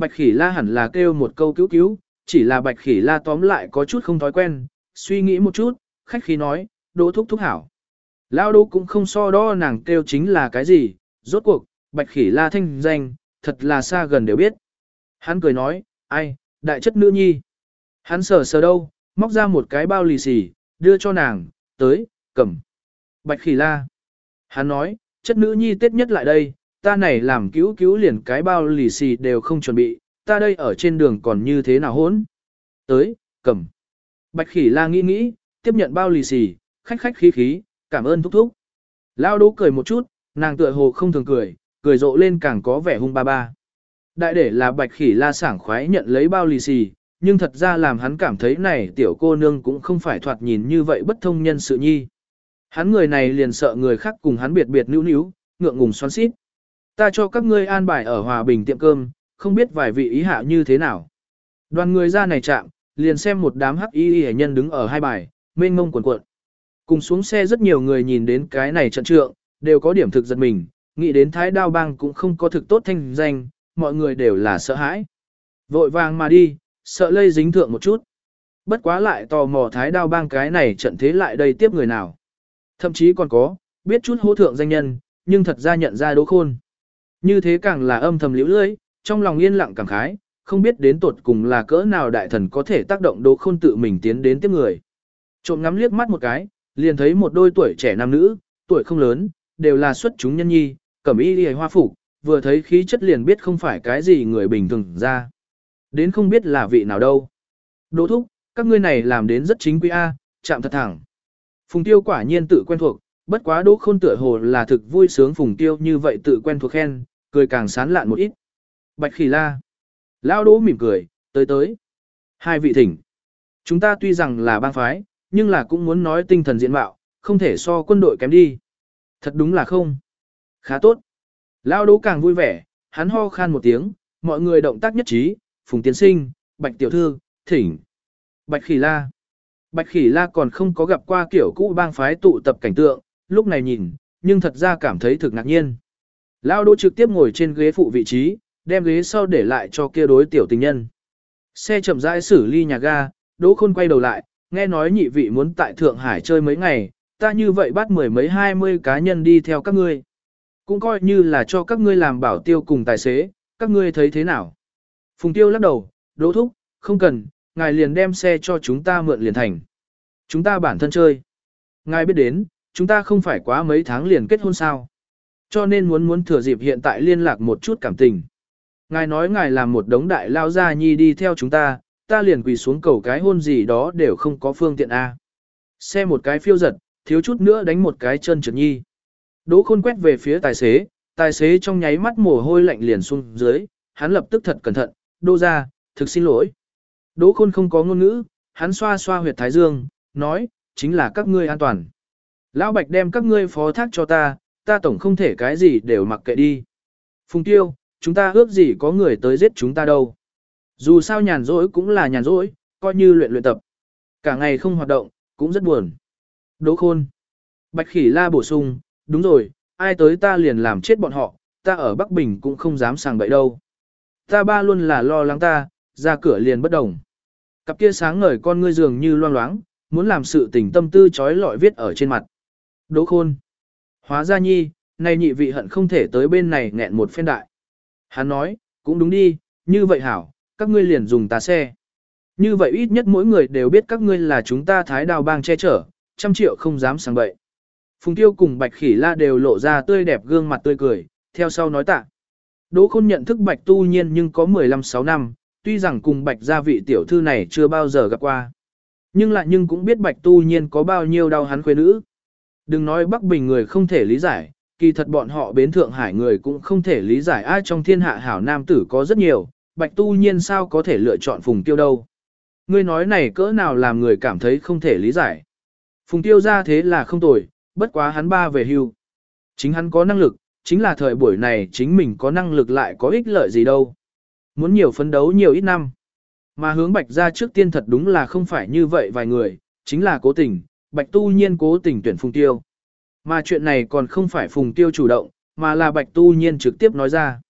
Bạch Khỉ La hẳn là kêu một câu cứu cứu, chỉ là Bạch Khỉ La tóm lại có chút không thói quen, suy nghĩ một chút, khách khí nói, Đỗ thúc thúc hảo. Lao Đỗ cũng không so đo nàng kêu chính là cái gì, rốt cuộc, Bạch Khỉ La thanh danh, thật là xa gần đều biết. Hắn cười nói, ai, đại chất nữ nhi. Hắn sờ sờ đâu, móc ra một cái bao lì xì, đưa cho nàng, tới, cầm. Bạch Khỉ La. Hắn nói, chất nữ nhi tết nhất lại đây, ta này làm cứu cứu liền cái bao lì xì đều không chuẩn bị, ta đây ở trên đường còn như thế nào hỗn. Tới, cầm. Bạch Khỉ La nghĩ nghĩ, tiếp nhận bao lì xì, khách khách khí khí, cảm ơn thúc thúc. Lao Đỗ cười một chút, nàng tựa hồ không thường cười, cười rộ lên càng có vẻ hung ba ba. Đại để là Bạch Khỉ La sảng khoái nhận lấy bao lì xì, nhưng thật ra làm hắn cảm thấy này tiểu cô nương cũng không phải thoạt nhìn như vậy bất thông nhân sự nhi. Hắn người này liền sợ người khác cùng hắn biệt biệt níu níu, ngượng ngùng xoắn xít. Ta cho các ngươi an bài ở Hòa Bình tiệm cơm, không biết vài vị ý hạ như thế nào. Đoàn người ra này chạm, liền xem một đám hắc y hệ nhân đứng ở hai bài, mênh mông quần cuộn. Cùng xuống xe rất nhiều người nhìn đến cái này trận trượng, đều có điểm thực giật mình, nghĩ đến Thái Đao Bang cũng không có thực tốt thanh danh, mọi người đều là sợ hãi. Vội vàng mà đi, sợ lây dính thượng một chút. Bất quá lại tò mò Thái Đao Bang cái này trận thế lại đây tiếp người nào. Thậm chí còn có, biết chút hô thượng danh nhân, nhưng thật ra nhận ra Đỗ Khôn. Như thế càng là âm thầm liễu lưỡi, trong lòng yên lặng cảm khái, không biết đến tột cùng là cỡ nào đại thần có thể tác động Đỗ Khôn tự mình tiến đến tiếp người. Trộm ngắm liếc mắt một cái, liền thấy một đôi tuổi trẻ nam nữ, tuổi không lớn, đều là xuất chúng nhân nhi, cẩm y liễu hoa phục, vừa thấy khí chất liền biết không phải cái gì người bình thường ra. Đến không biết là vị nào đâu. Đỗ thúc, các ngươi này làm đến rất chính quy a, chạm thật thẳng. Phùng Tiêu quả nhiên tự quen thuộc, bất quá Đỗ Khôn tựa hồ là thực vui sướng Phùng Tiêu như vậy tự quen thuộc khen, cười càng sán lạn một ít. Bạch Khỉ La. Lão Đỗ mỉm cười, tới. Hai vị thỉnh. Chúng ta tuy rằng là bang phái, nhưng là cũng muốn nói tinh thần diện mạo, không thể so quân đội kém đi. Thật đúng là không. Khá tốt. Lão Đỗ càng vui vẻ, hắn ho khan một tiếng, mọi người động tác nhất trí, Phùng Tiến Sinh, Bạch Tiểu Thư, thỉnh. Bạch Khỉ La. Bạch Khỉ La còn không có gặp qua kiểu cũ bang phái tụ tập cảnh tượng, lúc này nhìn, nhưng thật ra cảm thấy thực ngạc nhiên. Lão Đỗ trực tiếp ngồi trên ghế phụ vị trí, đem ghế sau để lại cho kia đối tiểu tình nhân. Xe chậm rãi xử ly nhà ga, Đỗ Khôn quay đầu lại, nghe nói nhị vị muốn tại Thượng Hải chơi mấy ngày, ta như vậy bắt mười mấy 20 cá nhân đi theo các ngươi. Cũng coi như là cho các ngươi làm bảo tiêu cùng tài xế, các ngươi thấy thế nào? Phùng Tiêu lắc đầu, Đỗ thúc, không cần, ngài liền đem xe cho chúng ta mượn liền thành. Chúng ta bản thân chơi. Ngài biết đến, chúng ta không phải quá mấy tháng liền kết hôn sao. Cho nên muốn thừa dịp hiện tại liên lạc một chút cảm tình. Ngài nói ngài làm một đống đại lao gia nhi đi theo chúng ta, ta liền quỳ xuống cầu cái hôn gì đó đều không có phương tiện A. Xe một cái phiêu giật, thiếu chút nữa đánh một cái chân trượt nhi. Đỗ Khôn quét về phía tài xế trong nháy mắt mồ hôi lạnh liền xuống dưới, hắn lập tức thật cẩn thận, Đỗ ra, thực xin lỗi. Đỗ Khôn không có ngôn ngữ, hắn xoa xoa huyệt thái dương, nói, chính là các ngươi an toàn. Lão Bạch đem các ngươi phó thác cho ta tổng không thể cái gì đều mặc kệ đi. Phùng Tiêu, chúng ta ước gì có người tới giết chúng ta đâu. Dù sao nhàn rỗi cũng là nhàn rỗi, coi như luyện tập. Cả ngày không hoạt động, cũng rất buồn. Đỗ Khôn. Bạch Khỉ La bổ sung, đúng rồi, ai tới ta liền làm chết bọn họ, ta ở Bắc Bình cũng không dám sàng bậy đâu. Ta ba luôn là lo lắng ta, ra cửa liền bất đồng. Cặp kia sáng ngời con ngươi dường như loang loáng, muốn làm sự tình tâm tư trói lọi viết ở trên mặt. Đỗ Khôn. Hóa ra nhi, này nhị vị hận không thể tới bên này nghẹn một phen đại. Hắn nói, cũng đúng đi, như vậy hảo, các ngươi liền dùng ta xe. Như vậy ít nhất mỗi người đều biết các ngươi là chúng ta Thái Đao Bang che chở, 100 triệu không dám sang bậy. Phùng Tiêu cùng Bạch Khỉ La đều lộ ra tươi đẹp gương mặt tươi cười, theo sau nói tạ. Đỗ Khôn nhận thức Bạch Tu Nhiên nhưng có 15-6 năm, tuy rằng cùng Bạch gia vị tiểu thư này chưa bao giờ gặp qua. Nhưng cũng biết Bạch Tu Nhiên có bao nhiêu đau hắn khuê nữ. Đừng nói Bắc Bình người không thể lý giải, kỳ thật bọn họ bến Thượng Hải người cũng không thể lý giải ai trong thiên hạ hảo nam tử có rất nhiều, Bạch Tu Nhiên sao có thể lựa chọn Phùng Tiêu đâu. Ngươi nói này cỡ nào làm người cảm thấy không thể lý giải. Phùng Tiêu ra thế là không tồi, bất quá hắn ba về hưu. Chính hắn có năng lực, chính là thời buổi này chính mình có năng lực lại có ích lợi gì đâu. Muốn nhiều phấn đấu nhiều ít năm. Mà hướng Bạch ra trước tiên thật đúng là không phải như vậy vài người, chính là cố tình, Bạch Tu Nhiên cố tình tuyển Phùng Tiêu. Mà chuyện này còn không phải Phùng Tiêu chủ động, mà là Bạch Tu Nhiên trực tiếp nói ra.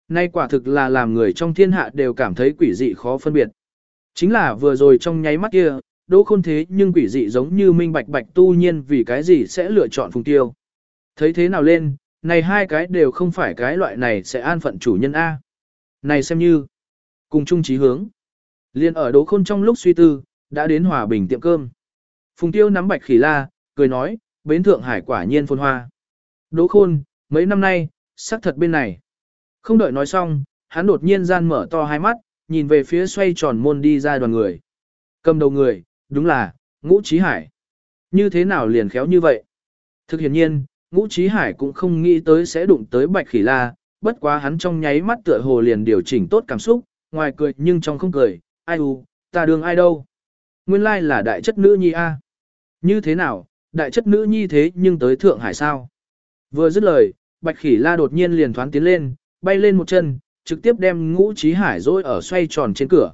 Nay quả thực là làm người trong thiên hạ đều cảm thấy quỷ dị khó phân biệt. Chính là vừa rồi trong nháy mắt kia, Đỗ Khôn thế nhưng quỷ dị giống như minh bạch bạch tu nhiên vì cái gì sẽ lựa chọn Phùng Tiêu. Thấy thế nào lên, này hai cái đều không phải cái loại này sẽ an phận chủ nhân A. Này xem như, cùng chung chí hướng. Liên ở Đỗ Khôn trong lúc suy tư, đã đến Hòa Bình tiệm cơm. Phùng Tiêu nắm Bạch Khỉ La, cười nói, bến Thượng Hải quả nhiên phồn hoa. Đỗ Khôn, mấy năm nay, xác thật bên này. Không đợi nói xong, hắn đột nhiên gian mở to hai mắt, nhìn về phía xoay tròn môn đi ra đoàn người. Cầm đầu người, đúng là, Ngũ Chí Hải. Như thế nào liền khéo như vậy? Thực hiện nhiên, Ngũ Chí Hải cũng không nghĩ tới sẽ đụng tới Bạch Khỉ La, bất quá hắn trong nháy mắt tựa hồ liền điều chỉnh tốt cảm xúc, ngoài cười nhưng trong không cười, ai u, ta đương ai đâu. Nguyên lai là đại chất nữ nhi a. Như thế nào, đại chất nữ nhi thế nhưng tới Thượng Hải sao? Vừa dứt lời, Bạch Khỉ La đột nhiên liền thoáng tiến lên, bay lên một chân, trực tiếp đem Ngũ Chí Hải dối ở xoay tròn trên cửa.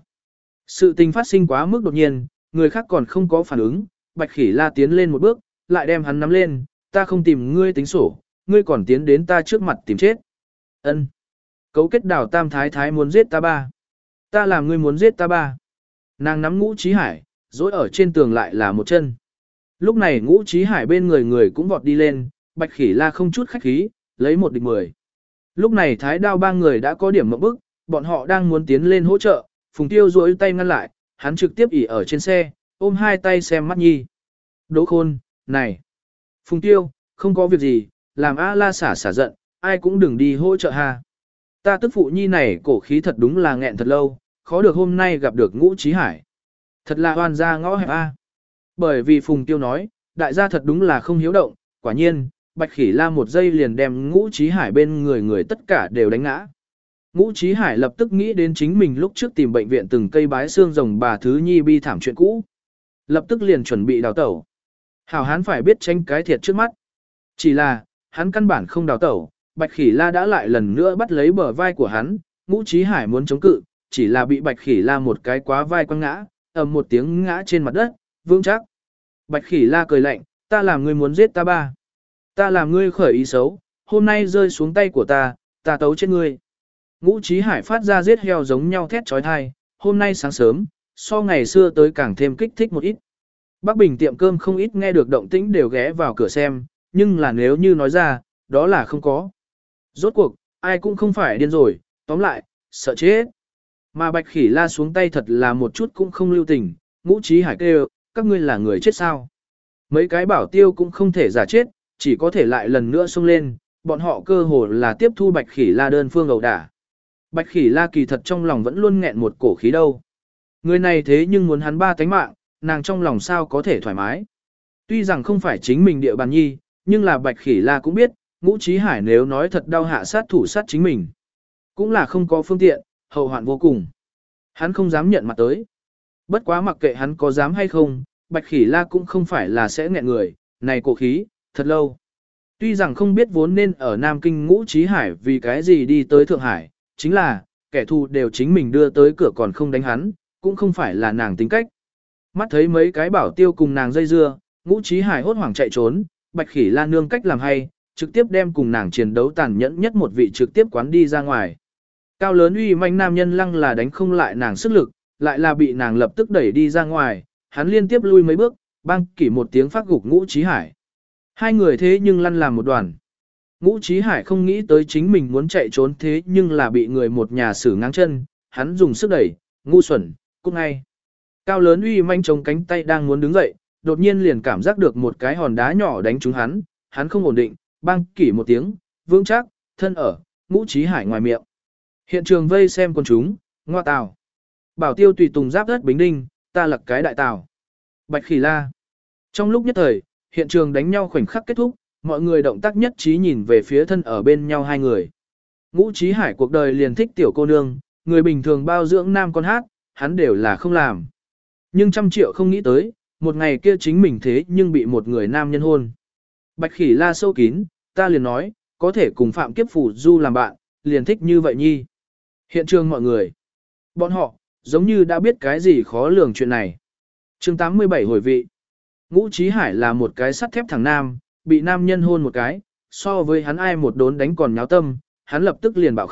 Sự tình phát sinh quá mức đột nhiên, người khác còn không có phản ứng, Bạch Khỉ La tiến lên một bước, lại đem hắn nắm lên, ta không tìm ngươi tính sổ, ngươi còn tiến đến ta trước mặt tìm chết. Ân. Cấu kết Đào Tam Thái Thái muốn giết ta ba. Ta làm ngươi muốn giết ta ba. Nàng nắm Ngũ Chí Hải, dối ở trên tường lại là một chân. Lúc này Ngũ Chí Hải bên người cũng vọt đi lên, Bạch Khỉ La không chút khách khí, lấy một địch 10. Lúc này Thái Đao ba người đã có điểm mộng bức, bọn họ đang muốn tiến lên hỗ trợ, Phùng Tiêu duỗi tay ngăn lại, hắn trực tiếp ỉ ở trên xe, ôm hai tay xem mắt nhi. Đỗ Khôn, này. Phùng Tiêu, không có việc gì, làm A La xả giận, ai cũng đừng đi hỗ trợ ha. Ta tức phụ nhi này cổ khí thật đúng là nghẹn thật lâu, khó được hôm nay gặp được Ngũ Chí Hải. Thật là oan gia ngõ hẹp A. Bởi vì Phùng Tiêu nói, đại gia thật đúng là không hiếu động, quả nhiên, Bạch Khỉ La một giây liền đem Ngũ Chí Hải bên người tất cả đều đánh ngã. Ngũ Chí Hải lập tức nghĩ đến chính mình lúc trước tìm bệnh viện từng cây bái xương rồng bà Thứ Nhi bi thảm chuyện cũ. Lập tức liền chuẩn bị đào tẩu. Hảo hán phải biết tranh cái thiệt trước mắt. Chỉ là, hắn căn bản không đào tẩu, Bạch Khỉ La đã lại lần nữa bắt lấy bờ vai của hắn, Ngũ Chí Hải muốn chống cự, chỉ là bị Bạch Khỉ La một cái quá vai quăng ngã, ầm một tiếng ngã trên mặt đất, vững chắc. Bạch Khỉ La cười lạnh, ta làm ngươi muốn giết ta ba. Ta làm ngươi khởi ý xấu, hôm nay rơi xuống tay của ta tấu chết ngươi. Ngũ Chí Hải phát ra giết heo giống nhau thét trói thai, hôm nay sáng sớm, so ngày xưa tới càng thêm kích thích một ít. Bắc Bình tiệm cơm không ít nghe được động tĩnh đều ghé vào cửa xem, nhưng là nếu như nói ra, đó là không có. Rốt cuộc, ai cũng không phải điên rồi, tóm lại, sợ chết. Mà Bạch Khỉ La xuống tay thật là một chút cũng không lưu tình, Ngũ Chí Hải kêu, các ngươi là người chết sao? Mấy cái bảo tiêu cũng không thể giả chết, chỉ có thể lại lần nữa xông lên, bọn họ cơ hồ là tiếp thu Bạch Khỉ La đơn phương ẩu đả. Bạch Khỉ La kỳ thật trong lòng vẫn luôn nghẹn một cổ khí đâu. Người này thế nhưng muốn hắn ba tánh mạng, nàng trong lòng sao có thể thoải mái. Tuy rằng không phải chính mình địa bàn nhi, nhưng là Bạch Khỉ La cũng biết, Ngũ Chí Hải nếu nói thật đau hạ sát thủ sát chính mình. Cũng là không có phương tiện, hậu hoạn vô cùng. Hắn không dám nhận mặt tới. Bất quá mặc kệ hắn có dám hay không, Bạch Khỉ La cũng không phải là sẽ nghẹn người, này cổ khí, thật lâu. Tuy rằng không biết vốn nên ở Nam Kinh Ngũ Chí Hải vì cái gì đi tới Thượng Hải, chính là, kẻ thù đều chính mình đưa tới cửa còn không đánh hắn, cũng không phải là nàng tính cách. Mắt thấy mấy cái bảo tiêu cùng nàng dây dưa, Ngũ Chí Hải hốt hoảng chạy trốn, Bạch Khỉ La nương cách làm hay, trực tiếp đem cùng nàng chiến đấu tàn nhẫn nhất một vị trực tiếp quán đi ra ngoài. Cao lớn uy manh nam nhân lăng là đánh không lại nàng sức lực, lại là bị nàng lập tức đẩy đi ra ngoài, hắn liên tiếp lui mấy bước, bang kỷ một tiếng phát gục Ngũ Chí Hải. Hai người thế nhưng lăn làm một đoàn. Ngũ Chí Hải không nghĩ tới chính mình muốn chạy trốn thế nhưng là bị người một nhà xử ngang chân, hắn dùng sức đẩy, ngu xuẩn, cút ngay. Cao lớn uy manh chống cánh tay đang muốn đứng dậy, đột nhiên liền cảm giác được một cái hòn đá nhỏ đánh trúng hắn, hắn không ổn định, bang kỷ một tiếng, vững chắc, thân ở, Ngũ Chí Hải ngoài miệng. Hiện trường vây xem con chúng, ngoa tào. Bảo tiêu tùy tùng giáp đất bính đinh, ta lật cái đại tào. Bạch Khỉ La. Trong lúc nhất thời, hiện trường đánh nhau khoảnh khắc kết thúc, mọi người động tác nhất trí nhìn về phía thân ở bên nhau hai người. Ngũ Chí Hải cuộc đời liền thích tiểu cô nương, người bình thường bao dưỡng nam con hát, hắn đều là không làm. Nhưng 100 triệu không nghĩ tới, một ngày kia chính mình thế nhưng bị một người nam nhân hôn. Bạch Khỉ La sâu kín, ta liền nói, có thể cùng Phạm Kiếp Phủ Du làm bạn, liền thích như vậy nhi. Hiện trường mọi người, bọn họ, giống như đã biết cái gì khó lường chuyện này. Chương 87 hồi vị. Ngũ Chí Hải là một cái sắt thép thằng nam, bị nam nhân hôn một cái, so với hắn ai một đốn đánh còn nháo tâm, hắn lập tức liền bạo khởi,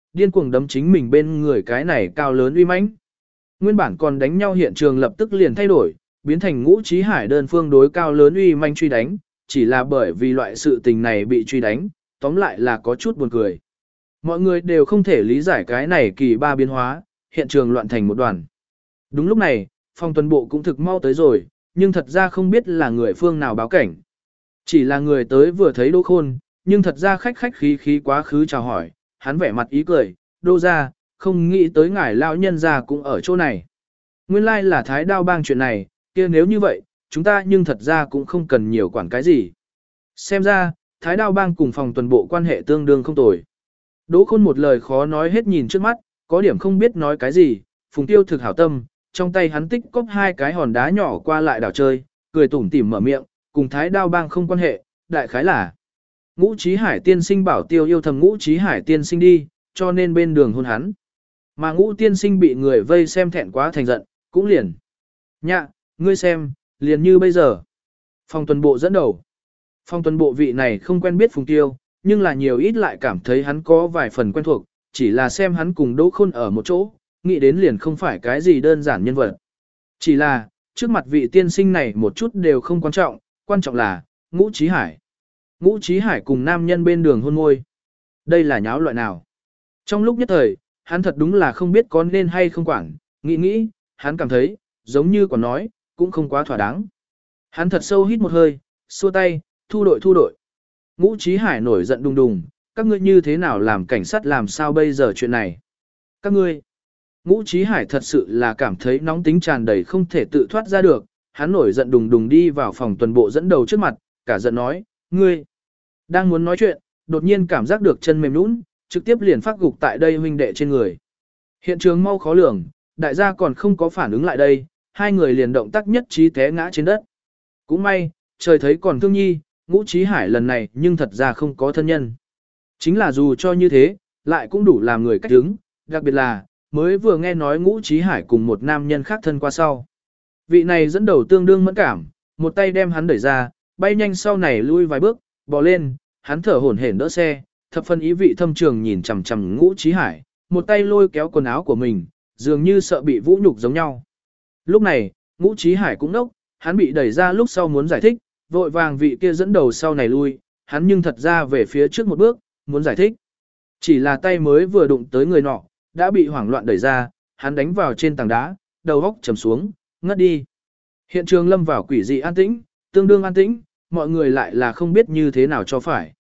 điên cuồng đấm chính mình bên người cái này cao lớn uy mãnh. Nguyên bản còn đánh nhau hiện trường lập tức liền thay đổi, biến thành Ngũ Chí Hải đơn phương đối cao lớn uy manh truy đánh, chỉ là bởi vì loại sự tình này bị truy đánh, tóm lại là có chút buồn cười. Mọi người đều không thể lý giải cái này kỳ ba biến hóa, hiện trường loạn thành một đoàn. Đúng lúc này, phòng tuần bộ cũng thực mau tới rồi, nhưng thật ra không biết là người phương nào báo cảnh. Chỉ là người tới vừa thấy Đỗ Khôn, nhưng thật ra khách khách khí khí quá khứ chào hỏi, hắn vẻ mặt ý cười, Đỗ ra, không nghĩ tới ngài lão nhân ra cũng ở chỗ này. Nguyên lai là Thái Đao Bang chuyện này, kia nếu như vậy, chúng ta nhưng thật ra cũng không cần nhiều quản cái gì. Xem ra, Thái Đao Bang cùng phòng tuần bộ quan hệ tương đương không tồi. Đỗ Khôn một lời khó nói hết nhìn trước mắt, có điểm không biết nói cái gì, Phùng Tiêu thực hảo tâm, trong tay hắn tích cóp hai cái hòn đá nhỏ qua lại đảo chơi, cười tủm tỉm mở miệng, cùng Thái Đao Bang không quan hệ, đại khái là Ngũ Chí Hải tiên sinh bảo Tiêu yêu thầm Ngũ Chí Hải tiên sinh đi, cho nên bên đường hôn hắn. Mà Ngũ tiên sinh bị người vây xem thẹn quá thành giận, cũng liền. Nhạ, ngươi xem, liền như bây giờ. Phòng tuần bộ dẫn đầu. Phòng tuần bộ vị này không quen biết Phùng Tiêu, nhưng là nhiều ít lại cảm thấy hắn có vài phần quen thuộc, chỉ là xem hắn cùng Đỗ Khôn ở một chỗ, nghĩ đến liền không phải cái gì đơn giản nhân vật. Chỉ là, trước mặt vị tiên sinh này một chút đều không quan trọng là, Ngũ Chí Hải. Ngũ Chí Hải cùng nam nhân bên đường hôn môi. Đây là nháo loại nào? Trong lúc nhất thời, hắn thật đúng là không biết có nên hay không quản, nghĩ, hắn cảm thấy, giống như còn nói, cũng không quá thỏa đáng. Hắn thật sâu hít một hơi, xua tay, thu đội. Ngũ Chí Hải nổi giận đùng đùng, các ngươi như thế nào làm cảnh sát làm sao bây giờ chuyện này? Các ngươi. Ngũ Chí Hải thật sự là cảm thấy nóng tính tràn đầy không thể tự thoát ra được, hắn nổi giận đùng đùng đi vào phòng tuần bộ dẫn đầu trước mặt, cả giận nói, ngươi. Đang muốn nói chuyện, đột nhiên cảm giác được chân mềm nhũn, trực tiếp liền phát gục tại đây huynh đệ trên người. Hiện trường mau khó lường, đại gia còn không có phản ứng lại đây, hai người liền động tác nhất trí té ngã trên đất. Cũng may, trời thấy còn thương nhi, Ngũ Chí Hải lần này nhưng thật ra không có thân nhân. Chính là dù cho như thế, lại cũng đủ làm người cách đứng, đặc biệt là, mới vừa nghe nói Ngũ Chí Hải cùng một nam nhân khác thân qua sau. Vị này dẫn đầu tương đương mẫn cảm, một tay đem hắn đẩy ra, bay nhanh sau này lui vài bước, bò lên, hắn thở hổn hển đỡ xe, thập phân ý vị thâm trường nhìn chằm chằm Ngũ Chí Hải, một tay lôi kéo quần áo của mình, dường như sợ bị vũ nhục giống nhau. Lúc này, Ngũ Chí Hải cũng nốc, hắn bị đẩy ra lúc sau muốn giải thích, vội vàng vị kia dẫn đầu sau này lui, hắn nhưng thật ra về phía trước một bước, muốn giải thích. Chỉ là tay mới vừa đụng tới người nọ, đã bị hoảng loạn đẩy ra, hắn đánh vào trên tảng đá, đầu óc trầm xuống, ngất đi. Hiện trường lâm vào quỷ dị an tĩnh, tương đương an tĩnh, mọi người lại là không biết như thế nào cho phải.